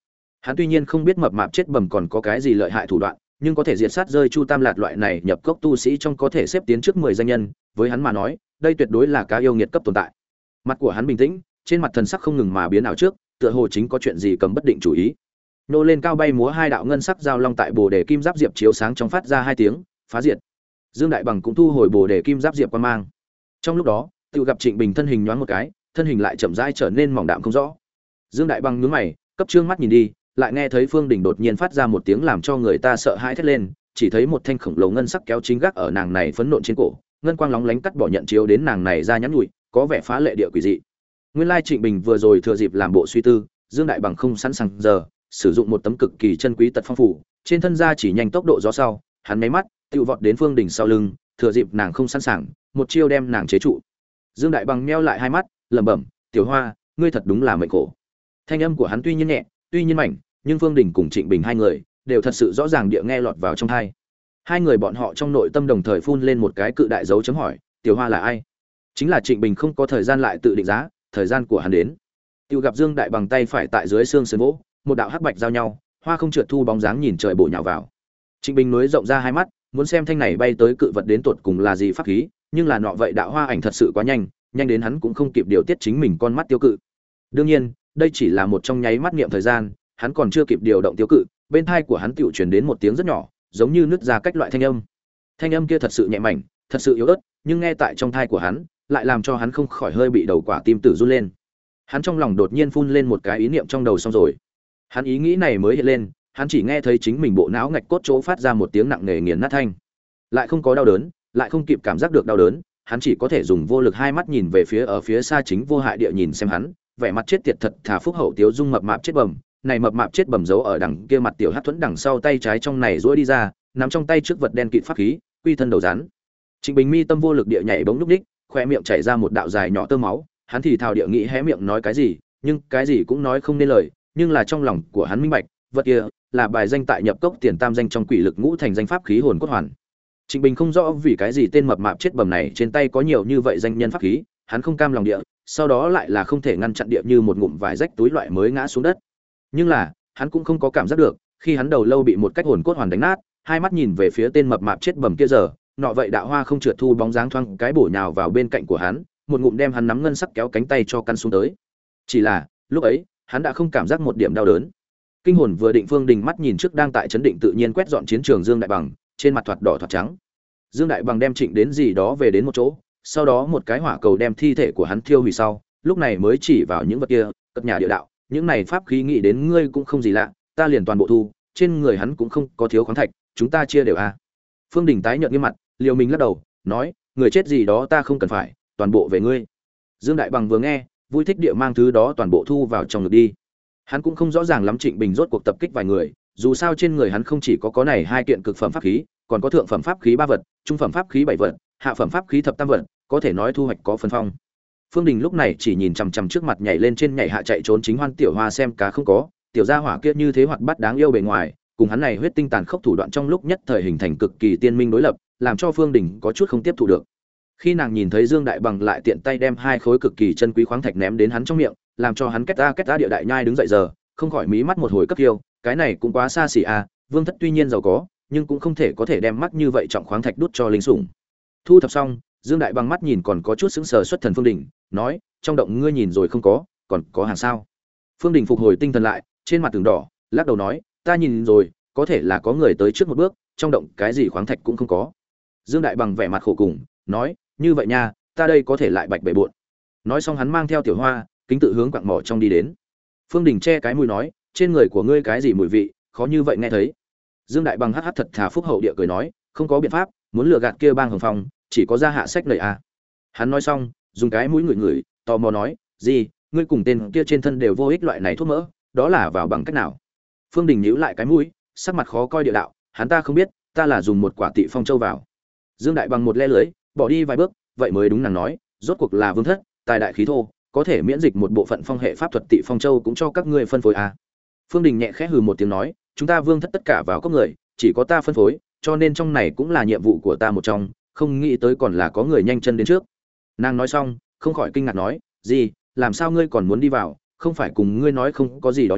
Hắn tuy nhiên không biết mập mạp chết bầm còn có cái gì lợi hại thủ đoạn, nhưng có thể diệt sát rơi Chu Tam Lạt loại này nhập cốc tu sĩ trong có thể xếp tiến trước mười danh nhân, với hắn mà nói, đây tuyệt đối là cá yêu nghiệt cấp tồn tại. Mặt của hắn bình tĩnh, trên mặt thần sắc không ngừng mà biến ảo trước, tựa hồ chính có chuyện gì cầm bất định chủ ý. Nô lên cao bay múa hai đạo ngân sắc giao long tại Bồ Đề Kim Giáp Diệp chiếu sáng trong phát ra hai tiếng, phá diệt. Dương Đại Bằng cũng thu hồi Bồ Đề Kim Giáp Diệp quan mang. Trong lúc đó, tự gặp Trịnh Bình thân hình nhoáng một cái, thân hình lại chậm rãi trở nên mỏng đạm không rõ. Dương Đại Bằng nhướng mày, cấp trương mắt nhìn đi, lại nghe thấy Phương Đình đột nhiên phát ra một tiếng làm cho người ta sợ hãi thét lên, chỉ thấy một thanh khổng lồ ngân sắc kéo chính gác ở nàng này phấn nộn trên cổ, ngân quang lóng lánh cắt bỏ nhận chiếu đến nàng này ra nhắn nhủi, có vẻ phá lệ địa quỷ dị. Nguyên lai Trịnh Bình vừa rồi thừa dịp làm bộ suy tư, Dương Đại Bằng không sẵn sàng giờ, sử dụng một tấm cực kỳ chân quý tật phong phủ, trên thân ra chỉ nhanh tốc độ gió sau, hắn mấy mắt, tiêu vọt đến Phương Đình sau lưng, thừa dịp nàng không sẵn sàng, một chiêu đem nàng chế trụ. Dương Đại Bằng meo lại hai mắt, lẩm bẩm, "Tiểu Hoa, ngươi thật đúng là mệnh khổ." Thanh âm của hắn tuy nhiên nhẹ, tuy nhiên mạnh, nhưng Phương Đình cùng Trịnh Bình hai người đều thật sự rõ ràng địa nghe lọt vào trong tai. Hai người bọn họ trong nội tâm đồng thời phun lên một cái cự đại dấu chấm hỏi, Tiểu Hoa là ai? Chính là Trịnh Bình không có thời gian lại tự định giá, thời gian của hắn đến. Tiêu gặp Dương Đại Bằng tay phải tại dưới xương sườn vỗ, một đạo hắc bạch giao nhau, hoa không trượt thu bóng dáng nhìn trời bổ nhào vào. Trịnh Bình núi rộng ra hai mắt, muốn xem thanh này bay tới cự vật đến tột cùng là gì pháp khí, nhưng là nọ vậy đạo hoa ảnh thật sự quá nhanh, nhanh đến hắn cũng không kịp điều tiết chính mình con mắt tiêu cự. Đương nhiên, đây chỉ là một trong nháy mắt niệm thời gian, hắn còn chưa kịp điều động tiêu cự, bên tai của hắn tựu truyền đến một tiếng rất nhỏ, giống như nứt ra cách loại thanh âm. Thanh âm kia thật sự nhẹ mảnh, thật sự yếu ớt, nhưng nghe tại trong tai của hắn, lại làm cho hắn không khỏi hơi bị đầu quả tim tử run lên. Hắn trong lòng đột nhiên phun lên một cái ý niệm trong đầu xong rồi. Hắn ý nghĩ này mới hiện lên, hắn chỉ nghe thấy chính mình bộ não ngạch cốt chỗ phát ra một tiếng nặng nề nghiền nát thanh. Lại không có đau đớn, lại không kịp cảm giác được đau đớn, hắn chỉ có thể dùng vô lực hai mắt nhìn về phía ở phía xa chính vô hại địa nhìn xem hắn, vẻ mặt chết tiệt thật thà phúc hậu tiếu dung mập mạp chết bầm, này mập mạp chết bầm giấu ở đằng kia mặt tiểu hắc thuẫn đằng sau tay trái trong này duỗi đi ra, nắm trong tay trước vật đen kịt pháp khí, quy thân đầu rắn. Trịnh Bình mi tâm vô lực địa nhảy bỗng lúc đích, khoe miệng chảy ra một đạo dài nhỏ tơ máu, hắn thì thào địa nghĩ hé miệng nói cái gì, nhưng cái gì cũng nói không nên lời, nhưng là trong lòng của hắn minh bạch, vật kia là bài danh tại nhập cốc tiền tam danh trong quỷ lực ngũ thành danh pháp khí hồn cốt hoàn. Trịnh Bình không rõ vì cái gì tên mập mạp chết bầm này trên tay có nhiều như vậy danh nhân pháp khí, hắn không cam lòng địa, sau đó lại là không thể ngăn chặn địa như một ngụm vải rách túi loại mới ngã xuống đất. Nhưng là, hắn cũng không có cảm giác được, khi hắn đầu lâu bị một cách hồn cốt hoàn đánh nát, hai mắt nhìn về phía tên mập mạp chết bầm kia giờ, nọ vậy đạo hoa không trượt thu bóng dáng thoáng cái bổ nhào vào bên cạnh của hắn, một ngụm đem hắn nắm ngân sắc kéo cánh tay cho căn xuống tới. Chỉ là, lúc ấy, hắn đã không cảm giác một điểm đau đớn. Kinh hồn vừa định, Phương Đình mắt nhìn trước đang tại chấn định tự nhiên quét dọn chiến trường Dương Đại Bằng, trên mặt thoạt đỏ thoạt trắng. Dương Đại Bằng đem Trịnh đến gì đó về đến một chỗ, sau đó một cái hỏa cầu đem thi thể của hắn thiêu hủy sau, lúc này mới chỉ vào những vật kia, cất nhà địa đạo, những này pháp khí nghĩ đến ngươi cũng không gì lạ, ta liền toàn bộ thu, trên người hắn cũng không có thiếu khoáng thạch, chúng ta chia đều a. À. Phương Đình tái nhợt nghiêm mặt, liều mình lắc đầu, nói, người chết gì đó ta không cần phải, toàn bộ về ngươi. Dương Đại Bằng vừa nghe, vui thích địa mang thứ đó toàn bộ thu vào trong ngực đi. Hắn cũng không rõ ràng lắm Trịnh Bình rốt cuộc tập kích vài người, dù sao trên người hắn không chỉ có có này hai kiện cực phẩm pháp khí, còn có thượng phẩm pháp khí ba vật, trung phẩm pháp khí bảy vật, hạ phẩm pháp khí thập tam vật, có thể nói thu hoạch có phân phong. Phương Đình lúc này chỉ nhìn chằm chằm trước mặt nhảy lên trên nhảy hạ chạy trốn chính Hoan Tiểu Hoa xem cá không có, tiểu gia hỏa kia như thế hoạt bát đáng yêu bề ngoài, cùng hắn này huyết tinh tàn khốc thủ đoạn trong lúc nhất thời hình thành cực kỳ tiên minh đối lập, làm cho Phương Đình có chút không tiếp thu được. Khi nàng nhìn thấy Dương Đại Bằng lại tiện tay đem hai khối cực kỳ chân quý khoáng thạch ném đến hắn trong miệng, làm cho hắn kết a kết a địa đại nhai đứng dậy giờ, không khỏi mí mắt một hồi cấp kiêu, cái này cũng quá xa xỉ à, Vương thất tuy nhiên giàu có, nhưng cũng không thể có thể đem mắc như vậy trọng khoáng thạch đút cho linh sủng. Thu thập xong, Dương Đại Bằng mắt nhìn còn có chút sững sờ xuất thần Phương Đình, nói, trong động ngươi nhìn rồi không có, còn có hàng sao? Phương Đình phục hồi tinh thần lại, trên mặt tường đỏ, lắc đầu nói, ta nhìn rồi, có thể là có người tới trước một bước, trong động cái gì khoáng thạch cũng không có. Dương Đại Bằng vẻ mặt khổ cùng, nói, như vậy nha, ta đây có thể lại bạch bể bộn. Nói xong hắn mang theo Tiểu Hoa, kính tự hướng quặng mỏ trong đi đến. Phương Đình che cái mũi nói, trên người của ngươi cái gì mùi vị, khó như vậy nghe thấy. Dương Đại Bằng hắc hắc thật thà phúc hậu địa cười nói, không có biện pháp, muốn lừa gạt kia bang Hồng Phong, chỉ có ra hạ sách lời à. Hắn nói xong, dùng cái mũi ngửi ngửi, tò mò nói, gì, ngươi cùng tên kia trên thân đều vô ích loại này thuốc mỡ, đó là vào bằng cách nào? Phương Đình nhíu lại cái mũi, sắc mặt khó coi địa đạo, hắn ta không biết, ta là dùng một quả tị phong châu vào. Dương Đại Bằng một le lưới, bỏ đi vài bước, vậy mới đúng nàng nói, rốt cuộc là vương thất, tài đại khí thô, có thể miễn dịch một bộ phận phong hệ pháp thuật tị phong châu cũng cho các ngươi phân phối à. Phương Đình nhẹ khẽ hừ một tiếng nói, chúng ta vương thất tất cả vào các người, chỉ có ta phân phối, cho nên trong này cũng là nhiệm vụ của ta một trong, không nghĩ tới còn là có người nhanh chân đến trước. Nàng nói xong, không khỏi kinh ngạc nói, gì, làm sao ngươi còn muốn đi vào, không phải cùng ngươi nói không có gì đó nha,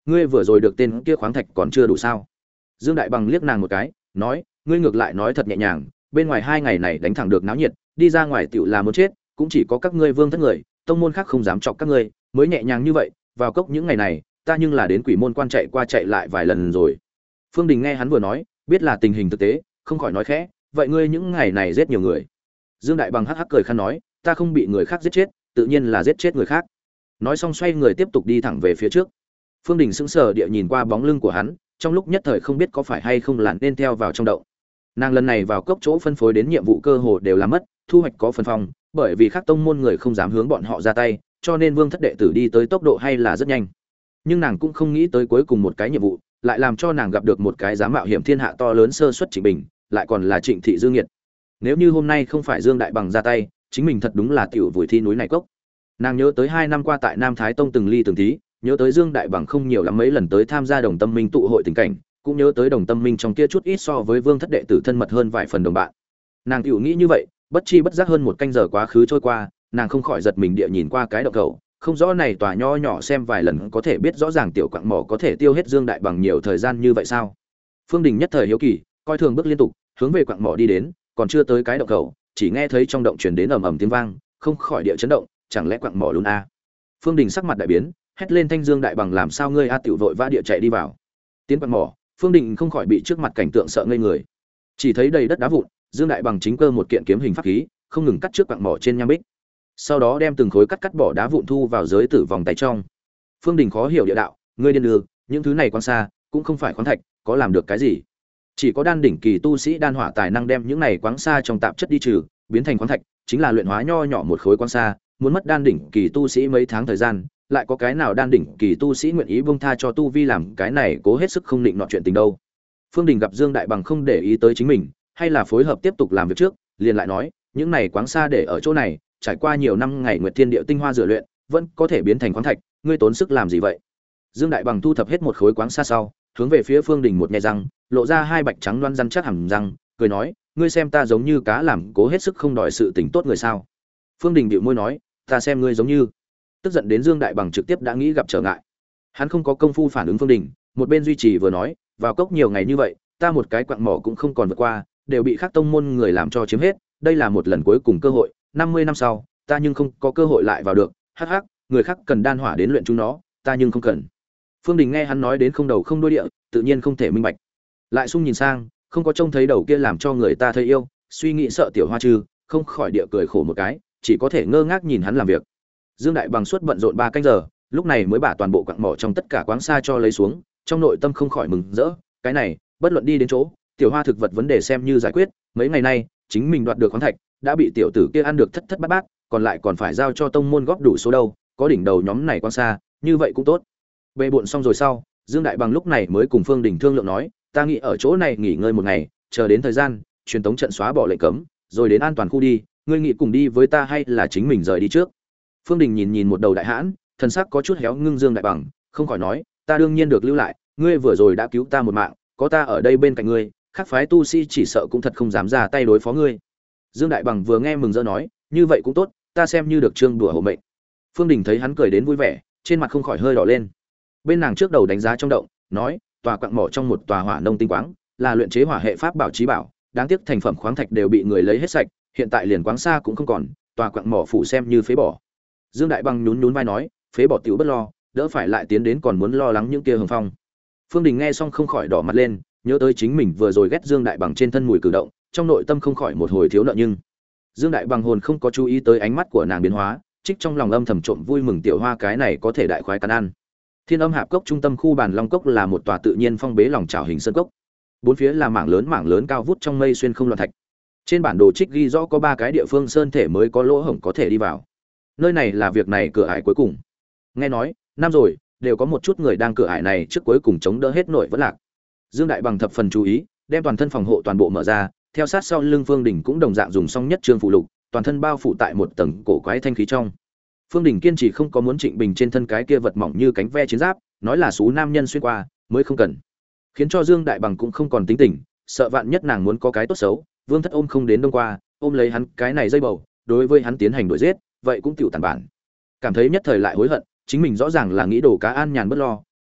ngươi vừa rồi được tên kia khoáng thạch còn chưa đủ sao? Dương Đại Bằng liếc nàng một cái, nói, ngươi ngược lại nói thật nhẹ nhàng, bên ngoài hai ngày này đánh thẳng được náo nhiệt, đi ra ngoài tiểu là muốn chết, cũng chỉ có các ngươi Vương thất người, tông môn khác không dám chọc các ngươi, mới nhẹ nhàng như vậy, vào cốc những ngày này, ta nhưng là đến Quỷ môn quan chạy qua chạy lại vài lần rồi. Phương Đình nghe hắn vừa nói, biết là tình hình thực tế, không khỏi nói khẽ, vậy ngươi những ngày này giết nhiều người? Dương Đại Bằng hắc hắc cười khăn nói, ta không bị người khác giết chết, tự nhiên là giết chết người khác. Nói xong xoay người tiếp tục đi thẳng về phía trước. Phương Đình sững sờ địa nhìn qua bóng lưng của hắn, trong lúc nhất thời không biết có phải hay không là nên theo vào trong động. Nàng lần này vào cốc chỗ phân phối đến nhiệm vụ cơ hồ đều làm mất, thu hoạch có phần phong, bởi vì các tông môn người không dám hướng bọn họ ra tay, cho nên Vương thất đệ tử đi tới tốc độ hay là rất nhanh. Nhưng nàng cũng không nghĩ tới cuối cùng một cái nhiệm vụ, lại làm cho nàng gặp được một cái dám mạo hiểm thiên hạ to lớn sơ suất Trịnh Bình, lại còn là Trịnh thị Dương Nghiệt. Nếu như hôm nay không phải Dương Đại Bằng ra tay, chính mình thật đúng là tiểu vùi thi núi này cốc. Nàng nhớ tới hai năm qua tại Nam Thái Tông từng ly từng tí, nhớ tới Dương Đại Bằng không nhiều lắm mấy lần tới tham gia Đồng Tâm Minh tụ hội tình cảnh, cũng nhớ tới Đồng Tâm Minh trong kia chút ít so với Vương thất đệ tử thân mật hơn vài phần đồng bạn. Nàng tiểu nghĩ như vậy, bất chi bất giác hơn một canh giờ quá khứ trôi qua, nàng không khỏi giật mình địa nhìn qua cái động khẩu, không rõ này tòa nho nhỏ xem vài lần có thể biết rõ ràng tiểu quặng mỏ có thể tiêu hết Dương Đại Bằng nhiều thời gian như vậy sao? Phương Đình nhất thời hiếu kỳ, coi thường bước liên tục, hướng về quặng mỏ đi đến, còn chưa tới cái động khẩu, chỉ nghe thấy trong động truyền đến ầm ầm tiếng vang, không khỏi địa chấn động, chẳng lẽ quặng mỏ luôn a? Phương Đình sắc mặt đại biến, hét lên thanh Dương Đại Bằng làm sao ngươi a tiểu vội vã địa chạy đi vào. Tiến quặng mỏ, Phương Đình không khỏi bị trước mặt cảnh tượng sợ ngây người. Chỉ thấy đầy đất đá vụn, Dương Đại Bằng chính cơ một kiện kiếm hình pháp khí, không ngừng cắt trước quặng mỏ trên nham bích. Sau đó đem từng khối cắt cắt bỏ đá vụn thu vào giới tử vòng tay trong. Phương Đình khó hiểu địa đạo, ngươi điên đường, những thứ này quan xa, cũng không phải khoáng thạch, có làm được cái gì? Chỉ có đan đỉnh kỳ tu sĩ đan hỏa tài năng đem những này quáng xa trong tạp chất đi trừ, biến thành khoáng thạch, chính là luyện hóa nho nhỏ một khối quáng xa, muốn mất đan đỉnh kỳ tu sĩ mấy tháng thời gian, lại có cái nào đan đỉnh kỳ tu sĩ nguyện ý buông tha cho tu vi làm cái này cố hết sức không định nọ chuyện tình đâu. Phương Đình gặp Dương Đại Bằng không để ý tới chính mình, hay là phối hợp tiếp tục làm việc trước, liền lại nói, những này quáng xa để ở chỗ này, trải qua nhiều năm ngày nguyệt thiên địa tinh hoa rửa luyện, vẫn có thể biến thành khoáng thạch, ngươi tốn sức làm gì vậy? Dương Đại Bằng thu thập hết một khối quáng xa sau, hướng về phía Phương Đình một nhẹ răng, lộ ra hai bạch trắng loăn răn chắc hàm răng, cười nói, ngươi xem ta giống như cá làm cố hết sức không đòi sự tình tốt người sao? Phương Đình bĩu môi nói, ta xem ngươi giống như. Tức giận đến Dương Đại Bằng trực tiếp đã nghĩ gặp trở ngại. Hắn không có công phu phản ứng Phương Đình, một bên duy trì vừa nói, vào cốc nhiều ngày như vậy, ta một cái quặng mỏ cũng không còn vượt qua, đều bị khác tông môn người làm cho chiếm hết, đây là một lần cuối cùng cơ hội, năm mươi năm sau, ta nhưng không có cơ hội lại vào được, hắc hắc, người khác cần đan hỏa đến luyện chúng nó, ta nhưng không cần. Phương Đình nghe hắn nói đến không đầu không đuôi địa, tự nhiên không thể minh bạch. Lại sung nhìn sang, không có trông thấy đầu kia làm cho người ta thấy yêu, suy nghĩ sợ tiểu hoa trư, không khỏi địa cười khổ một cái, chỉ có thể ngơ ngác nhìn hắn làm việc. Dương Đại Bằng suốt bận rộn ba canh giờ, lúc này mới bả toàn bộ quặng mỏ trong tất cả quáng sa cho lấy xuống, trong nội tâm không khỏi mừng rỡ, cái này, bất luận đi đến chỗ, tiểu hoa thực vật vấn đề xem như giải quyết, mấy ngày nay, chính mình đoạt được khoáng thạch, đã bị tiểu tử kia ăn được thất thất bát bát, còn lại còn phải giao cho tông môn góp đủ số đâu, có đỉnh đầu nhóm này quáng sa, như vậy cũng tốt. Bệ bộn xong rồi sau, Dương Đại Bằng lúc này mới cùng Phương Đình thương lượng nói, ta nghĩ ở chỗ này nghỉ ngơi một ngày, chờ đến thời gian, truyền tống trận xóa bỏ lệnh cấm, rồi đến an toàn khu đi, ngươi nghĩ cùng đi với ta hay là chính mình rời đi trước? Phương Đình nhìn nhìn một đầu đại hãn, thần sắc có chút héo ngưng Dương Đại Bằng, không khỏi nói, ta đương nhiên được lưu lại, ngươi vừa rồi đã cứu ta một mạng, có ta ở đây bên cạnh ngươi, khác phái tu sĩ chỉ sợ cũng thật không dám ra tay đối phó ngươi. Dương Đại Bằng vừa nghe mừng rỡ nói, như vậy cũng tốt, ta xem như được trương đùa hộ mệnh. Phương Đình thấy hắn cười đến vui vẻ, trên mặt không khỏi hơi đỏ lên. Bên nàng trước đầu đánh giá trong động, nói, tòa quặng mỏ trong một tòa hỏa nông tinh quáng, là luyện chế hỏa hệ pháp bảo chí bảo, đáng tiếc thành phẩm khoáng thạch đều bị người lấy hết sạch, hiện tại liền quáng xa cũng không còn, tòa quặng mỏ phủ xem như phế bỏ. Dương Đại Bằng nhún nhún vai nói, phế bỏ tiểu bất lo, đỡ phải lại tiến đến còn muốn lo lắng những kia hồng phong. Phương Đình nghe xong không khỏi đỏ mặt lên, nhớ tới chính mình vừa rồi ghét Dương Đại Bằng trên thân mùi cử động, trong nội tâm không khỏi một hồi thiếu nợ nhưng Dương Đại Bằng hồn không có chú ý tới ánh mắt của nàng biến hóa, trích trong lòng âm thầm trộm vui mừng tiểu hoa cái này có thể đại khoái cắn ăn. Thiên Âm Hạp Cốc trung tâm khu Bàn Long Cốc là một tòa tự nhiên phong bế lòng trảo hình sơn cốc. Bốn phía là mảng lớn mảng lớn cao vút trong mây xuyên không loạn thạch. Trên bản đồ trích ghi rõ có ba cái địa phương sơn thể mới có lỗ hổng có thể đi vào. Nơi này là việc này cửa ải cuối cùng. Nghe nói, năm rồi, đều có một chút người đang cửa ải này trước cuối cùng chống đỡ hết nội vẫn lạc. Dương Đại Bằng thập phần chú ý, đem toàn thân phòng hộ toàn bộ mở ra, theo sát sau lưng Phương Đình cũng đồng dạng dùng xong nhất trương phụ lục, toàn thân bao phủ tại một tầng cổ quái thanh khí trong. Phương Đình kiên trì không có muốn Trịnh Bình trên thân cái kia vật mỏng như cánh ve chiến giáp, nói là số nam nhân xuyên qua, mới không cần. Khiến cho Dương Đại Bằng cũng không còn tính tình, sợ vạn nhất nàng muốn có cái tốt xấu, Vương Thất ôm không đến đông qua, ôm lấy hắn cái này dây bầu, đối với hắn tiến hành đuổi giết, vậy cũng tiểu tàn bản. Cảm thấy nhất thời lại hối hận, chính mình rõ ràng là nghĩ đồ cá an nhàn bất lo,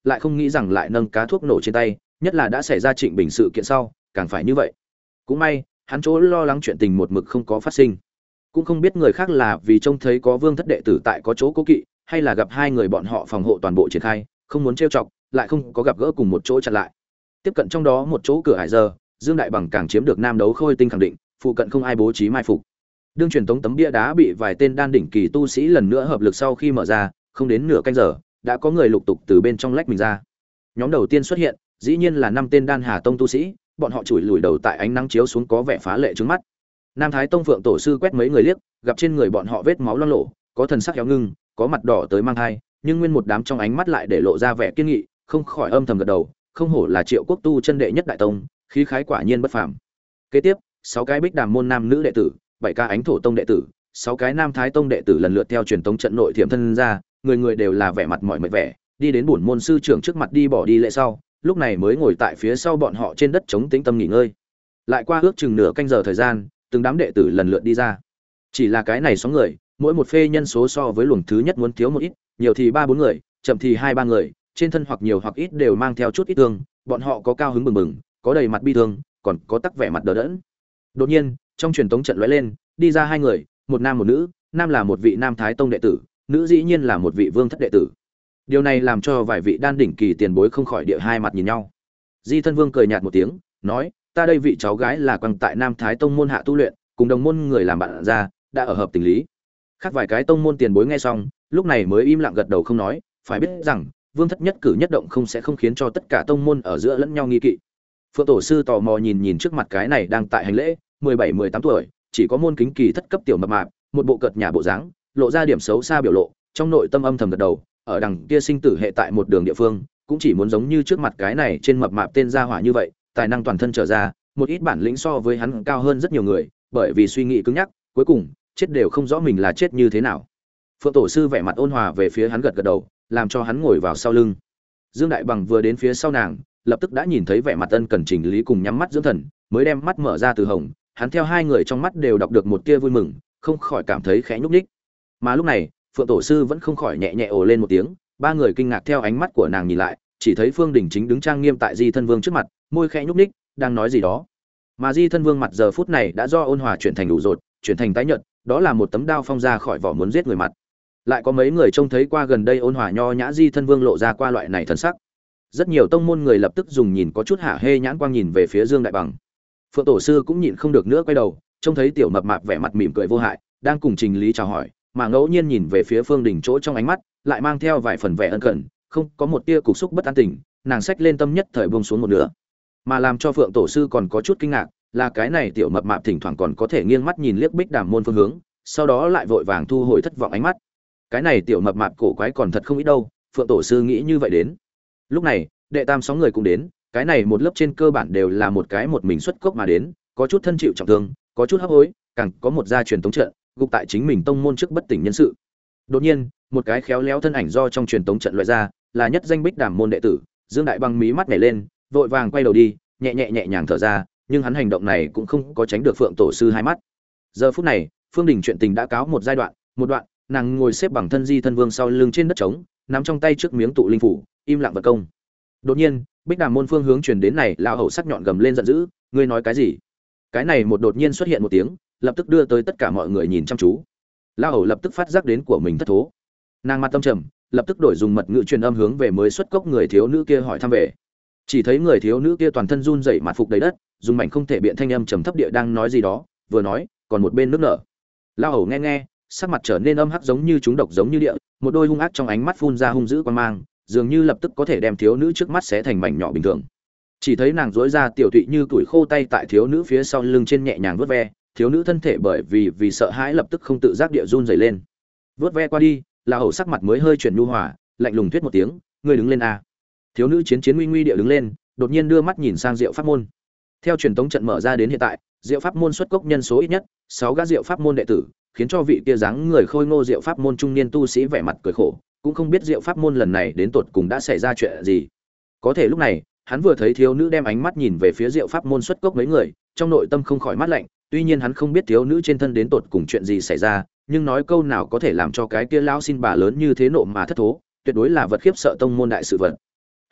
lại không nghĩ rằng lại nâng cá thuốc nổ trên tay, nhất là đã xảy ra Trịnh Bình sự kiện sau, càng phải như vậy. Cũng may, hắn chỗ lo lắng chuyện tình một mực không có phát sinh. Cũng không biết người khác là vì trông thấy có Vương thất đệ tử tại có chỗ cố kỵ, hay là gặp hai người bọn họ phòng hộ toàn bộ triển khai, không muốn trêu chọc, lại không có gặp gỡ cùng một chỗ chặn lại. Tiếp cận trong đó một chỗ cửa hải giờ, Dương Đại Bằng càng chiếm được Nam Đấu Khôi Tinh khẳng định, phụ cận không ai bố trí mai phục. Đương truyền tống tấm bia đá bị vài tên đan đỉnh kỳ tu sĩ lần nữa hợp lực sau khi mở ra, không đến nửa canh giờ, đã có người lục tục từ bên trong lách mình ra. Nhóm đầu tiên xuất hiện, dĩ nhiên là năm tên đan hà tông tu sĩ, bọn họ chùi lùi đầu tại ánh nắng chiếu xuống có vẻ phá lệ trước mắt. Nam Thái Tông Phượng tổ sư quét mấy người liếc, gặp trên người bọn họ vết máu loang lổ, có thần sắc héo ngưng, có mặt đỏ tới mang hai, nhưng nguyên một đám trong ánh mắt lại để lộ ra vẻ kiên nghị, không khỏi âm thầm gật đầu, không hổ là Triệu Quốc tu chân đệ nhất đại tông, khí khái quả nhiên bất phàm. Kế tiếp, sáu cái Bích Đàm môn nam nữ đệ tử, bảy ca Ánh Thổ tông đệ tử, sáu cái Nam Thái Tông đệ tử lần lượt theo truyền tống trận nội thiểm thân ra, người người đều là vẻ mặt mỏi mệt vẻ, đi đến bổn môn sư trưởng trước mặt đi bỏ đi lễ sau, lúc này mới ngồi tại phía sau bọn họ trên đất chống tĩnh tâm nghỉ ngơi. Lại qua ước chừng nửa canh giờ thời gian, từng đám đệ tử lần lượt đi ra. Chỉ là cái này số người, mỗi một phê nhân số so với luồng thứ nhất muốn thiếu một ít, nhiều thì ba bốn người, chậm thì hai ba người, trên thân hoặc nhiều hoặc ít đều mang theo chút ít thương, bọn họ có cao hứng bừng bừng, có đầy mặt bi thương, còn có tắc vẻ mặt đờ đẫn. Đột nhiên, trong truyền tống trận lóe lên, đi ra hai người, một nam một nữ, nam là một vị Nam Thái Tông đệ tử, nữ dĩ nhiên là một vị Vương thất đệ tử. Điều này làm cho vài vị đan đỉnh kỳ tiền bối không khỏi địa hai mặt nhìn nhau. Di Thân Vương cười nhạt một tiếng, nói: "Ta đây vị cháu gái là quăng tại Nam Thái Tông môn hạ tu luyện, cùng đồng môn người làm bạn ra, đã ở hợp tình lý." Khác vài cái tông môn tiền bối nghe xong, lúc này mới im lặng gật đầu không nói, phải biết rằng, Vương thất nhất cử nhất động không sẽ không khiến cho tất cả tông môn ở giữa lẫn nhau nghi kỵ. Phượng tổ sư tò mò nhìn nhìn trước mặt cái này đang tại hành lễ, mười bảy mười tám tuổi, chỉ có môn kính kỳ thất cấp tiểu mập mạp, một bộ cợt nhà bộ dáng, lộ ra điểm xấu xa biểu lộ, trong nội tâm âm thầm gật đầu, ở đằng kia sinh tử hệ tại một đường địa phương, cũng chỉ muốn giống như trước mặt cái này trên mập mạp tên gia hỏa như vậy, tài năng toàn thân trở ra, một ít bản lĩnh so với hắn cao hơn rất nhiều người, bởi vì suy nghĩ cứng nhắc, cuối cùng chết đều không rõ mình là chết như thế nào. Phượng tổ sư vẻ mặt ôn hòa về phía hắn gật gật đầu, làm cho hắn ngồi vào sau lưng. Dương Đại Bằng vừa đến phía sau nàng, lập tức đã nhìn thấy vẻ mặt ân cần chỉnh lý cùng nhắm mắt dưỡng thần, mới đem mắt mở ra từ hồng, hắn theo hai người trong mắt đều đọc được một tia vui mừng, không khỏi cảm thấy khẽ nhúc nhích. Mà lúc này, Phượng tổ sư vẫn không khỏi nhẹ nhẹ ồ lên một tiếng, ba người kinh ngạc theo ánh mắt của nàng nhìn lại, chỉ thấy Phương Đình chính đứng trang nghiêm tại Di Thân Vương trước mặt, môi khẽ nhúc nhích, đang nói gì đó. Mà Di Thân Vương mặt giờ phút này đã do ôn hòa chuyển thành đủ rột, chuyển thành tái nhợt, đó là một tấm đao phong ra khỏi vỏ muốn giết người mặt. Lại có mấy người trông thấy qua gần đây ôn hòa nho nhã Di Thân Vương lộ ra qua loại này thần sắc. Rất nhiều tông môn người lập tức dùng nhìn có chút hả hê nhãn quang nhìn về phía Dương Đại Bằng. Phượng tổ sư cũng nhịn không được nữa quay đầu, trông thấy tiểu mập mạp vẻ mặt mỉm cười vô hại, đang cùng Trình Lý chào hỏi, mà ngẫu nhiên nhìn về phía Phương Đình chỗ trong ánh mắt, lại mang theo vài phần vẻ ân cần, không có một tia cục xúc bất an tình, nàng xách lên tâm nhất thời buông xuống một nửa. Mà làm cho Phượng tổ sư còn có chút kinh ngạc, là cái này tiểu mập mạp thỉnh thoảng còn có thể nghiêng mắt nhìn liếc Bích Đàm môn phương hướng, sau đó lại vội vàng thu hồi thất vọng ánh mắt. Cái này tiểu mập mạp cổ quái còn thật không ít đâu, Phượng tổ sư nghĩ như vậy đến. Lúc này, đệ tam sáu người cũng đến, cái này một lớp trên cơ bản đều là một cái một mình xuất cốc mà đến, có chút thân chịu trọng thương, có chút hấp hối, càng có một gia truyền tống trận, gục tại chính mình tông môn trước bất tỉnh nhân sự. Đột nhiên, một cái khéo léo thân ảnh do trong truyền tống trận loại ra, là nhất danh Bích Đàm môn đệ tử, Dương Đại Bằng mí mắt nhảy lên, vội vàng quay đầu đi, nhẹ nhẹ nhẹ nhàng thở ra, nhưng hắn hành động này cũng không có tránh được Phượng tổ sư hai mắt. Giờ phút này, Phương Đình chuyện tình đã cáo một giai đoạn, một đoạn, nàng ngồi xếp bằng thân Di Thân Vương sau lưng trên đất trống, nắm trong tay trước miếng tụ linh phủ, im lặng vật công. Đột nhiên, Bích Đàm môn phương hướng truyền đến này, lão hậu sắc nhọn gầm lên giận dữ, ngươi nói cái gì? Cái này một đột nhiên xuất hiện một tiếng, lập tức đưa tới tất cả mọi người nhìn chăm chú. Lão hậu lập tức phát giác đến của mình thất thố, nàng mặt tâm trầm, lập tức đổi dùng mật ngữ truyền âm hướng về mới xuất cốc người thiếu nữ kia hỏi thăm về. Chỉ thấy người thiếu nữ kia toàn thân run rẩy, mặt phục đầy đất, dùng mảnh không thể biện thanh âm trầm thấp địa đang nói gì đó, vừa nói, còn một bên nước nở. Lão hậu nghe nghe, sắc mặt trở nên âm hắc giống như chúng độc giống như địa, một đôi hung ác trong ánh mắt phun ra hung dữ quan mang, dường như lập tức có thể đem thiếu nữ trước mắt xé thành mảnh nhỏ bình thường. Chỉ thấy nàng duỗi ra tiểu tụy như tuổi khô tay tại thiếu nữ phía sau lưng trên nhẹ nhàng vuốt ve, thiếu nữ thân thể bởi vì vì sợ hãi lập tức không tự giác địa run rẩy lên. Vuốt ve qua đi, là hậu sắc mặt mới hơi chuyển nhu hòa, lạnh lùng thuyết một tiếng, ngươi đứng lên a. Thiếu nữ chiến chiến nguy nguy địa đứng lên, đột nhiên đưa mắt nhìn sang Diệu Pháp môn. Theo truyền tống trận mở ra đến hiện tại, Diệu Pháp môn xuất cốc nhân số ít nhất sáu gã Diệu Pháp môn đệ tử, khiến cho vị kia dáng người khôi ngô Diệu Pháp môn trung niên tu sĩ vẻ mặt cười khổ, cũng không biết Diệu Pháp môn lần này đến tột cùng đã xảy ra chuyện gì. Có thể lúc này, hắn vừa thấy thiếu nữ đem ánh mắt nhìn về phía Diệu Pháp môn xuất cốc mấy người, trong nội tâm không khỏi mát lạnh, tuy nhiên hắn không biết thiếu nữ trên thân đến tột cùng chuyện gì xảy ra, nhưng nói câu nào có thể làm cho cái kia lão xin bà lớn như thế nộ mà thất thố, tuyệt đối là vật khiếp sợ tông môn đại sự vật.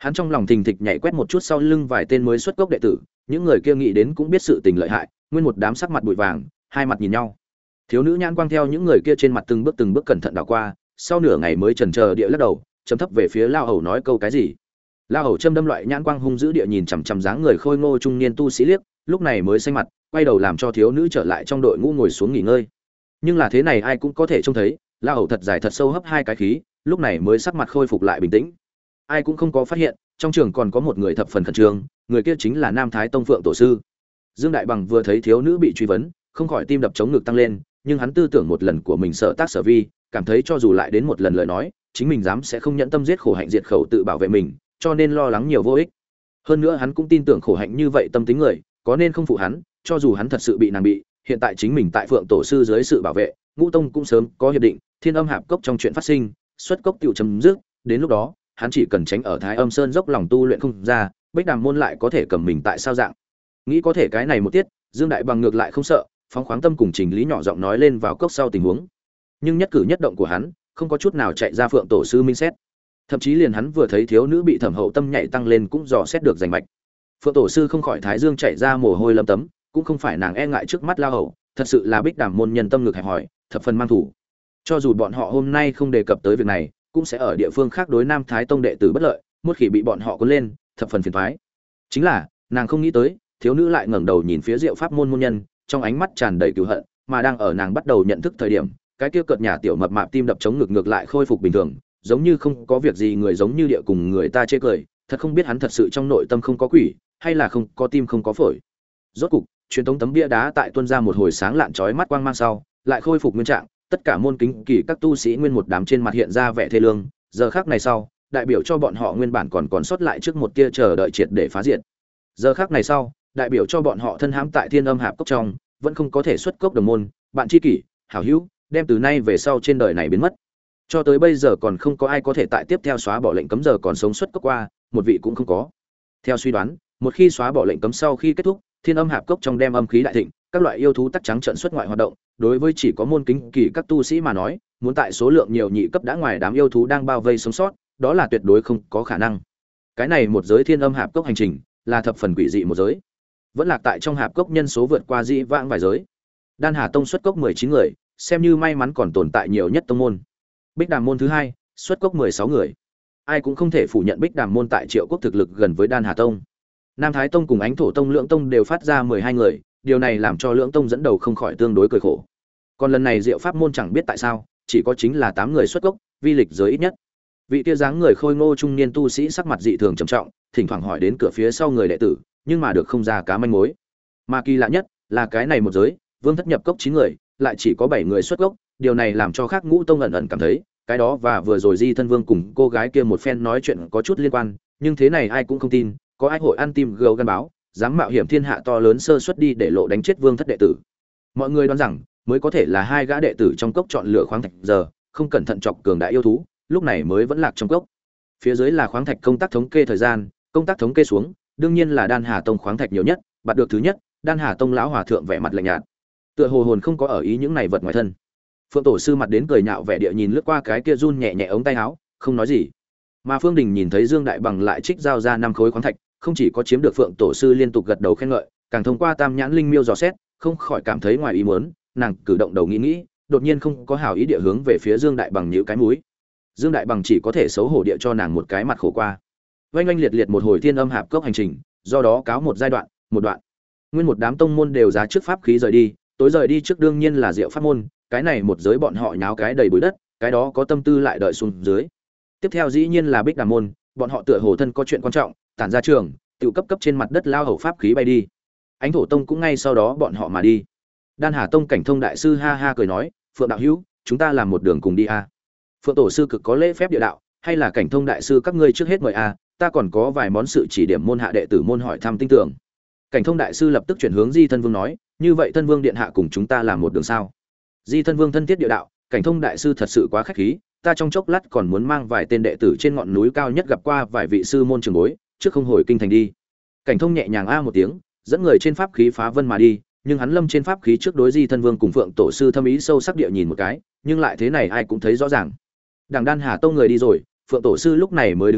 Hắn trong lòng thình thịch nhảy quét một chút sau lưng vài tên mới xuất cốc đệ tử, những người kia nghĩ đến cũng biết sự tình lợi hại, nguyên một đám sắc mặt bụi vàng, hai mặt nhìn nhau. Thiếu nữ nhãn quang theo những người kia trên mặt từng bước từng bước cẩn thận đảo qua, sau nửa ngày mới chần chờ địa lắc đầu, chấm thấp về phía lao hầu nói câu cái gì. Lao hầu châm đâm loại nhãn quang hung dữ địa nhìn chằm chằm dáng người khôi ngô trung niên tu sĩ liếc, lúc này mới xanh mặt, quay đầu làm cho thiếu nữ trở lại trong đội ngũ ngồi xuống nghỉ ngơi. Nhưng là thế này ai cũng có thể trông thấy, lao hầu thật dài thật sâu hấp hai cái khí, lúc này mới sắc mặt khôi phục lại bình tĩnh. Ai cũng không có phát hiện, trong trường còn có một người thập phần khẩn trương, người kia chính là Nam Thái Tông Phượng tổ sư. Dương Đại Bằng vừa thấy thiếu nữ bị truy vấn, không khỏi tim đập chống ngực tăng lên, nhưng hắn tư tưởng một lần của mình sợ tác sở vi, cảm thấy cho dù lại đến một lần lời nói, chính mình dám sẽ không nhẫn tâm giết khổ hạnh diệt khẩu tự bảo vệ mình, cho nên lo lắng nhiều vô ích. Hơn nữa hắn cũng tin tưởng khổ hạnh như vậy tâm tính người, có nên không phụ hắn, cho dù hắn thật sự bị nàng bị, hiện tại chính mình tại Phượng tổ sư dưới sự bảo vệ, Ngũ Tông cũng sớm có hiệp định, Thiên Âm Hạp Cốc trong chuyện phát sinh, xuất cốc tiểu chấm dứt, đến lúc đó, hắn chỉ cần tránh ở Thái Âm Sơn dốc lòng tu luyện không ra, Bích Đàm môn lại có thể cầm mình tại sao dạng. Nghĩ có thể cái này một tiết, Dương Đại Bằng ngược lại không sợ, phóng khoáng tâm cùng Trình Lý nhỏ giọng nói lên vào cốc sau tình huống. Nhưng nhất cử nhất động của hắn, không có chút nào chạy ra Phượng tổ sư minh xét. Thậm chí liền hắn vừa thấy thiếu nữ bị Thẩm Hậu tâm nhảy tăng lên cũng dò xét được rành mạch. Phượng tổ sư không khỏi thái dương chạy ra mồ hôi lâm tấm, cũng không phải nàng e ngại trước mắt lao hậu, thật sự là Bích Đàm môn nhân tâm ngực hẹp hỏi, thập phần mang thủ. Cho dù bọn họ hôm nay không đề cập tới việc này, cũng sẽ ở địa phương khác đối Nam Thái Tông đệ tử bất lợi, một khi bị bọn họ cuốn lên, thập phần phiền toái. Chính là, nàng không nghĩ tới, thiếu nữ lại ngẩng đầu nhìn phía Diệu Pháp môn môn nhân, trong ánh mắt tràn đầy cừu hận, mà đang ở nàng bắt đầu nhận thức thời điểm, cái kia cợt nhà tiểu mập mạp tim đập chống ngực ngược lại khôi phục bình thường, giống như không có việc gì, người giống như địa cùng người ta chê cười, thật không biết hắn thật sự trong nội tâm không có quỷ, hay là không có tim không có phổi. Rốt cục, truyền thống tấm bia đá tại tuôn ra một hồi sáng lạn chói mắt quang mang sau, lại khôi phục nguyên trạng, tất cả môn kính kỳ các tu sĩ nguyên một đám trên mặt hiện ra vẻ thê lương, giờ khắc này sau, đại biểu cho bọn họ nguyên bản còn còn sót lại trước một tia chờ đợi triệt để phá diệt. Giờ khắc này sau, đại biểu cho bọn họ thân hãm tại Thiên Âm Hạp Cốc trong, vẫn không có thể xuất cốc đồng môn, bạn tri kỷ, hảo hữu, đem từ nay về sau trên đời này biến mất. Cho tới bây giờ còn không có ai có thể tại tiếp theo xóa bỏ lệnh cấm giờ còn sống xuất cốc qua, một vị cũng không có. Theo suy đoán, một khi xóa bỏ lệnh cấm sau khi kết thúc, Thiên Âm Hạp Cốc trong đem âm khí đại thịnh, các loại yêu thú tắc trắng trận xuất ngoại hoạt động, đối với chỉ có môn kính kỳ các tu sĩ mà nói, muốn tại số lượng nhiều nhị cấp đã ngoài đám yêu thú đang bao vây sống sót, đó là tuyệt đối không có khả năng. Cái này một giới Thiên Âm Hạp Cốc hành trình, là thập phần quỷ dị một giới. Vẫn lạc tại trong hạp cốc nhân số vượt qua dĩ vãng vài giới. Đan Hà Tông xuất cốc mười chín người, xem như may mắn còn tồn tại nhiều nhất tông môn. Bích Đàm môn thứ hai, xuất cốc mười sáu người. Ai cũng không thể phủ nhận Bích Đàm môn tại Triệu Quốc thực lực gần với Đan Hà Tông. Nam Thái Tông cùng Ánh Thổ Tông Lưỡng Tông đều phát ra mười hai người, điều này làm cho Lưỡng Tông dẫn đầu không khỏi tương đối cười khổ. Còn lần này Diệu Pháp môn chẳng biết tại sao, chỉ có chính là tám người xuất cốc, vi lịch giới ít nhất. Vị kia dáng người khôi ngô trung niên tu sĩ sắc mặt dị thường trầm trọng, thỉnh thoảng hỏi đến cửa phía sau người đệ tử, nhưng mà được không ra cá manh mối. Mà kỳ lạ nhất là cái này một giới, Vương thất nhập cốc chín người, lại chỉ có bảy người xuất cốc, điều này làm cho khác Ngũ Tông ẩn ẩn cảm thấy, cái đó và vừa rồi Di Thân Vương cùng cô gái kia một phen nói chuyện có chút liên quan, nhưng thế này ai cũng không tin, có ai hội ăn tim gấu gan báo, dám mạo hiểm thiên hạ to lớn sơ suất đi để lộ đánh chết Vương thất đệ tử. Mọi người đoán rằng, mới có thể là hai gã đệ tử trong cốc chọn lựa khoáng thạch giờ, không cẩn thận chọc cường đại yêu thú, lúc này mới vẫn lạc trong cốc. Phía dưới là khoáng thạch công tác thống kê thời gian, công tác thống kê xuống, đương nhiên là Đan Hà Tông khoáng thạch nhiều nhất, bắt được thứ nhất, Đan Hà Tông lão hòa thượng vẻ mặt lạnh nhạt, tựa hồ hồn không có ở ý những này vật ngoài thân. Phượng tổ sư mặt đến cười nhạo vẻ địa nhìn lướt qua cái kia run nhẹ nhẹ ống tay áo, không nói gì. Mà Phương Đình nhìn thấy Dương Đại Bằng lại trích giao ra năm khối khoáng thạch, không chỉ có chiếm được Phượng tổ sư liên tục gật đầu khen ngợi, càng thông qua Tam nhãn linh miêu dò xét, không khỏi cảm thấy ngoài ý muốn, nàng cử động đầu nghĩ nghĩ, đột nhiên không có hảo ý địa hướng về phía Dương Đại Bằng nhíu cái mũi. Dương Đại Bằng chỉ có thể xấu hổ địa cho nàng một cái mặt khổ qua. Oanh oanh liệt liệt một hồi Thiên Âm Hạp Cốc hành trình, do đó cáo một giai đoạn, một đoạn. Nguyên một đám tông môn đều giá trước pháp khí rời đi, tối rời đi trước đương nhiên là Diệu Pháp môn, cái này một giới bọn họ nháo cái đầy bụi đất, cái đó có tâm tư lại đợi xuống dưới. Tiếp theo dĩ nhiên là Bích Đàm môn, bọn họ tựa hồ thân có chuyện quan trọng, tản ra trường, tự cấp cấp trên mặt đất lao hầu pháp khí bay đi. Ánh Thổ Tông cũng ngay sau đó bọn họ mà đi. Đan Hà Tông Cảnh Thông đại sư ha ha cười nói, Phượng đạo hữu, chúng ta làm một đường cùng đi a. Phượng tổ sư cực có lễ phép địa đạo, hay là Cảnh Thông đại sư các ngươi trước hết mời a, ta còn có vài món sự chỉ điểm môn hạ đệ tử môn hỏi thăm tinh tưởng. Cảnh Thông đại sư lập tức chuyển hướng Di Thân Vương nói, như vậy Thân Vương điện hạ cùng chúng ta làm một đường sao? Di Thân Vương thân thiết địa đạo, Cảnh Thông đại sư thật sự quá khách khí, ta trong chốc lát còn muốn mang vài tên đệ tử trên ngọn núi cao nhất gặp qua vài vị sư môn trường bối, trước không hồi kinh thành đi. Cảnh Thông nhẹ nhàng a một tiếng, dẫn người trên pháp khí phá vân mà đi, nhưng hắn lâm trên pháp khí trước đối Di Thân Vương cùng Phượng tổ sư thâm ý sâu sắc địa nhìn một cái, nhưng lại thế này ai cũng thấy rõ ràng. Đằng Đan Hà Tông người đi rồi, Phượng tổ sư lúc này mới đứng dậy,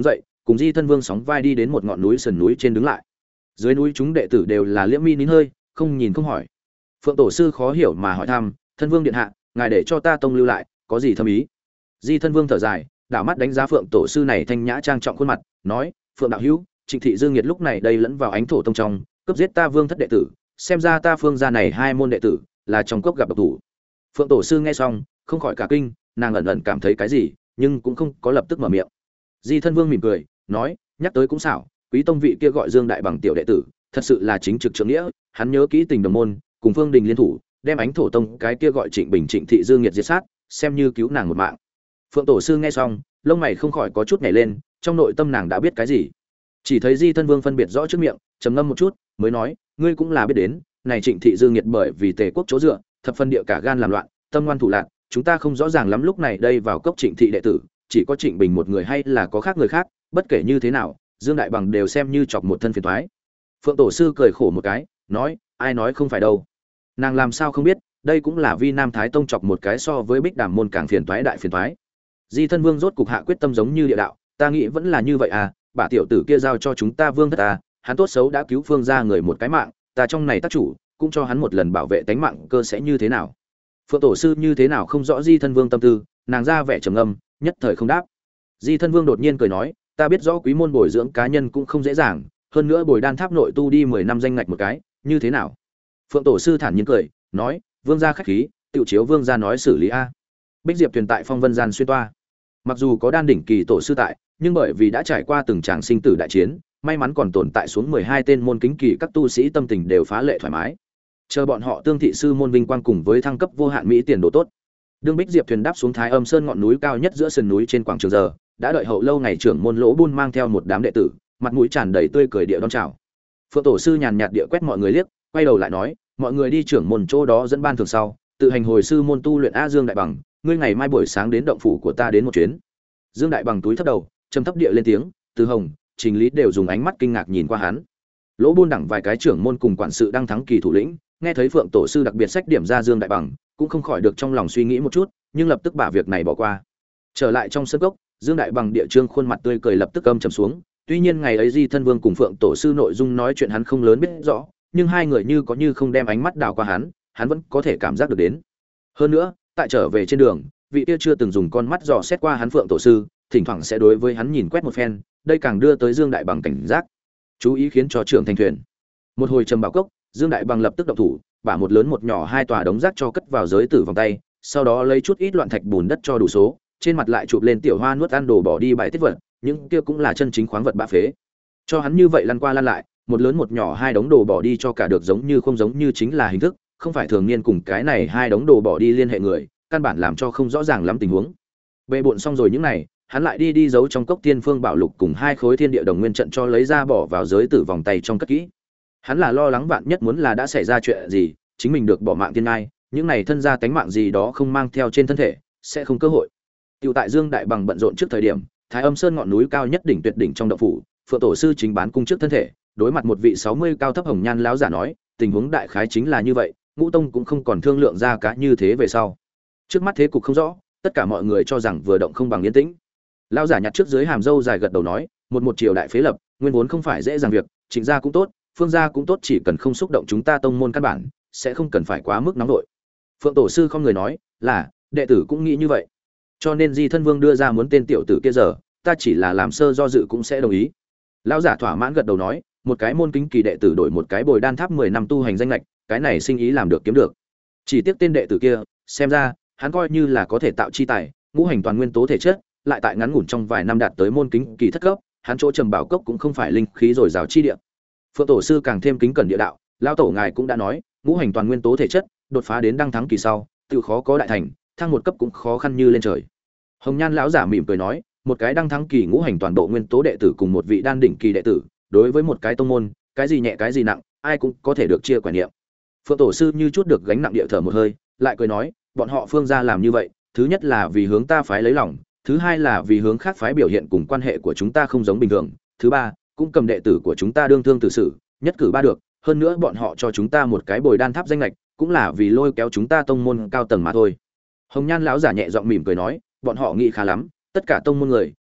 cùng Di Thân Vương sóng vai đi đến một ngọn núi sườn núi trên đứng lại. Dưới núi chúng đệ tử đều là liễm mi nín hơi, không nhìn không hỏi. Phượng tổ sư khó hiểu mà hỏi thăm: "Thân Vương điện hạ, ngài để cho ta tông lưu lại, có gì thâm ý?" Di Thân Vương thở dài, đảo mắt đánh giá Phượng tổ sư này thanh nhã trang trọng khuôn mặt, nói: "Phượng đạo hữu, Trịnh thị Dương Nghiệt lúc này đây lẫn vào ánh thổ tông trong, cướp giết ta Vương thất đệ tử, xem ra ta Phương gia này hai môn đệ tử là trong cốc gặp độc thủ." Phượng tổ sư nghe xong, không khỏi cả kinh, nàng ẩn ẩn cảm thấy cái gì, nhưng cũng không có lập tức mở miệng. Di Thân Vương mỉm cười, nói: "Nhắc tới cũng xảo, Quý tông vị kia gọi Dương đại bằng tiểu đệ tử, thật sự là chính trực trượng nghĩa, hắn nhớ kỹ tình đồng môn, cùng Phương Đình liên thủ, đem ánh thổ tông cái kia gọi Trịnh Bình Trịnh thị Dương Nghiệt diệt sát, xem như cứu nàng một mạng." Phượng tổ sư nghe xong, lông mày không khỏi có chút nhảy lên, trong nội tâm nàng đã biết cái gì. Chỉ thấy Di Thân Vương phân biệt rõ trước miệng, trầm ngâm một chút, mới nói: "Ngươi cũng là biết đến, này Trịnh thị Dương Nghiệt bởi vì Tề quốc chỗ dựa, thập phân địa cả gan làm loạn, tâm ngoan thủ lạn, chúng ta không rõ ràng lắm lúc này đây vào cốc Trịnh thị đệ tử, chỉ có Trịnh Bình một người hay là có khác người khác, bất kể như thế nào, Dương đại bằng đều xem như chọc một thân phiền toái." Phượng tổ sư cười khổ một cái, nói: "Ai nói không phải đâu. Nàng làm sao không biết, đây cũng là Vi Nam Thái Tông chọc một cái so với Bích Đàm môn càng phiền toái đại phiền toái." Di Thân Vương rốt cục hạ quyết tâm giống như địa đạo, "Ta nghĩ vẫn là như vậy à, bà tiểu tử kia giao cho chúng ta Vương thất ta, hắn tốt xấu đã cứu Phương gia người một cái mạng, ta trong này tác chủ, cũng cho hắn một lần bảo vệ tánh mạng cơ sẽ như thế nào?" Phượng tổ sư như thế nào không rõ Di Thân Vương tâm tư, nàng ra vẻ trầm ngâm, nhất thời không đáp. Di Thân Vương đột nhiên cười nói: "Ta biết rõ quý môn bồi dưỡng cá nhân cũng không dễ dàng, hơn nữa bồi đan tháp nội tu đi mười năm danh ngạch một cái, như thế nào?" Phượng tổ sư thản nhiên cười, nói: "Vương gia khách khí, tiểu chiếu vương gia nói xử lý a." Bích Diệp Tuyền tại Phong Vân gian xuyên toa. Mặc dù có đan đỉnh kỳ tổ sư tại, nhưng bởi vì đã trải qua từng tràng sinh tử đại chiến, may mắn còn tồn tại xuống mười hai tên môn kính kỳ các tu sĩ tâm tình đều phá lệ thoải mái. Chờ bọn họ tương thị sư môn vinh quang cùng với thăng cấp vô hạn mỹ tiền đồ tốt. Đương Bích Diệp Thuyền đáp xuống Thái Âm Sơn ngọn núi cao nhất giữa sườn núi trên quảng trường giờ, đã đợi hậu lâu ngày trưởng môn Lỗ Bun mang theo một đám đệ tử, mặt mũi tràn đầy tươi cười địa đón chào. Phượng tổ sư nhàn nhạt địa quét mọi người liếc, quay đầu lại nói: "Mọi người đi trưởng môn chỗ đó dẫn ban thường sau, tự hành hồi sư môn tu luyện A Dương đại bằng, ngươi ngày mai buổi sáng đến động phủ của ta đến một chuyến." Dương đại bằng túi thấp đầu, trầm thấp địa lên tiếng, Từ Hồng, Trình Lý đều dùng ánh mắt kinh ngạc nhìn qua hắn. Lỗ Bun đẳng vài cái trưởng môn cùng quản sự đang thắng kỳ thủ lĩnh, nghe thấy Phượng tổ sư đặc biệt sách điểm ra Dương đại bằng, cũng không khỏi được trong lòng suy nghĩ một chút, nhưng lập tức bả việc này bỏ qua. Trở lại trong sân cốc, Dương đại bằng địa trương khuôn mặt tươi cười lập tức âm trầm xuống, tuy nhiên ngày ấy Di Thân Vương cùng Phượng tổ sư nội dung nói chuyện hắn không lớn biết rõ, nhưng hai người như có như không đem ánh mắt đảo qua hắn, hắn vẫn có thể cảm giác được đến. Hơn nữa, tại trở về trên đường, vị kia chưa từng dùng con mắt dò xét qua hắn Phượng tổ sư, thỉnh thoảng sẽ đối với hắn nhìn quét một phen, đây càng đưa tới Dương đại bằng cảnh giác, chú ý khiến cho trưởng thành thuyền. Một hồi trầm bảo cốc, Dương đại bằng lập tức động thủ, bả một lớn một nhỏ hai tòa đống rác cho cất vào giới tử vòng tay, sau đó lấy chút ít loạn thạch bùn đất cho đủ số, trên mặt lại chụp lên tiểu hoa nuốt ăn đồ bỏ đi bài tiết vật, những kia cũng là chân chính khoáng vật bạ phế. Cho hắn như vậy lăn qua lăn lại, một lớn một nhỏ hai đống đồ bỏ đi cho cả được giống như không giống như chính là hình thức, không phải thường niên cùng cái này hai đống đồ bỏ đi liên hệ người, căn bản làm cho không rõ ràng lắm tình huống. Bệ bộn xong rồi những này, hắn lại đi đi giấu trong cốc Tiên Phương Bảo Lục cùng hai khối thiên địa đồng nguyên trận cho lấy ra bỏ vào giới tử vòng tay trong cất kỹ. Hắn là lo lắng vạn nhất muốn là đã xảy ra chuyện gì, chính mình được bỏ mạng tiên ngai, những này thân gia tánh mạng gì đó không mang theo trên thân thể, sẽ không cơ hội. Tiểu tại Dương đại bằng bận rộn trước thời điểm, Thái Âm Sơn ngọn núi cao nhất đỉnh tuyệt đỉnh trong động phủ, Phượng tổ sư chính bán cung trước thân thể, đối mặt một vị sáu mươi cao thấp hồng nhan lão giả nói, tình huống đại khái chính là như vậy, Ngũ Tông cũng không còn thương lượng ra cá như thế về sau. Trước mắt thế cục không rõ, tất cả mọi người cho rằng vừa động không bằng yên tĩnh. Lão giả nhặt trước dưới hàm râu dài gật đầu nói, một một triều đại phế lập, nguyên vốn không phải dễ dàng việc, Trịnh gia cũng tốt, Phương gia cũng tốt, chỉ cần không xúc động chúng ta tông môn căn bản, sẽ không cần phải quá mức nóng đội. Phượng tổ sư không người nói, là, đệ tử cũng nghĩ như vậy. Cho nên Di Thân Vương đưa ra muốn tên tiểu tử kia giờ, ta chỉ là làm sơ do dự cũng sẽ đồng ý. Lão giả thỏa mãn gật đầu nói, một cái môn kính kỳ đệ tử đổi một cái bồi đan tháp mười năm tu hành danh lệch, cái này sinh ý làm được kiếm được. Chỉ tiếc tên đệ tử kia, xem ra, hắn coi như là có thể tạo chi tài, ngũ hành toàn nguyên tố thể chất, lại tại ngắn ngủn trong vài năm đạt tới môn kính kỳ thất cấp, hắn chỗ trầm bảo cốc cũng không phải linh khí rồi rào chi địa. Phượng tổ sư càng thêm kính cẩn địa đạo, lão tổ ngài cũng đã nói, ngũ hành toàn nguyên tố thể chất, đột phá đến đăng thắng kỳ sau, tự khó có đại thành, thăng một cấp cũng khó khăn như lên trời. Hồng Nhan lão giả mỉm cười nói, một cái đăng thắng kỳ ngũ hành toàn bộ nguyên tố đệ tử cùng một vị đan đỉnh kỳ đệ tử, đối với một cái tông môn, cái gì nhẹ cái gì nặng, ai cũng có thể được chia quản niệm. Phượng tổ sư như chút được gánh nặng địa thở một hơi, lại cười nói, bọn họ Phương gia làm như vậy, thứ nhất là vì hướng ta phái lấy lòng, thứ hai là vì hướng khác phái biểu hiện cùng quan hệ của chúng ta không giống bình thường, thứ ba, cũng cầm đệ tử của chúng ta đương thương tử xử, nhất cử ba được, hơn nữa bọn họ cho chúng ta một cái bồi đan tháp danh lệch, cũng là vì lôi kéo chúng ta tông môn cao tầng mà thôi. Hồng Nhan lão giả nhẹ giọng mỉm cười nói, bọn họ nghĩ khá lắm, tất cả tông môn người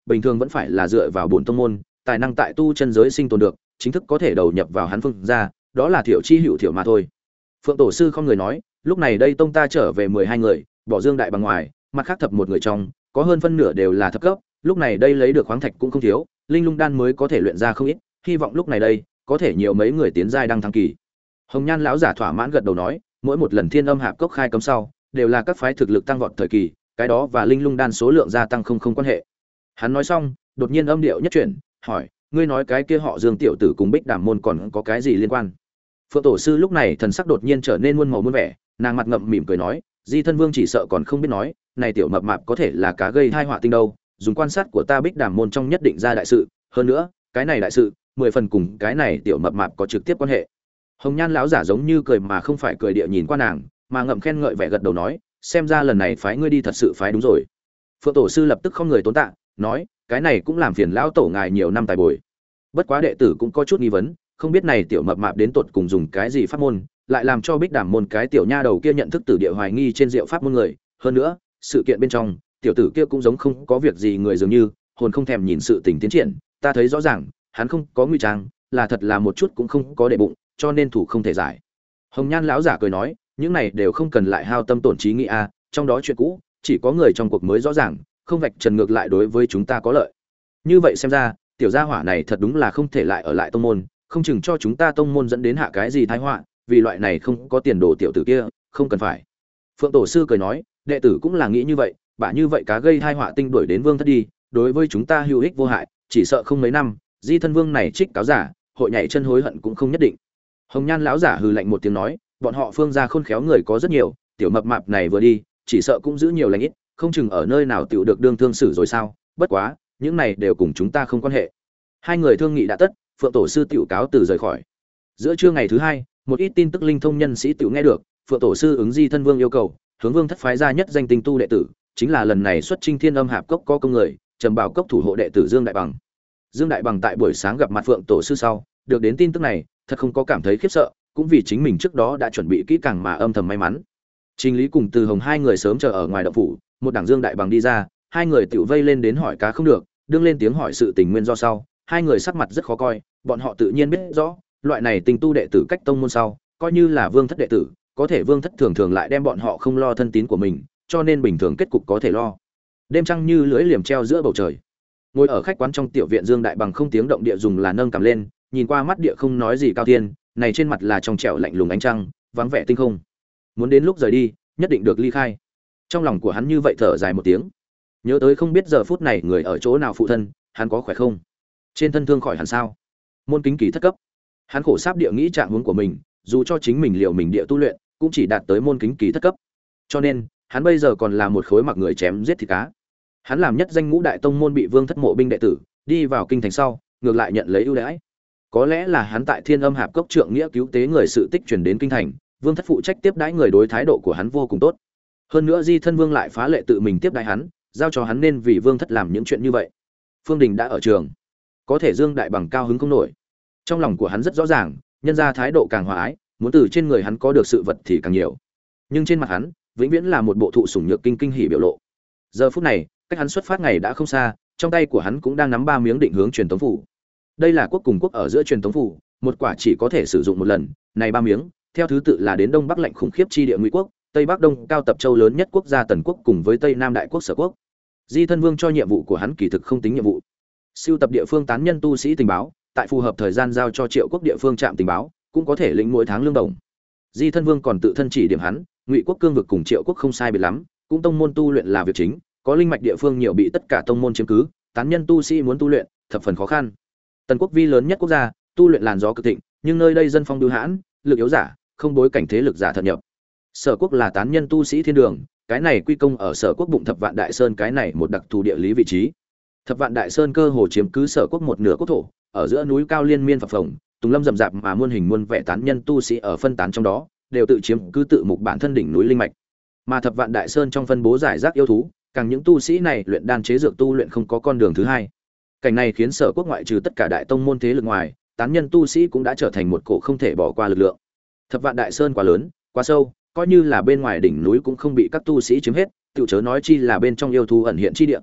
bình thường vẫn phải là dựa vào bổn tông môn tài năng tại tu chân giới sinh tồn được, chính thức có thể đầu nhập vào hắn phương ra, đó là thiểu chi hữu thiểu mà thôi. Phượng tổ sư không người nói, lúc này đây tông ta trở về mười hai người, bỏ Dương đại bằng ngoài, mặt khác thập một người trong, có hơn phân nửa đều là thấp cấp, lúc này đây lấy được khoáng thạch cũng không thiếu, linh lung đan mới có thể luyện ra không ít, hy vọng lúc này đây có thể nhiều mấy người tiến giai đăng thăng kỳ. Hồng Nhan lão giả thỏa mãn gật đầu nói, mỗi một lần Thiên Âm Hạp cốc khai cấm sau, đều là các phái thực lực tăng vọt thời kỳ, cái đó và linh lung đan số lượng gia tăng không không quan hệ. Hắn nói xong, đột nhiên âm điệu nhất chuyển, hỏi, ngươi nói cái kia họ Dương tiểu tử cùng Bích Đàm môn còn có cái gì liên quan? Phượng tổ sư lúc này thần sắc đột nhiên trở nên muôn màu muôn vẻ, nàng mặt ngậm mỉm cười nói, Di Thân Vương chỉ sợ còn không biết nói, này tiểu mập mạp có thể là cá gây tai họa tinh đâu, dùng quan sát của ta Bích Đàm môn trong nhất định ra đại sự, hơn nữa, cái này đại sự, mười phần cùng cái này tiểu mập mạp có trực tiếp quan hệ. Hồng Nhan lão giả giống như cười mà không phải cười địa nhìn qua nàng, mà ngậm khen ngợi vẻ gật đầu nói, xem ra lần này phái ngươi đi thật sự phái đúng rồi. Phượng tổ sư lập tức không người tốn tạ, nói, cái này cũng làm phiền lão tổ ngài nhiều năm tài bồi. Bất quá đệ tử cũng có chút nghi vấn, không biết này tiểu mập mạp đến tột cùng dùng cái gì pháp môn, lại làm cho Bích Đàm môn cái tiểu nha đầu kia nhận thức tử địa hoài nghi trên diệu pháp môn người, hơn nữa, sự kiện bên trong, tiểu tử kia cũng giống không có việc gì người dường như, hồn không thèm nhìn sự tình tiến triển, ta thấy rõ ràng, hắn không có nguy trang, là thật là một chút cũng không có để bụng, cho nên thủ không thể giải. Hồng Nhan lão giả cười nói, những này đều không cần lại hao tâm tổn trí nghĩ a, trong đó chuyện cũ, chỉ có người trong cuộc mới rõ ràng, không vạch trần ngược lại đối với chúng ta có lợi. Như vậy xem ra, tiểu gia hỏa này thật đúng là không thể lại ở lại tông môn, không chừng cho chúng ta tông môn dẫn đến hạ cái gì tai họa, vì loại này không có tiền đồ tiểu tử kia, không cần phải. Phượng tổ sư cười nói, đệ tử cũng là nghĩ như vậy, bả như vậy cá gây tai họa tinh đuổi đến Vương thất đi, đối với chúng ta hữu ích vô hại, chỉ sợ không mấy năm, Di Thân Vương này trích cáo giả, hội nhảy chân hối hận cũng không nhất định. Hồng Nhan lão giả hừ lạnh một tiếng nói, bọn họ Phương gia khôn khéo người có rất nhiều, tiểu mập mạp này vừa đi, chỉ sợ cũng giữ nhiều lành ít, không chừng ở nơi nào tiểu được đương thương xử rồi sao? Bất quá, những này đều cùng chúng ta không quan hệ. Hai người thương nghị đã tất, Phượng tổ sư tiểu cáo từ rời khỏi. Giữa trưa ngày thứ hai, một ít tin tức linh thông nhân sĩ tiểu nghe được, Phượng tổ sư ứng Di Thân Vương yêu cầu, hướng Vương thất phái ra nhất danh tinh tu đệ tử, chính là lần này xuất chinh Thiên Âm Hạp cốc có công người, trầm bảo cốc thủ hộ đệ tử Dương Đại Bằng. Dương Đại Bằng tại buổi sáng gặp mặt Phượng tổ sư sau, được đến tin tức này, thật không có cảm thấy khiếp sợ, cũng vì chính mình trước đó đã chuẩn bị kỹ càng mà âm thầm may mắn. Trình Lý cùng Từ Hồng hai người sớm chờ ở ngoài động phủ, một đảng Dương Đại Bằng đi ra, hai người tiểu vây lên đến hỏi cá không được, đương lên tiếng hỏi sự tình nguyên do sau, hai người sắc mặt rất khó coi, bọn họ tự nhiên biết rõ, loại này tình tu đệ tử cách tông môn sau, coi như là Vương thất đệ tử, có thể Vương thất thường thường lại đem bọn họ không lo thân tín của mình, cho nên bình thường kết cục có thể lo. Đêm trăng như lưỡi liềm treo giữa bầu trời. Ngồi ở khách quán trong tiểu viện Dương Đại Bằng không tiếng động địa dùng là nâng cầm lên, nhìn qua mắt địa không nói gì cao thiên, này trên mặt là trong trẻo lạnh lùng ánh trăng, vắng vẻ tinh không. Muốn đến lúc rời đi, nhất định được ly khai. Trong lòng của hắn như vậy thở dài một tiếng. Nhớ tới không biết giờ phút này người ở chỗ nào phụ thân, hắn có khỏe không? Trên thân thương khỏi hẳn sao? Môn kính kỳ thất cấp. Hắn khổ sáp địa nghĩ trạng huống của mình, dù cho chính mình liệu mình địa tu luyện, cũng chỉ đạt tới môn kính kỳ thất cấp. Cho nên, hắn bây giờ còn là một khối mặc người chém giết thịt cá. Hắn làm nhất danh ngũ đại tông môn bị Vương thất mộ binh đệ tử, đi vào kinh thành sau, ngược lại nhận lấy ưu đãi. Có lẽ là hắn tại Thiên Âm Hạp cốc trượng nghĩa cứu tế người sự tích truyền đến kinh thành, Vương thất phụ trách tiếp đãi người đối thái độ của hắn vô cùng tốt. Hơn nữa Di Thân Vương lại phá lệ tự mình tiếp đãi hắn, giao cho hắn nên vì Vương thất làm những chuyện như vậy. Phương Đình đã ở trường, có thể Dương Đại Bằng cao hứng không nổi. Trong lòng của hắn rất rõ ràng, nhân ra thái độ càng hòa ái, muốn từ trên người hắn có được sự vật thì càng nhiều. Nhưng trên mặt hắn, vĩnh viễn là một bộ thụ sủng nhược kinh kinh hỉ biểu lộ. Giờ phút này, cách hắn xuất phát ngày đã không xa, trong tay của hắn cũng đang nắm ba miếng định hướng truyền tống phủ. Đây là quốc cùng quốc ở giữa truyền tống phủ, một quả chỉ có thể sử dụng một lần, này ba miếng, theo thứ tự là đến đông bắc lạnh khủng khiếp chi địa Ngụy quốc, tây bắc đông cao tập châu lớn nhất quốc gia Tần quốc cùng với tây nam đại quốc Sở quốc. Di Thân Vương cho nhiệm vụ của hắn kỳ thực không tính nhiệm vụ. Sưu tập địa phương tán nhân tu sĩ tình báo, tại phù hợp thời gian giao cho Triệu quốc địa phương trạm tình báo, cũng có thể lĩnh mỗi tháng lương đồng. Di Thân Vương còn tự thân chỉ điểm hắn, Ngụy quốc cương vực cùng Triệu quốc không sai biệt lắm, cũng tông môn tu luyện là việc chính, có linh mạch địa phương nhiều bị tất cả tông môn chiếm cứ, tán nhân tu sĩ muốn tu luyện, thập phần khó khăn. Tần quốc vi lớn nhất quốc gia, tu luyện làn gió cực thịnh, nhưng nơi đây dân phong bưu hãn, lực yếu giả, không bối cảnh thế lực giả thận nhập. Sở quốc là tán nhân tu sĩ thiên đường, cái này quy công ở Sở quốc bụng Thập Vạn Đại Sơn cái này một đặc thù địa lý vị trí. Thập Vạn Đại Sơn cơ hồ chiếm cứ Sở quốc một nửa quốc thổ, ở giữa núi cao liên miên phập phồng, tùng lâm rậm rạp mà muôn hình muôn vẻ tán nhân tu sĩ ở phân tán trong đó, đều tự chiếm cứ tự mục bản thân đỉnh núi linh mạch. Mà Thập Vạn Đại Sơn trong phân bố giải rác yêu thú, càng những tu sĩ này luyện đan chế dược tu luyện không có con đường thứ hai. Cảnh này khiến Sở quốc ngoại trừ tất cả đại tông môn thế lực ngoài, tán nhân tu sĩ cũng đã trở thành một cổ không thể bỏ qua lực lượng. Thập Vạn Đại Sơn quá lớn, quá sâu, coi như là bên ngoài đỉnh núi cũng không bị các tu sĩ chiếm hết, tựu chớ nói chi là bên trong yêu thú ẩn hiện chi địa.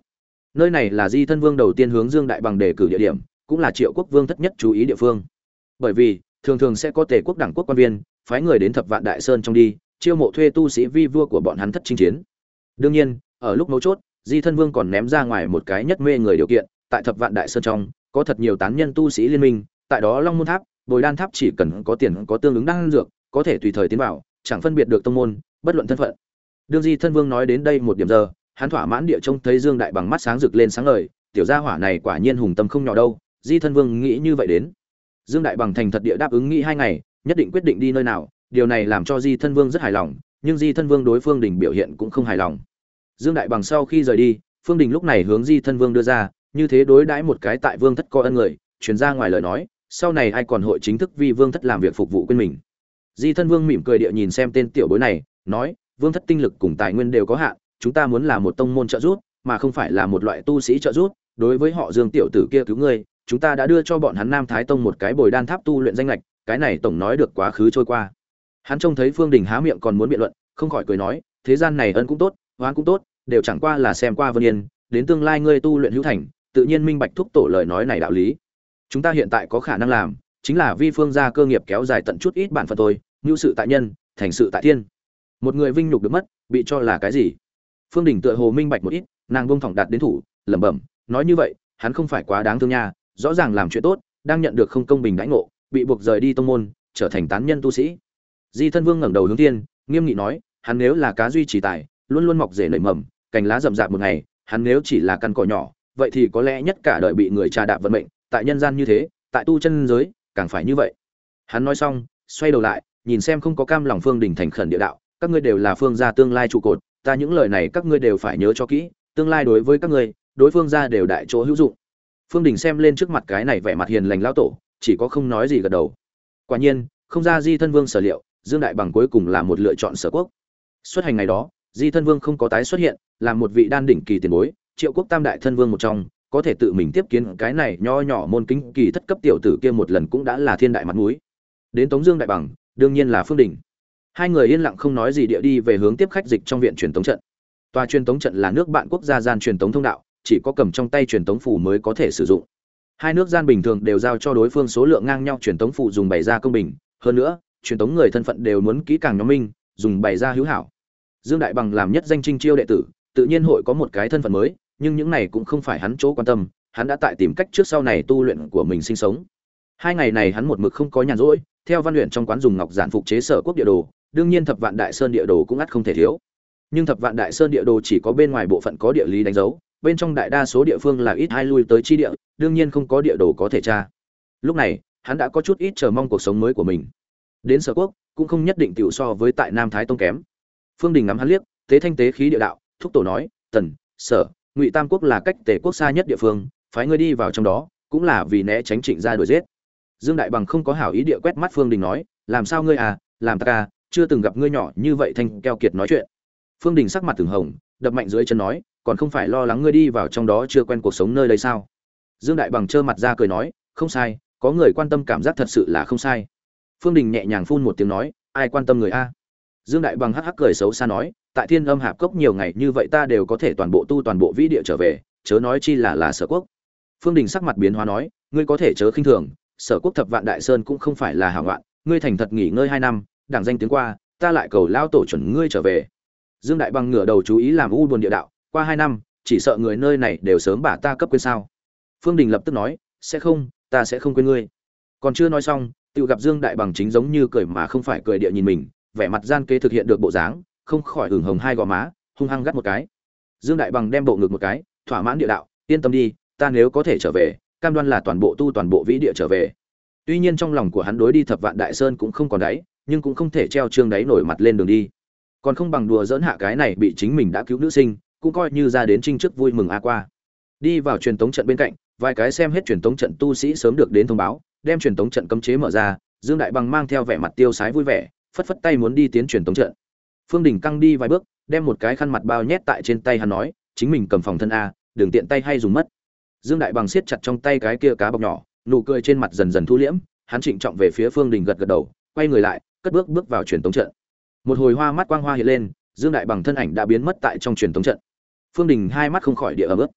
Nơi này là Di Thân Vương đầu tiên hướng Dương Đại Bằng đề cử địa điểm, cũng là Triệu Quốc Vương thất nhất chú ý địa phương. Bởi vì, thường thường sẽ có Tề quốc đẳng quốc quan viên, phái người đến Thập Vạn Đại Sơn trong đi, chiêu mộ thuê tu sĩ vi vua của bọn hắn thất chinh chiến. Đương nhiên, ở lúc mấu chốt, Di Thân Vương còn ném ra ngoài một cái nhất mê người điều kiện, tại Thập Vạn Đại Sơn trong, có thật nhiều tán nhân tu sĩ liên minh, tại đó Long Môn Tháp, Bồi Đan Tháp chỉ cần có tiền có tương ứng đan dược, có thể tùy thời tiến vào, chẳng phân biệt được tông môn, bất luận thân phận. Đương Di Thân Vương nói đến đây một điểm giờ, hắn thỏa mãn địa trông thấy Dương Đại Bằng mắt sáng rực lên sáng ngời, tiểu gia hỏa này quả nhiên hùng tâm không nhỏ đâu, Di Thân Vương nghĩ như vậy đến. Dương Đại Bằng thành thật địa đáp ứng nghĩ hai ngày, nhất định quyết định đi nơi nào, điều này làm cho Di Thân Vương rất hài lòng, nhưng Di Thân Vương đối Phương Đình biểu hiện cũng không hài lòng. Dương Đại Bằng sau khi rời đi, Phương Đình lúc này hướng Di Thân Vương đưa ra, như thế đối đãi một cái tại Vương thất có ân người, truyền ra ngoài lời nói, sau này ai còn hội chính thức vì Vương thất làm việc phục vụ quên mình. Di Thân Vương mỉm cười địa nhìn xem tên tiểu bối này, nói, Vương thất tinh lực cùng tài nguyên đều có hạn, chúng ta muốn là một tông môn trợ giúp, mà không phải là một loại tu sĩ trợ giúp, đối với họ Dương tiểu tử kia cứu ngươi, chúng ta đã đưa cho bọn hắn Nam Thái Tông một cái Bồi Đan Tháp tu luyện danh lệch, cái này tổng nói được quá khứ trôi qua. Hắn trông thấy Phương Đình há miệng còn muốn biện luận, không khỏi cười nói, thế gian này ân cũng tốt, oán cũng tốt, đều chẳng qua là xem qua Vân Yên, đến tương lai ngươi tu luyện hữu thành, tự nhiên minh bạch thúc tổ lời nói này đạo lý. Chúng ta hiện tại có khả năng làm, chính là vi phương gia cơ nghiệp kéo dài tận chút ít bản phận thôi, nhu sự tại nhân, thành sự tại thiên. Một người vinh nhục được mất, bị cho là cái gì? Phương Đình tựa hồ minh bạch một ít, nàng buông thỏng đạt đến thủ, lẩm bẩm, nói như vậy, hắn không phải quá đáng thương nha, rõ ràng làm chuyện tốt, đang nhận được không công bình đãi ngộ, bị buộc rời đi tông môn, trở thành tán nhân tu sĩ. Di Thân Vương ngẩng đầu hướng thiên, nghiêm nghị nói, hắn nếu là cá duy trì tài, luôn luôn mọc rễ nảy mầm, cành lá rậm rạp một ngày, hắn nếu chỉ là căn cỏ nhỏ, vậy thì có lẽ nhất cả đời bị người trà đạp vận mệnh, tại nhân gian như thế, tại tu chân giới, càng phải như vậy. Hắn nói xong, xoay đầu lại, nhìn xem không có cam lòng Phương Đình thành khẩn địa đạo, các ngươi đều là phương gia tương lai trụ cột, ta những lời này các ngươi đều phải nhớ cho kỹ, tương lai đối với các ngươi, đối phương gia đều đại chỗ hữu dụng. Phương Đình xem lên trước mặt cái này vẻ mặt hiền lành lão tổ, chỉ có không nói gì gật đầu. Quả nhiên, không ra Di Thân Vương sở liệu, Dương Đại Bằng cuối cùng là một lựa chọn Sở Quốc. Xuất hành ngày đó, Di Thân Vương không có tái xuất hiện, làm một vị đan đỉnh kỳ tiền bối, Triệu Quốc Tam đại thân vương một trong, có thể tự mình tiếp kiến cái này nho nhỏ môn kính kỳ thất cấp tiểu tử kia một lần cũng đã là thiên đại mặt mũi. Đến Tống Dương Đại Bằng, đương nhiên là Phương Đình. Hai người yên lặng không nói gì địa đi về hướng tiếp khách dịch trong viện truyền tống trận. Tòa truyền tống trận là nước bạn quốc gia gian truyền tống thông đạo, chỉ có cầm trong tay truyền tống phù mới có thể sử dụng. Hai nước gian bình thường đều giao cho đối phương số lượng ngang nhau truyền tống phù dùng bày ra công bình, hơn nữa, truyền tống người thân phận đều muốn kỹ càng nhóm minh, dùng bày ra hữu hảo. Dương Đại Bằng làm nhất danh trinh chiêu đệ tử, tự nhiên hội có một cái thân phận mới, nhưng những này cũng không phải hắn chỗ quan tâm, hắn đã tại tìm cách trước sau này tu luyện của mình sinh sống. Hai ngày này hắn một mực không có nhàn rỗi, theo văn luyện trong quán dùng ngọc giản phục chế Sở Quốc địa đồ, đương nhiên Thập Vạn Đại Sơn địa đồ cũng ắt không thể thiếu. Nhưng Thập Vạn Đại Sơn địa đồ chỉ có bên ngoài bộ phận có địa lý đánh dấu, bên trong đại đa số địa phương là ít ai lui tới chi địa, đương nhiên không có địa đồ có thể tra. Lúc này, hắn đã có chút ít chờ mong cuộc sống mới của mình. Đến Sở Quốc, cũng không nhất định tiểu so với tại Nam Thái Tông kém. Phương Đình ngắm hắn liếc, tế thanh tế khí địa đạo, thúc tổ nói, Tần, Sở, Ngụy Tam quốc là cách Tề quốc xa nhất địa phương, phái ngươi đi vào trong đó, cũng là vì né tránh Trịnh gia đuổi giết. Dương Đại Bằng không có hảo ý địa quét mắt Phương Đình nói, làm sao ngươi à, làm ta à, chưa từng gặp ngươi nhỏ như vậy thanh keo kiệt nói chuyện. Phương Đình sắc mặt từng hồng, đập mạnh dưới chân nói, còn không phải lo lắng ngươi đi vào trong đó chưa quen cuộc sống nơi đây sao? Dương Đại Bằng trơ mặt ra cười nói, không sai, có người quan tâm cảm giác thật sự là không sai. Phương Đình nhẹ nhàng phun một tiếng nói, ai quan tâm người a? Dương Đại Bằng hắc hắc cười xấu xa nói, tại Thiên Âm Hạp Cốc nhiều ngày như vậy ta đều có thể toàn bộ tu toàn bộ vĩ địa trở về, chớ nói chi là là Sở Quốc. Phương Đình sắc mặt biến hóa nói, ngươi có thể chớ khinh thường, Sở Quốc Thập Vạn Đại Sơn cũng không phải là hảo ngoạn, ngươi thành thật nghỉ ngơi hai năm, đảng danh tiếng qua, ta lại cầu lao tổ chuẩn ngươi trở về. Dương Đại Bằng ngửa đầu chú ý làm u buồn địa đạo, qua hai năm, chỉ sợ người nơi này đều sớm bả ta cấp quên sao? Phương Đình lập tức nói, sẽ không, ta sẽ không quên ngươi. Còn chưa nói xong, tự gặp Dương Đại Bằng chính giống như cười mà không phải cười địa nhìn mình, vẻ mặt gian kế thực hiện được bộ dáng, không khỏi hửng hồng hai gò má, hung hăng gắt một cái. Dương Đại Bằng đem bộ ngực một cái, thỏa mãn địa đạo, yên tâm đi, ta nếu có thể trở về, cam đoan là toàn bộ tu toàn bộ vĩ địa trở về. Tuy nhiên trong lòng của hắn đối đi Thập Vạn Đại Sơn cũng không còn đáy, nhưng cũng không thể treo trương đáy nổi mặt lên đường đi. Còn không bằng đùa giỡn hạ cái này bị chính mình đã cứu nữ sinh, cũng coi như ra đến trinh trước vui mừng a qua. Đi vào truyền tống trận bên cạnh, vài cái xem hết truyền tống trận tu sĩ sớm được đến thông báo, đem truyền tống trận cấm chế mở ra, Dương Đại Bằng mang theo vẻ mặt tiêu sái vui vẻ, phất phất tay muốn đi tiến truyền tống trận. Phương Đình căng đi vài bước, đem một cái khăn mặt bao nhét tại trên tay hắn nói, chính mình cầm phòng thân a, đừng tiện tay hay dùng mất. Dương Đại Bằng siết chặt trong tay cái kia cá bọc nhỏ, nụ cười trên mặt dần dần thu liễm, hắn trịnh trọng về phía Phương Đình gật gật đầu, quay người lại, cất bước bước vào truyền tống trận. Một hồi hoa mắt quang hoa hiện lên, Dương Đại Bằng thân ảnh đã biến mất tại trong truyền tống trận. Phương Đình hai mắt không khỏi địa ẩm ướt.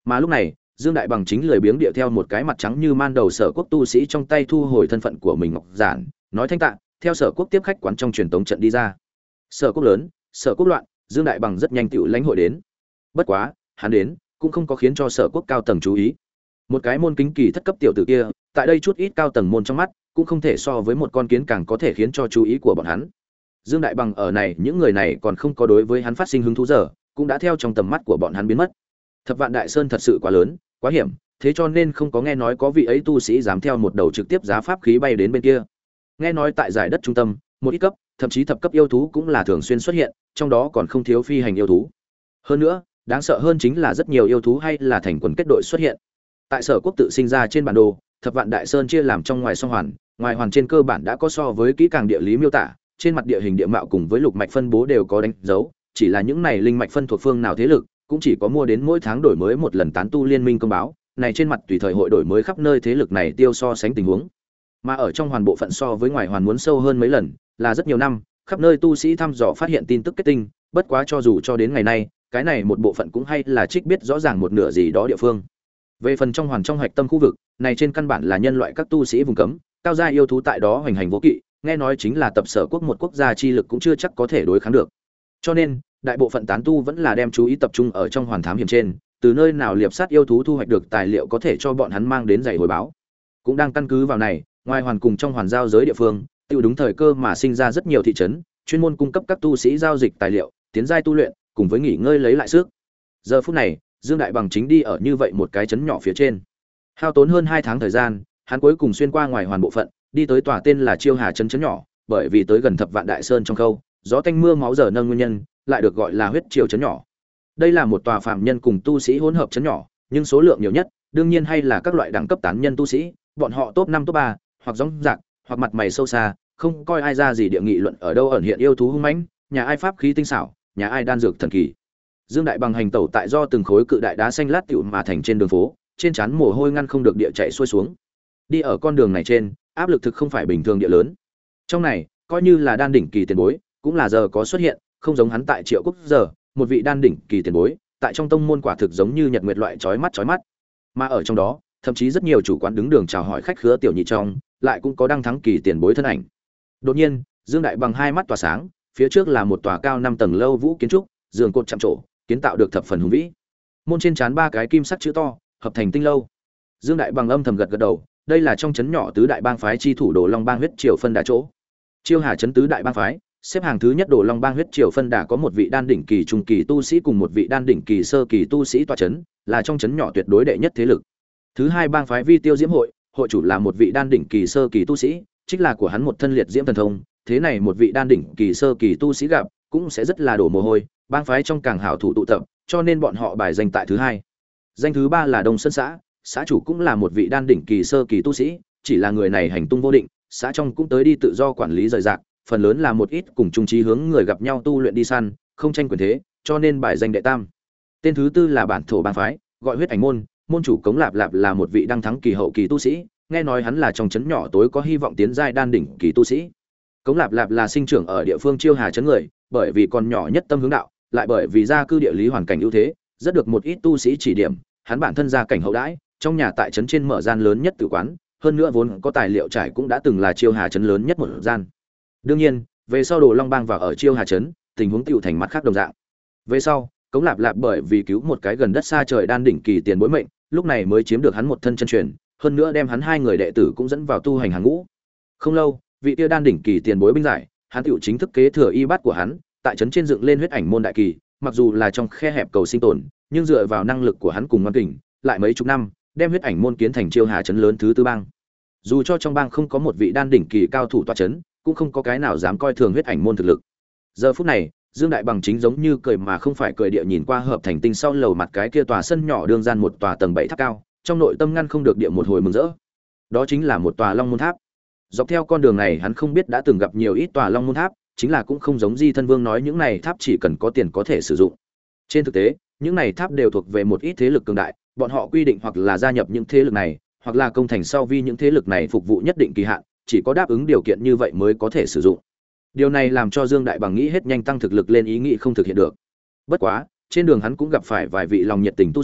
Mà lúc này, Dương Đại Bằng chính lười biếng điệu theo một cái mặt trắng như man đầu Sở Quốc tu sĩ trong tay thu hồi thân phận của mình ngọc giản, nói thanh tạ, theo Sở Quốc tiếp khách quán trong truyền tống trận đi ra. Sở Quốc lớn, Sở Quốc loạn, Dương Đại Bằng rất nhanh tựu lãnh hội đến. Bất quá, hắn đến cũng không có khiến cho Sở Quốc cao tầng chú ý. Một cái môn kính kỳ thất cấp tiểu tử kia, tại đây chút ít cao tầng môn trong mắt, cũng không thể so với một con kiến càng có thể khiến cho chú ý của bọn hắn. Dương Đại Bằng ở này, những người này còn không có đối với hắn phát sinh hứng thú giờ, cũng đã theo trong tầm mắt của bọn hắn biến mất. Thập Vạn Đại Sơn thật sự quá lớn, quá hiểm, thế cho nên không có nghe nói có vị ấy tu sĩ dám theo một đầu trực tiếp giá pháp khí bay đến bên kia. Nghe nói tại giải đất trung tâm, một ít cấp, thậm chí thập cấp yêu thú cũng là thường xuyên xuất hiện, trong đó còn không thiếu phi hành yêu thú. Hơn nữa, đáng sợ hơn chính là rất nhiều yêu thú hay là thành quần kết đội xuất hiện. Tại Sở Quốc tự sinh ra trên bản đồ, Thập Vạn Đại Sơn chia làm trong ngoài song hoàn, ngoài hoàn trên cơ bản đã có so với kỹ càng địa lý miêu tả, trên mặt địa hình địa mạo cùng với lục mạch phân bố đều có đánh dấu, chỉ là những này linh mạch phân thuộc phương nào thế lực, cũng chỉ có mua đến mỗi tháng đổi mới một lần tán tu liên minh công báo, này trên mặt tùy thời hội đổi mới khắp nơi thế lực này tiêu so sánh tình huống. Mà ở trong hoàn bộ phận so với ngoài hoàn muốn sâu hơn mấy lần, là rất nhiều năm, khắp nơi tu sĩ thăm dò phát hiện tin tức kết tinh, bất quá cho dù cho đến ngày nay, cái này một bộ phận cũng hay là trích biết rõ ràng một nửa gì đó địa phương. Về phần trong hoàn trong hạch tâm khu vực, này trên căn bản là nhân loại các tu sĩ vùng cấm, cao gia yêu thú tại đó hoành hành vô kỵ, nghe nói chính là tập Sở Quốc một quốc gia chi lực cũng chưa chắc có thể đối kháng được. Cho nên, đại bộ phận tán tu vẫn là đem chú ý tập trung ở trong hoàn thám hiểm trên, từ nơi nào liệp sát yêu thú thu hoạch được tài liệu có thể cho bọn hắn mang đến giày hồi báo. Cũng đang căn cứ vào này, ngoài hoàn cùng trong hoàn giao giới địa phương, tiêu đúng thời cơ mà sinh ra rất nhiều thị trấn, chuyên môn cung cấp các tu sĩ giao dịch tài liệu, tiến giai tu luyện, cùng với nghỉ ngơi lấy lại sức. Giờ phút này, Dương Đại Bằng chính đi ở như vậy một cái trấn nhỏ phía trên. Hao tốn hơn hai tháng thời gian, hắn cuối cùng xuyên qua ngoài hoàn bộ phận, đi tới tòa tên là Chiêu Hà trấn trấn nhỏ, bởi vì tới gần Thập Vạn Đại Sơn trong khâu, gió tanh mưa máu giờ nâng nguyên nhân, lại được gọi là huyết triều trấn nhỏ. Đây là một tòa phàm nhân cùng tu sĩ hỗn hợp trấn nhỏ, nhưng số lượng nhiều nhất, đương nhiên hay là các loại đẳng cấp tán nhân tu sĩ, bọn họ top năm top ba, hoặc rống rạc, hoặc mặt mày sâu xa, không coi ai ra gì địa nghị luận ở đâu ẩn hiện yêu thú hung mãnh, nhà ai pháp khí tinh xảo, nhà ai đan dược thần kỳ. Dương Đại Bằng hành tẩu tại do từng khối cự đại đá xanh lát tựu mà thành trên đường phố, trên trán mồ hôi ngăn không được địa chạy xuôi xuống. Đi ở con đường này trên, áp lực thực không phải bình thường địa lớn. Trong này, coi như là đan đỉnh kỳ tiền bối, cũng là giờ có xuất hiện, không giống hắn tại Triệu Quốc giờ, một vị đan đỉnh kỳ tiền bối, tại trong tông môn quả thực giống như nhật nguyệt loại chói mắt chói mắt. Mà ở trong đó, thậm chí rất nhiều chủ quán đứng đường chào hỏi khách khứa tiểu nhị trong, lại cũng có đăng thắng kỳ tiền bối thân ảnh. Đột nhiên, Dương Đại Bằng hai mắt tỏa sáng, phía trước là một tòa cao năm tầng lâu vũ kiến trúc, giường cột chạm trổ, kiến tạo được thập phần hùng vĩ. Môn trên trán ba cái kim sắc chữ to, hợp thành tinh lâu. Dương Đại Bằng âm thầm gật gật đầu, đây là trong trấn nhỏ tứ đại bang phái chi thủ Đồ Long Bang huyết triều phân đà chỗ. Chiêu Hà trấn tứ đại bang phái, xếp hàng thứ nhất Đồ Long Bang huyết triều phân đà có một vị đan đỉnh kỳ trung kỳ tu sĩ cùng một vị đan đỉnh kỳ sơ kỳ tu sĩ tọa trấn, là trong trấn nhỏ tuyệt đối đệ nhất thế lực. Thứ hai bang phái Vi Tiêu Diễm hội, hội chủ là một vị đan đỉnh kỳ sơ kỳ tu sĩ, chính là của hắn một thân liệt diễm thần thông, thế này một vị đan đỉnh kỳ sơ kỳ tu sĩ gặp, cũng sẽ rất là đổ mồ hôi, bang phái trong càng hảo thủ tụ tập, cho nên bọn họ bài danh tại thứ hai. Danh thứ ba là Đông Sơn xã, xã chủ cũng là một vị đan đỉnh kỳ sơ kỳ tu sĩ, chỉ là người này hành tung vô định, xã trong cũng tới đi tự do quản lý rời rạc, phần lớn là một ít cùng chung chí hướng người gặp nhau tu luyện đi săn, không tranh quyền thế, cho nên bài danh đệ tam. Tên thứ tư là bản thổ bang phái, gọi huyết ảnh môn, môn chủ Cống Lạp Lạp là một vị đăng thắng kỳ hậu kỳ tu sĩ, nghe nói hắn là trong trấn nhỏ tối có hy vọng tiến giai đan đỉnh kỳ tu sĩ. Cống Lạp Lạp là sinh trưởng ở địa phương Chiêu Hà trấn người, bởi vì còn nhỏ nhất tâm hướng đạo, lại bởi vì gia cư địa lý hoàn cảnh ưu thế, rất được một ít tu sĩ chỉ điểm, hắn bản thân gia cảnh hậu đãi, trong nhà tại trấn trên mở gian lớn nhất tử quán, hơn nữa vốn có tài liệu trải cũng đã từng là Chiêu Hà trấn lớn nhất một gian. Đương nhiên, về sau Đồ Long Bang vào ở Chiêu Hà trấn, tình huống tựu thành mặt khác đồng dạng. Về sau, Cống Lạp Lạp bởi vì cứu một cái gần đất xa trời đan đỉnh kỳ tiền bối mệnh, lúc này mới chiếm được hắn một thân chân truyền, hơn nữa đem hắn hai người đệ tử cũng dẫn vào tu hành hàng ngũ. Không lâu, vị tiêu đan đỉnh kỳ tiền bối binh giải, hắn tựu chính thức kế thừa y bát của hắn, tại trấn trên dựng lên huyết ảnh môn đại kỳ, mặc dù là trong khe hẹp cầu sinh tồn, nhưng dựa vào năng lực của hắn cùng ngoan kình, lại mấy chục năm, đem huyết ảnh môn kiến thành Chiêu Hà trấn lớn thứ tư bang. Dù cho trong bang không có một vị đan đỉnh kỳ cao thủ tọa trấn, cũng không có cái nào dám coi thường huyết ảnh môn thực lực. Giờ phút này, Dương Đại Bằng chính giống như cười mà không phải cười địa nhìn qua hợp thành tinh sau lầu mặt cái kia tòa sân nhỏ đương gian một tòa tầng bảy tháp cao, trong nội tâm ngăn không được địa một hồi mừng rỡ. Đó chính là một tòa Long Môn Tháp. Dọc theo con đường này hắn không biết đã từng gặp nhiều ít tòa Long Môn Tháp, chính là cũng không giống Di Thân Vương nói những này tháp chỉ cần có tiền có thể sử dụng. Trên thực tế, những này tháp đều thuộc về một ít thế lực cường đại, bọn họ quy định hoặc là gia nhập những thế lực này, hoặc là công thành sau vi những thế lực này phục vụ nhất định kỳ hạn, chỉ có đáp ứng điều kiện như vậy mới có thể sử dụng. Điều này làm cho Dương Đại Bằng nghĩ hết nhanh tăng thực lực lên ý nghĩ không thực hiện được. Bất quá, trên đường hắn cũng gặp phải vài vị lòng nhiệt tình tu sĩ,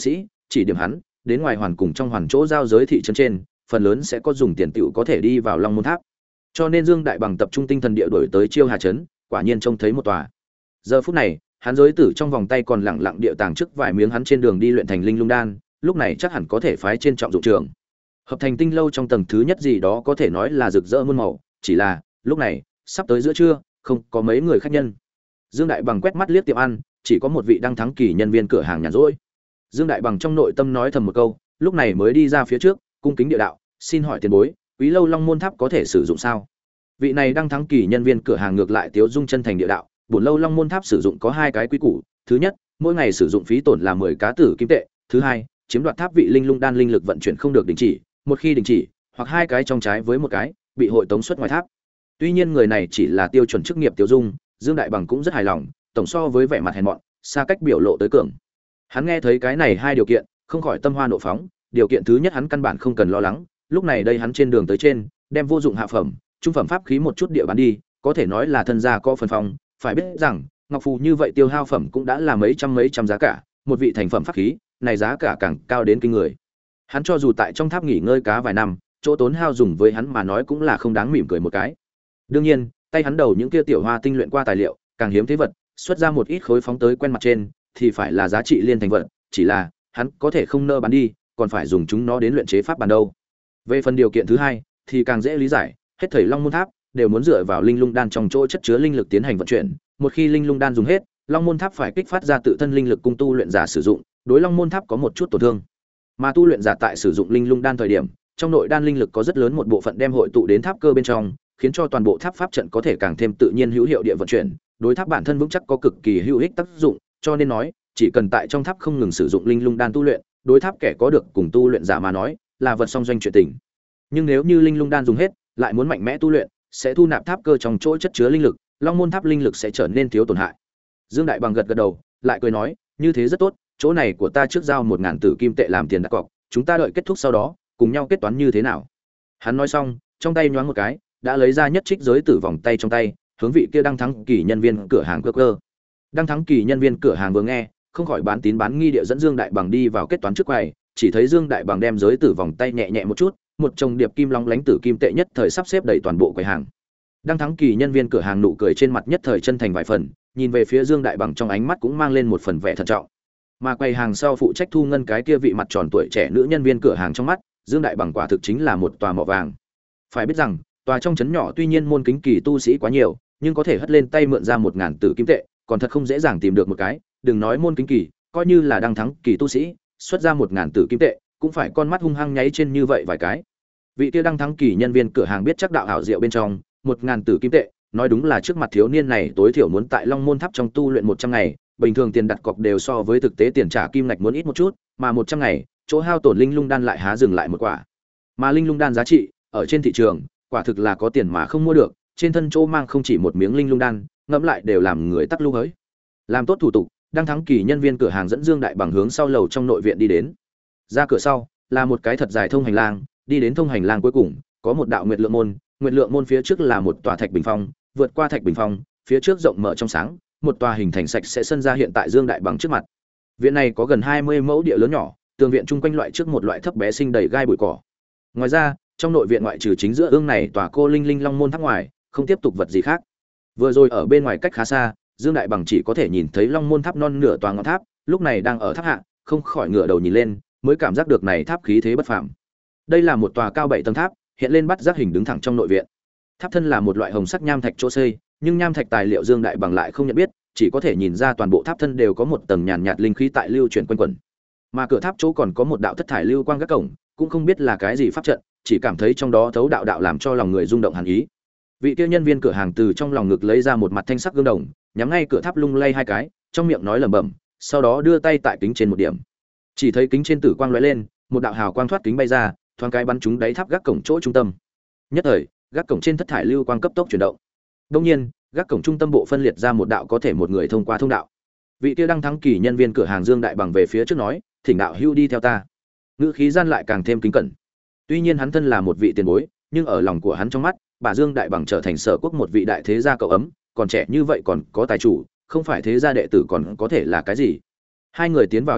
chỉ điểm hắn đến ngoài hoàn cùng trong hoàn chỗ giao giới thị trấn trên, phần lớn sẽ có dùng tiền tiểu có thể đi vào Long Môn Tháp. Cho nên Dương Đại Bằng tập trung tinh thần địa đổi tới Chiêu Hà trấn, quả nhiên trông thấy một tòa. Giờ phút này, hắn giới tử trong vòng tay còn lặng lặng địa tàng trước vài miếng hắn trên đường đi luyện thành linh lung đan, lúc này chắc hẳn có thể phái trên trọng dụng trường. Hợp thành tinh lâu trong tầng thứ nhất gì đó có thể nói là rực rỡ muôn màu, chỉ là, lúc này, sắp tới giữa trưa, không có mấy người khách nhân. Dương Đại Bằng quét mắt liếc tiệm ăn, chỉ có một vị đang thắng kỳ nhân viên cửa hàng nhàn rỗi. Dương Đại Bằng trong nội tâm nói thầm một câu, lúc này mới đi ra phía trước, cung kính địa đạo, xin hỏi tiền bối, Quý lâu Long Môn Tháp có thể sử dụng sao? Vị này đang thắng kỳ nhân viên cửa hàng ngược lại tiếu dung chân thành địa đạo, bổn lâu Long Môn Tháp sử dụng có hai cái quy củ, thứ nhất, mỗi ngày sử dụng phí tổn là mười cá tử kim tệ, thứ hai, chiếm đoạt tháp vị linh lung đan linh lực vận chuyển không được đình chỉ, một khi đình chỉ, hoặc hai cái trong trái với một cái, bị hội tống xuất ngoài tháp. Tuy nhiên người này chỉ là tiêu chuẩn chức nghiệp tiêu dung, Dương Đại Bằng cũng rất hài lòng, tổng so với vẻ mặt hèn mọn, xa cách biểu lộ tới cường. Hắn nghe thấy cái này hai điều kiện, không khỏi tâm hoa nộ phóng, điều kiện thứ nhất hắn căn bản không cần lo lắng, lúc này đây hắn trên đường tới trên, đem vô dụng hạ phẩm, trung phẩm pháp khí một chút địa bán đi, có thể nói là thân gia có phần phong, phải biết rằng, ngọc phù như vậy tiêu hao phẩm cũng đã là mấy trăm mấy trăm giá cả, một vị thành phẩm pháp khí, này giá cả càng cao đến kinh người. Hắn cho dù tại trong tháp nghỉ ngơi cá vài năm, chỗ tốn hao dùng với hắn mà nói cũng là không đáng mỉm cười một cái. Đương nhiên, tay hắn đầu những kia tiểu hoa tinh luyện qua tài liệu, càng hiếm thế vật, xuất ra một ít khối phóng tới quen mặt trên, thì phải là giá trị liên thành vật, chỉ là, hắn có thể không nỡ bán đi, còn phải dùng chúng nó đến luyện chế pháp bản đâu. Về phần điều kiện thứ hai, thì càng dễ lý giải, hết thảy Long Môn Tháp đều muốn dựa vào linh lung đan trong chỗ chất chứa linh lực tiến hành vận chuyển, một khi linh lung đan dùng hết, Long Môn Tháp phải kích phát ra tự thân linh lực cung tu luyện giả sử dụng, đối Long Môn Tháp có một chút tổn thương. Mà tu luyện giả tại sử dụng linh lung đan thời điểm, trong nội đan linh lực có rất lớn một bộ phận đem hội tụ đến tháp cơ bên trong, khiến cho toàn bộ tháp pháp trận có thể càng thêm tự nhiên hữu hiệu địa vận chuyển, đối tháp bản thân vững chắc có cực kỳ hữu ích tác dụng, cho nên nói, chỉ cần tại trong tháp không ngừng sử dụng linh lung đan tu luyện, đối tháp kẻ có được cùng tu luyện giả mà nói, là vật song doanh chuyện tình. Nhưng nếu như linh lung đan dùng hết, lại muốn mạnh mẽ tu luyện, sẽ thu nạp tháp cơ trong chỗ chất chứa linh lực, Long Môn Tháp linh lực sẽ trở nên thiếu tổn hại. Dương Đại Bằng gật gật đầu, lại cười nói, như thế rất tốt, chỗ này của ta trước giao một ngàn tử kim tệ làm tiền đặt cọc, chúng ta đợi kết thúc sau đó, cùng nhau kết toán như thế nào? Hắn nói xong, trong tay nhoáng một cái, đã lấy ra nhất trích giới tử vòng tay trong tay, hướng vị kia đang thắng kỳ nhân viên cửa hàng cơ cơ. Đang thắng kỳ nhân viên cửa hàng vừa nghe, không khỏi bán tín bán nghi địa dẫn Dương Đại Bằng đi vào kết toán trước quầy, chỉ thấy Dương Đại Bằng đem giới tử vòng tay nhẹ nhẹ một chút, một chồng điệp kim long lánh tử kim tệ nhất thời sắp xếp đầy toàn bộ quầy hàng. Đang thắng kỳ nhân viên cửa hàng nụ cười trên mặt nhất thời chân thành vài phần, nhìn về phía Dương Đại Bằng trong ánh mắt cũng mang lên một phần vẻ thận trọng. Mà quầy hàng sau phụ trách thu ngân cái kia vị mặt tròn tuổi trẻ nữ nhân viên cửa hàng trong mắt, Dương Đại Bằng quả thực chính là một tòa mỏ vàng. Phải biết rằng, tòa trong trấn nhỏ tuy nhiên môn kính kỳ tu sĩ quá nhiều, nhưng có thể hất lên tay mượn ra một ngàn tử kim tệ, còn thật không dễ dàng tìm được một cái, đừng nói môn kính kỳ, coi như là đang thắng kỳ tu sĩ, xuất ra một ngàn tử kim tệ, cũng phải con mắt hung hăng nháy trên như vậy vài cái. Vị kia đang thắng kỳ nhân viên cửa hàng biết chắc đạo hảo diệu bên trong, một ngàn tử kim tệ, nói đúng là trước mặt thiếu niên này tối thiểu muốn tại Long Môn Tháp trong tu luyện một trăm ngày, bình thường tiền đặt cọc đều so với thực tế tiền trả kim ngạch muốn ít một chút, mà một trăm ngày, chỗ hao tổn linh lung đan lại há dừng lại một quả. Mà linh lung đan giá trị ở trên thị trường, quả thực là có tiền mà không mua được, trên thân chỗ mang không chỉ một miếng linh lung đan, ngẫm lại đều làm người tắc lưu hới. Làm tốt thủ tục, đang thắng kỳ nhân viên cửa hàng dẫn Dương Đại Bằng hướng sau lầu trong nội viện đi đến. Ra cửa sau, là một cái thật dài thông hành lang, đi đến thông hành lang cuối cùng, có một đạo nguyệt lượng môn, nguyệt lượng môn phía trước là một tòa thạch bình phong, vượt qua thạch bình phong, phía trước rộng mở trong sáng, một tòa hình thành sạch sẽ sân ra hiện tại Dương Đại Bằng trước mặt. Viện này có gần hai mươi mẫu địa lớn nhỏ, tường viện chung quanh loại trước một loại thấp bé sinh đầy gai bụi cỏ. Ngoài ra, trong nội viện ngoại trừ chính giữa ương này tòa cô linh linh long môn tháp ngoài, không tiếp tục vật gì khác. Vừa rồi ở bên ngoài cách khá xa, Dương Đại Bằng chỉ có thể nhìn thấy long môn tháp non nửa tòa ngọn tháp, lúc này đang ở tháp hạ, không khỏi ngửa đầu nhìn lên, mới cảm giác được này tháp khí thế bất phàm. Đây là một tòa cao bảy tầng tháp, hiện lên bắt giác hình đứng thẳng trong nội viện. Tháp thân là một loại hồng sắc nham thạch chỗ xây, nhưng nham thạch tài liệu Dương Đại Bằng lại không nhận biết, chỉ có thể nhìn ra toàn bộ tháp thân đều có một tầng nhàn nhạt linh khí tại lưu chuyển quanh quẩn. Mà cửa tháp chỗ còn có một đạo thất thải lưu quang các cổng, cũng không biết là cái gì pháp trận, chỉ cảm thấy trong đó thấu đạo đạo làm cho lòng người rung động hàn ý. Vị kia nhân viên cửa hàng từ trong lòng ngực lấy ra một mặt thanh sắc gương đồng, nhắm ngay cửa tháp lung lay hai cái, trong miệng nói lẩm bẩm, sau đó đưa tay tại kính trên một điểm. Chỉ thấy kính trên tử quang lóe lên, một đạo hào quang thoát kính bay ra, thoáng cái bắn trúng đáy tháp gác cổng chỗ trung tâm. Nhất thời, gác cổng trên thất thải lưu quang cấp tốc chuyển động. Đương nhiên, gác cổng trung tâm bộ phân liệt ra một đạo có thể một người thông qua thông đạo. Vị kia đang thắng kỳ nhân viên cửa hàng Dương Đại Bằng về phía trước nói, "Thỉnh đạo hưu đi theo ta." Ngữ khí gian lại càng thêm kính cẩn. Tuy nhiên hắn thân là một vị tiền bối, nhưng ở lòng của hắn trong mắt, bà Dương Đại Bằng trở thành Sở Quốc một vị đại thế gia cậu ấm, còn trẻ như vậy còn có tài chủ, không phải thế gia đệ tử còn có thể là cái gì? Hai người tiến vào trong tháp,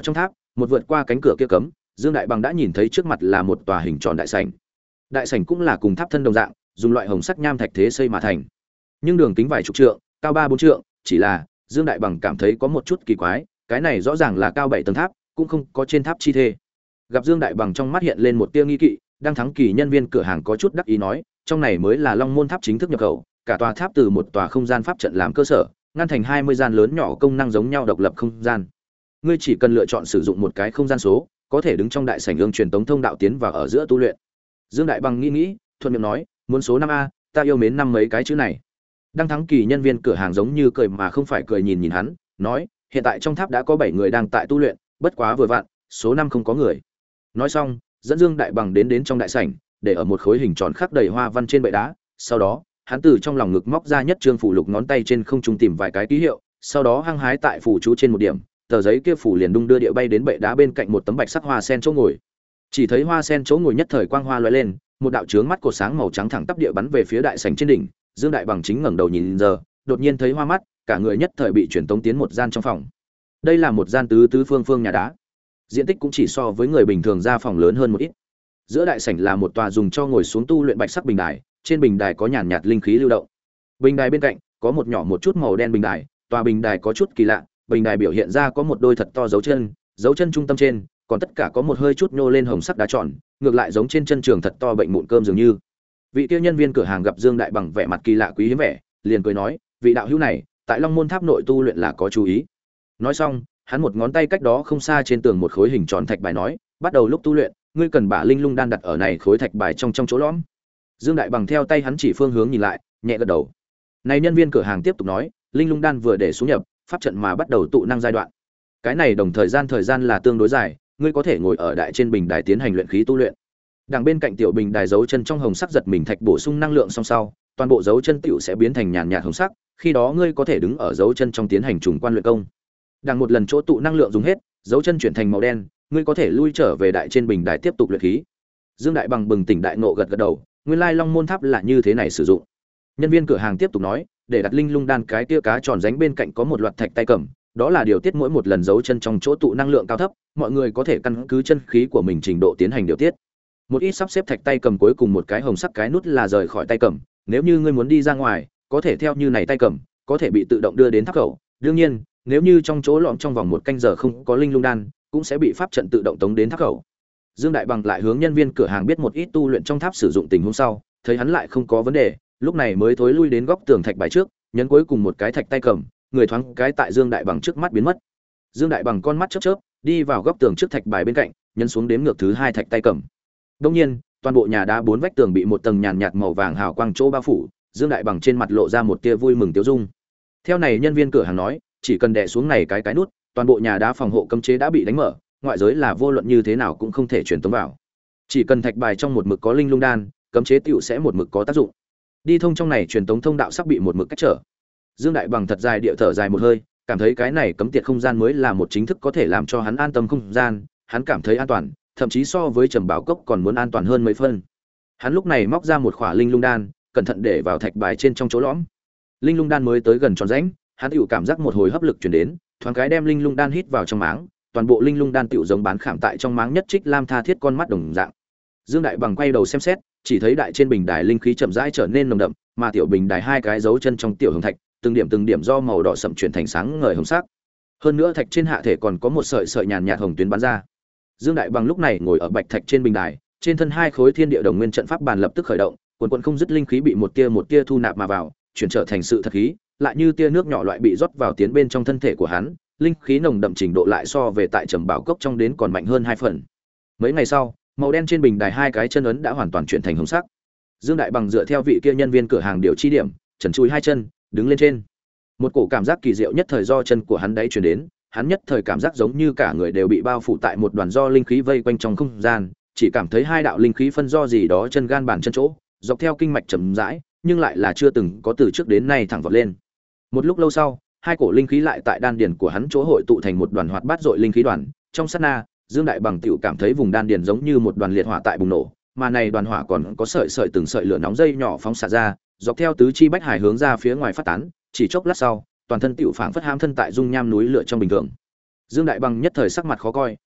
một vượt qua cánh cửa kia cấm, Dương Đại Bằng đã nhìn thấy trước mặt là một tòa hình tròn đại sảnh. Đại sảnh cũng là cùng tháp thân đồng dạng, dùng loại hồng sắc nham thạch thế xây mà thành. Nhưng đường kính vài chục trượng, cao ba bốn trượng, chỉ là Dương Đại Bằng cảm thấy có một chút kỳ quái, cái này rõ ràng là cao bảy tầng tháp, cũng không có trên tháp chi thê. Gặp Dương Đại Bằng trong mắt hiện lên một tia nghi kỵ, đang thắng kỳ nhân viên cửa hàng có chút đắc ý nói, trong này mới là Long Môn Tháp chính thức nhập khẩu, cả tòa tháp từ một tòa không gian pháp trận làm cơ sở, ngăn thành hai mươi gian lớn nhỏ công năng giống nhau độc lập không gian. Ngươi chỉ cần lựa chọn sử dụng một cái không gian số, có thể đứng trong đại sảnh ương truyền tống thông đạo tiến vào ở giữa tu luyện. Dương Đại Bằng nghĩ nghĩ, thuận miệng nói, muốn số năm a, ta yêu mến năm mấy cái chữ này. Đăng thắng kỳ nhân viên cửa hàng giống như cười mà không phải cười nhìn nhìn hắn, nói, hiện tại trong tháp đã có bảy người đang tại tu luyện, bất quá vừa vặn, số năm không có người. Nói xong, dẫn Dương Đại Bằng đến đến trong đại sảnh, để ở một khối hình tròn khắc đầy hoa văn trên bệ đá, sau đó, hắn từ trong lòng ngực móc ra nhất trương phủ lục, ngón tay trên không trung tìm vài cái ký hiệu, sau đó hăng hái tại phủ chú trên một điểm, tờ giấy kia phủ liền đung đưa địa bay đến bệ đá bên cạnh một tấm bạch sắc hoa sen chỗ ngồi. Chỉ thấy hoa sen chỗ ngồi nhất thời quang hoa lóe lên, một đạo chướng mắt cột sáng màu trắng thẳng tắp địa bắn về phía đại sảnh trên đỉnh. Dương Đại Bằng chính ngẩng đầu nhìn giờ, đột nhiên thấy hoa mắt, cả người nhất thời bị chuyển tống tiến một gian trong phòng. Đây là một gian tứ tứ phương phương nhà đá, diện tích cũng chỉ so với người bình thường ra phòng lớn hơn một ít. Giữa đại sảnh là một tòa dùng cho ngồi xuống tu luyện bạch sắc bình đài, trên bình đài có nhàn nhạt linh khí lưu động. Bình đài bên cạnh có một nhỏ một chút màu đen bình đài, tòa bình đài có chút kỳ lạ, bình đài biểu hiện ra có một đôi thật to dấu chân, dấu chân trung tâm trên, còn tất cả có một hơi chút nhô lên hồng sắc đá tròn, ngược lại giống trên chân trường thật to bệnh mụn cơm dường như. Vị kia nhân viên cửa hàng gặp Dương Đại Bằng vẻ mặt kỳ lạ quý hiếm vẻ, liền cười nói, vị đạo hữu này, tại Long Môn Tháp nội tu luyện là có chú ý. Nói xong, hắn một ngón tay cách đó không xa trên tường một khối hình tròn thạch bài nói, bắt đầu lúc tu luyện, ngươi cần bả linh lung đan đặt ở này khối thạch bài trong trong chỗ lõm. Dương Đại Bằng theo tay hắn chỉ phương hướng nhìn lại, nhẹ gật đầu. Này nhân viên cửa hàng tiếp tục nói, linh lung đan vừa để xuống nhập, pháp trận mà bắt đầu tụ năng giai đoạn. Cái này đồng thời gian thời gian là tương đối dài, ngươi có thể ngồi ở đại trên bình đài tiến hành luyện khí tu luyện. Đằng bên cạnh tiểu bình đài dấu chân trong hồng sắc giật mình thạch bổ sung năng lượng song sau, toàn bộ dấu chân tiểu sẽ biến thành nhàn nhạt hồng sắc, khi đó ngươi có thể đứng ở dấu chân trong tiến hành trùng quan luyện công. Đằng một lần chỗ tụ năng lượng dùng hết, dấu chân chuyển thành màu đen, ngươi có thể lui trở về đại trên bình đài tiếp tục luyện khí. Dương Đại Bằng bừng tỉnh đại ngộ gật gật đầu, nguyên lai Long Môn Tháp là như thế này sử dụng. Nhân viên cửa hàng tiếp tục nói, để đặt linh lung đan cái tia cá tròn ránh bên cạnh có một loạt thạch tay cầm, đó là điều tiết mỗi một lần dấu chân trong chỗ tụ năng lượng cao thấp, mọi người có thể căn cứ chân khí của mình trình độ tiến hành điều tiết. Một ít sắp xếp thạch tay cầm cuối cùng một cái hồng sắc cái nút là rời khỏi tay cầm, nếu như ngươi muốn đi ra ngoài, có thể theo như này tay cầm, có thể bị tự động đưa đến tháp khẩu. Đương nhiên, nếu như trong chỗ lõm trong vòng một canh giờ không có linh lung đan, cũng sẽ bị pháp trận tự động tống đến tháp khẩu. Dương Đại Bằng lại hướng nhân viên cửa hàng biết một ít tu luyện trong tháp sử dụng tình huống sau, thấy hắn lại không có vấn đề, lúc này mới thối lui đến góc tường thạch bài trước, nhấn cuối cùng một cái thạch tay cầm, người thoáng cái tại Dương Đại Bằng trước mắt biến mất. Dương Đại Bằng con mắt chớp chớp, đi vào góc tường trước thạch bài bên cạnh, nhấn xuống đếm ngược thứ hai thạch tay cầm. Đương nhiên, toàn bộ nhà đá bốn vách tường bị một tầng nhàn nhạt màu vàng hào quang chỗ bao phủ, Dương Đại Bằng trên mặt lộ ra một tia vui mừng tiêu dung. Theo này nhân viên cửa hàng nói, chỉ cần đè xuống này cái cái nút, toàn bộ nhà đá phòng hộ cấm chế đã bị đánh mở, ngoại giới là vô luận như thế nào cũng không thể truyền tống vào. Chỉ cần thạch bài trong một mực có linh lung đan, cấm chế tiểu sẽ một mực có tác dụng. Đi thông trong này truyền tống thông đạo sắp bị một mực cách trở. Dương Đại Bằng thật dài địa thở dài một hơi, cảm thấy cái này cấm tiệt không gian mới là một chính thức có thể làm cho hắn an tâm không gian, hắn cảm thấy an toàn, thậm chí so với Trầm Bảo Cốc còn muốn an toàn hơn mấy phân. Hắn lúc này móc ra một khỏa linh lung đan, cẩn thận để vào thạch bài trên trong chỗ lõm. Linh lung đan mới tới gần tròn rãnh, hắn hữu cảm giác một hồi hấp lực truyền đến, thoáng cái đem linh lung đan hít vào trong máng, toàn bộ linh lung đan tiểu giống bán khảm tại trong máng nhất trích lam tha thiết con mắt đồng dạng. Dương Đại Bằng quay đầu xem xét, chỉ thấy đại trên bình đài linh khí chậm rãi trở nên nồng đậm, mà tiểu bình đài hai cái dấu chân trong tiểu hồng thạch, từng điểm từng điểm do màu đỏ sậm chuyển thành sáng ngời hồng sắc. Hơn nữa thạch trên hạ thể còn có một sợi sợi nhàn nhạt hồng tuyến bắn ra. Dương Đại Bằng lúc này ngồi ở bạch thạch trên bình đài, trên thân hai khối thiên địa đồng nguyên trận pháp bàn lập tức khởi động, quần quần không dứt linh khí bị một tia một tia thu nạp mà vào, chuyển trở thành sự thật khí, lại như tia nước nhỏ loại bị rót vào tiến bên trong thân thể của hắn, linh khí nồng đậm trình độ lại so về tại Trầm Bảo Cốc trong đến còn mạnh hơn hai phần. Mấy ngày sau, màu đen trên bình đài hai cái chân ấn đã hoàn toàn chuyển thành hồng sắc. Dương Đại Bằng dựa theo vị kia nhân viên cửa hàng điều chi điểm, trần chui hai chân, đứng lên trên. Một cổ cảm giác kỳ diệu nhất thời do chân của hắn đáy truyền đến, hắn nhất thời cảm giác giống như cả người đều bị bao phủ tại một đoàn do linh khí vây quanh trong không gian, chỉ cảm thấy hai đạo linh khí phân do gì đó chân gan bàn chân chỗ, dọc theo kinh mạch chậm rãi, nhưng lại là chưa từng có từ trước đến nay thẳng vọt lên. Một lúc lâu sau, hai cổ linh khí lại tại đan điền của hắn chỗ hội tụ thành một đoàn hoạt bát dội linh khí đoàn, trong sát na, Dương Đại Bằng tiểu cảm thấy vùng đan điền giống như một đoàn liệt hỏa tại bùng nổ, mà này đoàn hỏa còn có sợi sợi từng sợi lửa nóng dây nhỏ phóng xạ ra, dọc theo tứ chi bách hải hướng ra phía ngoài phát tán, chỉ chốc lát sau, toàn thân tiểu phảng phất ham thân tại dung nham núi lửa trong bình thường. Dương Đại Bằng nhất thời sắc mặt khó coi,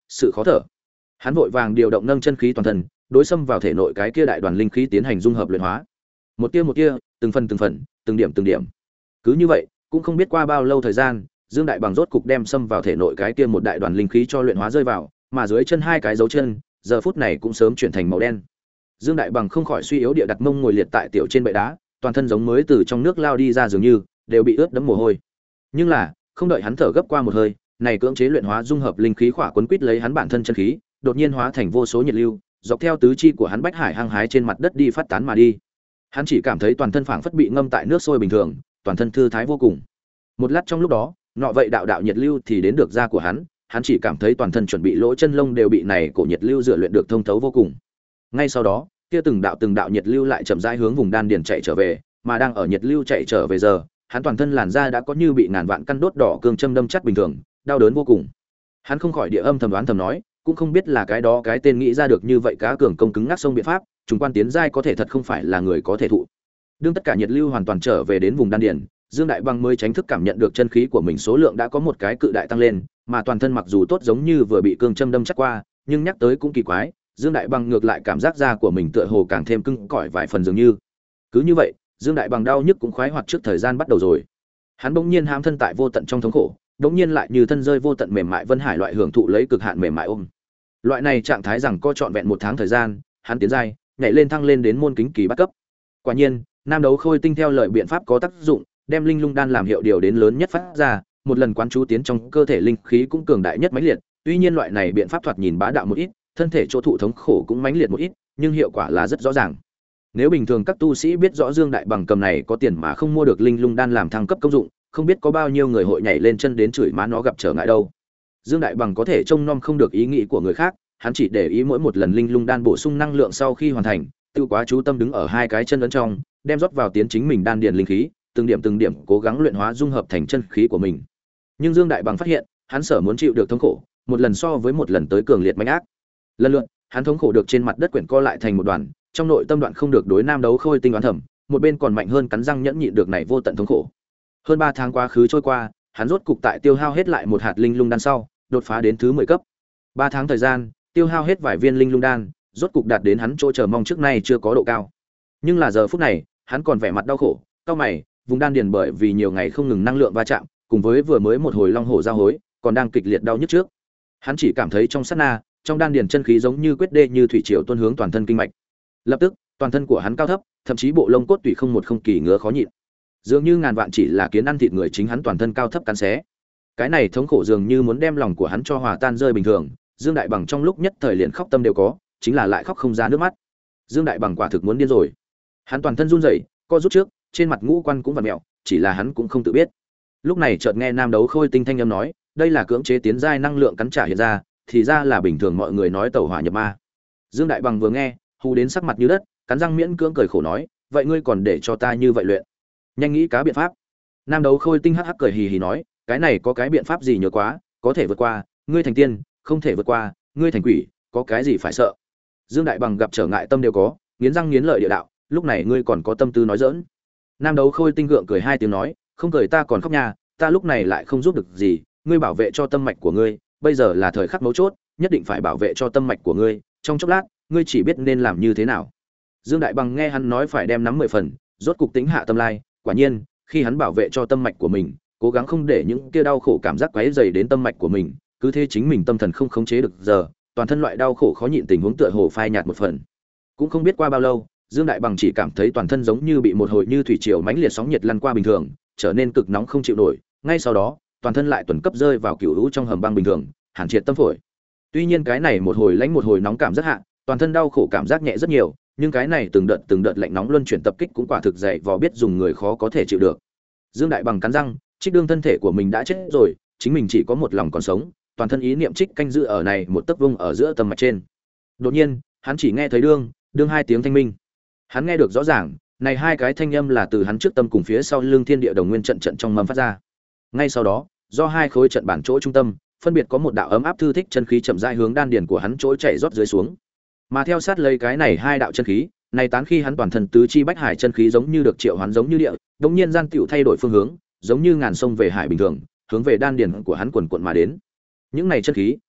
sự khó thở. Hắn vội vàng điều động nâng chân khí toàn thân, đối xâm vào thể nội cái kia đại đoàn linh khí tiến hành dung hợp luyện hóa. Một tia một tia, từng phần từng phần, từng điểm từng điểm. Cứ như vậy, cũng không biết qua bao lâu thời gian, Dương Đại Bằng rốt cục đem xâm vào thể nội cái kia một đại đoàn linh khí cho luyện hóa rơi vào, mà dưới chân hai cái dấu chân, giờ phút này cũng sớm chuyển thành màu đen. Dương Đại Bằng không khỏi suy yếu địa đặt mông ngồi liệt tại tiểu trên bệ đá, toàn thân giống mới từ trong nước lao đi ra dường như, đều bị ướt đẫm mồ hôi. Nhưng là, không đợi hắn thở gấp qua một hơi, này cưỡng chế luyện hóa dung hợp linh khí khỏa quấn quýt lấy hắn bản thân chân khí, đột nhiên hóa thành vô số nhiệt lưu, dọc theo tứ chi của hắn bách hải hăng hái trên mặt đất đi phát tán mà đi. Hắn chỉ cảm thấy toàn thân phảng phất bị ngâm tại nước sôi bình thường, toàn thân thư thái vô cùng. Một lát trong lúc đó, nọ vậy đạo đạo nhiệt lưu thì đến được da của hắn, hắn chỉ cảm thấy toàn thân chuẩn bị lỗ chân lông đều bị này cổ nhiệt lưu rửa luyện được thông thấu vô cùng. Ngay sau đó, kia từng đạo từng đạo nhiệt lưu lại chậm rãi hướng vùng đan điền chạy trở về, mà đang ở nhiệt lưu chạy trở về giờ, hắn toàn thân làn da đã có như bị ngàn vạn căn đốt đỏ cương châm đâm chắt bình thường, đau đớn vô cùng. Hắn không khỏi địa âm thầm đoán thầm nói, cũng không biết là cái đó cái tên nghĩ ra được như vậy cá cường công cứng ngắc sông biện pháp, trùng quan tiến giai có thể thật không phải là người có thể thụ. Đương tất cả nhiệt lưu hoàn toàn trở về đến vùng đan điền, Dương Đại Bằng mới tránh thức cảm nhận được chân khí của mình số lượng đã có một cái cự đại tăng lên, mà toàn thân mặc dù tốt giống như vừa bị cương châm đâm chắc qua, nhưng nhắc tới cũng kỳ quái, Dương Đại Bằng ngược lại cảm giác da của mình tựa hồ càng thêm cứng cỏi vài phần dường như. Cứ như vậy, Dương Đại Bằng đau nhức cũng khoái hoạt trước thời gian bắt đầu rồi. Hắn bỗng nhiên hãm thân tại vô tận trong thống khổ, bỗng nhiên lại như thân rơi vô tận mềm mại vân hải loại hưởng thụ lấy cực hạn mềm mại ôm. Loại này trạng thái rằng có trọn vẹn một tháng thời gian, hắn tiến giai, nhảy lên thăng lên đến môn kính kỳ bắt cấp. Quả nhiên, Nam Đấu Khôi Tinh theo lời biện pháp có tác dụng, đem linh lung đan làm hiệu điều đến lớn nhất phát ra, một lần quán chú tiến trong cơ thể linh khí cũng cường đại nhất mãnh liệt, tuy nhiên loại này biện pháp thoạt nhìn bá đạo một ít, thân thể chỗ thụ thống khổ cũng mãnh liệt một ít, nhưng hiệu quả là rất rõ ràng. Nếu bình thường các tu sĩ biết rõ Dương Đại Bằng cầm này có tiền mà không mua được linh lung đan làm thăng cấp công dụng, không biết có bao nhiêu người hội nhảy lên chân đến chửi má nó gặp trở ngại đâu. Dương Đại Bằng có thể trông nom không được ý nghĩ của người khác, hắn chỉ để ý mỗi một lần linh lung đan bổ sung năng lượng sau khi hoàn thành, tiêu quá chú tâm đứng ở hai cái chân ấn trong, đem rót vào tiến chính mình đan điền linh khí, từng điểm từng điểm cố gắng luyện hóa dung hợp thành chân khí của mình. Nhưng Dương Đại Bằng phát hiện, hắn sở muốn chịu được thống khổ, một lần so với một lần tới cường liệt mạnh ác. Lần lượt, hắn thống khổ được trên mặt đất quyển co lại thành một đoàn, trong nội tâm đoạn không được đối Nam Đấu Khôi Tinh đoán thầm, một bên còn mạnh hơn cắn răng nhẫn nhịn được này vô tận thống khổ. Hơn ba tháng quá khứ trôi qua, hắn rốt cục tại tiêu hao hết lại một hạt linh lung đan sau, đột phá đến thứ mười cấp. ba tháng thời gian, tiêu hao hết vài viên linh lung đan, rốt cục đạt đến hắn chỗ chờ mong trước nay chưa có độ cao. Nhưng là giờ phút này, hắn còn vẻ mặt đau khổ, cau mày, vùng đan điền bởi vì nhiều ngày không ngừng năng lượng va chạm, cùng với vừa mới một hồi long hổ giao hối, còn đang kịch liệt đau nhức trước. Hắn chỉ cảm thấy trong sát na, trong đan điền chân khí giống như quyết đê như thủy triều tuôn hướng toàn thân kinh mạch. Lập tức, toàn thân của hắn cao thấp, thậm chí bộ lông cốt tủy không một không kỳ ngứa khó nhịn. Dường như ngàn vạn chỉ là kiến ăn thịt người chính hắn toàn thân cao thấp cắn xé. Cái này thống khổ dường như muốn đem lòng của hắn cho hòa tan rơi bình thường, Dương Đại Bằng trong lúc nhất thời liền khóc tâm đều có, chính là lại khóc không ra nước mắt. Dương Đại Bằng quả thực muốn điên rồi. Hắn toàn thân run rẩy, co rút trước, trên mặt ngũ quan cũng vặn mèo, chỉ là hắn cũng không tự biết. Lúc này chợt nghe Nam Đấu Khôi Tinh thanh âm nói, đây là cưỡng chế tiến giai năng lượng cắn trả hiện ra, thì ra là bình thường mọi người nói tẩu hỏa nhập ma. Dương Đại Bằng vừa nghe, hù đến sắc mặt như đất, cắn răng miễn cưỡng cười khổ nói, vậy ngươi còn để cho ta như vậy luyện? Nhanh nghĩ cá biện pháp. Nam Đấu Khôi Tinh hắc hắc cười hì hì nói, cái này có cái biện pháp gì nhớ quá, có thể vượt qua, ngươi thành tiên, không thể vượt qua, ngươi thành quỷ, có cái gì phải sợ? Dương Đại Bằng gặp trở ngại tâm đều có, nghiến răng nghiến lợi địa đạo, lúc này ngươi còn có tâm tư nói giỡn? Nam Đấu Khôi Tinh gượng cười hai tiếng nói, không cười ta còn khóc nha, ta lúc này lại không giúp được gì, ngươi bảo vệ cho tâm mạch của ngươi, bây giờ là thời khắc mấu chốt, nhất định phải bảo vệ cho tâm mạch của ngươi, trong chốc lát, ngươi chỉ biết nên làm như thế nào. Dương Đại Bằng nghe hắn nói phải đem nắm mười phần, rốt cục tính hạ tâm lai, quả nhiên, khi hắn bảo vệ cho tâm mạch của mình, cố gắng không để những kia đau khổ cảm giác quấy rầy đến tâm mạch của mình, cứ thế chính mình tâm thần không khống chế được giờ, toàn thân loại đau khổ khó nhịn tình huống tựa hồ phai nhạt một phần. Cũng không biết qua bao lâu, Dương Đại Bằng chỉ cảm thấy toàn thân giống như bị một hồi như thủy triều mãnh liệt sóng nhiệt lăn qua bình thường, trở nên cực nóng không chịu nổi, ngay sau đó, toàn thân lại tuần cấp rơi vào cựu lũ trong hầm băng bình thường, hàn triệt tâm phổi. Tuy nhiên cái này một hồi lạnh một hồi nóng cảm rất hạ, toàn thân đau khổ cảm giác nhẹ rất nhiều, nhưng cái này từng đợt từng đợt lạnh nóng luân chuyển tập kích cũng quả thực dày vò biết dùng người khó có thể chịu được. Dương Đại Bằng cắn răng, trích đương thân thể của mình đã chết rồi, chính mình chỉ có một lòng còn sống, toàn thân ý niệm trích canh giữ ở này một tấc vung ở giữa tầm mạch trên. Đột nhiên, hắn chỉ nghe thấy đương, đương hai tiếng thanh minh. Hắn nghe được rõ ràng, này hai cái thanh âm là từ hắn trước tâm cùng phía sau lưng thiên địa đồng nguyên trận trận trong mầm phát ra. Ngay sau đó, do hai khối trận bản chỗ trung tâm, phân biệt có một đạo ấm áp thư thích chân khí chậm rãi hướng đan điền của hắn chỗ chảy rót dưới xuống. Mà theo sát lấy cái này hai đạo chân khí, này tán khi hắn toàn thân tứ chi bách hải chân khí giống như được triệu hoán giống như địa, đột nhiên gian tiểu thay đổi phương hướng, giống như ngàn sông về hải bình thường, hướng về đan điền của hắn quần quần mà đến. Những này chân khí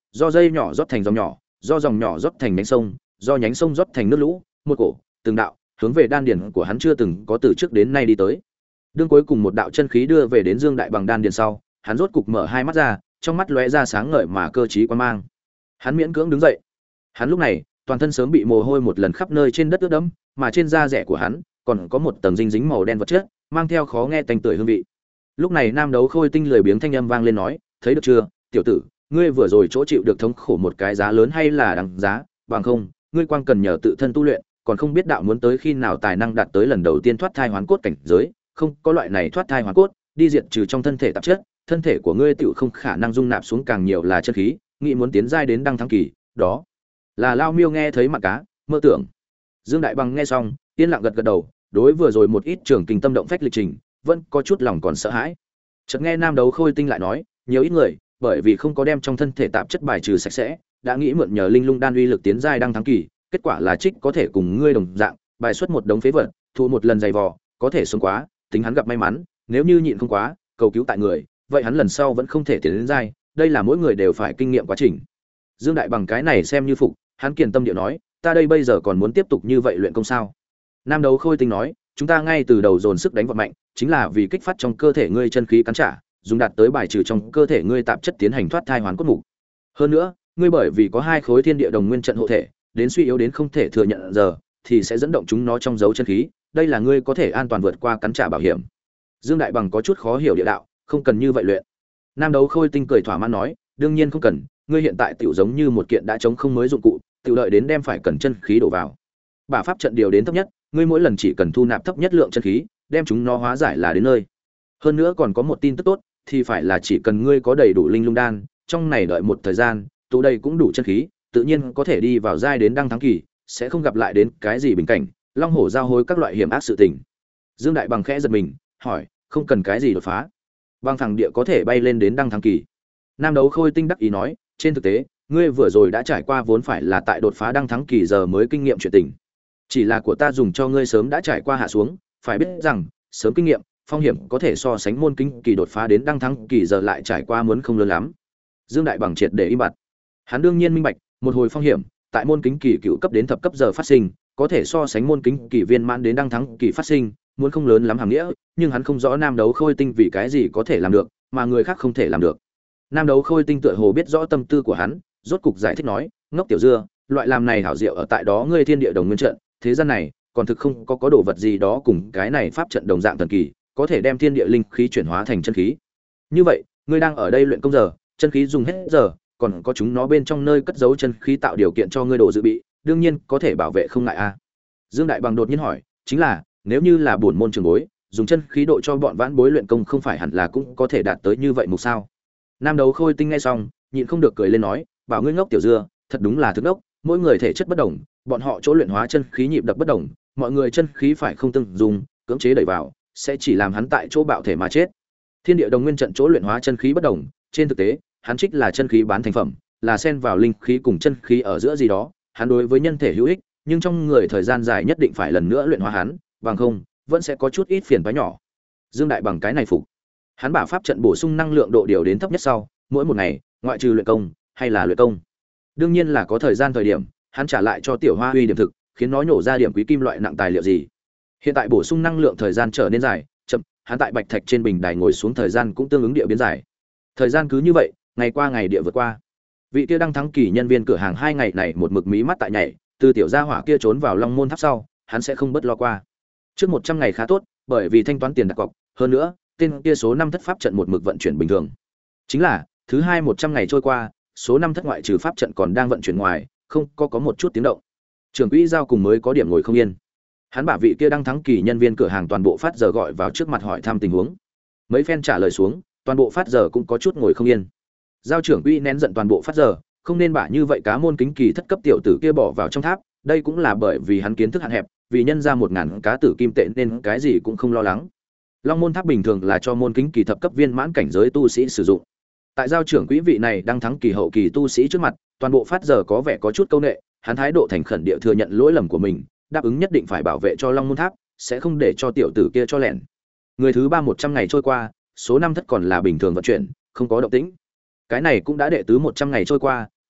do dây nhỏ rót thành dòng nhỏ, do dòng nhỏ rót thành nhánh sông, do nhánh sông rót thành nước lũ, một cổ, từng đạo, hướng về đan điền của hắn chưa từng có từ trước đến nay đi tới. Đương cuối cùng một đạo chân khí đưa về đến Dương Đại Bằng đan điền sau, hắn rốt cục mở hai mắt ra, trong mắt lóe ra sáng ngời mà cơ trí quan mang. Hắn miễn cưỡng đứng dậy. Hắn lúc này, toàn thân sớm bị mồ hôi một lần khắp nơi trên đất ướt đẫm, mà trên da rẻ của hắn còn có một tầng dinh dính màu đen vật chất, mang theo khó nghe tanh tưởi hương vị. Lúc này Nam Đấu Khôi Tinh lười biếng thanh âm vang lên nói, thấy được chưa, tiểu tử, ngươi vừa rồi chỗ chịu được thống khổ một cái giá lớn hay là đằng giá, bằng không, ngươi quang cần nhờ tự thân tu luyện, còn không biết đạo muốn tới khi nào tài năng đạt tới lần đầu tiên thoát thai hoán cốt cảnh giới, không, có loại này thoát thai hoán cốt, đi diệt trừ trong thân thể tạp chất, thân thể của ngươi tựu không khả năng dung nạp xuống càng nhiều là chân khí, nghĩ muốn tiến giai đến đăng thăng kỳ, đó là lao miêu nghe thấy mặt cá, mơ tưởng. Dương Đại Bằng nghe xong, yên lặng gật gật đầu, đối vừa rồi một ít trường kinh tâm động phách lịch trình, vẫn có chút lòng còn sợ hãi. Chợt nghe Nam Đấu Khôi Tinh lại nói, nhiều ít người, bởi vì không có đem trong thân thể tạp chất bài trừ sạch sẽ, đã nghĩ mượn nhờ linh lung đan uy lực tiến giai đăng thắng kỳ, kết quả là trích có thể cùng ngươi đồng dạng, bài xuất một đống phế vật, thụ một lần dày vò, có thể sống quá, tính hắn gặp may mắn, nếu như nhịn không quá, cầu cứu tại người, vậy hắn lần sau vẫn không thể tiến đến giai, đây là mỗi người đều phải kinh nghiệm quá trình. Dương Đại Bằng cái này xem như phục, hắn kiền tâm điệu nói, ta đây bây giờ còn muốn tiếp tục như vậy luyện công sao? Nam Đấu Khôi Tinh nói, chúng ta ngay từ đầu dồn sức đánh vọt mạnh, chính là vì kích phát trong cơ thể ngươi chân khí cắn trả, dùng đạt tới bài trừ trong cơ thể ngươi tạp chất tiến hành thoát thai hoàn cốt mục. Hơn nữa, ngươi bởi vì có hai khối thiên địa đồng nguyên trận hộ thể, đến suy yếu đến không thể thừa nhận giờ, thì sẽ dẫn động chúng nó trong dấu chân khí, đây là ngươi có thể an toàn vượt qua cắn trả bảo hiểm. Dương Đại Bằng có chút khó hiểu địa đạo, không cần như vậy luyện. Nam Đấu Khôi Tinh cười thỏa mãn nói, đương nhiên không cần, ngươi hiện tại tiểu giống như một kiện đã chống không mới dụng cụ, tiểu đợi đến đem phải cần chân khí đổ vào. Bả pháp trận điều đến thấp nhất, ngươi mỗi lần chỉ cần thu nạp thấp nhất lượng chân khí, đem chúng nó hóa giải là đến nơi. Hơn nữa còn có một tin tức tốt, thì phải là chỉ cần ngươi có đầy đủ linh lung đan, trong này đợi một thời gian, tụ đây cũng đủ chân khí, tự nhiên có thể đi vào giai đến đăng thắng kỳ, sẽ không gặp lại đến cái gì bình cảnh, long hổ giao hối các loại hiểm ác sự tình. Dương Đại Bằng khẽ giật mình, hỏi, không cần cái gì đột phá, băng thẳng địa có thể bay lên đến đăng thắng kỳ. Nam Đấu Khôi Tinh đắc ý nói, trên thực tế, ngươi vừa rồi đã trải qua vốn phải là tại đột phá đăng thắng kỳ giờ mới kinh nghiệm chuyện tình. Chỉ là của ta dùng cho ngươi sớm đã trải qua hạ xuống, phải biết rằng, sớm kinh nghiệm, phong hiểm có thể so sánh môn kính kỳ đột phá đến đăng thắng kỳ giờ lại trải qua muốn không lớn lắm. Dương Đại Bằng triệt để im bặt. Hắn đương nhiên minh bạch, một hồi phong hiểm, tại môn kính kỳ cựu cấp đến thập cấp giờ phát sinh, có thể so sánh môn kính kỳ viên mãn đến đăng thắng kỳ phát sinh, muốn không lớn lắm hàm nghĩa, nhưng hắn không rõ Nam Đấu Khôi Tinh vì cái gì có thể làm được, mà người khác không thể làm được. Nam Đấu Khôi Tinh tựa hồ biết rõ tâm tư của hắn, rốt cục giải thích nói, ngốc tiểu dưa, loại làm này hảo diệu ở tại đó ngươi thiên địa đồng nguyên trận, thế gian này còn thực không có có đồ vật gì đó cùng cái này pháp trận đồng dạng thần kỳ, có thể đem thiên địa linh khí chuyển hóa thành chân khí. Như vậy, ngươi đang ở đây luyện công giờ, chân khí dùng hết giờ, còn có chúng nó bên trong nơi cất giấu chân khí tạo điều kiện cho ngươi đồ dự bị, đương nhiên có thể bảo vệ không ngại a. À. Dương Đại Bằng đột nhiên hỏi, chính là, nếu như là bổn môn trường bối, dùng chân khí độ cho bọn vãn bối luyện công không phải hẳn là cũng có thể đạt tới như vậy mục sao? Nam Đấu Khôi Tinh nghe xong, nhịn không được cười lên nói, bảo ngươi ngốc tiểu dưa, thật đúng là thức ngốc, mỗi người thể chất bất đồng, bọn họ chỗ luyện hóa chân khí nhịp đập bất đồng, mọi người chân khí phải không tương dùng, cưỡng chế đẩy vào, sẽ chỉ làm hắn tại chỗ bạo thể mà chết. Thiên địa đồng nguyên trận chỗ luyện hóa chân khí bất đồng, trên thực tế, hắn trích là chân khí bán thành phẩm, là xen vào linh khí cùng chân khí ở giữa gì đó, hắn đối với nhân thể hữu ích, nhưng trong người thời gian dài nhất định phải lần nữa luyện hóa hắn, bằng không, vẫn sẽ có chút ít phiền toái nhỏ. Dương Đại Bằng cái này phục. Hắn bảo pháp trận bổ sung năng lượng độ điều đến thấp nhất sau, mỗi một ngày, ngoại trừ luyện công hay là luyện công. Đương nhiên là có thời gian thời điểm, hắn trả lại cho Tiểu Hoa Huy điểm thực, khiến nó nhổ ra điểm quý kim loại nặng tài liệu gì. Hiện tại bổ sung năng lượng thời gian trở nên dài, chậm, hắn tại bạch thạch trên bình đài ngồi xuống thời gian cũng tương ứng địa biến dài. Thời gian cứ như vậy, ngày qua ngày địa vượt qua. Vị kia đăng thắng kỳ nhân viên cửa hàng hai ngày này một mực mí mắt tại nhảy, từ tiểu gia hỏa kia trốn vào Long Môn Tháp sau, hắn sẽ không bất lo qua. Trước một trăm ngày khá tốt, bởi vì thanh toán tiền đặt cọc, hơn nữa, tên kia số năm thất pháp trận một mực vận chuyển bình thường. Chính là, thứ hai một trăm ngày trôi qua, số năm thất ngoại trừ pháp trận còn đang vận chuyển ngoài, không có có một chút tiếng động. Trưởng quỹ giao cùng mới có điểm ngồi không yên. Hắn bảo vị kia đăng thắng kỳ nhân viên cửa hàng toàn bộ phát giờ gọi vào trước mặt hỏi thăm tình huống. Mấy phen trả lời xuống, toàn bộ phát giờ cũng có chút ngồi không yên. Giao trưởng quỹ nén giận toàn bộ phát giờ, không nên bả như vậy cá môn kính kỳ thất cấp tiểu tử kia bỏ vào trong tháp, đây cũng là bởi vì hắn kiến thức hạn hẹp, vì nhân ra một ngàn cá tử kim tệ nên cái gì cũng không lo lắng. Long môn tháp bình thường là cho môn kính kỳ thập cấp viên mãn cảnh giới tu sĩ sử dụng. Tại giao trưởng quỹ vị này đang thắng kỳ hậu kỳ tu sĩ trước mặt, toàn bộ phát giờ có vẻ có chút câu nệ, hắn thái độ thành khẩn địa thừa nhận lỗi lầm của mình, đáp ứng nhất định phải bảo vệ cho Long môn tháp, sẽ không để cho tiểu tử kia cho lẻn. Người thứ ba một trăm ngày trôi qua, số năm thất còn là bình thường vận chuyển, không có động tĩnh. Cái này cũng đã đệ tứ một trăm ngày trôi qua,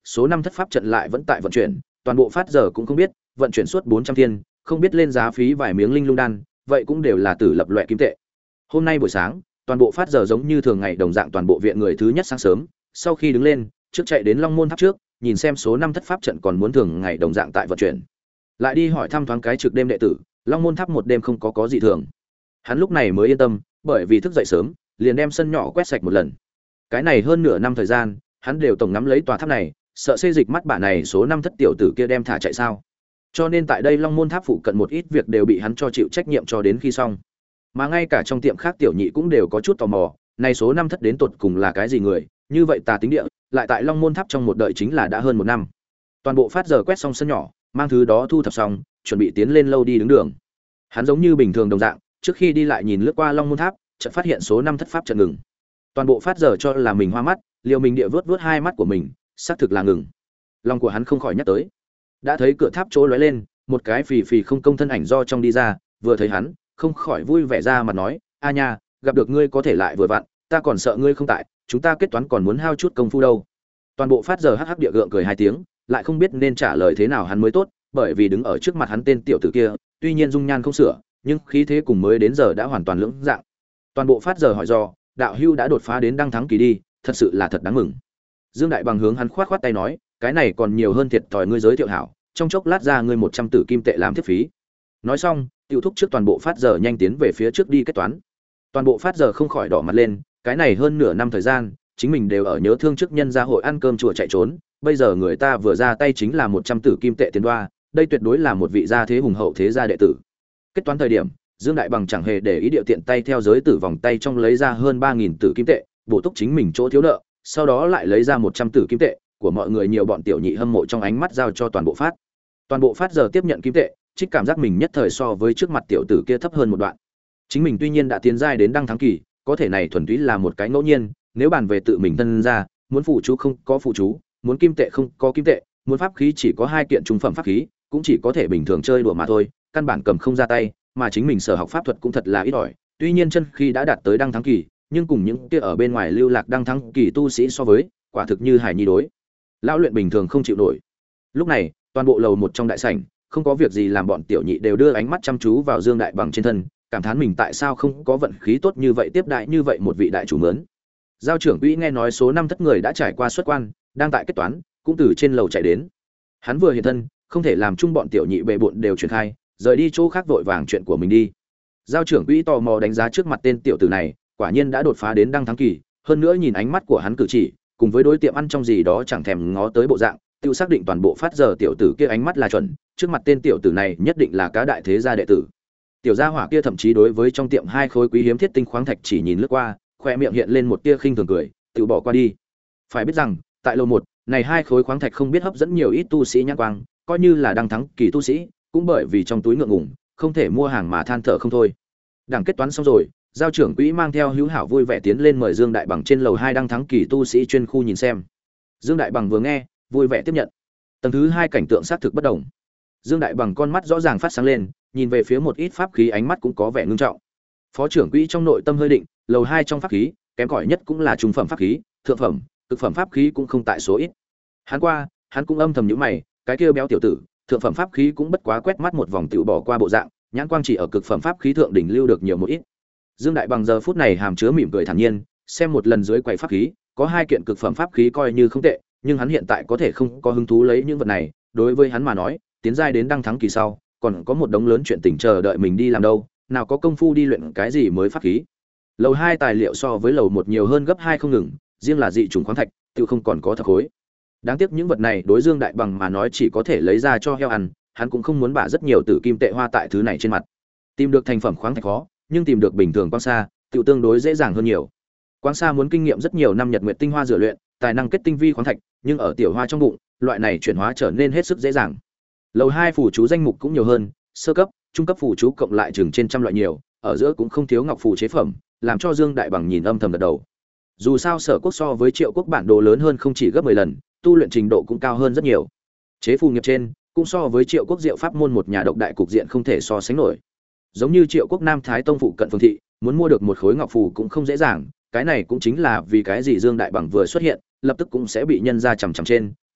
số năm thất pháp trận lại vẫn tại vận chuyển, toàn bộ phát giờ cũng không biết, vận chuyển suốt bốn trăm thiên, không biết lên giá phí vài miếng linh lung đan, vậy cũng đều là tử lập loại kim tệ. Hôm nay buổi sáng, toàn bộ phát giờ giống như thường ngày đồng dạng, toàn bộ viện người thứ nhất sáng sớm, sau khi đứng lên, trước chạy đến Long Môn Tháp trước, nhìn xem số năm thất pháp trận còn muốn thường ngày đồng dạng tại vận chuyển. Lại đi hỏi thăm thoáng cái trực đêm đệ tử, Long Môn Tháp một đêm không có có gì thường. Hắn lúc này mới yên tâm, bởi vì thức dậy sớm, liền đem sân nhỏ quét sạch một lần. Cái này hơn nửa năm thời gian, hắn đều tổng ngắm lấy tòa tháp này, sợ xê dịch mắt bả này số năm thất tiểu tử kia đem thả chạy sao. Cho nên tại đây Long Môn Tháp phụ cận một ít việc đều bị hắn cho chịu trách nhiệm cho đến khi xong. Mà ngay cả trong tiệm khác tiểu nhị cũng đều có chút tò mò, này số năm thất đến tột cùng là cái gì người, như vậy tà tính địa, lại tại Long Môn Tháp trong một đợi chính là đã hơn một năm. Toàn bộ phát giờ quét xong sân nhỏ, mang thứ đó thu thập xong, chuẩn bị tiến lên lâu đi đứng đường. Hắn giống như bình thường đồng dạng, trước khi đi lại nhìn lướt qua Long Môn Tháp, chợt phát hiện số năm thất pháp trận ngừng. Toàn bộ phát giờ cho là mình hoa mắt, liều mình địa vớt vớt hai mắt của mình, xác thực là ngừng. Lòng của hắn không khỏi nhắc tới. Đã thấy cửa tháp chỗ lóe lên, một cái phì phì không công thân ảnh do trong đi ra, vừa thấy hắn, không khỏi vui vẻ ra mặt nói, a nha, gặp được ngươi có thể lại vừa vặn, ta còn sợ ngươi không tại, chúng ta kết toán còn muốn hao chút công phu đâu. Toàn bộ phát giờ hắc hắc địa gượng cười hai tiếng, lại không biết nên trả lời thế nào hắn mới tốt, bởi vì đứng ở trước mặt hắn tên tiểu tử kia, tuy nhiên dung nhan không sửa, nhưng khí thế cùng mới đến giờ đã hoàn toàn lưỡng dạng. Toàn bộ phát giờ hỏi do, đạo hưu đã đột phá đến đăng thắng kỳ đi, thật sự là thật đáng mừng. Dương Đại Bằng hướng hắn khoát khoát tay nói, cái này còn nhiều hơn thiệt thòi ngươi giới thiệu hảo, trong chốc lát ra ngươi một trăm tử kim tệ làm thiết phí. Nói xong, tiêu thúc trước toàn bộ phát giờ nhanh tiến về phía trước đi kết toán. Toàn bộ phát giờ không khỏi đỏ mặt lên, cái này hơn nửa năm thời gian, chính mình đều ở nhớ thương trước nhân gia hội ăn cơm chùa chạy trốn, bây giờ người ta vừa ra tay chính là một trăm tử kim tệ tiền đoa, đây tuyệt đối là một vị gia thế hùng hậu thế gia đệ tử. Kết toán thời điểm, Dương Đại Bằng chẳng hề để ý địa tiện tay theo giới tử vòng tay trong lấy ra hơn ba nghìn tử kim tệ, bổ túc chính mình chỗ thiếu nợ, sau đó lại lấy ra một trăm tử kim tệ, của mọi người nhiều bọn tiểu nhị hâm mộ trong ánh mắt giao cho toàn bộ phát. Toàn bộ phát giờ tiếp nhận kim tệ, trích cảm giác mình nhất thời so với trước mặt tiểu tử kia thấp hơn một đoạn. Chính mình tuy nhiên đã tiến giai đến đăng thắng kỳ, có thể này thuần túy là một cái ngẫu nhiên, nếu bàn về tự mình thân ra, muốn phụ chú không có phụ chú, muốn kim tệ không có kim tệ, muốn pháp khí chỉ có hai kiện trung phẩm pháp khí, cũng chỉ có thể bình thường chơi đùa mà thôi, căn bản cầm không ra tay, mà chính mình sở học pháp thuật cũng thật là ít ỏi, tuy nhiên chân khi đã đạt tới đăng thắng kỳ, nhưng cùng những kia ở bên ngoài lưu lạc đăng thắng kỳ tu sĩ so với, quả thực như hải nhi đối. Lão luyện bình thường không chịu nổi. Lúc này, toàn bộ lầu một trong đại sảnh, không có việc gì làm bọn tiểu nhị đều đưa ánh mắt chăm chú vào Dương Đại Bằng trên thân, cảm thán mình tại sao không có vận khí tốt như vậy tiếp đại như vậy một vị đại chủ mướn. Giao trưởng quỹ nghe nói số năm thất người đã trải qua xuất quan, đang tại kết toán, cũng từ trên lầu chạy đến. Hắn vừa hiện thân, không thể làm chung bọn tiểu nhị bệ bội đều chuyển khai, rời đi chỗ khác vội vàng chuyện của mình đi. Giao trưởng quỹ tò mò đánh giá trước mặt tên tiểu tử này, quả nhiên đã đột phá đến đăng thắng kỳ, hơn nữa nhìn ánh mắt của hắn cử chỉ, cùng với đối tiệm ăn trong gì đó chẳng thèm ngó tới bộ dạng, tự xác định toàn bộ phát giờ tiểu tử kia ánh mắt là chuẩn, trước mặt tên tiểu tử này nhất định là cá đại thế gia đệ tử. Tiểu gia hỏa kia thậm chí đối với trong tiệm hai khối quý hiếm thiết tinh khoáng thạch chỉ nhìn lướt qua, khoe miệng hiện lên một tia khinh thường cười, tự bỏ qua đi. Phải biết rằng, tại lầu một, này hai khối khoáng thạch không biết hấp dẫn nhiều ít tu sĩ nhãn quang, coi như là đăng thắng kỳ tu sĩ, cũng bởi vì trong túi ngượng ngùng, không thể mua hàng mà than thở không thôi. Đảng kết toán xong rồi, giao trưởng quỹ mang theo hữu hảo vui vẻ tiến lên mời Dương Đại Bằng trên lầu hai đăng thắng kỳ tu sĩ chuyên khu nhìn xem. Dương Đại Bằng vừa nghe, vui vẻ tiếp nhận. Tầng thứ hai cảnh tượng xác thực bất đồng. Dương Đại Bằng con mắt rõ ràng phát sáng lên, nhìn về phía một ít pháp khí ánh mắt cũng có vẻ ngưng trọng. Phó trưởng quỹ trong nội tâm hơi định, lầu hai trong pháp khí, kém cỏi nhất cũng là trung phẩm pháp khí, thượng phẩm, cực phẩm pháp khí cũng không tại số ít. Hắn qua, hắn cũng âm thầm nhíu mày, cái kia béo tiểu tử, thượng phẩm pháp khí cũng bất quá quét mắt một vòng tiểu bỏ qua bộ dạng, nhãn quang chỉ ở cực phẩm pháp khí thượng đỉnh lưu được nhiều một ít. Dương Đại Bằng giờ phút này hàm chứa mỉm cười thản nhiên, xem một lần dưới quầy pháp khí, có hai kiện cực phẩm pháp khí coi như không tệ, nhưng hắn hiện tại có thể không có hứng thú lấy những vật này, đối với hắn mà nói, tiến giai đến đăng thắng kỳ sau, còn có một đống lớn chuyện tình chờ đợi mình đi làm đâu, nào có công phu đi luyện cái gì mới pháp khí. Lầu hai tài liệu so với lầu một nhiều hơn gấp hai không ngừng, riêng là dị trùng khoáng thạch, tự không còn có thạch khối. Đáng tiếc những vật này đối Dương Đại Bằng mà nói chỉ có thể lấy ra cho heo ăn, hắn cũng không muốn bả rất nhiều tử kim tệ hoa tại thứ này trên mặt. Tìm được thành phẩm khoáng thạch khó, nhưng tìm được bình thường quang sa, tự tương đối dễ dàng hơn nhiều. Quang sa muốn kinh nghiệm rất nhiều năm nhật nguyệt tinh hoa rửa luyện, tài năng kết tinh vi khoáng thạch, nhưng ở tiểu hoa trong bụng, loại này chuyển hóa trở nên hết sức dễ dàng. Lầu hai phù chú danh mục cũng nhiều hơn, sơ cấp, trung cấp phù chú cộng lại chừng trên trăm loại nhiều, ở giữa cũng không thiếu ngọc phù chế phẩm, làm cho Dương Đại Bằng nhìn âm thầm gật đầu. Dù sao Sở Quốc so với Triệu Quốc bản đồ lớn hơn không chỉ gấp mười lần, tu luyện trình độ cũng cao hơn rất nhiều. Chế phù nghiệp trên, cũng so với Triệu Quốc Diệu pháp môn một nhà độc đại cục diện không thể so sánh nổi. Giống như Triệu Quốc Nam Thái Tông phụ cận phương thị, muốn mua được một khối ngọc phù cũng không dễ dàng, cái này cũng chính là vì cái gì Dương Đại Bằng vừa xuất hiện, lập tức cũng sẽ bị nhân ra chằm chằm trên,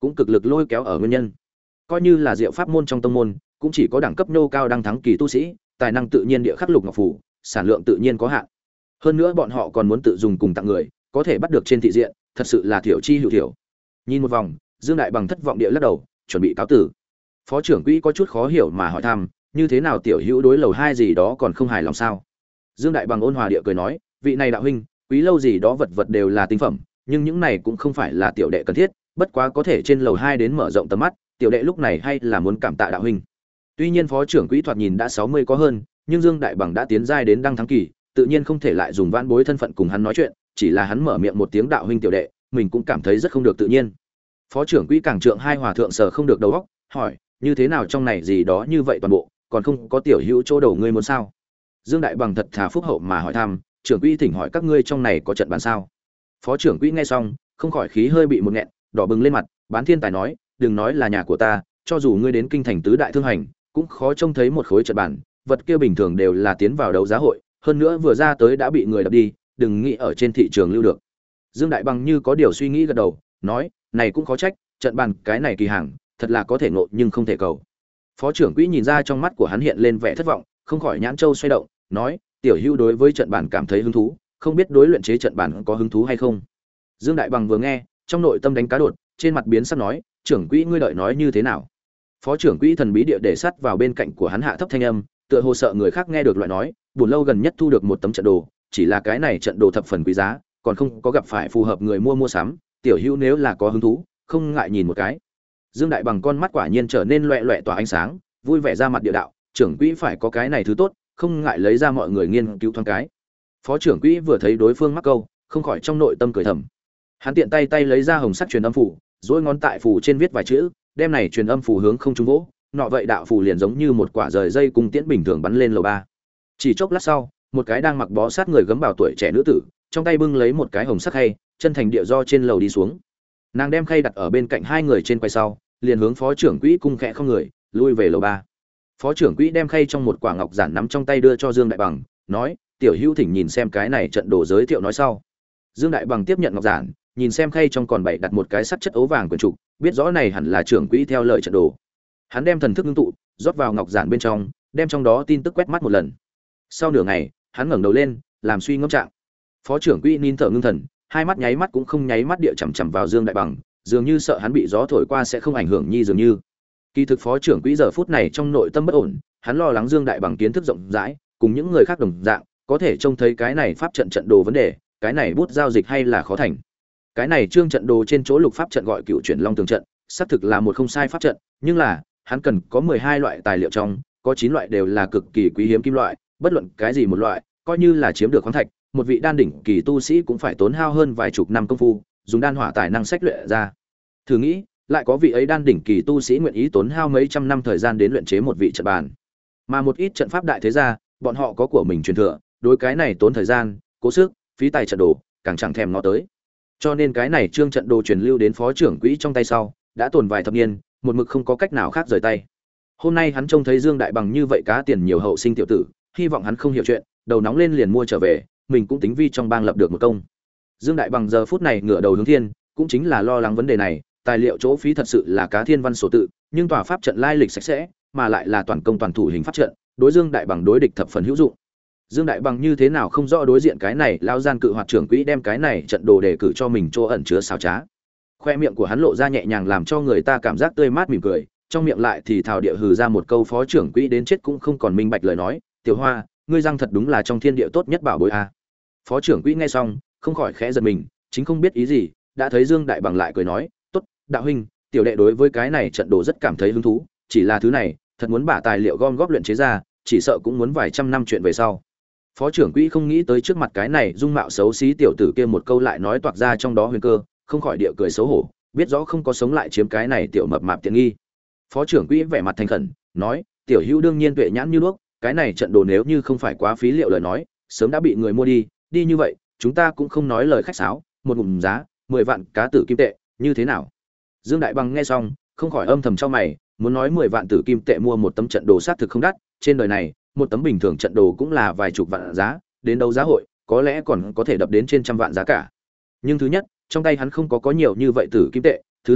cũng cực lực lôi kéo ở nguyên nhân. Coi như là diệu pháp môn trong tông môn, cũng chỉ có đẳng cấp nô cao đăng thắng kỳ tu sĩ, tài năng tự nhiên địa khắc lục ngọc phủ, sản lượng tự nhiên có hạn. Hơn nữa bọn họ còn muốn tự dùng cùng tặng người, có thể bắt được trên thị diện, thật sự là thiểu chi hữu thiểu. Nhìn một vòng, Dương Đại Bằng thất vọng địa lắc đầu, chuẩn bị cáo tử. Phó trưởng quỹ có chút khó hiểu mà hỏi thăm, như thế nào tiểu hữu đối lầu hai gì đó còn không hài lòng sao? Dương Đại Bằng ôn hòa địa cười nói, vị này đạo huynh, quý lâu gì đó vật vật đều là tinh phẩm, nhưng những này cũng không phải là tiểu đệ cần thiết, bất quá có thể trên lầu hai đến mở rộng tầm mắt, tiểu đệ lúc này hay là muốn cảm tạ đạo huynh. Tuy nhiên phó trưởng quỹ thoạt nhìn đã sáu mươi có hơn, nhưng Dương Đại Bằng đã tiến giai đến đăng thắng kỳ, tự nhiên không thể lại dùng vãn bối thân phận cùng hắn nói chuyện, chỉ là hắn mở miệng một tiếng đạo huynh tiểu đệ, mình cũng cảm thấy rất không được tự nhiên. Phó trưởng quỹ càng trượng hai hòa thượng sở không được đầu óc, hỏi, như thế nào trong này gì đó như vậy toàn bộ, còn không có tiểu hữu chỗ đầu ngươi muốn sao? Dương Đại Bằng thật thà phúc hậu mà hỏi thăm, trưởng quỹ thỉnh hỏi các ngươi trong này có trận bán sao? Phó trưởng quỹ nghe xong, không khỏi khí hơi bị một nghẹn, đỏ bừng lên mặt, bán thiên tài nói, đừng nói là nhà của ta, cho dù ngươi đến kinh thành tứ đại thương hành, cũng khó trông thấy một khối trận bản, vật kia bình thường đều là tiến vào đấu giá hội, hơn nữa vừa ra tới đã bị người đập đi, đừng nghĩ ở trên thị trường lưu được. Dương Đại Bằng như có điều suy nghĩ gật đầu, nói, này cũng khó trách, trận bàn cái này kỳ hàng, thật là có thể ngộ nhưng không thể cầu. Phó trưởng quỹ nhìn ra trong mắt của hắn hiện lên vẻ thất vọng, không khỏi nhãn châu xoay động, nói, tiểu hữu đối với trận bàn cảm thấy hứng thú, không biết đối luyện chế trận bàn có hứng thú hay không. Dương Đại Bằng vừa nghe, trong nội tâm đánh cá đột, trên mặt biến sắc nói, trưởng quỹ ngươi đợi nói như thế nào? Phó trưởng quỹ thần bí địa để sát vào bên cạnh của hắn hạ thấp thanh âm, tựa hồ sợ người khác nghe được loại nói, buồn lâu gần nhất thu được một tấm trận đồ, chỉ là cái này trận đồ thập phần quý giá, còn không có gặp phải phù hợp người mua mua sắm, tiểu hữu nếu là có hứng thú, không ngại nhìn một cái. Dương Đại Bằng con mắt quả nhiên trở nên loẹt loẹt tỏa ánh sáng, vui vẻ ra mặt địa đạo, trưởng quỹ phải có cái này thứ tốt, không ngại lấy ra mọi người nghiên cứu thoáng cái. Phó trưởng quỹ vừa thấy đối phương mắc câu, không khỏi trong nội tâm cười thầm. Hắn tiện tay tay lấy ra hồng sắc truyền âm phủ, duỗi ngón tại phủ trên viết vài chữ, đem này truyền âm phủ hướng không trung vỗ, nọ vậy đạo phủ liền giống như một quả rời dây cung tiễn bình thường bắn lên lầu ba. Chỉ chốc lát sau, một cái đang mặc bó sát người gấm bào tuổi trẻ nữ tử, trong tay bưng lấy một cái hồng sắc khay, chân thành địa do trên lầu đi xuống. Nàng đem khay đặt ở bên cạnh hai người trên quầy sau, liền hướng phó trưởng quỹ cung khẽ không người, lui về lầu ba. Phó trưởng quỹ đem khay trong một quả ngọc giản nắm trong tay đưa cho Dương Đại Bằng, nói, tiểu hữu thỉnh nhìn xem cái này trận đồ giới thiệu nói sau. Dương Đại Bằng tiếp nhận ngọc giản, nhìn xem khay trong còn bày đặt một cái sắt chất ấu vàng quyển trục, biết rõ này hẳn là trưởng quỹ theo lời trận đồ. Hắn đem thần thức ngưng tụ, rót vào ngọc giản bên trong, đem trong đó tin tức quét mắt một lần. Sau nửa ngày, hắn ngẩng đầu lên, làm suy ngẫm trạng. Phó trưởng quỹ nín thở ngưng thần, hai mắt nháy mắt cũng không nháy mắt địa chằm chằm vào Dương Đại Bằng, dường như sợ hắn bị gió thổi qua sẽ không ảnh hưởng nhi dường như. Kỳ thực phó trưởng quỹ giờ phút này trong nội tâm bất ổn, hắn lo lắng Dương Đại Bằng kiến thức rộng rãi, cùng những người khác đồng dạng, có thể trông thấy cái này pháp trận trận đồ vấn đề, cái này bút giao dịch hay là khó thành. Cái này trương trận đồ trên chỗ lục pháp trận gọi Cựu Chuyển Long Tường trận, xác thực là một không sai pháp trận, nhưng là, hắn cần có mười hai loại tài liệu trong, có chín loại đều là cực kỳ quý hiếm kim loại, bất luận cái gì một loại, coi như là chiếm được khoáng thạch, một vị đan đỉnh kỳ tu sĩ cũng phải tốn hao hơn vài chục năm công phu, dùng đan hỏa tài năng sách luyện ra. Thử nghĩ, lại có vị ấy đan đỉnh kỳ tu sĩ nguyện ý tốn hao mấy trăm năm thời gian đến luyện chế một vị trận bàn. Mà một ít trận pháp đại thế gia, bọn họ có của mình truyền thừa, đối cái này tốn thời gian, cố sức, phí tài trận đồ, càng chẳng thèm ngó tới. Cho nên cái này trương trận đồ truyền lưu đến phó trưởng quỹ trong tay sau, đã tồn vài thập niên, một mực không có cách nào khác rời tay. Hôm nay hắn trông thấy Dương Đại Bằng như vậy cá tiền nhiều hậu sinh tiểu tử, hy vọng hắn không hiểu chuyện, đầu nóng lên liền mua trở về, mình cũng tính vi trong bang lập được một công. Dương Đại Bằng giờ phút này ngửa đầu hướng thiên, cũng chính là lo lắng vấn đề này, tài liệu chỗ phí thật sự là cá thiên văn sổ tự, nhưng tòa pháp trận lai lịch sạch sẽ, mà lại là toàn công toàn thủ hình pháp trận, đối Dương Đại Bằng đối địch thập phần hữu dụng. Dương Đại Bằng như thế nào không rõ đối diện cái này lao gian cự hoạt trưởng quỹ đem cái này trận đồ đề cử cho mình chỗ ẩn chứa xảo trá. Khoe miệng của hắn lộ ra nhẹ nhàng làm cho người ta cảm giác tươi mát mỉm cười, trong miệng lại thì thào địa hừ ra một câu phó trưởng quỹ đến chết cũng không còn minh bạch lời nói, "Tiểu Hoa, ngươi răng thật đúng là trong thiên địa tốt nhất bảo bối a." Phó trưởng quỹ nghe xong, không khỏi khẽ giật mình, chính không biết ý gì, đã thấy Dương Đại Bằng lại cười nói, "Tốt, đạo huynh, tiểu đệ đối với cái này trận đồ rất cảm thấy hứng thú, chỉ là thứ này, thật muốn bả tài liệu gom góp luyện chế ra, chỉ sợ cũng muốn vài trăm năm chuyện về sau." Phó trưởng quỹ không nghĩ tới trước mặt cái này dung mạo xấu xí tiểu tử kia một câu lại nói toạc ra trong đó huyền cơ, không khỏi địa cười xấu hổ, biết rõ không có sống lại chiếm cái này tiểu mập mạp tiện nghi. Phó trưởng quỹ vẻ mặt thành khẩn, nói, "Tiểu hữu đương nhiên tuệ nhãn như đuốc, cái này trận đồ nếu như không phải quá phí liệu lời nói, sớm đã bị người mua đi, đi như vậy, chúng ta cũng không nói lời khách sáo, một ngụm giá, mười vạn cá tử kim tệ, như thế nào?" Dương Đại Bằng nghe xong, không khỏi âm thầm trong mày, muốn nói mười vạn tử kim tệ mua một tấm trận đồ sát thực không đắt, trên đời này, một tấm bình thường trận đồ cũng là vài chục vạn giá, đến đấu giá hội, có lẽ còn có thể đập đến trên trăm vạn giá cả. Nhưng thứ nhất, trong tay hắn không có có nhiều như vậy tử kim tệ, thứ hai,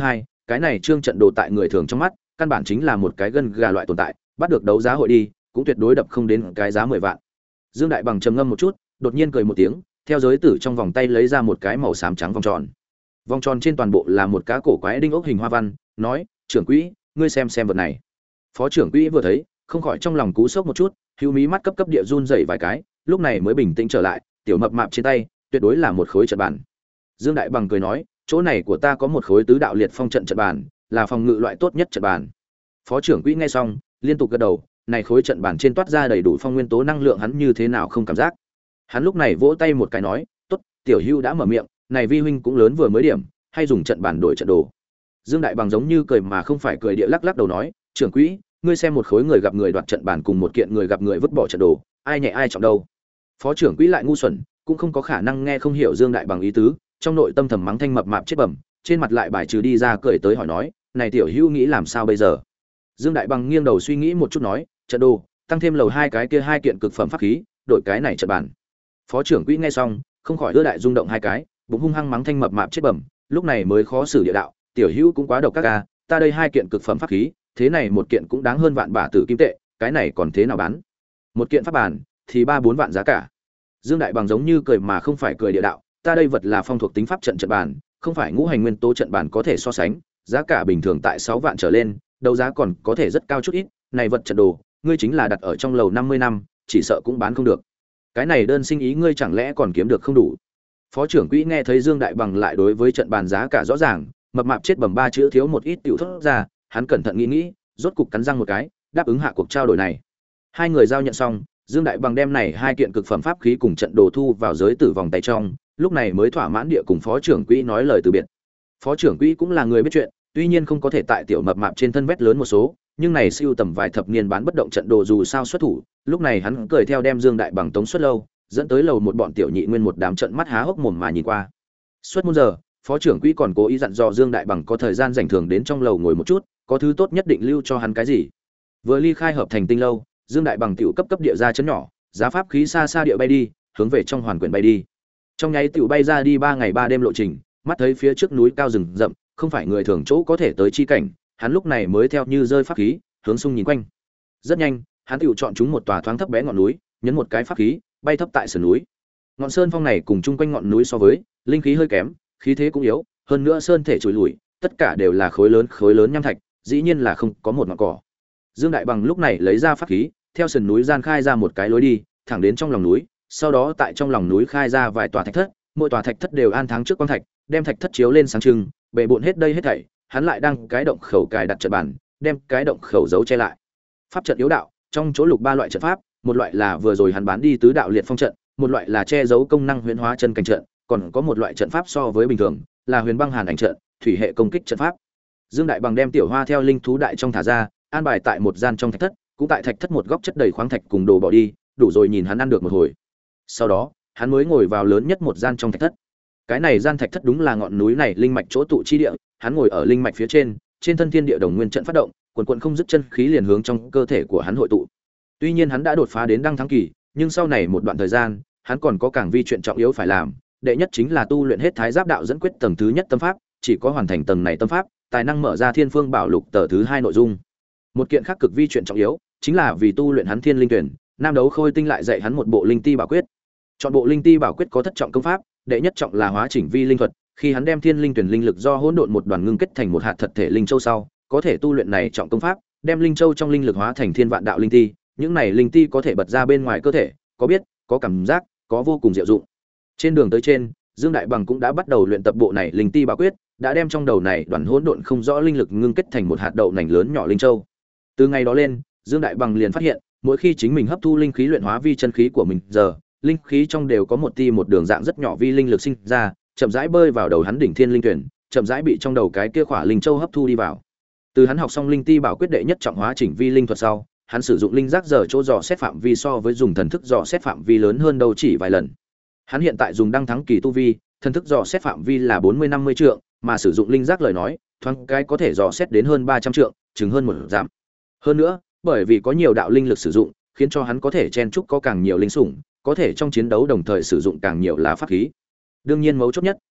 cái này trương trận đồ tại người thường trong mắt căn bản chính là một cái gân gà loại tồn tại, bắt được đấu giá hội đi cũng tuyệt đối đập không đến cái giá mười vạn. Dương Đại Bằng trầm ngâm một chút, đột nhiên cười một tiếng, theo giới tử trong vòng tay lấy ra một cái màu xám trắng vòng tròn. Vòng tròn trên toàn bộ là một cá cổ quái đinh ốc hình hoa văn, nói: "Trưởng quỹ, ngươi xem xem vật này." Phó trưởng quỹ vừa thấy, không khỏi trong lòng cú sốc một chút, hữu mí mắt cấp cấp địa run rẩy vài cái, lúc này mới bình tĩnh trở lại, tiểu mập mạp trên tay, tuyệt đối là một khối trận bàn. Dương Đại Bằng cười nói: "Chỗ này của ta có một khối tứ đạo liệt phong trận trận bàn, là phòng ngự loại tốt nhất trận bàn." Phó trưởng quỹ nghe xong, liên tục gật đầu, này khối trận bàn trên toát ra đầy đủ phong nguyên tố năng lượng, hắn như thế nào không cảm giác. Hắn lúc này vỗ tay một cái nói: "Tốt, tiểu Hưu đã mở miệng, này vi huynh cũng lớn vừa mới điểm, hay dùng trận bàn đổi trận đồ." Dương Đại Bằng giống như cười mà không phải cười địa lắc lắc đầu nói: "Trưởng quỹ, ngươi xem một khối người gặp người đoạt trận bàn cùng một kiện người gặp người vứt bỏ trận đồ, ai nhẹ ai trọng đâu?" Phó trưởng quỹ lại ngu xuẩn, cũng không có khả năng nghe không hiểu Dương Đại Bằng ý tứ, trong nội tâm thầm mắng thanh mập mạp chết bẩm, trên mặt lại bài trừ đi ra cười tới hỏi nói: "Này tiểu Hưu nghĩ làm sao bây giờ?" Dương Đại Bằng nghiêng đầu suy nghĩ một chút nói: "Trận đồ, tăng thêm lầu hai cái kia hai kiện cực phẩm pháp khí, đổi cái này trận bàn." Phó trưởng quỹ nghe xong, không khỏi ưa đại rung động hai cái, bụng hung hăng mắng thanh mập mạp chết bẩm, lúc này mới khó xử địa đạo: "Tiểu Hữu cũng quá độc các a, ta đây hai kiện cực phẩm pháp khí, thế này một kiện cũng đáng hơn vạn bả tử kim tệ, cái này còn thế nào bán? Một kiện pháp bàn thì ba bốn vạn giá cả." Dương Đại Bằng giống như cười mà không phải cười địa đạo: "Ta đây vật là phong thuộc tính pháp trận trận bàn, không phải ngũ hành nguyên tố trận bàn có thể so sánh, giá cả bình thường tại sáu vạn trở lên, đấu giá còn có thể rất cao chút ít, này vật trận đồ, ngươi chính là đặt ở trong lầu năm mươi năm, chỉ sợ cũng bán không được. Cái này đơn sinh ý ngươi chẳng lẽ còn kiếm được không đủ?" Phó trưởng quỹ nghe thấy Dương Đại Bằng lại đối với trận bàn giá cả rõ ràng, mập mạp chết bầm ba chữ thiếu một ít tiểu thốt ra, hắn cẩn thận nghĩ nghĩ, rốt cục cắn răng một cái, đáp ứng hạ cuộc trao đổi này. Hai người giao nhận xong, Dương Đại Bằng đem này hai kiện cực phẩm pháp khí cùng trận đồ thu vào giới tử vòng tay trong, lúc này mới thỏa mãn địa cùng phó trưởng quỹ nói lời từ biệt. Phó trưởng quỹ cũng là người biết chuyện, tuy nhiên không có thể tại tiểu mập mạp trên thân vét lớn một số, nhưng này siêu tầm vài thập niên bán bất động trận đồ dù sao xuất thủ, lúc này hắn cười theo đem Dương Đại Bằng tống xuất lâu, dẫn tới lầu một bọn tiểu nhị nguyên một đám trận mắt há hốc mồm mà nhìn qua. Suốt một giờ, phó trưởng quỹ còn cố ý dặn dò Dương Đại Bằng có thời gian rảnh thường đến trong lầu ngồi một chút, có thứ tốt nhất định lưu cho hắn cái gì. Vừa ly khai hợp thành tinh lâu, Dương Đại Bằng tiểu cấp cấp địa ra chấn nhỏ, giá pháp khí xa xa địa bay đi, hướng về trong hoàn quyển bay đi. Trong nháy tiểu bay ra đi ba ngày ba đêm lộ trình, mắt thấy phía trước núi cao rừng rậm, không phải người thường chỗ có thể tới chi cảnh, hắn lúc này mới theo như rơi pháp khí, hướng xung nhìn quanh. Rất nhanh, hắn tiểu chọn chúng một tòa thoáng thấp bé ngọn núi, nhấn một cái pháp khí, bay thấp tại sườn núi. Ngọn sơn phong này cùng chung quanh ngọn núi so với, linh khí hơi kém, khí thế cũng yếu, hơn nữa sơn thể trồi lùi, tất cả đều là khối lớn khối lớn nham thạch, dĩ nhiên là không có một ngọn cỏ. Dương Đại Bằng lúc này lấy ra pháp khí, theo sườn núi gian khai ra một cái lối đi, thẳng đến trong lòng núi, sau đó tại trong lòng núi khai ra vài tòa thạch thất, mỗi tòa thạch thất đều an tháng trước quang thạch, đem thạch thất chiếu lên sáng trưng, bệ bộn hết đây hết thảy, hắn lại đang cái động khẩu cài đặt trận bàn, đem cái động khẩu giấu che lại. Pháp trận yếu đạo, trong chỗ lục ba loại trận pháp, một loại là vừa rồi hắn bán đi tứ đạo liệt phong trận, một loại là che giấu công năng huyễn hóa chân cảnh trận, còn có một loại trận pháp so với bình thường, là huyền băng hàn ảnh trận, thủy hệ công kích trận pháp. Dương Đại Bằng đem tiểu hoa theo linh thú đại trong thả ra, an bài tại một gian trong thạch thất, cũng tại thạch thất một góc chất đầy khoáng thạch cùng đồ bỏ đi, đủ rồi nhìn hắn ăn được một hồi. Sau đó, hắn mới ngồi vào lớn nhất một gian trong thạch thất. Cái này gian thạch thất đúng là ngọn núi này linh mạch chỗ tụ chi địa, hắn ngồi ở linh mạch phía trên, trên thân thiên địa đồng nguyên trận phát động, quần quần không dứt chân khí liền hướng trong cơ thể của hắn hội tụ. Tuy nhiên hắn đã đột phá đến đăng thắng kỳ, nhưng sau này một đoạn thời gian, hắn còn có càng vi chuyện trọng yếu phải làm, đệ nhất chính là tu luyện hết Thái Giáp đạo dẫn quyết tầng thứ nhất tâm pháp, chỉ có hoàn thành tầng này tâm pháp, tài năng mở ra Thiên Phương Bảo Lục tờ thứ hai nội dung. Một kiện khác cực vi chuyện trọng yếu, chính là vì tu luyện hắn Thiên Linh Tuyển, Nam Đấu Khôi Tinh lại dạy hắn một bộ Linh Ti Bảo Quyết. Chọn bộ Linh Ti Bảo Quyết có thất trọng công pháp, đệ nhất trọng là hóa chỉnh vi linh thuật, khi hắn đem Thiên Linh Tuyển linh lực do hỗn độn một đoàn ngưng kết thành một hạt thật thể linh châu sau, có thể tu luyện này trọng công pháp, đem linh châu trong linh lực hóa thành thiên vạn đạo linh ti, những này linh ti có thể bật ra bên ngoài cơ thể, có biết, có cảm giác, có vô cùng diệu dụng. Trên đường tới trên, Dương Đại Bằng cũng đã bắt đầu luyện tập bộ này Linh Ti Bảo Quyết, đã đem trong đầu này đoàn hỗn độn không rõ linh lực ngưng kết thành một hạt đậu nành lớn nhỏ linh châu. Từ ngày đó lên, Dương Đại Bằng liền phát hiện, mỗi khi chính mình hấp thu linh khí luyện hóa vi chân khí của mình, giờ, linh khí trong đều có một ti một đường dạng rất nhỏ vi linh lực sinh ra, chậm rãi bơi vào đầu hắn đỉnh thiên linh tuyển, chậm rãi bị trong đầu cái kia khỏa linh châu hấp thu đi vào. Từ hắn học xong Linh Ti Bảo Quyết đệ nhất trọng hóa chỉnh vi linh thuật sau, hắn sử dụng linh giác giờ chỗ dò xét phạm vi so với dùng thần thức dò xét phạm vi lớn hơn đâu chỉ vài lần. Hắn hiện tại dùng đăng thắng kỳ tu vi, thần thức dò xét phạm vi là bốn mươi năm mươi trượng, mà sử dụng linh giác lời nói, thoáng cái có thể dò xét đến hơn ba trăm trượng, chừng hơn một dặm. Hơn nữa, bởi vì có nhiều đạo linh lực sử dụng, khiến cho hắn có thể chen chúc có càng nhiều linh sủng, có thể trong chiến đấu đồng thời sử dụng càng nhiều là pháp khí. Đương nhiên mấu chốt nhất